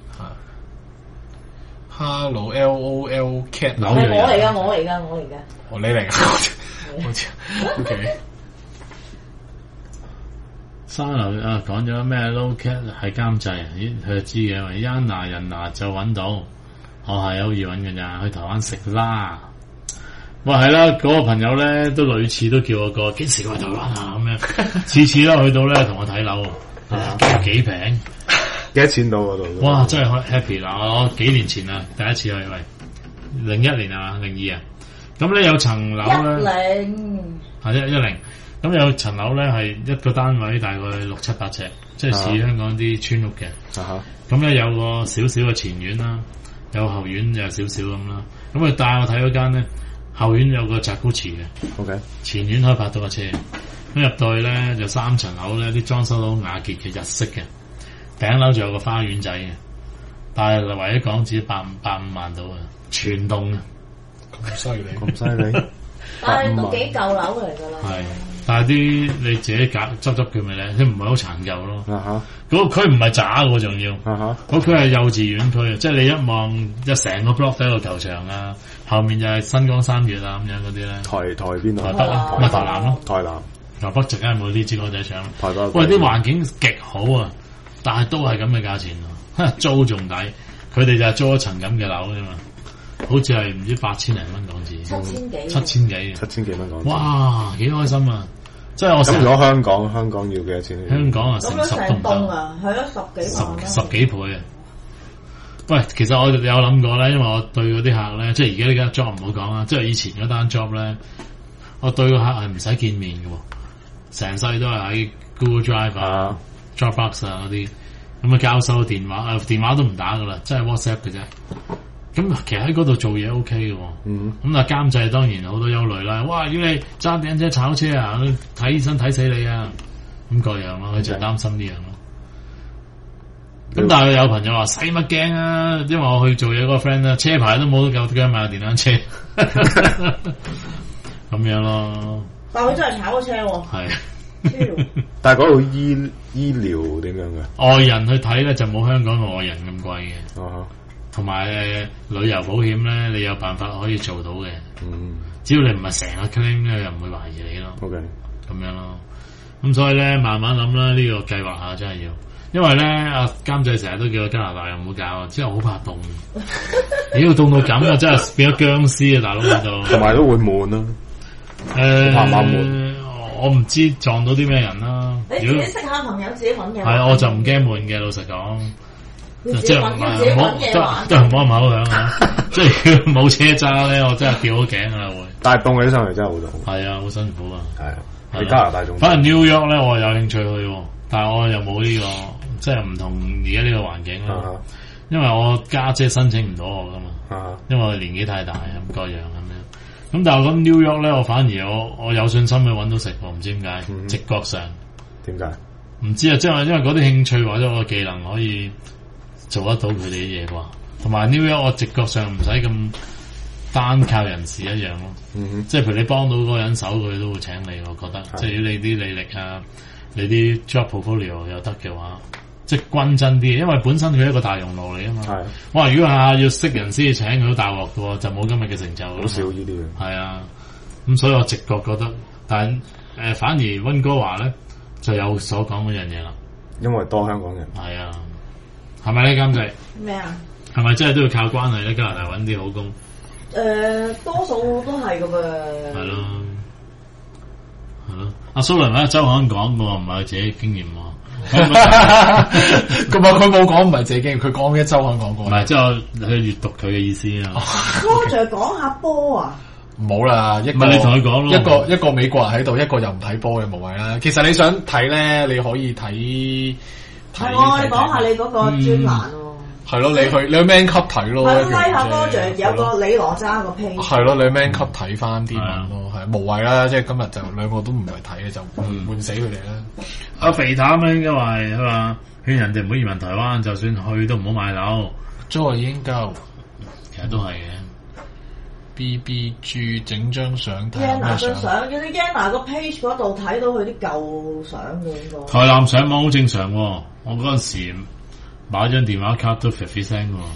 Speaker 2: Hello L O L Cat，
Speaker 3: 係我嚟噶，我嚟噶，我嚟噶。
Speaker 2: 哦，你嚟噶？好似 OK。
Speaker 1: 三樓啊，講咗咩 Low Cat 係監製啊？咦，佢就知嘅，因為 Yana 人嗱就揾到，我係好易揾嘅咋，去台灣食啦。哇，係啦，嗰、那個朋友咧都類似都叫我過，幾時過去台灣啊？咁樣，次次都去到咧同我睇樓，幾幾平，
Speaker 4: 幾多錢到嗰度？
Speaker 1: 哇，真係 happy 啦！我幾年前啊，第一次去喂，零一年啊，零二啊，咁咧有層樓咧，
Speaker 3: 零
Speaker 1: 係一一零。咁有層樓咧係一個單位大概六七百尺，即係似香港啲村屋嘅。咁咧、uh huh. 有個少少嘅前院啦，有後院有少少咁啦。咁佢帶我睇嗰間咧，後院有個扎古池嘅。
Speaker 4: Okay.
Speaker 1: 前院可以泊到架車。咁入到去咧就三層樓咧，啲裝修到雅潔嘅日式嘅。頂樓仲有個花園仔嘅，但係唯一港紙百五百五萬到啊，全棟啊！
Speaker 2: 咁犀利，
Speaker 4: 咁犀利。
Speaker 3: 但係都幾舊樓嚟㗎啦。係。
Speaker 1: 但係啲你自己夾執執佢咪咧，佢唔係好殘舊咯。
Speaker 4: 啊哈！
Speaker 1: 嗰個區唔係渣嘅，仲要。啊哈！嗰區係幼稚園區，即係你一望一成個 block 都係個球場啊，後面就係新光三越啊咁樣嗰啲咧。
Speaker 4: 台台邊啊？
Speaker 1: 台北啊，咪台南咯。
Speaker 4: 台南。
Speaker 1: 台北直梗係冇啲珠江仔場。
Speaker 4: 台北。
Speaker 1: 喂，啲環境極好啊，但係都係咁嘅價錢喎，租仲抵。佢哋就係租一層咁嘅樓啫嘛。好似係唔知八千零蚊港紙，
Speaker 3: 七千幾，
Speaker 1: 七千幾，
Speaker 4: 七千幾蚊港紙。
Speaker 1: 哇，幾開心啊！即係我
Speaker 4: 咁如果香港，香港要幾多錢？
Speaker 1: 香港啊，成十都唔得
Speaker 3: 啊，係咯，十幾
Speaker 1: 十十幾倍啊！喂，其實我有諗過咧，因為我對嗰啲客咧，即係而家呢間 job 唔好講啦，即係以前嗰單 job 咧，我對個客係唔使見面嘅，成世都係喺 Google Drive 啊、Dropbox 啊嗰啲，咁啊交收電話啊，電話都唔打噶啦，即係 WhatsApp 嘅啫。咁其實喺嗰度做嘢 OK 嘅，咁啊監製當然好多憂慮啦。哇！如果你揸電車炒車啊，睇醫生睇死你啊，咁各樣咯，佢就擔心呢樣咯。咁但係有朋友話使乜驚啊？因為我去做嘢嗰個 friend 咧，車牌都冇得夠姜買電單車，咁樣咯。
Speaker 3: 但係佢真係炒咗車喎。
Speaker 1: 係。
Speaker 4: 但係嗰度醫醫療點樣嘅？
Speaker 1: 外人去睇咧就冇香港嘅外人咁貴嘅。
Speaker 4: 哦。同
Speaker 1: 埋旅遊保險咧，你有辦法可以做到嘅。嗯，只要你唔係成個 claim 咧，又唔會懷疑你咯。
Speaker 4: OK，
Speaker 1: 咁樣咯。咁所以咧，慢慢諗啦，呢、這個計劃下真係要。因為咧，阿監製成日都叫我加拿大又唔好搞啊，之後好怕凍。你要凍到咁啊，真係變咗僵屍啊，大佬喺度。同
Speaker 4: 埋都會悶咯。誒、
Speaker 1: 呃，怕唔怕悶？我唔知撞到啲咩人啦。
Speaker 3: 你自己識下朋友，自己揾嘅。
Speaker 1: 係，我就唔驚悶嘅，老實講。即係唔係唔好都都唔好唔好響啊！即係冇車揸咧，我真係吊咗頸啊會。
Speaker 4: 但係凍起上嚟真係好凍。
Speaker 1: 係啊，好辛苦啊。
Speaker 4: 係啊，喺加拿大仲。
Speaker 1: 反正 New York 咧，我有興趣去，但係我又冇呢個，即係唔同而家呢個環境啦。因為我家姐申請唔到我噶嘛，因為我年紀太大咁各樣咁樣。咁但係我諗 New York 咧，我反而我我有信心去搵到食喎，唔知點解，直覺上。
Speaker 4: 點解？
Speaker 1: 唔知啊，即係因為嗰啲興趣或者我嘅技能可以。做得到佢哋啲嘢啩，同埋 New York 我直覺上唔使咁單靠人事一樣咯。嗯、即係譬如你幫到嗰個人手，佢都會請你。我覺得，的即係如果你啲履歷啊，你啲 job portfolio 有得嘅話，即係均真啲。因為本身佢係一個大熔爐嚟啊嘛。的哇！如果下要識人先請佢都大鑊嘅，就冇今日嘅成就。
Speaker 4: 好少呢啲嘅。係
Speaker 1: 啊，咁所以我直覺覺得，但係誒、呃、反而溫哥華咧就有所講嗰樣嘢啦。
Speaker 4: 因為多香港人。
Speaker 1: 係啊，係咪咧監製？
Speaker 3: 咩啊？
Speaker 1: 係咪真係都要靠關係咧？加拿大揾啲好工？
Speaker 3: 誒、呃，多數都係噶噃。
Speaker 1: 係咯，係咯。阿蘇倫喺周刊講過，唔係佢自己經驗喎。咁啊，
Speaker 2: 佢冇講唔係自己經驗，佢講嘅周刊講過。
Speaker 1: 唔係，即係我去閱讀佢嘅意思啊。
Speaker 3: 多就係講下波啊。
Speaker 2: 唔好啦，一個
Speaker 1: 你同佢講咯，
Speaker 2: 一個一個美國人喺度，一個又唔睇波嘅無謂啦。其實你想睇咧，你可以睇。
Speaker 3: 係我你講下你嗰個專欄喎。
Speaker 2: 係咯，你去你去 Man 級睇咯。
Speaker 3: 係拉下多謝有個李羅渣個 page。
Speaker 2: 係咯，你去 Man 級睇翻啲文咯，係無謂啦。即係今日就兩個都唔係睇嘅，就悶死佢哋啦。
Speaker 1: 阿肥淡咧，因為佢話勸人哋唔好移民台灣，就算去都唔好買樓。
Speaker 2: 租已經夠，
Speaker 1: 其實都係嘅。
Speaker 2: B B G 整張相睇。
Speaker 3: Yana 張相，你 Yana 個 page 嗰度睇到佢啲舊相嘅應該。
Speaker 1: 台南上網好正常喎，我嗰陣時買張電話卡都啡啡聲喎。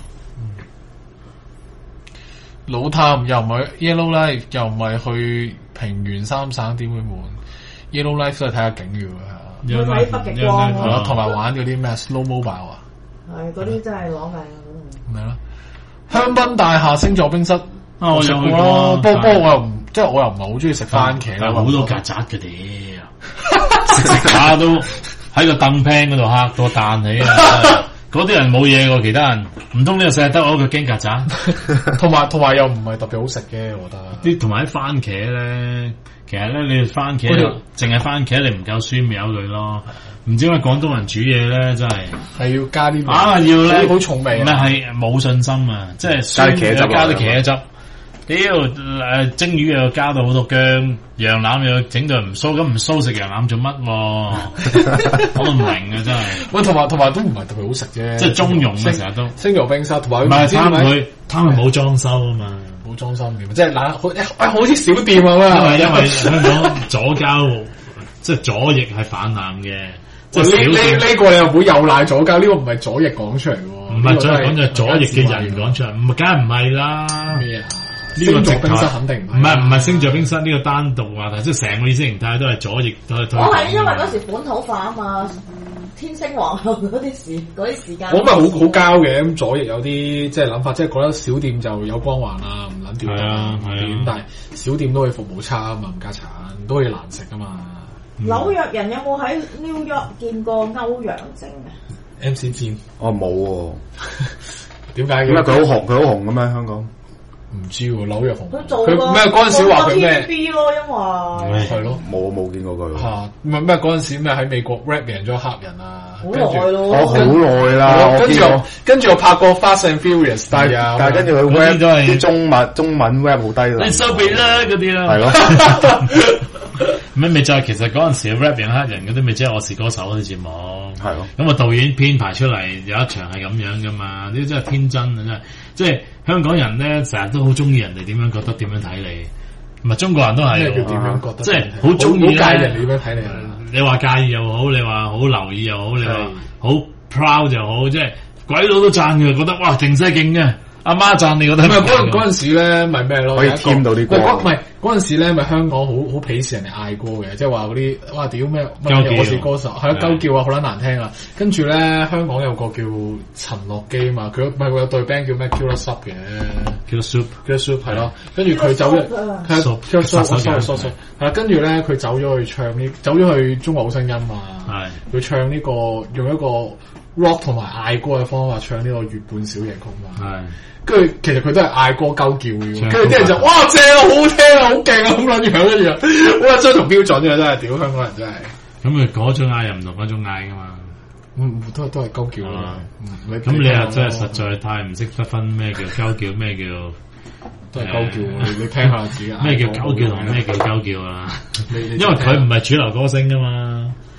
Speaker 2: 老探又唔係 Yellow Life， 又唔係去平原三省，點會悶 ？Yellow Life 都係睇下景嘅喎。
Speaker 3: 去睇北極光喎，
Speaker 2: 同埋玩嗰啲咩 Slow Mobile 啊。
Speaker 3: 係嗰啲真係攞命嗰啲。
Speaker 2: 咩咯？香檳大廈星座冰室。
Speaker 1: 啊！我有去過，
Speaker 2: 不過不過我又唔即係我又唔係好中意食番茄啦，
Speaker 1: 好多曱甴嘅屌，食食下都喺個凳 pan 嗰度嚇到彈起啊！嗰啲人冇嘢喎，其他人唔通呢個世界得我一個驚曱甴？同埋同埋又唔係特別好食嘅，我覺得。啲同埋啲番茄咧，其實咧你番茄淨係番茄，你唔夠酸咪由佢咯。唔知點解廣東人煮嘢咧，真係
Speaker 2: 係要加啲
Speaker 1: 啊！要咧
Speaker 2: 好重味，
Speaker 1: 唔係係冇信心啊！即係酸又加啲茄汁。屌誒蒸魚又加到好多薑，羊腩又整到唔酥，咁唔酥食羊腩做乜？我都唔明啊！真係。喂，
Speaker 2: 同埋同埋都唔係特別好食啫。
Speaker 1: 即係中庸啊，成日都。
Speaker 2: 星座冰室同埋
Speaker 1: 唔係貪佢貪佢冇裝修啊嘛，
Speaker 2: 冇裝修點？即係嗱，好好似小店咁啊。
Speaker 1: 因為因為香港左膠即係左翼係泛濫嘅。
Speaker 2: 即係呢呢呢個你又唔會又賴左膠？呢個唔係左翼講出嚟喎。
Speaker 1: 唔係左翼講就係左翼嘅人講出嚟，唔係梗係唔係啦。
Speaker 2: 咩啊？
Speaker 1: 呢個
Speaker 2: 星座冰室肯定唔係，
Speaker 1: 唔係唔係星座冰室呢個單獨話題，即係成個意識形態都係左翼都係。
Speaker 3: 我係因為嗰時本土化啊嘛，天星皇后嗰啲時嗰啲時間。
Speaker 2: 我咪好好交嘅，咁左翼有啲即係諗法，即係覺得小店就有光環啊，唔撚掉啊，點？但係小店都可以服務差啊嘛，唔加產都可以難食啊嘛。
Speaker 3: 紐約人有冇喺 New York 見過歐陽靖啊
Speaker 2: ？M C 戰
Speaker 4: 哦冇喎，
Speaker 2: 點解嘅？
Speaker 4: 因為佢好紅，佢好紅嘅咩香港？
Speaker 2: 唔知喎，紐約紅。
Speaker 3: 佢做
Speaker 2: 佢咩嗰陣時話佢咩
Speaker 3: T V B 咯，因為
Speaker 2: 係咯，
Speaker 4: 冇冇見過佢。
Speaker 2: 嚇唔係咩嗰陣時咩喺美國 rap 贏咗黑人啊？
Speaker 3: 好耐咯，
Speaker 4: 我好耐啦。
Speaker 2: 跟住我跟住我拍過 Fast and Furious，但係但係跟住佢 rap
Speaker 4: 都係啲中文中文 rap 好低啦。
Speaker 1: 你收皮啦嗰啲啦，
Speaker 4: 係咯。
Speaker 1: 咩咪就係其實嗰陣時 rap 贏黑人嗰啲咪即係我是歌手嗰啲節目。係咯。咁啊導演編排出嚟有一場係咁樣噶嘛？呢啲真係天真啊！真係即係。香港人咧成日都好中意人哋點樣覺得點樣睇你，唔係中國人都係，
Speaker 2: 點樣覺得
Speaker 1: 即係好中意咧。
Speaker 2: 介意人哋點樣睇你啊？
Speaker 1: 你話介意又好，你話好留意又好，你話好 proud 又好，即係鬼佬都讚佢，覺得哇勁犀勁嘅。阿媽讚你覺得
Speaker 2: 唔係嗰嗰陣時咧，咪咩咯？
Speaker 4: 可以添到啲歌。
Speaker 2: 唔係嗰陣時咧，咪香港好好鄙視人哋嗌歌嘅，即係話嗰啲哇屌咩乜我是歌手，係咯鳩叫啊，好撚難聽啊！跟住咧，香港有個叫陳樂基啊嘛，佢唔係佢有隊 band 叫咩 Killer Soup 嘅
Speaker 1: Killer Soup
Speaker 2: Killer Soup 係咯，跟住佢走咗係 Killer Soup 係啦，跟住咧佢走咗去唱呢，走咗去中國好聲音啊，係佢唱呢個用一個 rock 同埋嗌歌嘅方法唱呢個月半小夜曲嘛，係。跟住其實佢都係嗌歌鳩叫嘅，跟住啲人就哇正啊，好聽啊，好勁啊，咁撚樣跟住，哇相同標準嘅真係，屌香港人真係。
Speaker 1: 咁佢嗰種嗌又唔同嗰種嗌噶嘛，
Speaker 2: 嗯都係都係鳩叫啦。
Speaker 1: 咁你又真係實在太唔識得分咩叫鳩叫，咩叫
Speaker 2: 都係鳩叫。你你聽下自己。
Speaker 1: 咩叫鳩叫同咩叫鳩叫啊？因為佢唔係主流歌星噶嘛。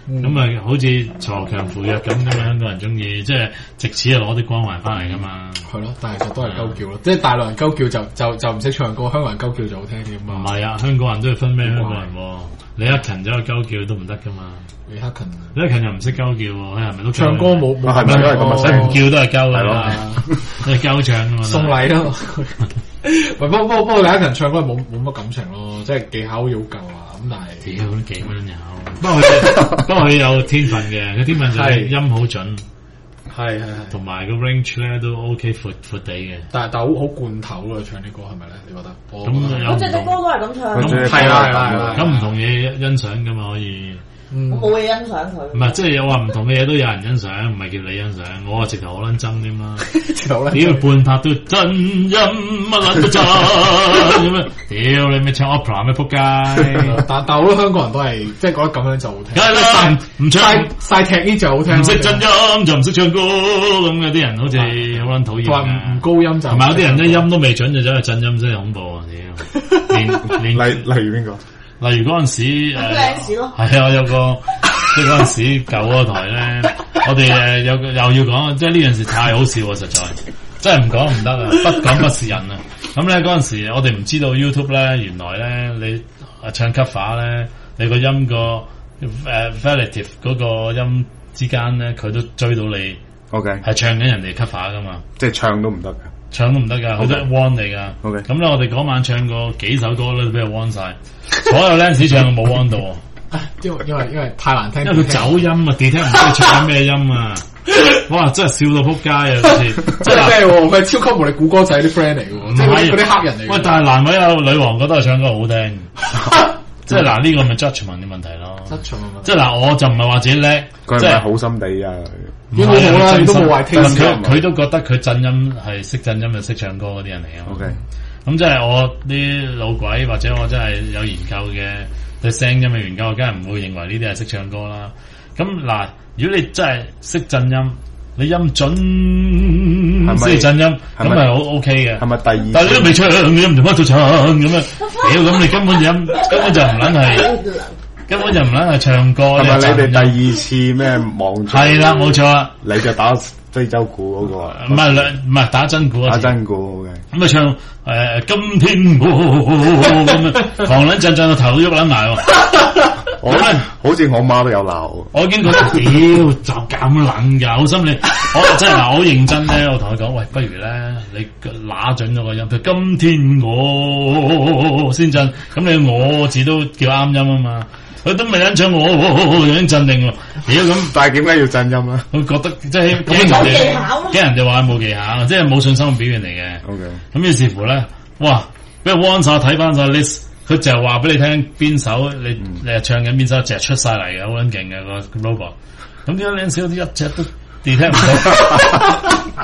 Speaker 1: 咁啊好似鋤強扶弱咁咁樣，香港人中意，即係藉此啊攞啲光環翻嚟噶嘛。
Speaker 2: 係咯，但係就都係鳩叫咯，即係大陸人鳩叫就就就唔識唱歌，香港人鳩叫就好聽啲嘛。
Speaker 1: 唔係啊，香港人都要分咩香港人喎？李克勤走去鳩叫都唔得噶嘛。
Speaker 2: 李克勤，
Speaker 1: 李克勤又唔識鳩叫喎，係咪都
Speaker 2: 唱歌冇冇
Speaker 4: 係咪都係咁啊？
Speaker 1: 使唔叫都係鳩噶啦，都係鳩唱噶嘛。
Speaker 2: 送禮咯。喂，不過不過不過李克勤唱歌冇冇乜感情咯，即係技巧要夠啊。咁但係
Speaker 1: 屌都幾蚊有，不過佢不過佢有天分嘅，佢天分就係音好準。
Speaker 2: 係係係，
Speaker 1: 同埋個 range 咧都 OK 闊闊地嘅，
Speaker 2: 但係但係好好罐頭啊！唱啲歌係咪咧？你覺得？
Speaker 1: 咁有
Speaker 3: 嗰隻隻歌都係咁唱，
Speaker 2: 係啦係啦，
Speaker 1: 咁唔同嘢欣賞噶嘛可以。
Speaker 3: 我冇嘢欣賞佢。
Speaker 1: 唔係，即係有話唔同嘅嘢都有人欣賞，唔係叫你欣賞。我啊直頭好撚憎添啦，屌半拍都真音乜撚都真咁樣，屌你咩唱 opera 咩仆街？
Speaker 2: 但但好多香港人都係即係覺得咁樣就好聽。
Speaker 1: 梗係啦，唔唱
Speaker 2: 晒踢呢就好聽，
Speaker 1: 唔識真音就唔識唱歌咁嘅啲人好似好撚討厭。
Speaker 2: 話唔高音就
Speaker 1: 同埋有啲人咧音都未準就走去真音，真係恐怖啊！屌，連連
Speaker 4: 例例如邊個？
Speaker 1: 例如嗰陣時誒，係啊，我有個即係嗰陣時舊嗰個台咧，我哋誒有又要講，即係呢件事太好笑啊！實在真係唔講唔得啊，不講不是人啊！咁咧嗰陣時我哋唔知道 YouTube 咧，原來咧你唱 cover 咧，你個音個誒 relative 嗰個音之間咧，佢都追到你。
Speaker 4: OK，
Speaker 1: 係唱緊人哋 cover 噶嘛，
Speaker 4: 即係唱都唔得㗎。
Speaker 1: 唱都唔得㗎，佢都 warn 你㗎。
Speaker 4: OK，
Speaker 1: 咁咧我哋嗰晚唱過幾首歌咧，都俾佢 warn 晒，所有 Lance 唱冇 warn 到。
Speaker 2: 因為因為因為太難聽，
Speaker 1: 因為佢走音啊 ，detect 唔知唱緊咩音啊！哇，真係笑到撲街啊！好似
Speaker 2: 即係咩？佢係超級無敵估歌仔啲 friend 嚟嘅，即係嗰啲黑人嚟。
Speaker 1: 喂，但係難為有女王覺得佢唱歌好聽，即係嗱呢個咪 judgement 嘅問題咯。即係嗱，我就唔係話自己叻，
Speaker 4: 佢係好心地啊。
Speaker 2: 唔好啦，你都冇話聽。
Speaker 1: 佢佢都覺得佢震音係識震音就識唱歌嗰啲人嚟啊。
Speaker 4: OK，
Speaker 1: 咁即係我啲老鬼或者我真係有研究嘅對聲音嘅研究，我梗係唔會認為呢啲係識唱歌啦。咁嗱，如果你真係識震音，你音準識震音，咁係好 OK 嘅。
Speaker 4: 係咪第二？
Speaker 1: 但係你都未唱，你又唔同翻做唱咁啊？屌，咁你根本音根本就唔撚係。根本就唔撚係唱歌，
Speaker 4: 係咪你哋第二次咩網？
Speaker 1: 係啦，冇錯啊！
Speaker 4: 你就打非洲鼓嗰個啊？
Speaker 1: 唔係唔係打真鼓啊？
Speaker 4: 打真鼓嘅。
Speaker 1: 咁啊唱誒今天咁啊，狂撚震震到頭都喐撚埋喎。
Speaker 4: 我好似我媽都有鬧。
Speaker 1: 我已經覺得屌就咁撚㗎，好心你我真係嗱，好認真咧。我同佢講，喂，不如咧你拿準咗個音，佢今天我先震，咁你我字都叫啱音啊嘛。佢都未欣賞我，已經鎮定喎。屌咁，
Speaker 4: 但係點解要震音啊？
Speaker 1: 佢覺得即係驚人哋，驚人哋話冇技巧，即係冇信心嘅表現嚟嘅。
Speaker 4: OK，咁
Speaker 1: 於是乎咧，哇！俾人 warn 晒睇翻晒 list，佢就係話俾你聽邊首你、嗯、你係唱緊邊首，就係出晒嚟嘅，好撚勁嘅個 robot。咁點解靚少啲一隻都 detect 唔到？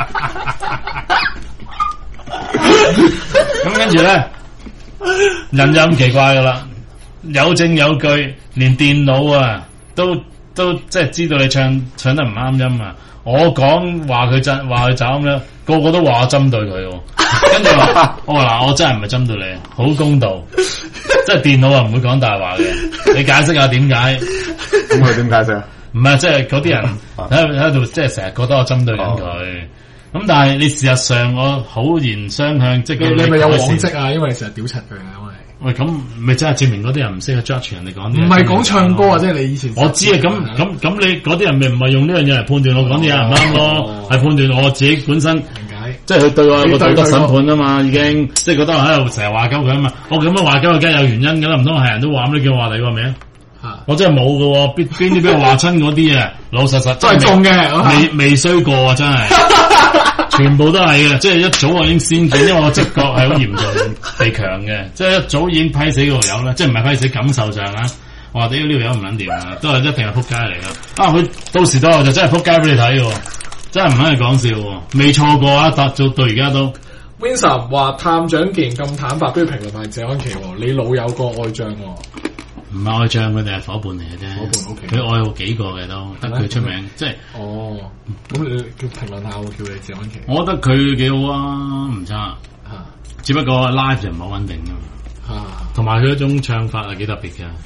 Speaker 1: 咁跟住咧，人就咁奇怪噶啦。有證有據，連電腦啊都都即係知道你唱唱得唔啱音啊！我講話佢真話佢走咁樣，個個都話我針對佢，跟住話我話嗱，我真係唔係針對你，好公道，即係電腦啊唔會講大話嘅，你解釋下點解？
Speaker 4: 咁佢點解釋啊？
Speaker 1: 唔係即係嗰啲人喺喺度，即係成日覺得我針對緊佢。咁、哦、但係你事實上我好言相向，即係
Speaker 2: 你咪有往績啊？因為你成日屌柒佢啊，因為。
Speaker 1: 喂，咁咪真係證明嗰啲人唔識去 judge 人哋講啲，
Speaker 2: 唔係講唱歌啊！即係你以前
Speaker 1: 我知啊，咁咁咁你嗰啲人咪唔係用呢樣嘢嚟判斷我講啲嘢唔啱咯，係判斷我自己本身，即係佢對我有個道德審判啊嘛，已經即係覺得我喺度成日話鳩佢啊嘛，我咁樣話鳩佢梗係有原因㗎啦，唔通係人都話咁你叫我話你個名？我真係冇㗎喎，邊邊啲俾我話親嗰啲啊，老實實
Speaker 2: 真係中嘅，
Speaker 1: 未未衰過啊，真係。全部都係嘅，即係一早我已經先見，因為我直覺係好嚴重地強嘅，即係一早已經批死嗰條友啦，即係唔係批死感受上啊，我話屌呢條友唔撚掂啊，都係一定係撲街嚟噶，啊佢到時到後就真係撲街俾你睇嘅，真係唔係講笑，未錯過啊，達到到而家都。
Speaker 2: Vincent 話探長既然咁坦白，都要評論埋謝安琪，你老友個愛將。
Speaker 1: 唔係愛將，佢哋係伙伴嚟嘅啫。
Speaker 2: 伙伴 OK，
Speaker 1: 佢愛好幾個嘅都，得佢出名，即係。
Speaker 2: 哦，咁你叫評論下，我叫你謝安琪。
Speaker 1: 我覺得佢幾好啊，唔差。吓，只不過 live 就唔好穩定啊。吓，同埋佢嗰種唱法係幾特別嘅。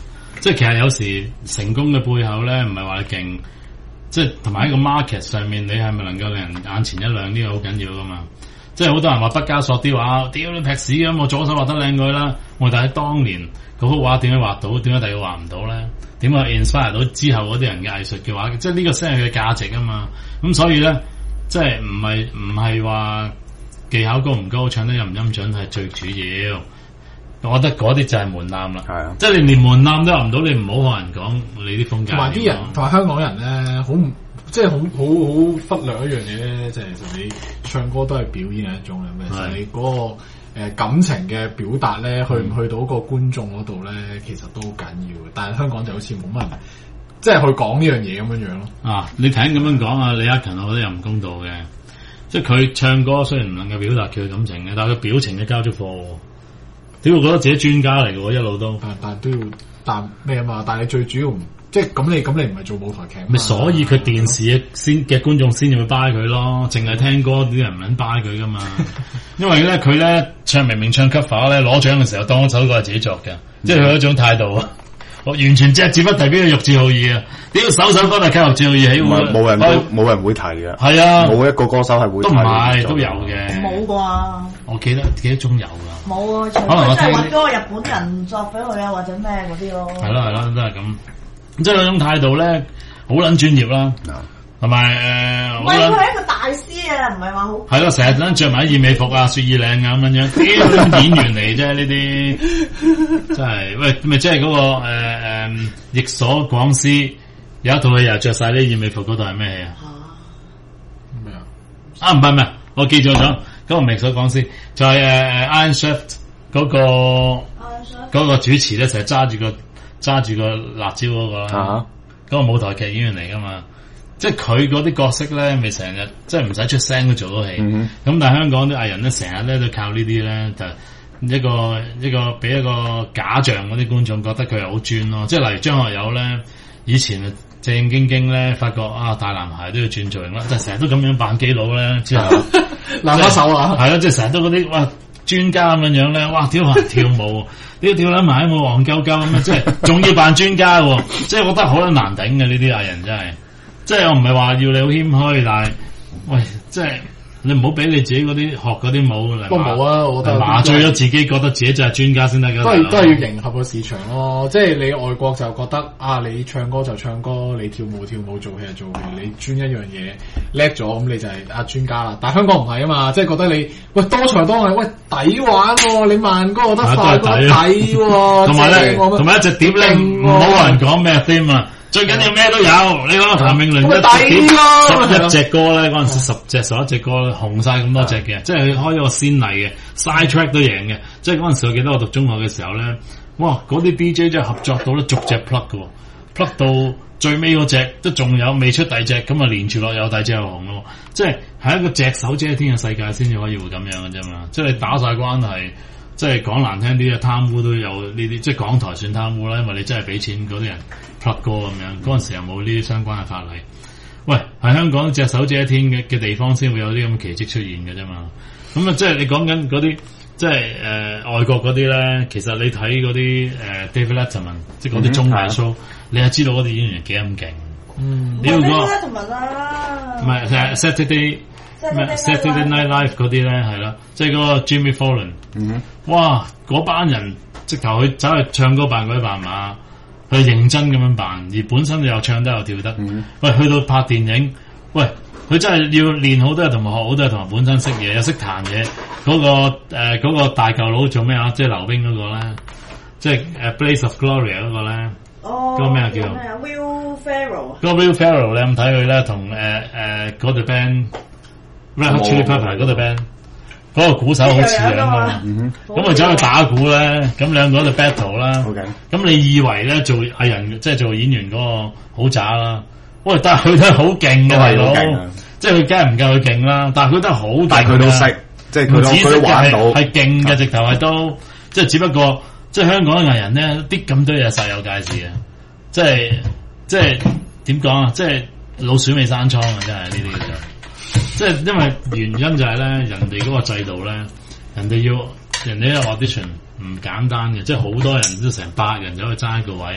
Speaker 1: 即係其實有時成功嘅背後咧，唔係話你勁，即係同埋喺個 market 上面，你係咪能夠令人眼前一亮呢個好緊要噶嘛？即係好多人話畢加索啲畫，屌你劈屎咁，我左手畫得靚佢啦。我但係當年嗰幅畫點樣畫到？點解第二個畫唔到咧？點解 inspire 到之後嗰啲人嘅藝術嘅畫？即係呢個先係佢嘅價值啊嘛。咁所以咧，即係唔係唔係話技巧高唔高，唱得音唔音準係最主要。我覺得嗰啲就係門檻啦。係啊，即係你連門檻都入唔到，你唔好同人講你啲風格。同埋啲人
Speaker 2: 同埋香港人咧，好唔即係好好好忽略一樣嘢咧，就係其實你唱歌都係表演嘅一種嚟嘅。其實你嗰個誒感情嘅表達咧，去唔去到個觀眾嗰度咧，其實都好緊要嘅。但係香港就好似冇乜人，即係去講呢樣嘢咁樣樣咯。啊，
Speaker 1: 你睇咁樣講啊，李克勤我覺得又唔公道嘅。即係佢唱歌雖然唔能夠表達佢嘅感情嘅，但係佢表情就交咗貨。點會覺得自己專家嚟嘅喎，一路都。
Speaker 2: 但但都要但咩啊嘛？但係你最主要唔即係咁，你咁你唔係做舞台劇。
Speaker 1: 咪所以佢電視先嘅觀眾先至會 buy 佢咯，淨係聽歌啲人唔撚 buy 佢噶嘛。因為咧佢咧唱明明唱 cover 咧攞獎嘅時候當首歌係自己作嘅，即係佢一種態度啊。我完全隻字不提邊個玉置浩二啊！屌首首歌都係靠玉置浩二起
Speaker 4: 喎，冇人冇冇人會提嘅。
Speaker 1: 係啊，
Speaker 4: 冇一個歌手係會提。
Speaker 1: 都唔係都有嘅。
Speaker 3: 冇啩？
Speaker 1: 我記得記得中有㗎。
Speaker 3: 冇啊，除非真係揾嗰個日本人作俾佢啊，或者咩嗰啲咯。
Speaker 1: 係啦係啦，都係咁。即係嗰種態度咧，好撚專業啦。同埋誒，
Speaker 3: 唔係佢係一個大師啊，唔係話好。係
Speaker 1: 咯，成日等着埋啲燕尾服啊、雪耳領啊咁樣樣，啲演員嚟啫呢啲，真係喂咪即係嗰個誒誒役所廣司有一套戲又着晒啲燕尾服，嗰度係咩戲啊？咩啊？啊唔係唔係，我記錯咗，嗰個唔係役所廣司，就係誒誒 Iron Chef 嗰個嗰個主持咧，成日揸住個揸住個辣椒嗰個啦，嗰個舞台劇演員嚟噶嘛。即係佢嗰啲角色咧，咪成日即係唔使出聲都做到戲。咁、嗯、但係香港啲藝人咧，成日咧都靠呢啲咧，就一個一個俾一個假象嗰啲觀眾覺得佢係好專咯。即係例如張學友咧，以前正正經經咧，發覺啊大男孩都要轉造型啦，就成日都咁樣扮基佬咧，之後
Speaker 2: 拿把手啊，
Speaker 1: 係咯，即係成日都嗰啲哇專家咁樣樣咧，哇跳埋跳舞，呢跳撚埋喺冇黃鳩鳩咁樣，即係仲要扮專家喎，即係我覺得好難頂嘅呢啲藝人真係。即係我唔係話要你好謙虛，但係喂，即係你唔好俾你自己嗰啲學嗰啲舞嚟。
Speaker 2: 都冇啊，我覺得
Speaker 1: 麻醉咗自己，覺得自己就係專家先得㗎。
Speaker 2: 都係都係要迎合個市場咯。即係你外國就覺得啊，你唱歌就唱歌，你跳舞跳舞，做戲就做戲，你專一樣嘢叻咗，咁你就係啊專家啦。但係香港唔係啊嘛，即係覺得你喂多才多藝，喂抵玩喎，你慢歌覺得快歌抵喎，
Speaker 1: 同埋咧，同埋一隻碟咧，唔好話人講咩 theme 啊。最緊要咩都有，你講譚詠麟一十一隻歌咧，嗰陣時十隻十一隻歌咧，紅晒咁多隻嘅，即係佢開咗個先例嘅 side track 都贏嘅。即係嗰陣時我記得我讀中學嘅時候咧，哇！嗰啲 D J 真係合作到咧，逐隻 plug 嘅 plug 到最尾嗰隻都仲有未出第二隻，咁啊連住落有第二隻又紅咯。即係係一個隻手遮天嘅世界先至可以會咁樣嘅啫嘛。即係你打晒關係。即係講難聽啲嘅貪污都有呢啲，即係港台算貪污啦，因為你真係俾錢嗰啲人 plug 歌咁樣，嗰陣時又冇呢啲相關嘅法例。喂，喺香港隻手遮天嘅嘅地方先會有啲咁嘅奇蹟出現嘅啫嘛。咁啊，即係你講緊嗰啲，即係誒、呃、外國嗰啲咧，其實你睇嗰啲誒 David Letterman，即係嗰啲綜藝 show，、嗯、你係知道嗰啲演員幾咁勁。嗯，你要講
Speaker 3: Letterman 啦，
Speaker 1: 唔係誒 Saturday。咩 Saturday Night Live 嗰啲咧係啦，即係嗰個 Jimmy Fallon，、嗯、哇嗰班人直頭去走去唱歌扮鬼扮馬，去認真咁樣扮，而本身又唱得又跳得。嗯、喂，去到拍電影，喂佢真係要練好多嘢，同埋學好多嘢，同埋本身識嘢又識彈嘢。嗰、嗰個誒、呃嗰個大舊佬做咩啊？即係溜冰嗰個咧，即係誒 Blaze of Glory 嗰個咧。
Speaker 3: 哦，
Speaker 1: 嗰個咩啊叫
Speaker 3: ？Will Ferrell。
Speaker 1: 嗰個 Will Ferrell 你有冇睇佢咧？同誒誒嗰隊 band。Red Hot Chili Peppers 嗰隊 band，嗰個鼓手好似樣噶嘛，咁佢走去打鼓咧，咁兩個喺度 battle 啦。咁、okay. 你以為咧做藝人即係做演員嗰個好渣啦？喂，但係佢都係好勁嘅大佬，即係佢梗係唔夠佢勁啦。但係佢都係好大，佢都識，即係佢佢都玩到，係勁嘅直頭係都，即係只不過即係香港嘅藝人咧，啲咁多嘢實有介事嘅，即係即係點講啊？即係老鼠尾生瘡啊！真係呢啲就。即係因為原因就係咧，人哋嗰個制度咧，人哋要人哋嘅 audition 唔簡單嘅，即係好多人都成百人走去爭一個位，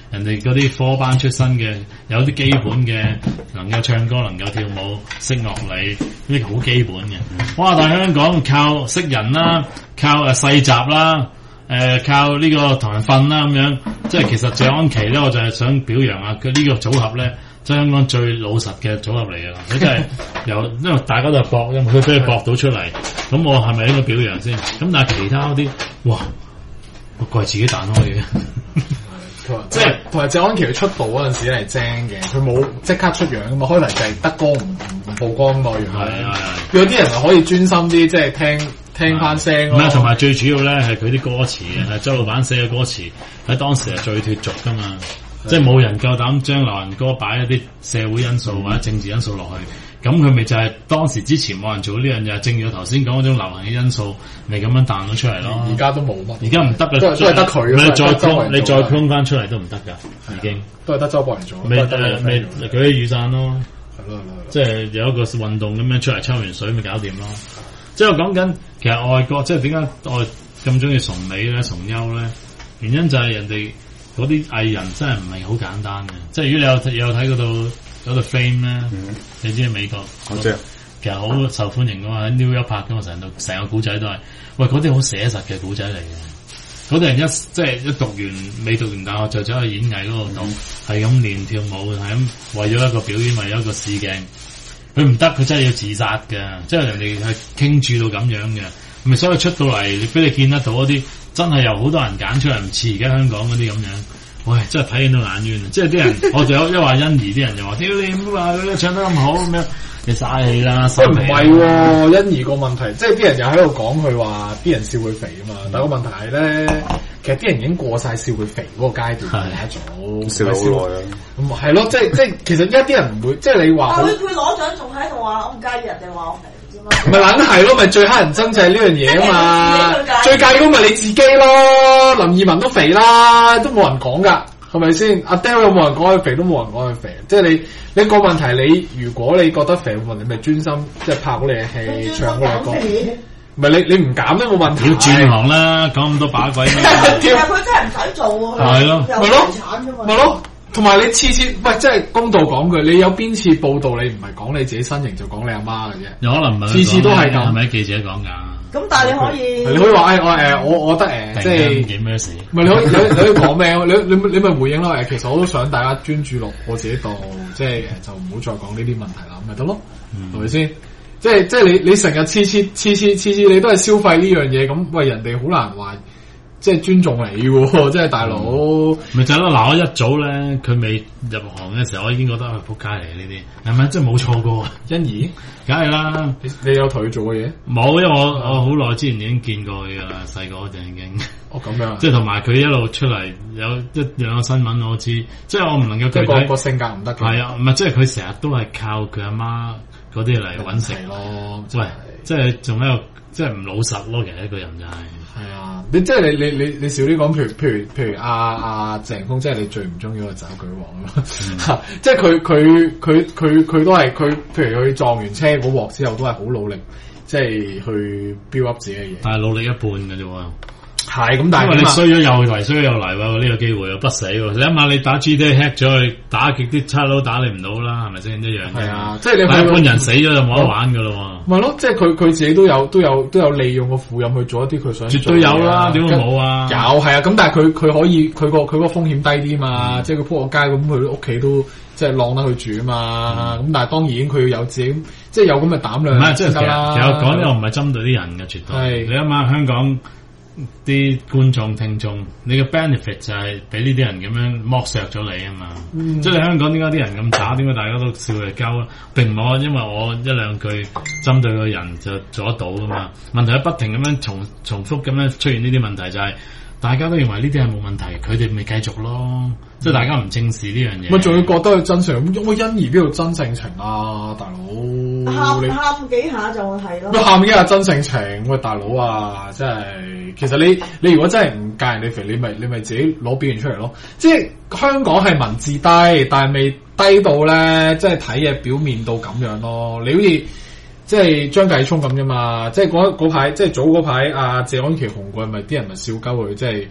Speaker 1: 人哋嗰啲科班出身嘅，有啲基本嘅，能夠唱歌、能夠跳舞、識樂理，呢啲好基本嘅。哇！但係香港靠識人啦，靠誒細集啦，誒、呃、靠呢個同人瞓啦咁樣，即係其實謝安琪咧，我就係想表揚啊佢呢個組合咧，即係香港最老實嘅組合嚟㗎啦。佢真係由因為大家都係搏，因為佢俾佢搏到出嚟，咁我係咪應該表揚先？咁但係其他嗰啲，哇！個櫃自己彈開嘅。
Speaker 2: 即係同埋謝安琪佢出道嗰陣時係正嘅，佢冇即刻出樣噶嘛，開頭就係得歌唔唔曝光內容。係係有啲人係可以專心啲，即係聽聽翻聲咯。同
Speaker 1: 埋最主要咧係佢啲歌詞啊，係周老闆寫嘅歌詞喺當時係最脫俗噶嘛，即係冇人夠膽將流行歌擺一啲社會因素或者政治因素落去。咁佢咪就係當時之前冇人做呢樣嘢，正如我頭先講嗰種流行嘅因素，咪咁樣彈咗出嚟咯。
Speaker 2: 而家都冇乜，
Speaker 1: 而家唔得嘅，
Speaker 2: 都係得佢。
Speaker 1: 你再 clone，你再 clone 翻出嚟都唔得㗎，已經
Speaker 2: 都係得周博嚟做。
Speaker 1: 未誒未舉啲雨傘咯，
Speaker 2: 係咯係咯，
Speaker 1: 即係有一個運動咁樣出嚟抽完水咪搞掂咯。即係我講緊，其實外國即係點解我咁中意崇美咧、崇優咧？原因就係人哋嗰啲藝人真係唔係好簡單嘅。即係如果你有有睇嗰度。嗰個 Fame 咧，嗯、你知美國，
Speaker 4: 我知，
Speaker 1: 其實好受歡迎噶嘛，喺 New York 拍噶嘛，成度成個古仔都係，喂嗰啲好寫實嘅古仔嚟嘅，嗰啲人一即係一讀完未讀完大學就走去演藝嗰度度，係咁練跳舞，係咁為咗一個表演，為咗一個試鏡，佢唔得，佢真係要自殺嘅，即係人哋係傾注到咁樣嘅，咪所以出到嚟俾你見得到嗰啲，真係有好多人揀出嚟，唔似而家香港嗰啲咁樣。喂，真係睇見到眼冤啊！即係啲人，我就有一話欣宜啲人就話：屌你唔好話佢唱得咁好咁樣，你嘥氣啦！
Speaker 2: 喂，唔係喎，欣宜個問題，即係啲人又喺度講佢話啲人笑佢肥啊嘛。但係個問題係咧，其實啲人已經過晒笑佢肥嗰個階段嘅一早，笑好耐啦。咁係咯，即係即係，其實而家啲人唔會，即係你話。但係佢佢攞獎仲喺度話，我唔介意人哋話我肥。咪撚係咯，咪最乞人憎就係呢樣嘢啊嘛！最介意咁咪你自己咯，林二汶都肥啦，都冇人講噶，係咪先？阿 Del 有冇人講佢肥，都冇人講佢肥。即係你你個問題，你如果你覺得肥，你咪專心即係拍好你嘅戲，唱好你嘅歌。唔係你你唔減都冇問題。要
Speaker 1: 轉行啦，講咁多把鬼。
Speaker 3: 其實佢真係唔使做喎。
Speaker 1: 係咯，
Speaker 2: 咪咯，咪咯。同埋你次次喂，即係公道講句，你有邊次報道你唔係講你自己身形，就講你阿媽嘅啫？
Speaker 1: 有可能唔係，
Speaker 2: 次次都係咁，
Speaker 1: 係咪記者講㗎？
Speaker 3: 咁但係你可以，
Speaker 2: 你可以話誒我誒我我覺得誒即係
Speaker 1: 幾咩事？
Speaker 2: 唔係你可以你你可以講咩？你你你咪回應咯誒，其實我都想大家專注落我自己度，即係就唔好再講呢啲問題啦，咁咪得咯，係咪先？即係即係你你成日次次次次次次你都係消費呢樣嘢，咁喂人哋好難話。即係尊重你喎，即係大佬。
Speaker 1: 咪就係咯，嗱我一早咧，佢未入行嘅時候，我已經覺得係仆街嚟嘅呢啲，係咪？即係冇錯過。
Speaker 2: 欣宜，
Speaker 1: 梗係啦。
Speaker 2: 你你有同佢做嘅嘢？
Speaker 1: 冇，因為我我好耐之前已經見過佢噶啦，細個嗰陣已經。
Speaker 2: 哦，咁樣。即
Speaker 1: 係同埋佢一路出嚟有一兩個新聞我知，即係我唔能夠具體。
Speaker 2: 即係個性格唔得嘅。
Speaker 1: 係啊，唔係即係佢成日都係靠佢阿媽嗰啲嚟揾食
Speaker 2: 咯。
Speaker 1: 喂，即係仲喺度，即係唔老實咯。其實一個人就係。
Speaker 2: 係啊，你即係你你你你少啲講，譬如譬如譬如阿阿謝霆鋒，即係你最唔中意個走舉王咯，嗯、即係佢佢佢佢佢都係佢，譬如佢撞完車嗰鑊之後，都係好努力，即係去 build up 自己嘅嘢。
Speaker 1: 但係努力一半嘅啫喎。
Speaker 2: 係咁，但係
Speaker 1: 因為你衰咗又嚟，衰咗又嚟喎，呢個機會又不死喎。你諗下，你打 G D hack 咗去打極啲差佬打你唔到啦，係咪先一樣？
Speaker 2: 係啊，即係你
Speaker 1: 一般人死咗就冇得玩噶咯。
Speaker 2: 咪咯，即係佢佢自己都有都有都有利用個副任去做一啲佢想做嘅嘢。
Speaker 1: 絕對有啦，點會冇啊？
Speaker 2: 有係啊，咁但係佢佢可以佢個佢個風險低啲嘛，嗯、即係佢撲個街咁，佢屋企都即係晾得佢住啊嘛。咁、嗯、但係當然佢有自己即係有咁嘅膽量。唔係，即係其實
Speaker 1: 其實講呢，我唔係針對啲人嘅，絕對。係你諗下香港。啲觀眾聽眾，你嘅 benefit 就係俾呢啲人咁樣剝削咗你啊嘛！嗯、即係你香港點解啲人咁渣？點解大家都笑佢鳩啊？並唔係因為我一兩句針對個人就做得到噶嘛？問題係不停咁樣重重複咁樣出現呢啲問題，就係、是、大家都認為呢啲係冇問題，佢哋咪繼續咯。即係大家唔正視呢樣嘢，咪仲要覺得佢真誠？咁喂，欣宜邊度真性情啊，大佬？喊喊幾下就係咯，喊幾下真性情。喂，大佬啊，真係，其實你你如果真係唔介意你肥，你咪你咪自己攞表現出嚟咯。即係香港係文字低，但係未低到咧，即係睇嘢表面到咁樣咯。你好似即係張繼聰咁啫嘛，即係嗰嗰排，即係早嗰排阿謝安琪紅過，咪啲人咪笑鳩佢，即係。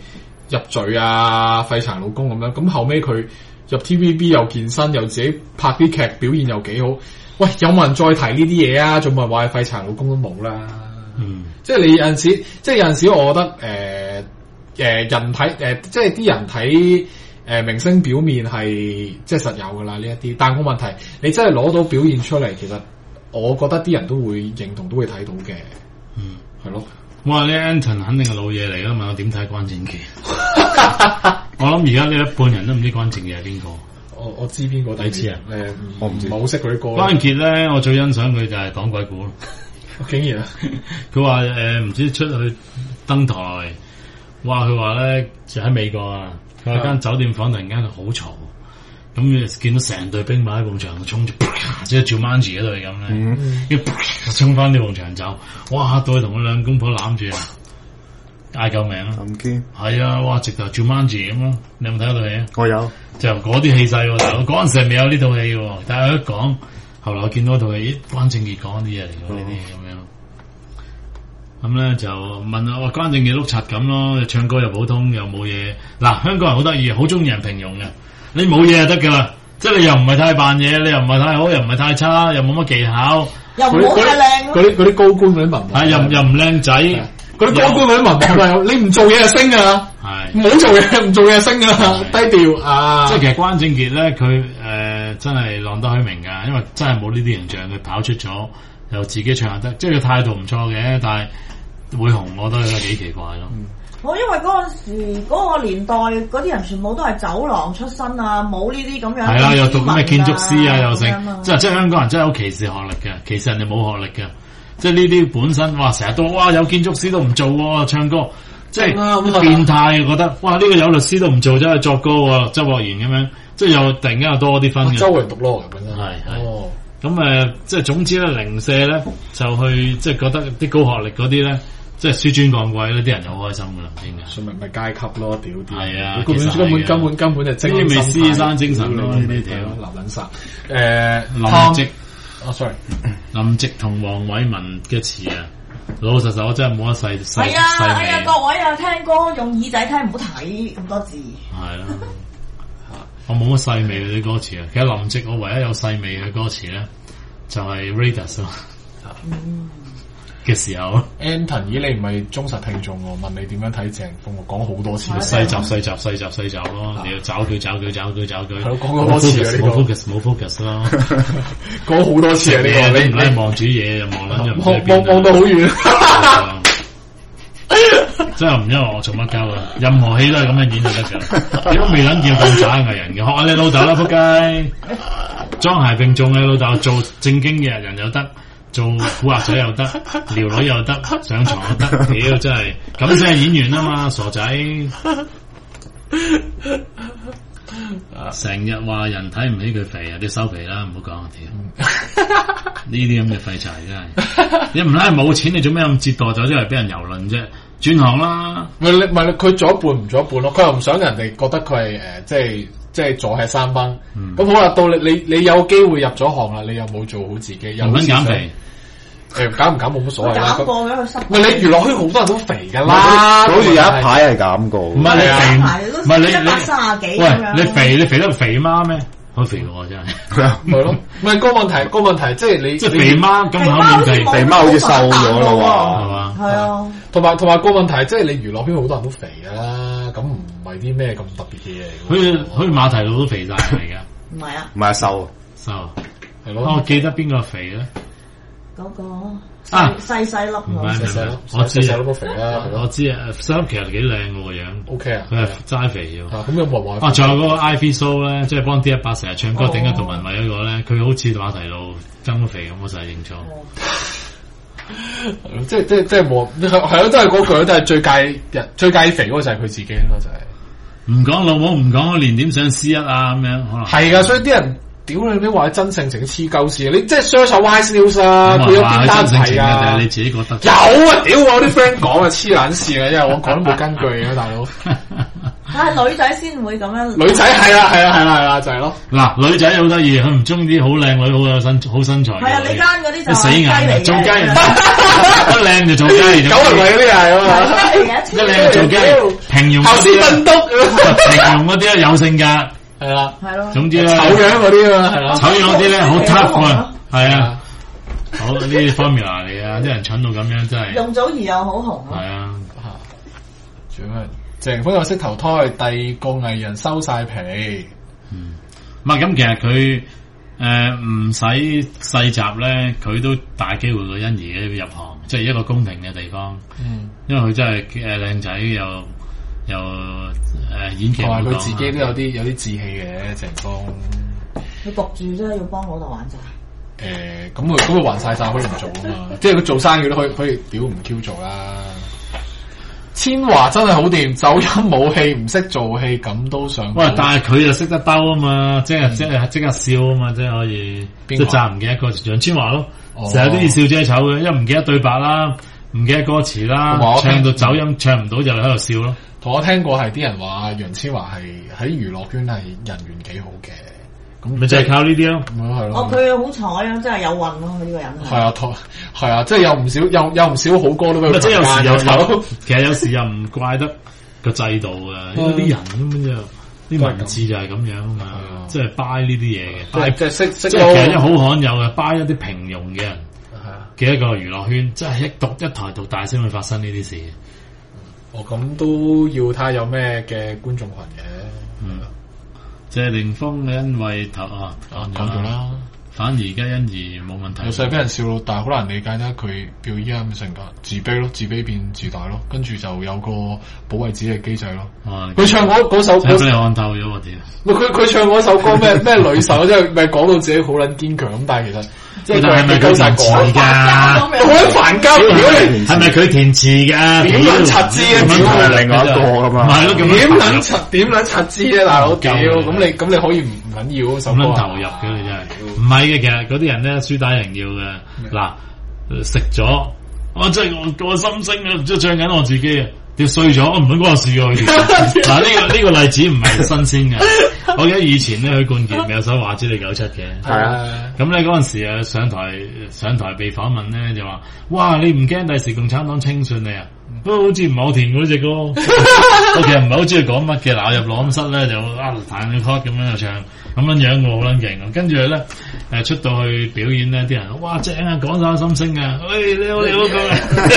Speaker 2: 入罪啊，廢柴老公咁樣。咁後尾佢入 T V B 又健身，又自己拍啲劇，表現又幾好。喂，有冇人再提呢啲嘢啊？仲咪話廢柴老公都冇啦。嗯，即係你有陣時，即係有陣時，我覺得誒誒、呃呃、人睇誒、呃，即係啲人睇誒、呃、明星表面係即係實有噶啦呢一啲，但係個問題，你真係攞到表現出嚟，其實我覺得啲人都會認同，都會睇到嘅。嗯，係咯。
Speaker 1: 哇！呢 Anton 肯定係老嘢嚟噶嘛？我點睇關正傑？我諗而家呢一半人都唔知關正傑係邊個。
Speaker 2: 我我知邊個，
Speaker 1: 第一次啊？
Speaker 2: 誒，我唔知，我好識嗰啲歌。
Speaker 1: 關正傑咧，我最欣賞佢就係講鬼故咯。
Speaker 2: 竟然啊！
Speaker 1: 佢話誒唔知出去登台，哇！佢話咧就喺美國啊，佢話間酒店房突然間好嘈，咁見到成隊兵馬喺埲牆度衝住，即係 Jumanji 嗰度咁咧，要衝翻呢埲牆走，哇！嚇到佢同佢兩公婆攬住，嗌救命啊！
Speaker 4: 咁堅
Speaker 1: 係啊！哇！直頭 Jumanji 咁咯，你有冇睇嗰套戲啊？
Speaker 4: 我有，
Speaker 1: 就嗰啲氣勢喎，大佬嗰陣時未有呢套戲喎，但係佢一講。後來我見到套戲，關正傑講啲嘢嚟嘅呢啲咁樣，咁咧就問啊，話關正傑碌柒咁咯，唱歌又普通又冇嘢。嗱，香港人好得意，好中意人平庸嘅，你冇嘢就得噶啦，即係你又唔係太扮嘢，你又唔係太好，又唔係太差，又冇乜技巧，
Speaker 3: 又唔好太靚。
Speaker 2: 嗰啲嗰啲高官嗰啲文，
Speaker 1: 係又又唔靚仔，
Speaker 2: 嗰啲高官嗰啲文係咪？你唔做嘢就升啊！係唔好做嘢，唔做嘢升啊！低調啊！
Speaker 1: 即係其實關正傑咧，佢誒、呃、真係浪得虛名噶，因為真係冇呢啲形象，佢跑出咗又自己唱得，即係佢態度唔錯嘅，但係會紅，我覺得幾奇怪咯。
Speaker 3: 我、嗯、因為嗰陣時嗰、嗰個年代嗰啲人全部都係酒廊出身啊，冇呢啲咁樣。係啊，
Speaker 1: 又讀咩建築師啊，又成，即係即係香港人真係好歧視學歷嘅，其實人哋冇學歷嘅，即係呢啲本身哇成日都哇有建築師都唔做喎，唱歌。即係變態，覺得哇呢、這個有律師都唔做，走去作歌喎，周國賢咁樣，即係又突然間又多啲分嘅。
Speaker 2: 周圍讀咯，本身
Speaker 1: 係係。咁誒、呃，即係總之咧，零舍咧就去即係覺得啲高學歷嗰啲咧，即係紆尊降貴咧，啲人又好開心噶啦，點解？
Speaker 2: 所以咪咪階級咯，屌啲。
Speaker 1: 係啊，
Speaker 2: 根本根本根本根本就精英
Speaker 1: 獅子山精神咯，呢啲條
Speaker 2: 林撚殺。誒，
Speaker 1: 林夕，
Speaker 2: 哦 sorry，
Speaker 1: 林夕同黃偉文嘅詞啊。老老實實我真係冇得細細細味。係啊，
Speaker 3: 係啊，各位啊，聽歌用耳仔聽，唔好睇咁多字。
Speaker 1: 係啦，我冇乜細味嗰啲歌詞啊。其實林夕我唯一有細味嘅歌詞咧，就係 Raidas 咯。嘅時候
Speaker 2: ，Anton，咦你唔係忠實聽眾喎？問你點樣睇鄭豐？我講好多次，
Speaker 1: 細集細集細集細集咯，你要找佢找佢找佢找佢。
Speaker 2: 係咯，講好多次啊呢個。
Speaker 1: 冇 focus 冇 focus 咯，
Speaker 2: 講好多次啊呢個。
Speaker 1: 你唔係望住嘢又望撚又唔知邊。
Speaker 2: 望望到好遠。
Speaker 1: 真係唔因為我做乜鳩啊！任何戲都係咁樣演就得㗎。你都未撚見咁渣嘅藝人嘅，學下你老豆啦，仆街！裝鞋並重嘅老豆，做正經嘅人又得。做古惑仔又得，撩女又得，上床又得，屌真係咁先係演員啊嘛，傻仔！成日話人睇唔起佢肥啊，你收皮啦，唔好講啊屌！呢啲咁嘅廢柴真係，你唔拉冇錢，你做咩咁折墮走出嚟俾人蹂躪啫？轉行啦！
Speaker 2: 唔係唔係佢做一半唔做一半咯，佢又唔想人哋覺得佢係誒即係。即係坐吃山崩，咁、嗯、好啦，到你你你有機會入咗行啦，你又冇做好自己，又唔
Speaker 1: 減肥，
Speaker 2: 誒減唔減冇乜所謂啦。
Speaker 3: 減過嘅佢濕。
Speaker 2: 唔係你娛樂圈好多人都肥㗎啦，
Speaker 4: 好似有一排係減過。
Speaker 1: 唔係你肥，唔係你
Speaker 3: 一百三十幾。
Speaker 1: 喂，你肥你肥得肥媽咩？好肥喎真係。
Speaker 2: 係咯，唔係個問題個問題即係你
Speaker 1: 即係肥媽咁口面肥，
Speaker 4: 肥媽好似瘦咗咯喎，
Speaker 1: 係嘛？
Speaker 3: 係啊。
Speaker 2: 同埋同埋個問題即係你娛樂圈好多人都肥㗎啦，咁唔係啲咩咁特別嘅嘢。
Speaker 1: 好似好似馬蹄路都肥晒嚟㗎。
Speaker 3: 唔係啊。
Speaker 4: 唔係瘦
Speaker 1: 瘦
Speaker 2: 係咯。
Speaker 1: 我記得邊個肥咧？
Speaker 3: 嗰個細細細粒喎，
Speaker 2: 細細粒，
Speaker 1: 我知
Speaker 2: 細粒都肥啦。
Speaker 1: 我知啊，細粒其實幾靚喎個樣。
Speaker 2: O K 啊，
Speaker 1: 佢係齋肥咗。
Speaker 2: 咁有冇話？
Speaker 1: 啊，仲有嗰個 Ivy Show 咧，即係幫 D 一百成日唱歌頂緊杜文偉嗰個咧，佢好似馬蹄路增咗肥咁，我就係認錯。
Speaker 2: 即係即係即係冇係咯，都係嗰句，都係最介人最介肥嗰個就係佢自己咯，就係。
Speaker 1: 唔講老母，唔講連點上 C 一啊咁樣，可能
Speaker 2: 係噶，所以啲人屌你啲話真性情黐鳩事，你即係 search 下 Wise News 啊，佢有邊單係啊？
Speaker 1: 你自己覺得
Speaker 2: 有啊？屌我啲 friend 講啊，黐撚線啊，因為我講都冇根據嘅大佬。
Speaker 3: 但係女仔先會咁樣。
Speaker 2: 女仔係啦係啦係啦係啦，就係咯。
Speaker 1: 嗱，女仔好得意，佢唔中意啲好靚女、好有身、好身材。
Speaker 3: 係啊，你奸嗰啲就
Speaker 1: 死眼做雞，一靚就做雞，
Speaker 2: 九圍嗰啲係啊嘛。
Speaker 1: 一靚就做雞，平庸嗰啲平庸嗰啲咧有性格，
Speaker 2: 係啦，
Speaker 3: 係咯。
Speaker 1: 總之咧，
Speaker 2: 醜樣嗰啲啊，係啦，
Speaker 1: 醜樣嗰啲咧好 tough 啊，係啊。好呢啲 formula 嚟啊！啲人蠢到咁樣真係。
Speaker 3: 容祖兒又好紅
Speaker 1: 係啊，
Speaker 2: 仲有咩？謝霆鋒又識投胎，第二個藝人收晒皮。
Speaker 1: 嗯，唔係咁，其實佢誒唔使細集咧，佢都大機會個欣宜入行，即係一個公平嘅地方。嗯，因為佢真係誒靚仔又又誒演技，同埋
Speaker 2: 佢自己都有啲有啲志氣嘅謝霆鋒。
Speaker 3: 佢焗住啫，要幫老豆還債。
Speaker 2: 誒，咁佢咁佢還晒債可以唔做啊嘛，即係佢做生意都可以可以屌唔 Q 做啦。千嬅真係好掂，走音冇戲，唔識做戲咁都想。
Speaker 1: 喂，但係佢又識得兜啊嘛，即係即係即刻笑啊嘛，即係可以。即係讚唔記得個楊千嬅咯，成日都要笑遮醜嘅，因為唔記得對白啦，唔記得歌詞啦，唱到走音唱唔到就喺度笑咯。
Speaker 2: 同我聽過係啲人話楊千嬅係喺娛樂圈係人緣幾好嘅。
Speaker 1: 咪就係靠呢啲咯，
Speaker 2: 咪係咯。
Speaker 3: 哦，佢好彩啊，真係有運咯，呢個人。
Speaker 2: 係啊，係啊，即係有唔少，有有唔少好歌都俾佢。
Speaker 1: 即係有時有，其實有時又唔怪得個制度啊，因為啲人咁樣就啲文字就係咁樣啊嘛，即係 buy 呢啲嘢嘅。
Speaker 2: 即係識識。
Speaker 1: 即係其實好罕有嘅 buy 一啲平庸嘅人嘅一個娛樂圈，即係一獨一台獨大先會發生呢啲事。
Speaker 2: 哦，咁都要睇下有咩嘅觀眾群嘅。
Speaker 1: 嗯。謝霆鋒因為頭啊講咗啦，反而而家欣宜冇問題。
Speaker 2: 由細俾人笑咯，但係好難理解咧佢表依家咁嘅性格，自卑咯，自卑變自大咯，跟住就有個保衛自己嘅機制咯。佢、啊、唱嗰首歌，
Speaker 1: 俾你看透咗我哋。
Speaker 2: 佢佢唱嗰首歌咩咩女手，即係咪講到自己好撚堅強咁？但係其實即係
Speaker 1: 佢係咪佢填詞㗎？
Speaker 2: 好撚煩交，
Speaker 1: 係咪佢填詞㗎？
Speaker 2: 點撚柒知啊？
Speaker 4: 咁係另外一個㗎嘛？
Speaker 1: 唔係咯，
Speaker 2: 點撚柒點撚柒知啊？大佬屌，咁你咁你可以唔唔緊要首歌
Speaker 1: 咁投入嘅你真係唔係嘅，其實嗰啲人咧輸打贏要嘅嗱食咗，我真係我我心聲啊！即係唱緊我自己啊！跌碎咗，我唔想嗰個事啊！嗱呢個呢個例子唔係新鮮嘅，我記得以前咧許冠傑咪有首話知你九七嘅，
Speaker 2: 係啊，
Speaker 1: 咁咧嗰陣時啊上台上台被訪問咧就話：哇！你唔驚第時共產黨清算你啊？都好似唔係我填嗰隻歌，我其實唔係好中意講乜嘅。嗱，我入錄音室咧就啊彈個 chord 咁樣就唱，咁樣樣我好撚勁。跟住咧誒出到去表演咧，啲人哇正啊，講晒心聲啊，喂你好你好咁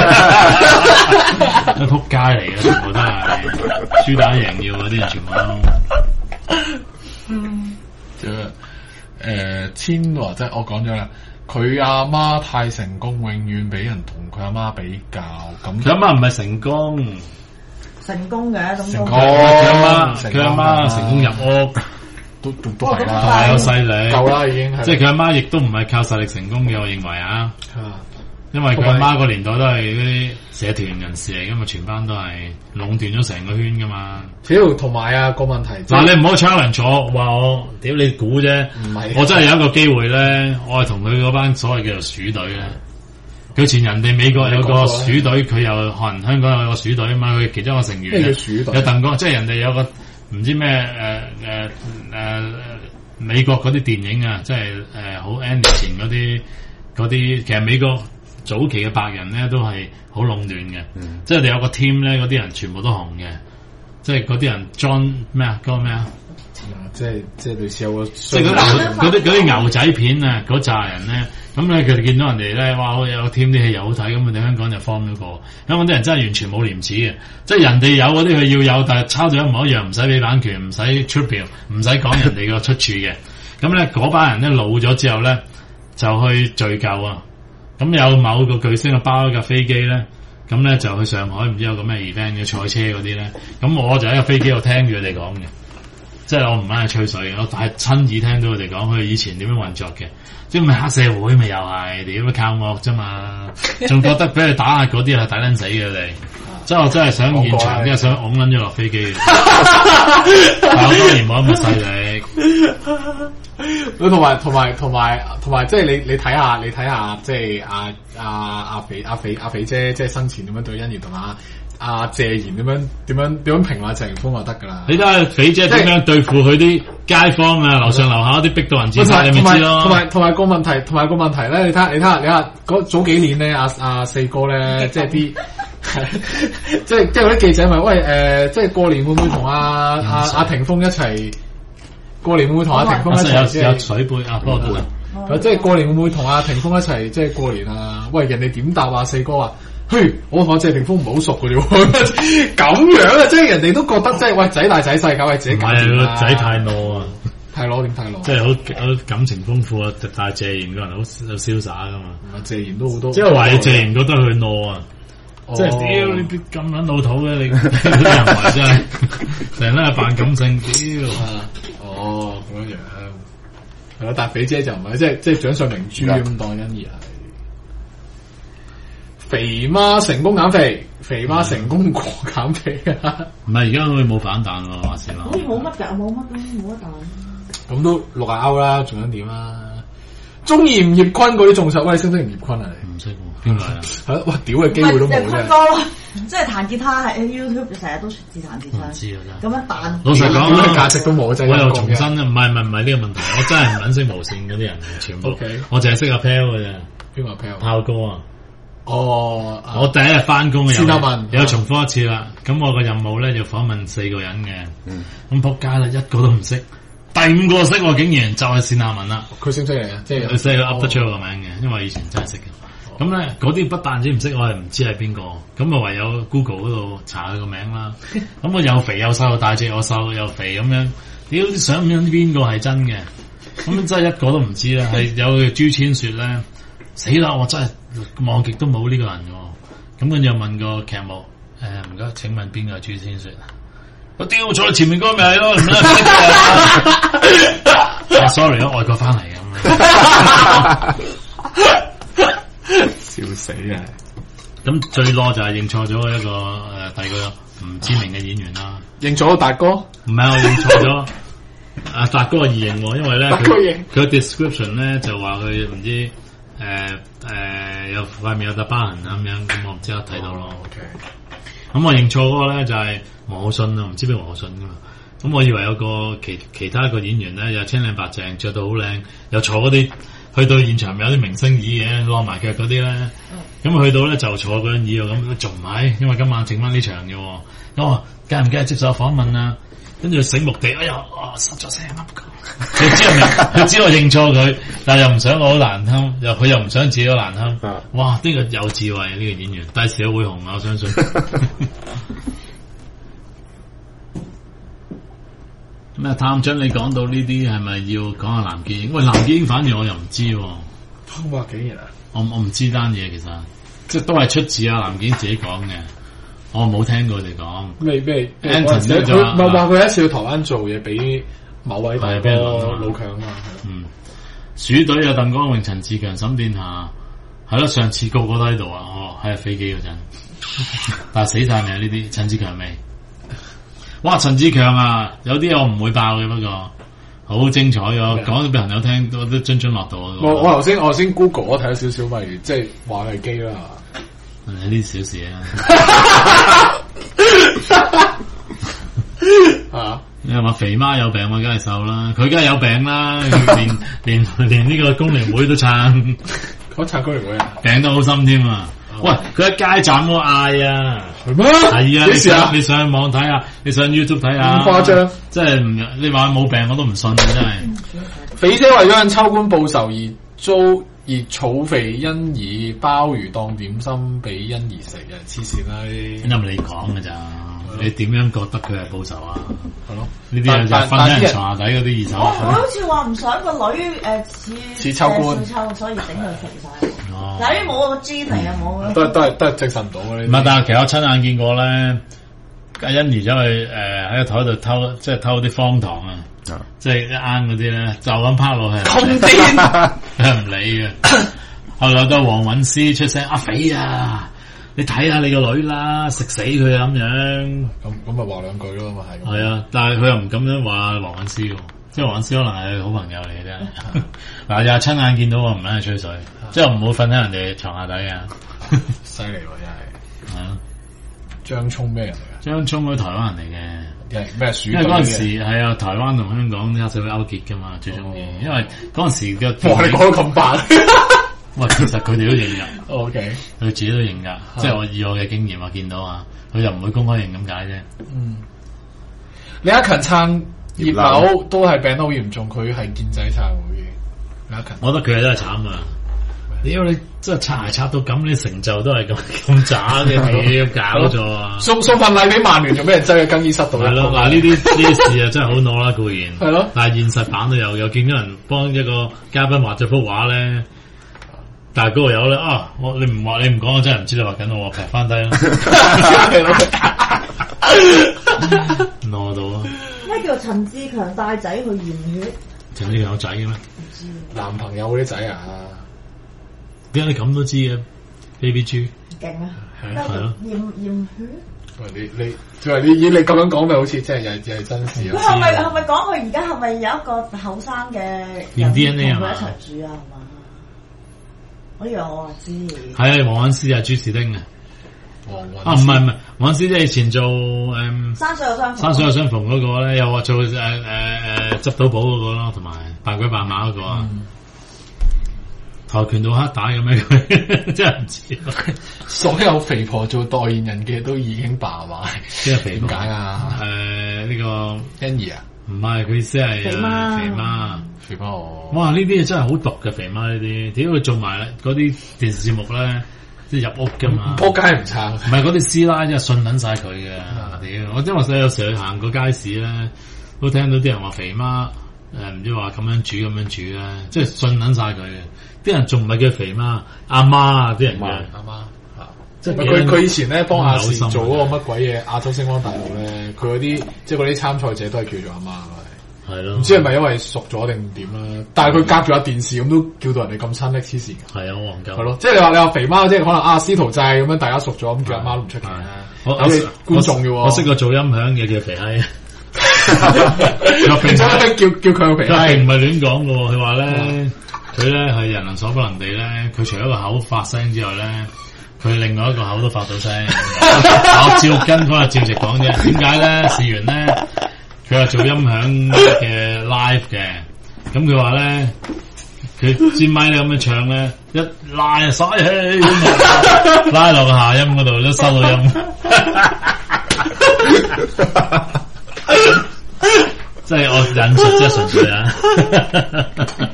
Speaker 1: 啊，撲街嚟嘅，全部都係輸打贏要嗰啲人全部都。
Speaker 2: 嗯，誒千嬅即係我講咗啦。佢阿媽太成功，永遠俾人同佢阿媽比較。咁
Speaker 1: 佢阿媽唔係成功，
Speaker 3: 成功嘅咁
Speaker 2: 成功。
Speaker 1: 佢阿媽佢阿媽成功入屋，
Speaker 2: 都都都係啦，
Speaker 1: 係有勢力，
Speaker 2: 夠啦已經。
Speaker 1: 即係佢阿媽亦都唔係靠實力成功嘅，我認為啊。因為佢阿媽個年代都係嗰啲社團人士嚟噶嘛，全班都係壟斷咗成個圈噶嘛。
Speaker 2: 屌，同埋啊個問題
Speaker 1: 嗱，你唔好 challenge我，話我屌你估啫。唔係，我真係有一個機會咧，我係同佢嗰班所謂叫做鼠隊咧。佢前人哋美國有個鼠隊，佢又可能香港有個鼠隊啊嘛。佢其中一個成員咧，有鄧哥，即係人哋有個唔知咩誒誒誒美國嗰啲電影啊，即係誒好 N 年前嗰啲嗰啲，其實美國。早期嘅白人咧都係好壟斷嘅，嗯、即係你有個 team 咧，嗰啲人全部都紅嘅，即係嗰啲人 John 咩啊，嗰個咩啊，
Speaker 2: 即係即係類似有個，
Speaker 1: 即係嗰啲嗰啲牛仔片啊，嗰扎人咧，咁咧佢哋見到人哋咧，哇，有個 team 啲戲又好睇，咁佢哋香港就 form 咗個，香港啲人真係完全冇廉恥嘅，即係人哋有嗰啲佢要有，但係抄咗一模一樣，唔使俾版權，唔使出票，唔使講人哋個出處嘅，咁咧嗰班人咧老咗之後咧就去聚舊啊。咁有某個巨星嘅包一架飛機咧，咁咧就去上海，唔知有個咩 event 嘅賽車嗰啲咧，咁我就喺個飛機度聽住佢哋講嘅，即係我唔係吹水嘅，我係親耳聽到佢哋講佢以前點樣運作嘅，即係咪黑社會咪又係點樣靠惡啫嘛，仲覺得俾佢打壓嗰啲係抵撚死嘅佢哋，即係我真係想現場啲係想拱撚咗落飛機嘅，但我當然冇咁犀利。
Speaker 2: 佢同埋同埋同埋同埋，即係你你睇下你睇下，即係阿阿阿肥阿肥阿肥姐，即係生前點樣對欣宜，同阿阿謝賢點樣點樣點樣評話謝霆鋒就得噶啦。
Speaker 1: 你睇下肥姐點樣對付佢啲街坊啊，樓上樓下啲逼到人自殺，你咪知咯。
Speaker 2: 同埋同埋個問題，同埋個問題咧，你睇下你睇下你睇下嗰早幾年咧，阿阿四哥咧，即係啲。即係即係嗰啲記者問喂誒、呃，即係過年會唔會同阿阿阿霆鋒一齊？過年會唔會同阿霆鋒一齊？
Speaker 1: 有有水杯啊，不過都
Speaker 2: 係。即係過年會唔會同阿霆鋒一齊？即係過年啊！喂，人哋點答啊？四哥話：，嘿，我同阿謝霆鋒唔係好熟嘅啫。咁樣啊，即係人哋都覺得即係喂仔大仔細，搞係自己搞掂啦。
Speaker 1: 個仔太懦啊！
Speaker 2: 太懦點太懦？
Speaker 1: 即係好好感情豐富啊！但係謝賢個人好好瀟灑噶嘛。
Speaker 2: 謝賢都好多。
Speaker 1: 即係話謝賢覺得佢懦啊！即係屌你咁撚老土嘅你啲人話真係成日都係扮感性屌啊！
Speaker 2: 哦咁樣樣係咯，但係肥姐就唔係，即係即係掌上明珠咁當欣宜係。肥媽成功減肥，肥媽成功過減肥啊！
Speaker 1: 唔係而家佢冇反彈喎，話事啦。
Speaker 3: 好似冇乜㗎，冇乜冇乜彈。
Speaker 2: 咁都六啊歐啦，仲想點啊？中意吳業坤嗰啲仲實，喂，識唔識吳業坤啊？
Speaker 1: 你唔識喎，邊個啊？
Speaker 2: 係哇，屌嘅機會都冇嘅。
Speaker 3: 坤哥咯，即係彈吉他喺 YouTube 成日都自彈自唱。
Speaker 1: 唔知啊
Speaker 3: 真係。咁樣彈。
Speaker 1: 老實講
Speaker 2: 咩價值都冇，真係。
Speaker 1: 我又重新啊，唔係唔係唔係呢個問題，我真係唔撚識無線嗰啲人，全部。
Speaker 2: Okay.
Speaker 1: 我淨係識阿 Pel 嘅啫。
Speaker 2: 邊個 Pel？
Speaker 1: 炮哥啊！
Speaker 2: 哦，
Speaker 1: 我第一日翻工有
Speaker 2: 問
Speaker 1: 有重複一次啦。咁我個任務咧要訪問四個人嘅。嗯。咁仆街啦，一個都唔識。第五個識我竟然就係單立文啦，
Speaker 2: 佢識唔識嚟啊？即係
Speaker 1: 佢識佢噏得出我個名嘅，因為以前真係識嘅。咁咧嗰啲不但止唔識，我係唔知係邊個，咁啊唯有 Google 嗰度查佢個名啦。咁我又肥又瘦又大隻，我瘦又肥咁樣，屌想唔想邊個係真嘅？咁真係一個都唔知啦。係有朱千雪咧，死啦！我真係望極都冇呢個人嘅。咁跟住又問個劇目，誒唔該，請問邊個係朱千雪啊？我丟咗前面嗰個咪係咯，唔啦，sorry 啊，外國翻嚟咁，
Speaker 2: 笑死啊！
Speaker 1: 咁最多就係認錯咗一個誒、呃、第二個唔知名嘅演員啦，
Speaker 2: 認錯達哥，
Speaker 1: 唔係我認錯咗阿達哥嘅異形喎，因為咧佢佢 description 咧就話佢唔知誒誒、呃呃、有塊面有笪疤痕咁樣，咁我唔知我睇到咯。
Speaker 2: Oh, OK。
Speaker 1: 咁我認錯嗰個咧就係黃浩信啊，唔知邊個黃浩信噶嘛？咁我以為有個其其他一個演員咧，又青靚白淨，着到好靚，又坐嗰啲去到現場咪有啲明星椅嘅，攞埋腳嗰啲咧。咁、嗯、去到咧就坐嗰張椅喎，咁仲唔係？因為今晚整翻呢場嘅。咁我介唔介意接受訪問啊？跟住醒目地，哎呀，哦，失咗聲啊！佢知我，佢知我認錯佢，但係又唔想我好難堪，又佢又唔想自己好難堪。哇！呢、這個有智慧呢、這個演員，第時都會紅啊！我相信。咩探長？你講到呢啲係咪要講下藍潔瑛？喂，藍潔瑛反而我又唔知喎。
Speaker 2: 哇！竟然啊！
Speaker 1: 我我唔知單嘢，其實即係都係出自阿藍潔瑛自己講嘅。我冇聽過佢哋講。
Speaker 2: 咩咩
Speaker 1: Anton
Speaker 2: 咧就話，唔係話佢一次去台灣做嘢，俾某位大哥老強啊嘛。
Speaker 1: 嗯，鼠隊有鄧光榮、陳志強、沈殿霞，係咯。上次個個都喺度啊。哦，喺飛機嗰陣，但係死晒未啊？呢啲陳志強未？哇！陳志強啊，有啲我唔會爆嘅，不過好精彩啊！講咗俾朋友聽，都都津津樂道。
Speaker 2: 我我頭先我先 Google 我睇咗少少，咪即係話係機啦。
Speaker 1: 呢啲小事啊！啊！你話肥媽有病，我梗係瘦啦。佢梗係有病啦，連連連呢個工聯會都撐，
Speaker 2: 我撐工聯會啊！
Speaker 1: 病得好深添啊！喂，佢喺街站都嗌啊！
Speaker 2: 係咩？
Speaker 1: 係啊！
Speaker 2: 幾時啊？
Speaker 1: 你上網睇下，你上 YouTube 睇下。
Speaker 2: 咁誇張？
Speaker 1: 真係唔，你話冇病我都唔信啊！真係。
Speaker 2: 肥姐為咗向秋官報仇而遭而草肥欣宜鮑魚當點心俾欣宜食啊！黐線啦！因為
Speaker 1: 你講嘅咋？你點樣覺得佢係報仇啊？
Speaker 2: 係咯，
Speaker 1: 呢啲就瞓喺人床下底嗰啲二手。
Speaker 3: 我好似話唔想個女誒似
Speaker 2: 似秋官，
Speaker 3: 所以整佢肥晒。但係冇個 G 嚟啊，冇。
Speaker 2: 都係都係都係證實唔到嘅呢。
Speaker 1: 唔係，但係其實我親眼見過咧，阿欣宜走去誒喺個台度偷，即係偷啲方糖啊，即係一啱嗰啲咧，就咁拋落去。
Speaker 2: 咁癲，
Speaker 1: 佢唔理嘅。後來到黃韻詩出聲，阿肥啊！你睇下你個女啦，食死佢啊咁樣，
Speaker 2: 咁咁咪話兩句咯，咪係。
Speaker 1: 係啊，但係佢又唔咁樣話黃韻詩喎，即係黃韻詩可能係好朋友嚟嘅啫。嗱又親眼見到我唔撚係吹水，即係唔好瞓喺人哋床下底啊！
Speaker 2: 犀利喎真係。
Speaker 1: 係啊，
Speaker 2: 張聰咩人嚟嘅？
Speaker 1: 張聰嗰啲台灣人嚟嘅。
Speaker 2: 咩鼠？
Speaker 1: 因為嗰陣時係啊，台灣同香港啲黑社會勾結噶嘛，最中意。哦、因為嗰陣時嘅，
Speaker 2: 哇！你講到咁白，
Speaker 1: 喂，其實佢哋都認噶。
Speaker 2: O K，
Speaker 1: 佢自己都認噶，即係我以我嘅經驗啊，見到啊，佢就唔會公開認咁解啫。
Speaker 2: 嗯，李克勤撐葉劉都係病得好嚴重，佢係建制撐會嘅。李克勤，
Speaker 1: 我覺得佢係真係慘啊！屌你真係擦鞋擦到咁，你成就都係咁咁渣嘅，屌搞錯啊！
Speaker 2: 送送份禮俾曼聯，做咩人擠喺更衣室度？
Speaker 1: 係咯，嗱呢啲呢啲事啊，真係好攞啦固然。
Speaker 2: 係咯，
Speaker 1: 但係現實版都有，有見到人幫一個嘉賓畫咗幅畫咧，但係嗰個友咧啊，我你唔畫你唔講，我真係唔知你畫緊我，劈翻低啦。攞到啊！
Speaker 3: 咩叫陳志強帶仔去驗血？
Speaker 1: 陳志強有仔嘅咩？
Speaker 3: 唔知。
Speaker 2: 男朋友嗰啲仔啊？
Speaker 1: 點解你咁都知嘅 ？Baby G
Speaker 3: 勁啊！
Speaker 1: 係咯，
Speaker 3: 驗驗血。
Speaker 2: 喂，你你即係你你你咁樣講，咪好似即係又係又係真事。
Speaker 3: 佢係咪係咪講佢而家係咪有一個後生嘅人
Speaker 1: D N A
Speaker 3: 同佢一齊住啊？係嘛？我以為我話知。
Speaker 1: 係黃韻詩啊，朱士丁啊。啊，唔係唔係，黃韻詩即係以前做誒
Speaker 3: 山水有相逢，
Speaker 1: 山水有相逢嗰個咧，又話做誒誒誒執到寶嗰個咯，同埋扮鬼扮馬嗰個啊。跆拳道黑帶咁樣，佢真係唔知。
Speaker 2: 所有肥婆做代言人嘅都已經罷埋，
Speaker 1: 即係肥
Speaker 2: 點解啊？
Speaker 1: 誒呢、呢個
Speaker 2: Annie 啊，
Speaker 1: 唔係佢意思係
Speaker 3: 肥媽，
Speaker 1: 肥媽，
Speaker 2: 肥媽我。
Speaker 1: 哇！呢啲嘢真係好毒嘅肥媽呢啲，點解佢做埋嗰啲電視節目咧？即係入屋㗎嘛，
Speaker 2: 仆街唔撐。唔
Speaker 1: 係嗰啲師奶真係信撚晒佢嘅。屌，我因為我有時去行過街市咧，都聽到啲人話肥媽誒唔知話咁樣煮咁樣煮咧，即係信撚晒佢嘅。啲人仲唔係叫肥媽阿媽啊？啲人嘅
Speaker 2: 阿媽嚇，即係佢佢以前咧幫亞視做嗰個乜鬼嘢亞洲星光大道咧，佢嗰啲即係嗰啲參賽者都係叫做阿媽嘅，係咯。唔知係咪因為熟咗定點啦？但係佢隔住下電視咁都叫到人哋咁親昵黐線。係啊，好戇鳩。係咯，即係你話你話肥媽，即係可能阿司徒制咁樣大家熟咗咁叫阿媽都唔出奇啊。
Speaker 1: 我
Speaker 2: 我觀眾嘅喎，
Speaker 1: 我識個做音響嘅叫肥閪。
Speaker 2: 平時叫叫佢個肥閪，
Speaker 1: 唔係亂講嘅喎。佢話咧。佢咧係人能所不能地咧，佢除咗個口發聲之外咧，佢另外一個口都發到聲。我照跟嗰日照直講啫。點解咧？試完咧，佢係做音響嘅 live 嘅，咁佢話咧，佢支咪咧咁樣唱咧，一拉就嘥氣，拉落個下音嗰度都收到音。即係我引述，即係純粹啊。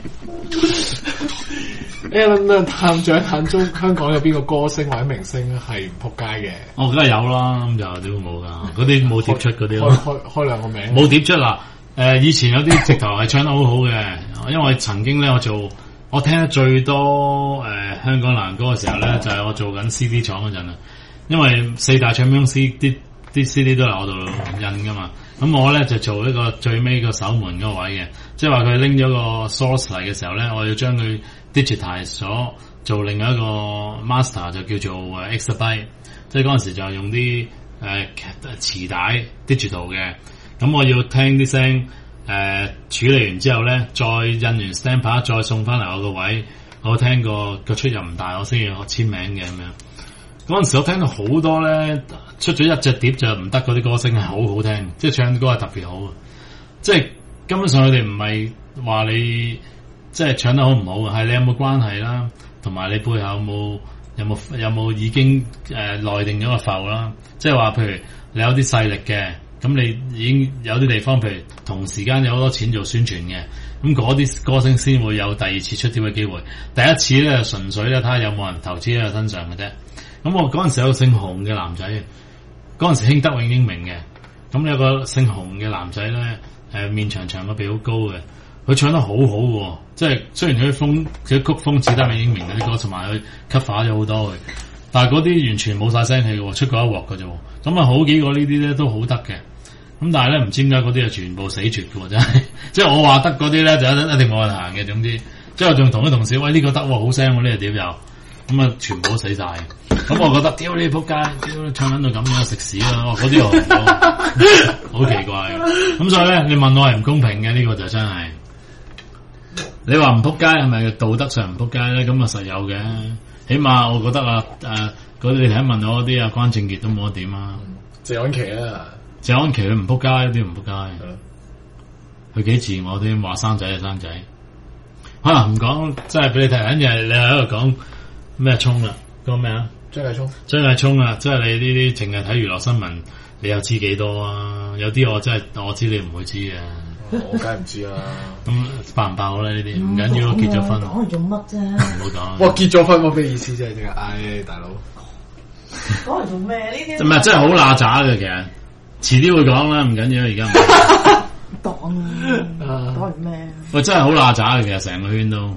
Speaker 2: Alan 探長眼中香港有邊個歌星或者明星係唔撲街嘅？
Speaker 1: 我梗係有啦，咁就點會冇噶？嗰啲冇碟出嗰啲咯。
Speaker 2: 開開開兩個名。
Speaker 1: 冇碟出啦。誒、呃，以前有啲直頭係唱得好好嘅，因為曾經咧我做我聽得最多誒、呃、香港男歌嘅時候咧，就係、是、我做緊 C D 廠嗰陣啊。因為四大唱片公司啲啲 C D 都係我度印噶嘛。咁我咧就做一個最尾個守門嗰個位嘅，即係話佢拎咗個 source 嚟嘅時候咧，我要將佢 digitize 咗，做另外一個 master 就叫做誒 exabyte， 即係嗰陣時就係用啲誒磁帶 digital 嘅，咁我要聽啲聲誒、呃、處理完之後咧，再印完 stamp 牌，再送翻嚟我個位，我聽個個出入唔大，我先要簽名嘅咁樣。嗰陣時我聽到好多咧，出咗一隻碟就唔得，嗰啲歌星係好好聽，即係唱歌係特別好，即係根本上佢哋唔係話你即係唱得好唔好，係你有冇關係啦，同埋你背後有冇有冇有冇已經誒內、呃、定咗個埠啦，即係話譬如你有啲勢力嘅，咁你已經有啲地方譬如同時間有好多錢做宣傳嘅，咁嗰啲歌星先會有第二次出碟嘅機會，第一次咧純粹咧睇下有冇人投資喺佢身上嘅啫。咁我嗰陣時有個姓洪嘅男仔，嗰陣時興德永英明嘅，咁有個姓洪嘅男仔咧，誒面長長個鼻好高嘅，佢唱得好好嘅，即係雖然佢風佢曲風似德永英明嗰啲歌，同埋佢 cover 咗好多嘅，但係嗰啲完全冇晒聲氣嘅，出過一鑊嘅啫。咁啊好幾個呢啲咧都好得嘅，咁但係咧唔知點解嗰啲啊全部死絕嘅，真係，即係我話得嗰啲咧就一定冇人行嘅，總之，即係我仲同啲同事喂呢、這個得喎，好聲喎呢個碟又。咁啊，全部都死晒。咁我覺得，屌你仆街，屌你唱緊到咁樣食屎啦！嗰啲我好奇怪。咁所以咧，你問我係唔公平嘅，呢、這個就真係。你話唔仆街係咪道德上唔仆街咧？咁啊實有嘅。起碼我覺得啊，誒、呃， 嗰啲你睇問我嗰啲啊，關正傑都冇得點啊。
Speaker 2: 謝安琪啊，
Speaker 1: 謝安琪佢唔撲街，啲唔撲街。佢幾自我添，話生仔就生仔。可能唔講，即係俾你睇緊嘢，你喺度講咩聰啦？講咩啊？
Speaker 2: 張繼聰，
Speaker 1: 張繼聰啊！即係你呢啲淨係睇娛樂新聞，你又知幾多啊？有啲我真係我知你唔會知啊！
Speaker 2: 我梗係唔知啦。
Speaker 1: 咁爆唔爆咧？呢啲唔緊要，結咗婚。
Speaker 3: 講嚟做乜啫？
Speaker 1: 唔好講。
Speaker 2: 哇！結咗婚冇咩意思啫？點解？唉，大佬。
Speaker 3: 講嚟做咩？呢啲
Speaker 1: 唔係真係好乸渣嘅，其實遲啲會講啦，唔緊要，而家唔
Speaker 3: 講啊，講嚟咩？
Speaker 1: 喂，真係好乸渣嘅，其實成個圈都，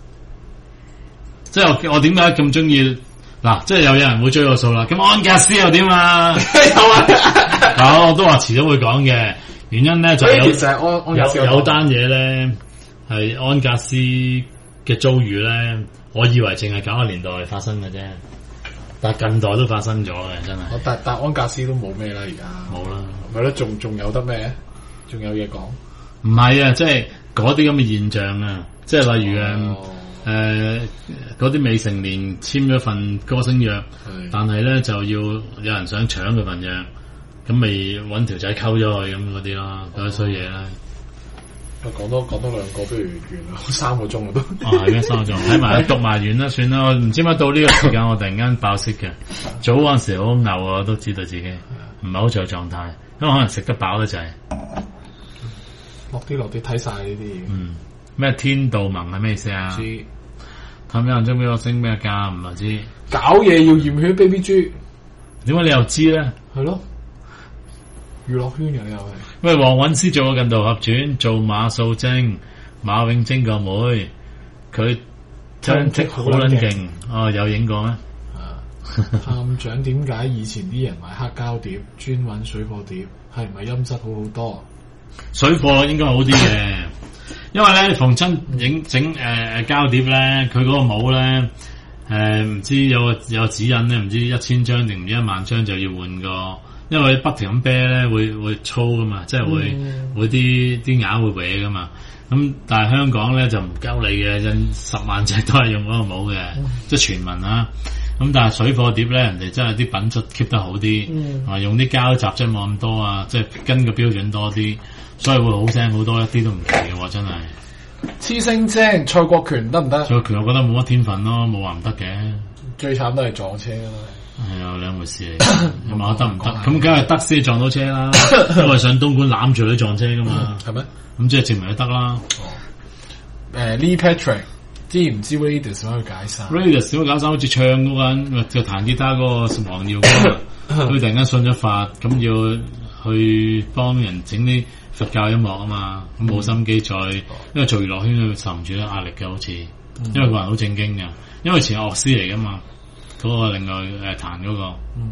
Speaker 1: 即係我我點解咁中意嗱？即係又有人會追我數啦，咁安格斯又點啊？有啊，我都話遲早會講嘅，原因咧就係有
Speaker 2: 其實安安
Speaker 1: 有有單嘢咧係安格斯嘅遭遇咧，我以為淨係九十年代發生嘅啫。但係近代都發生咗嘅，真係。
Speaker 2: 但但安格斯都冇咩啦，而家
Speaker 1: 冇啦。
Speaker 2: 咪咯，仲仲有得咩？仲有嘢講？
Speaker 1: 唔係啊，即係嗰啲咁嘅現象啊，即係例如誒誒嗰啲未成年簽咗份歌星約，
Speaker 2: 是
Speaker 1: 但係咧就要有人想搶佢份約，咁咪揾條仔溝咗佢咁嗰啲咯，嗰啲衰嘢啦。
Speaker 2: 講多講多兩個，不如完啦，三個鐘啦都。
Speaker 1: 哦，係咩？三個鐘，睇埋讀埋完啦，算啦。我唔知乜到呢個時間，我突然間爆息嘅。早嗰陣時好牛啊，我都知道自己唔係好在狀態，因為可能食得飽得滯。
Speaker 2: 落啲落啲睇晒呢啲嘢。
Speaker 1: 嗯，咩天道盟係咩意思啊？
Speaker 2: 知。
Speaker 1: 睇咩人中俾我升咩價唔係知。
Speaker 2: 搞嘢要驗血 baby 豬，
Speaker 1: 點解你又知咧？
Speaker 2: 係咯。娛樂圈又又係，
Speaker 1: 喂，黃韻詩做過《近道合傳》，做馬素貞，馬永貞個妹，佢張剔好撚勁，哦，有影過咩？
Speaker 2: 啊，探長點解以前啲人買黑膠碟，專揾水貨碟，係唔係音質好好多？
Speaker 1: 水貨應該好啲嘅，因為咧逢親影整誒膠碟咧，佢嗰個帽咧誒唔知有個有個指引咧，唔知一千張定唔知一萬張就要換個。因為不停咁啤咧，會會粗噶嘛，即係會、嗯、會啲啲牙會歪噶嘛。咁但係香港咧就唔鳩你嘅，真十萬隻都係用嗰個帽嘅，嗯、即係傳聞啊。咁但係水貨碟咧，人哋真係啲品質 keep 得好啲，啊、嗯、用啲膠雜質冇咁多啊，即係跟個標準多啲，所以會好聲好多，一啲都唔奇嘅喎，真係。
Speaker 2: 黐聲精，蔡國權得唔得？
Speaker 1: 蔡國權我覺得冇乜天分咯，冇話唔得嘅。
Speaker 2: 最慘都係撞車啦。
Speaker 1: 係啊，兩回事嚟，有冇得唔得？咁梗係得先撞到車啦，因為上東莞攬住你撞車噶嘛，係咩？咁即係證明佢得啦。
Speaker 2: 誒 Lee Patrick 知唔知 Radius 可以解散
Speaker 1: ？Radius 點解解散？好似唱嗰個人，就彈吉他嗰個黃耀光，佢突然間信咗法，咁要去幫人整啲佛教音樂啊嘛，咁冇心機再，因為做娛樂圈佢受唔住啲壓力嘅，好似，因為個人好正經嘅，因為前係樂師嚟噶嘛。嗰個另外誒彈嗰個，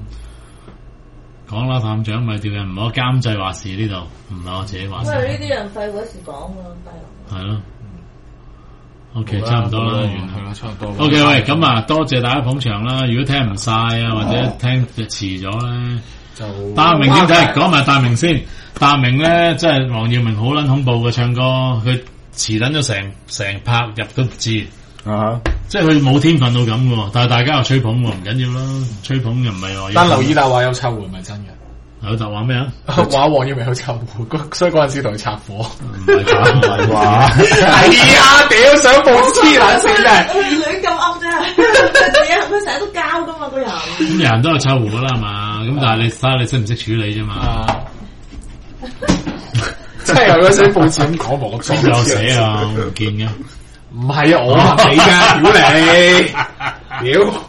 Speaker 1: 講啦、嗯，探長咪叫人唔好監製話事呢度，唔係我自己話事。
Speaker 3: 因為呢啲人廢嗰時講㗎，低
Speaker 1: 係咯。O K，差唔多啦，完
Speaker 2: 係啦，差唔多。
Speaker 1: O K，喂，咁啊，多謝大家捧場啦。如果聽唔晒啊，或者聽遲咗咧，就大明點睇？講埋大明先。大明咧，即係黃耀明好撚恐怖嘅唱歌，佢遲撚咗成成拍入都唔知。啊！Uh huh. 即係佢冇天分到咁嘅，但係大家又吹捧喎，唔緊要啦，吹捧又唔係話。
Speaker 2: 但劉以達話有臭狐，係咪真嘅？
Speaker 1: 劉以達話咩啊？
Speaker 2: 話黃耀明有臭狐，所以嗰陣時同佢拆火。
Speaker 1: 唔係㗎，唔係話。
Speaker 2: 係啊！屌想報黐撚線嘅，
Speaker 3: 亂咁噏啫。佢成日都交㗎嘛，個人。
Speaker 1: 咁人人都有臭狐㗎啦，係嘛？咁但係你睇下你識唔識處理啫嘛？
Speaker 2: 即係有嗰寫報紙咁講我裝
Speaker 1: 有寫啊，我唔見嘅。
Speaker 2: 唔係啊，我話你㗎，屌你，屌，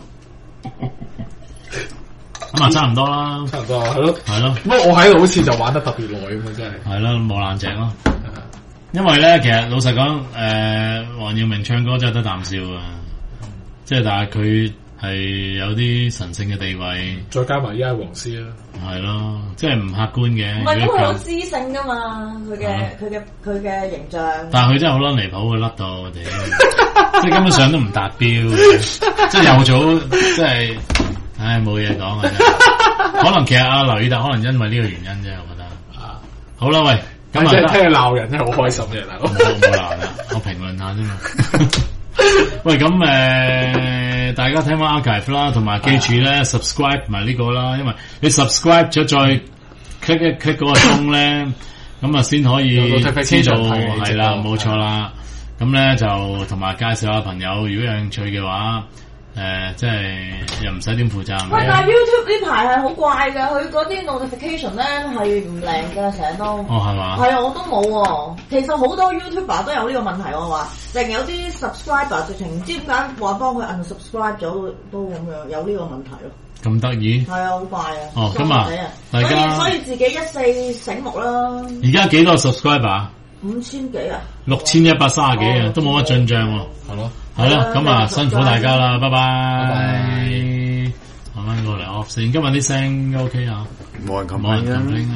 Speaker 1: 咁啊差唔多啦，
Speaker 2: 差唔多係咯，係
Speaker 1: 咯。
Speaker 2: 不過我喺度好似就玩得特別耐咁啊，真係。係
Speaker 1: 咯，冇爛隻咯。因為咧，其實老實講，誒，黃耀明唱歌真係得啖笑啊，即係但係佢係有啲神聖嘅地位，
Speaker 2: 再加埋依家黃絲啦，
Speaker 1: 係咯，即係唔客觀嘅。
Speaker 3: 唔係，咁佢有知性噶嘛，佢嘅佢嘅佢嘅形象。
Speaker 1: 但係佢真係好撚離譜，佢甩到我哋，即係根本上都唔達標，即係又早，即係，唉，冇嘢講啊！可能其實阿劉以達可能因為呢個原因啫，我覺得。啊，好啦，喂，
Speaker 2: 咁啊，即係聽佢鬧人真係好開心嘅，大佬。
Speaker 1: 冇冇鬧啦，我評論下啫嘛。喂，咁誒。 誒大家聽翻 archive 啦，同埋記住咧 subscribe 埋呢個啦，因為你 subscribe 咗再 click 一 click 嗰個鐘咧，咁啊先可以知道係啦，冇錯啦。咁咧就同埋介紹下朋友，如果有興趣嘅話。誒、呃，即係又唔使點負責。
Speaker 3: 喂，但係 YouTube 呢排係好怪㗎，佢嗰啲 notification 咧係唔靚㗎，成日都。哦，係嘛？係啊，我都冇喎。其實好多 YouTuber 都有呢個問題，我話，另有啲 subscriber 直情唔知點解話幫佢 unsubscribe 咗都咁樣，有呢個問題咯。
Speaker 1: 咁得意？係
Speaker 3: 啊，好怪啊！
Speaker 1: 哦，咁啊，大家
Speaker 3: 所以所以自己一四醒目啦。
Speaker 1: 而家幾多 subscriber？
Speaker 3: 五千幾啊？
Speaker 1: 六千一百三十幾啊，都冇乜進帳喎。係咯。係啦，咁啊辛苦大家啦，拜拜。拜拜。慢慢過嚟，我先今日啲聲 OK 啊，
Speaker 4: 冇人 complain
Speaker 1: 冇人 complain 啊。